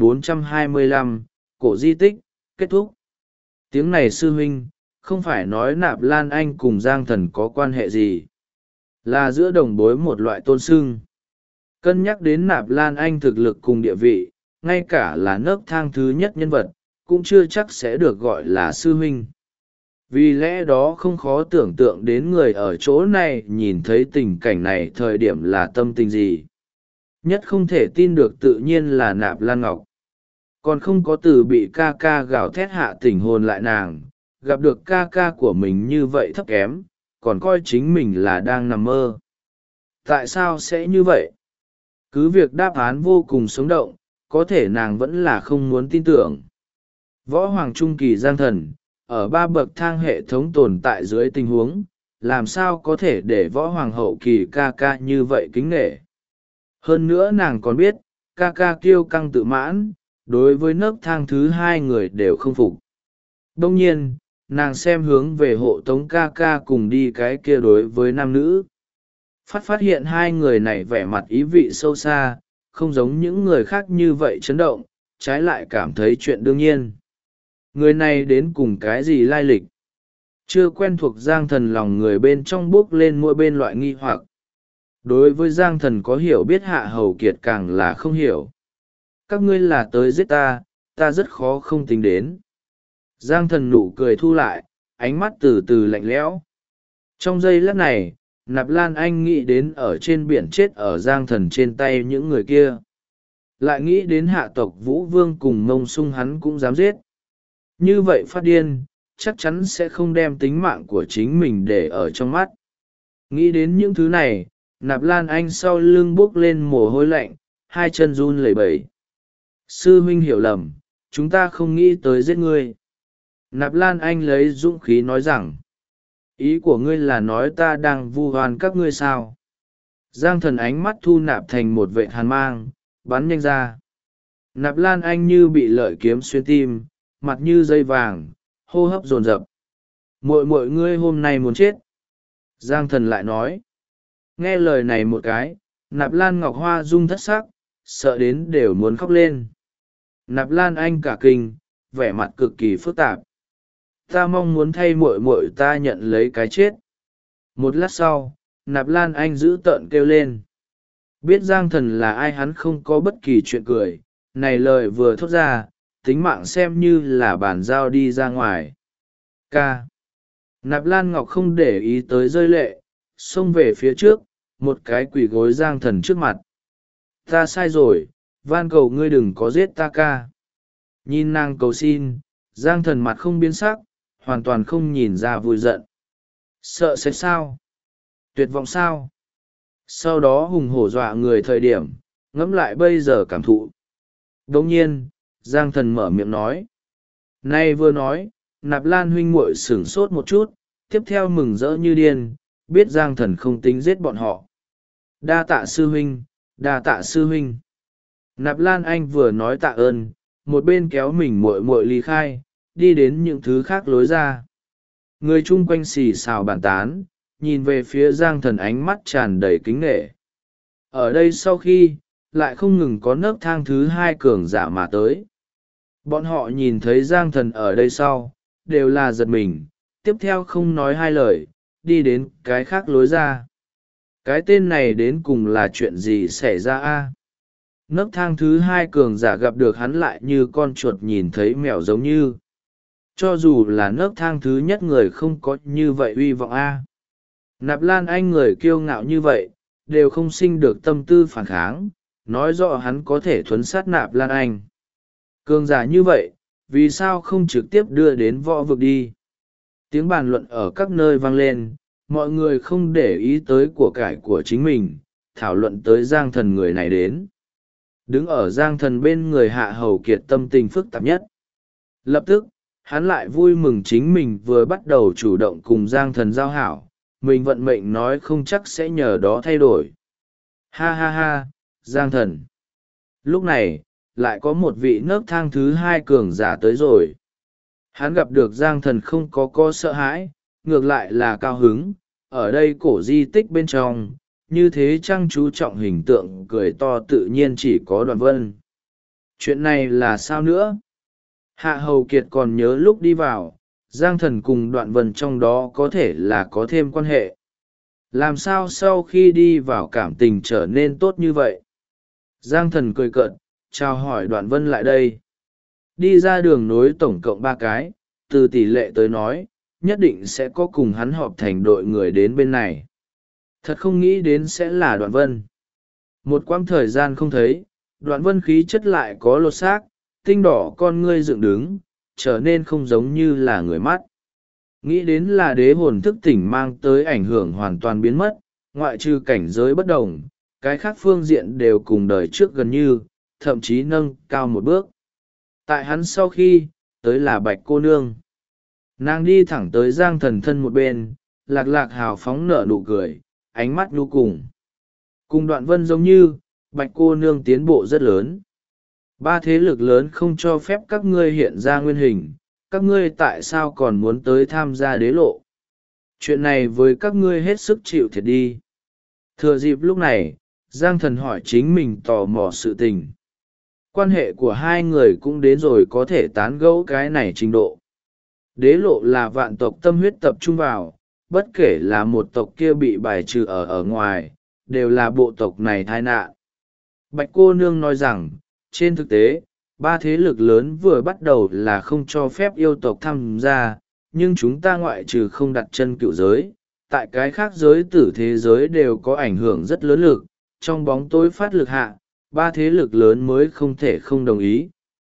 1425, cổ di tích, kết thúc. Tiếng này sư huynh, không phải nói Nạp Lan Anh cùng Giang thần có quan hệ gì. Là giữa đồng bối một loại tôn xưng. Cân nhắc đến Nạp Lan Anh thực lực cùng địa vị, ngay cả là nấc thang thứ nhất nhân vật, cũng chưa chắc sẽ được gọi là sư huynh. Vì lẽ đó không khó tưởng tượng đến người ở chỗ này nhìn thấy tình cảnh này thời điểm là tâm tình gì. Nhất không thể tin được tự nhiên là Nạp Lan Ngọc. Còn không có từ bị ca ca gào thét hạ tỉnh hồn lại nàng, gặp được ca ca của mình như vậy thấp kém, còn coi chính mình là đang nằm mơ. Tại sao sẽ như vậy? Cứ việc đáp án vô cùng sống động, có thể nàng vẫn là không muốn tin tưởng. Võ Hoàng Trung Kỳ Giang thần, ở 3 bậc thang hệ thống tồn tại dưới tình huống, làm sao có thể để Võ Hoàng Hậu Kỳ ca ca như vậy kính nể. Hơn nữa nàng còn biết, ca ca kiêu căng tự mãn, đối với nấc thang thứ 2 người đều không phục. Đông nhiên, nàng xem hướng về hộ tống ca ca cùng đi cái kia đối với nam nữ. Phát hiện 2 người này vẻ mặt ý vị sâu xa, không giống những người khác như vậy chấn động, trái lại cảm thấy chuyện đương nhiên. Người này đến cùng cái gì lai lịch? Chưa quen thuộc Giang thần lòng người bên trong bước lên mỗi bên loại nghi hoặc. Đối với Giang thần có hiểu biết Hạ Hầu Kiệt càng là không hiểu. Các ngươi là tới giết ta, ta rất khó không tính đến. Giang thần nụ cười thu lại, ánh mắt từ từ lạnh lẽo. Trong giây lát này, Nạp Lan Anh nghĩ đến ở trên biển chết ở Giang thần trên tay những người kia. Lại nghĩ đến hạ tộc Vũ Vương cùng Mông Sung hắn cũng dám giết. Như vậy phát điên, chắc chắn sẽ không đem tính mạng của chính mình để ở trong mắt. Nghĩ đến những thứ này, Nạp Lan Anh sau lưng bốc lên mồ hôi lạnh, 2 chân run lẩy bẩy. Sư huynh hiểu lầm, chúng ta không nghĩ tới giết ngươi. Nạp Lan Anh lấy dũng khí nói rằng, ý của ngươi là nói ta đang vu oan các ngươi sao? Giang thần ánh mắt thu nạp thành một vệ hàn mang, bắn nhanh ra. Nạp Lan Anh như bị lợi kiếm xuyên tim, mặt như dây vàng, hô hấp dồn dập. Muội ngươi hôm nay muốn chết. Giang thần lại nói. Nghe lời này một cái, Nạp Lan Ngọc Hoa rung thất sắc, sợ đến đều muốn khóc lên. Nạp Lan Anh cả kinh, vẻ mặt cực kỳ phức tạp. Ta mong muốn thay muội ta nhận lấy cái chết. Một lát sau, Nạp Lan Anh giữ tợn kêu lên. Biết Giang thần là ai hắn không có bất kỳ chuyện cười, này lời vừa thốt ra, tính mạng xem như là bàn giao đi ra ngoài. Ca. Nạp Lan Ngọc không để ý tới rơi lệ, xông về phía trước, một cái quỳ gối Giang thần trước mặt. Ta sai rồi, van cầu ngươi đừng có giết ta ca. Nhìn nàng cầu xin, Giang thần mặt không biến sắc, hoàn toàn không nhìn ra vui giận. Sợ sẽ sao? Tuyệt vọng sao? Sau đó hùng hổ dọa người thời điểm, ngẫm lại bây giờ cảm thụ. Đồng nhiên, Giang thần mở miệng nói. Nay vừa nói, Nạp Lan huynh muội sửng sốt một chút, tiếp theo mừng rỡ như điên, biết Giang thần không tính giết bọn họ. Đa tạ sư huynh, đa tạ sư huynh. Nạp Lan Anh vừa nói tạ ơn, một bên kéo mình muội muội ly khai, đi đến những thứ khác lối ra. Người chung quanh xì xào bàn tán, nhìn về phía Giang Thần ánh mắt tràn đầy kính nể. Ở đây sau khi, lại không ngừng có nấc thang thứ hai cường giả mà tới. Bọn họ nhìn thấy Giang Thần ở đây sau, đều là giật mình, tiếp theo không nói hai lời, đi đến cái khác lối ra. Cái tên này đến cùng là chuyện gì xảy ra a? Nấc thang thứ hai cường giả gặp được hắn lại như con chuột nhìn thấy mèo giống như. Cho dù là nấc thang thứ nhất người không có như vậy uy vọng a. Nạp Lan Anh người kiêu ngạo như vậy, đều không sinh được tâm tư phản kháng, nói rõ hắn có thể thuấn sát Nạp Lan Anh. Cường giả như vậy, vì sao không trực tiếp đưa đến võ vực đi? Tiếng bàn luận ở các nơi vang lên, mọi người không để ý tới của cải của chính mình, thảo luận tới Giang Thần người này đến. Đứng ở Giang Thần bên người Hạ Hầu Kiệt tâm tình phức tạp nhất. Lập tức, hắn lại vui mừng chính mình vừa bắt đầu chủ động cùng Giang Thần giao hảo, mình vận mệnh nói không chắc sẽ nhờ đó thay đổi. Ha ha ha, Giang Thần. Lúc này, lại có một vị nấc thang thứ hai cường giả tới rồi. Hắn gặp được Giang Thần không có sợ hãi, ngược lại là cao hứng, ở đây cổ di tích bên trong, như thế chăng chú trọng hình tượng cười to tự nhiên chỉ có Đoạn Vân. Chuyện này là sao nữa? Hạ Hầu Kiệt còn nhớ lúc đi vào, Giang Thần cùng Đoạn Vân trong đó có thể là có thêm quan hệ. Làm sao sau khi đi vào cảm tình trở nên tốt như vậy? Giang Thần cười cợt, chào hỏi Đoạn Vân lại đây. Đi ra đường nối tổng cộng 3 cái, từ tỷ lệ tới nói, nhất định sẽ có cùng hắn họp thành đội người đến bên này. Thật không nghĩ đến sẽ là Đoạn Vân. Một quãng thời gian không thấy, Đoạn Vân khí chất lại có lột xác, tinh đỏ con ngươi dựng đứng, trở nên không giống như là người mắt. Nghĩ đến là đế hồn thức tỉnh mang tới ảnh hưởng hoàn toàn biến mất, ngoại trừ cảnh giới bất đồng, cái khác phương diện đều cùng đời trước gần như, thậm chí nâng cao một bước. Tại hắn sau khi, tới là Bạch cô nương. Nàng đi thẳng tới Giang Thần thân một bên, lạc lạc hào phóng nở nụ cười, ánh mắt nhu cùng. Cùng Đoạn Vân giống như, Bạch cô nương tiến bộ rất lớn. 3 thế lực lớn không cho phép các ngươi hiện ra nguyên hình, các ngươi tại sao còn muốn tới tham gia đế lộ? Chuyện này với các ngươi hết sức chịu thiệt đi. Thừa dịp lúc này, Giang Thần hỏi chính mình tò mò sự tình. Quan hệ của hai người cũng đến rồi có thể tán gẫu cái này trình độ. Đế lộ là vạn tộc tâm huyết tập trung vào, bất kể là một tộc kia bị bài trừ ở ngoài, đều là bộ tộc này tai nạn. Bạch cô nương nói rằng, trên thực tế, 3 thế lực lớn vừa bắt đầu là không cho phép yêu tộc tham gia, nhưng chúng ta ngoại trừ không đặt chân cựu giới, tại cái khác giới tử thế giới đều có ảnh hưởng rất lớn lực, trong bóng tối phát lực hạ, 3 thế lực lớn mới không thể không đồng ý.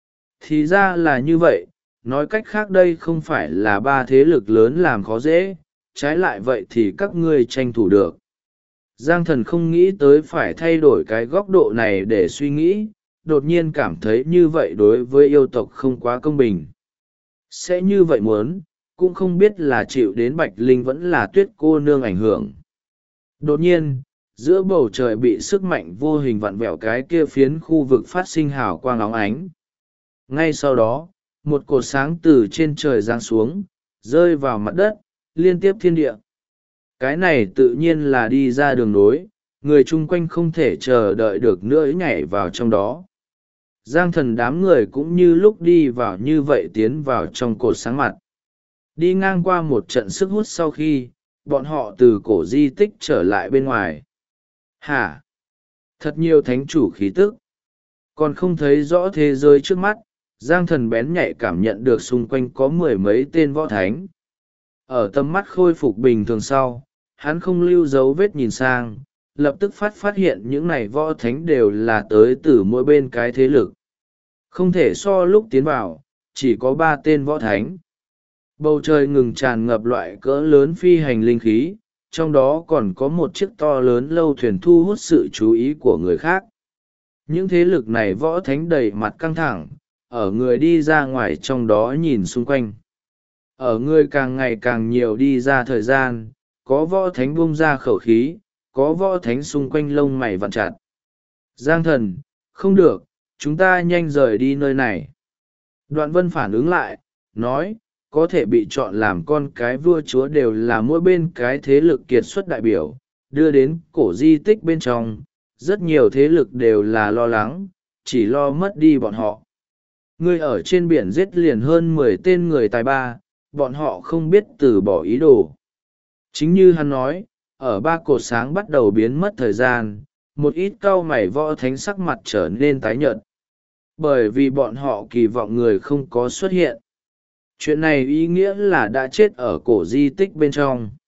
Thì ra là như vậy, nói cách khác đây không phải là 3 thế lực lớn làm khó dễ, trái lại vậy thì các ngươi tranh thủ được. Giang Thần không nghĩ tới phải thay đổi cái góc độ này để suy nghĩ, đột nhiên cảm thấy như vậy đối với yêu tộc không quá công bình. Sẽ như vậy muốn, cũng không biết là chịu đến Bạch Linh vẫn là Tuyết cô nương ảnh hưởng. Đột nhiên, giữa bầu trời bị sức mạnh vô hình vặn vẹo cái kia phiến khu vực phát sinh hào quang óng ánh. Ngay sau đó, một cột sáng từ trên trời giáng xuống, rơi vào mặt đất, liên tiếp thiên địa. Cái này tự nhiên là đi ra đường nối, người chung quanh không thể chờ đợi được nữa nhảy vào trong đó. Giang Thần đám người cũng như lúc đi vào như vậy tiến vào trong cột sáng mặt. Đi ngang qua một trận sức hút sau khi, bọn họ từ cổ di tích trở lại bên ngoài. Hả? Thật nhiều thánh chủ khí tức. Còn không thấy rõ thế giới trước mắt, Giang Thần bén nhạy cảm nhận được xung quanh có 10 mấy tên võ thánh. Ở tầm mắt khôi phục bình thường sau, hắn không lưu dấu vết nhìn sang, lập tức phát hiện những này võ thánh đều là tới từ mỗi bên cái thế lực. Không thể so lúc tiến vào, chỉ có 3 tên võ thánh. Bầu trời ngừng tràn ngập loại cỡ lớn phi hành linh khí, trong đó còn có một chiếc to lớn lâu thuyền thu hút sự chú ý của người khác. Những thế lực này võ thánh đầy mặt căng thẳng, ở người đi ra ngoài trong đó nhìn xung quanh. Ở người càng ngày càng nhiều đi ra thời gian, có võ thánh bung ra khẩu khí, có võ thánh xung quanh lông mày vặn chặt. Giang Thần, không được, chúng ta nhanh rời đi nơi này. Đoạn Vân phản ứng lại, nói, có thể bị chọn làm con cái vua chúa đều là mỗi bên cái thế lực kiệt xuất đại biểu, đưa đến cổ di tích bên trong. Rất nhiều thế lực đều là lo lắng, chỉ lo mất đi bọn họ. Ngươi ở trên biển giết liền hơn 10 tên người tài ba, bọn họ không biết từ bỏ ý đồ. Chính như hắn nói, ở ba cột sáng bắt đầu biến mất thời gian, một ít cau mày võ thánh sắc mặt trở nên tái nhợt. Bởi vì bọn họ kỳ vọng người không có xuất hiện. Chuyện này ý nghĩa là đã chết ở cổ di tích bên trong.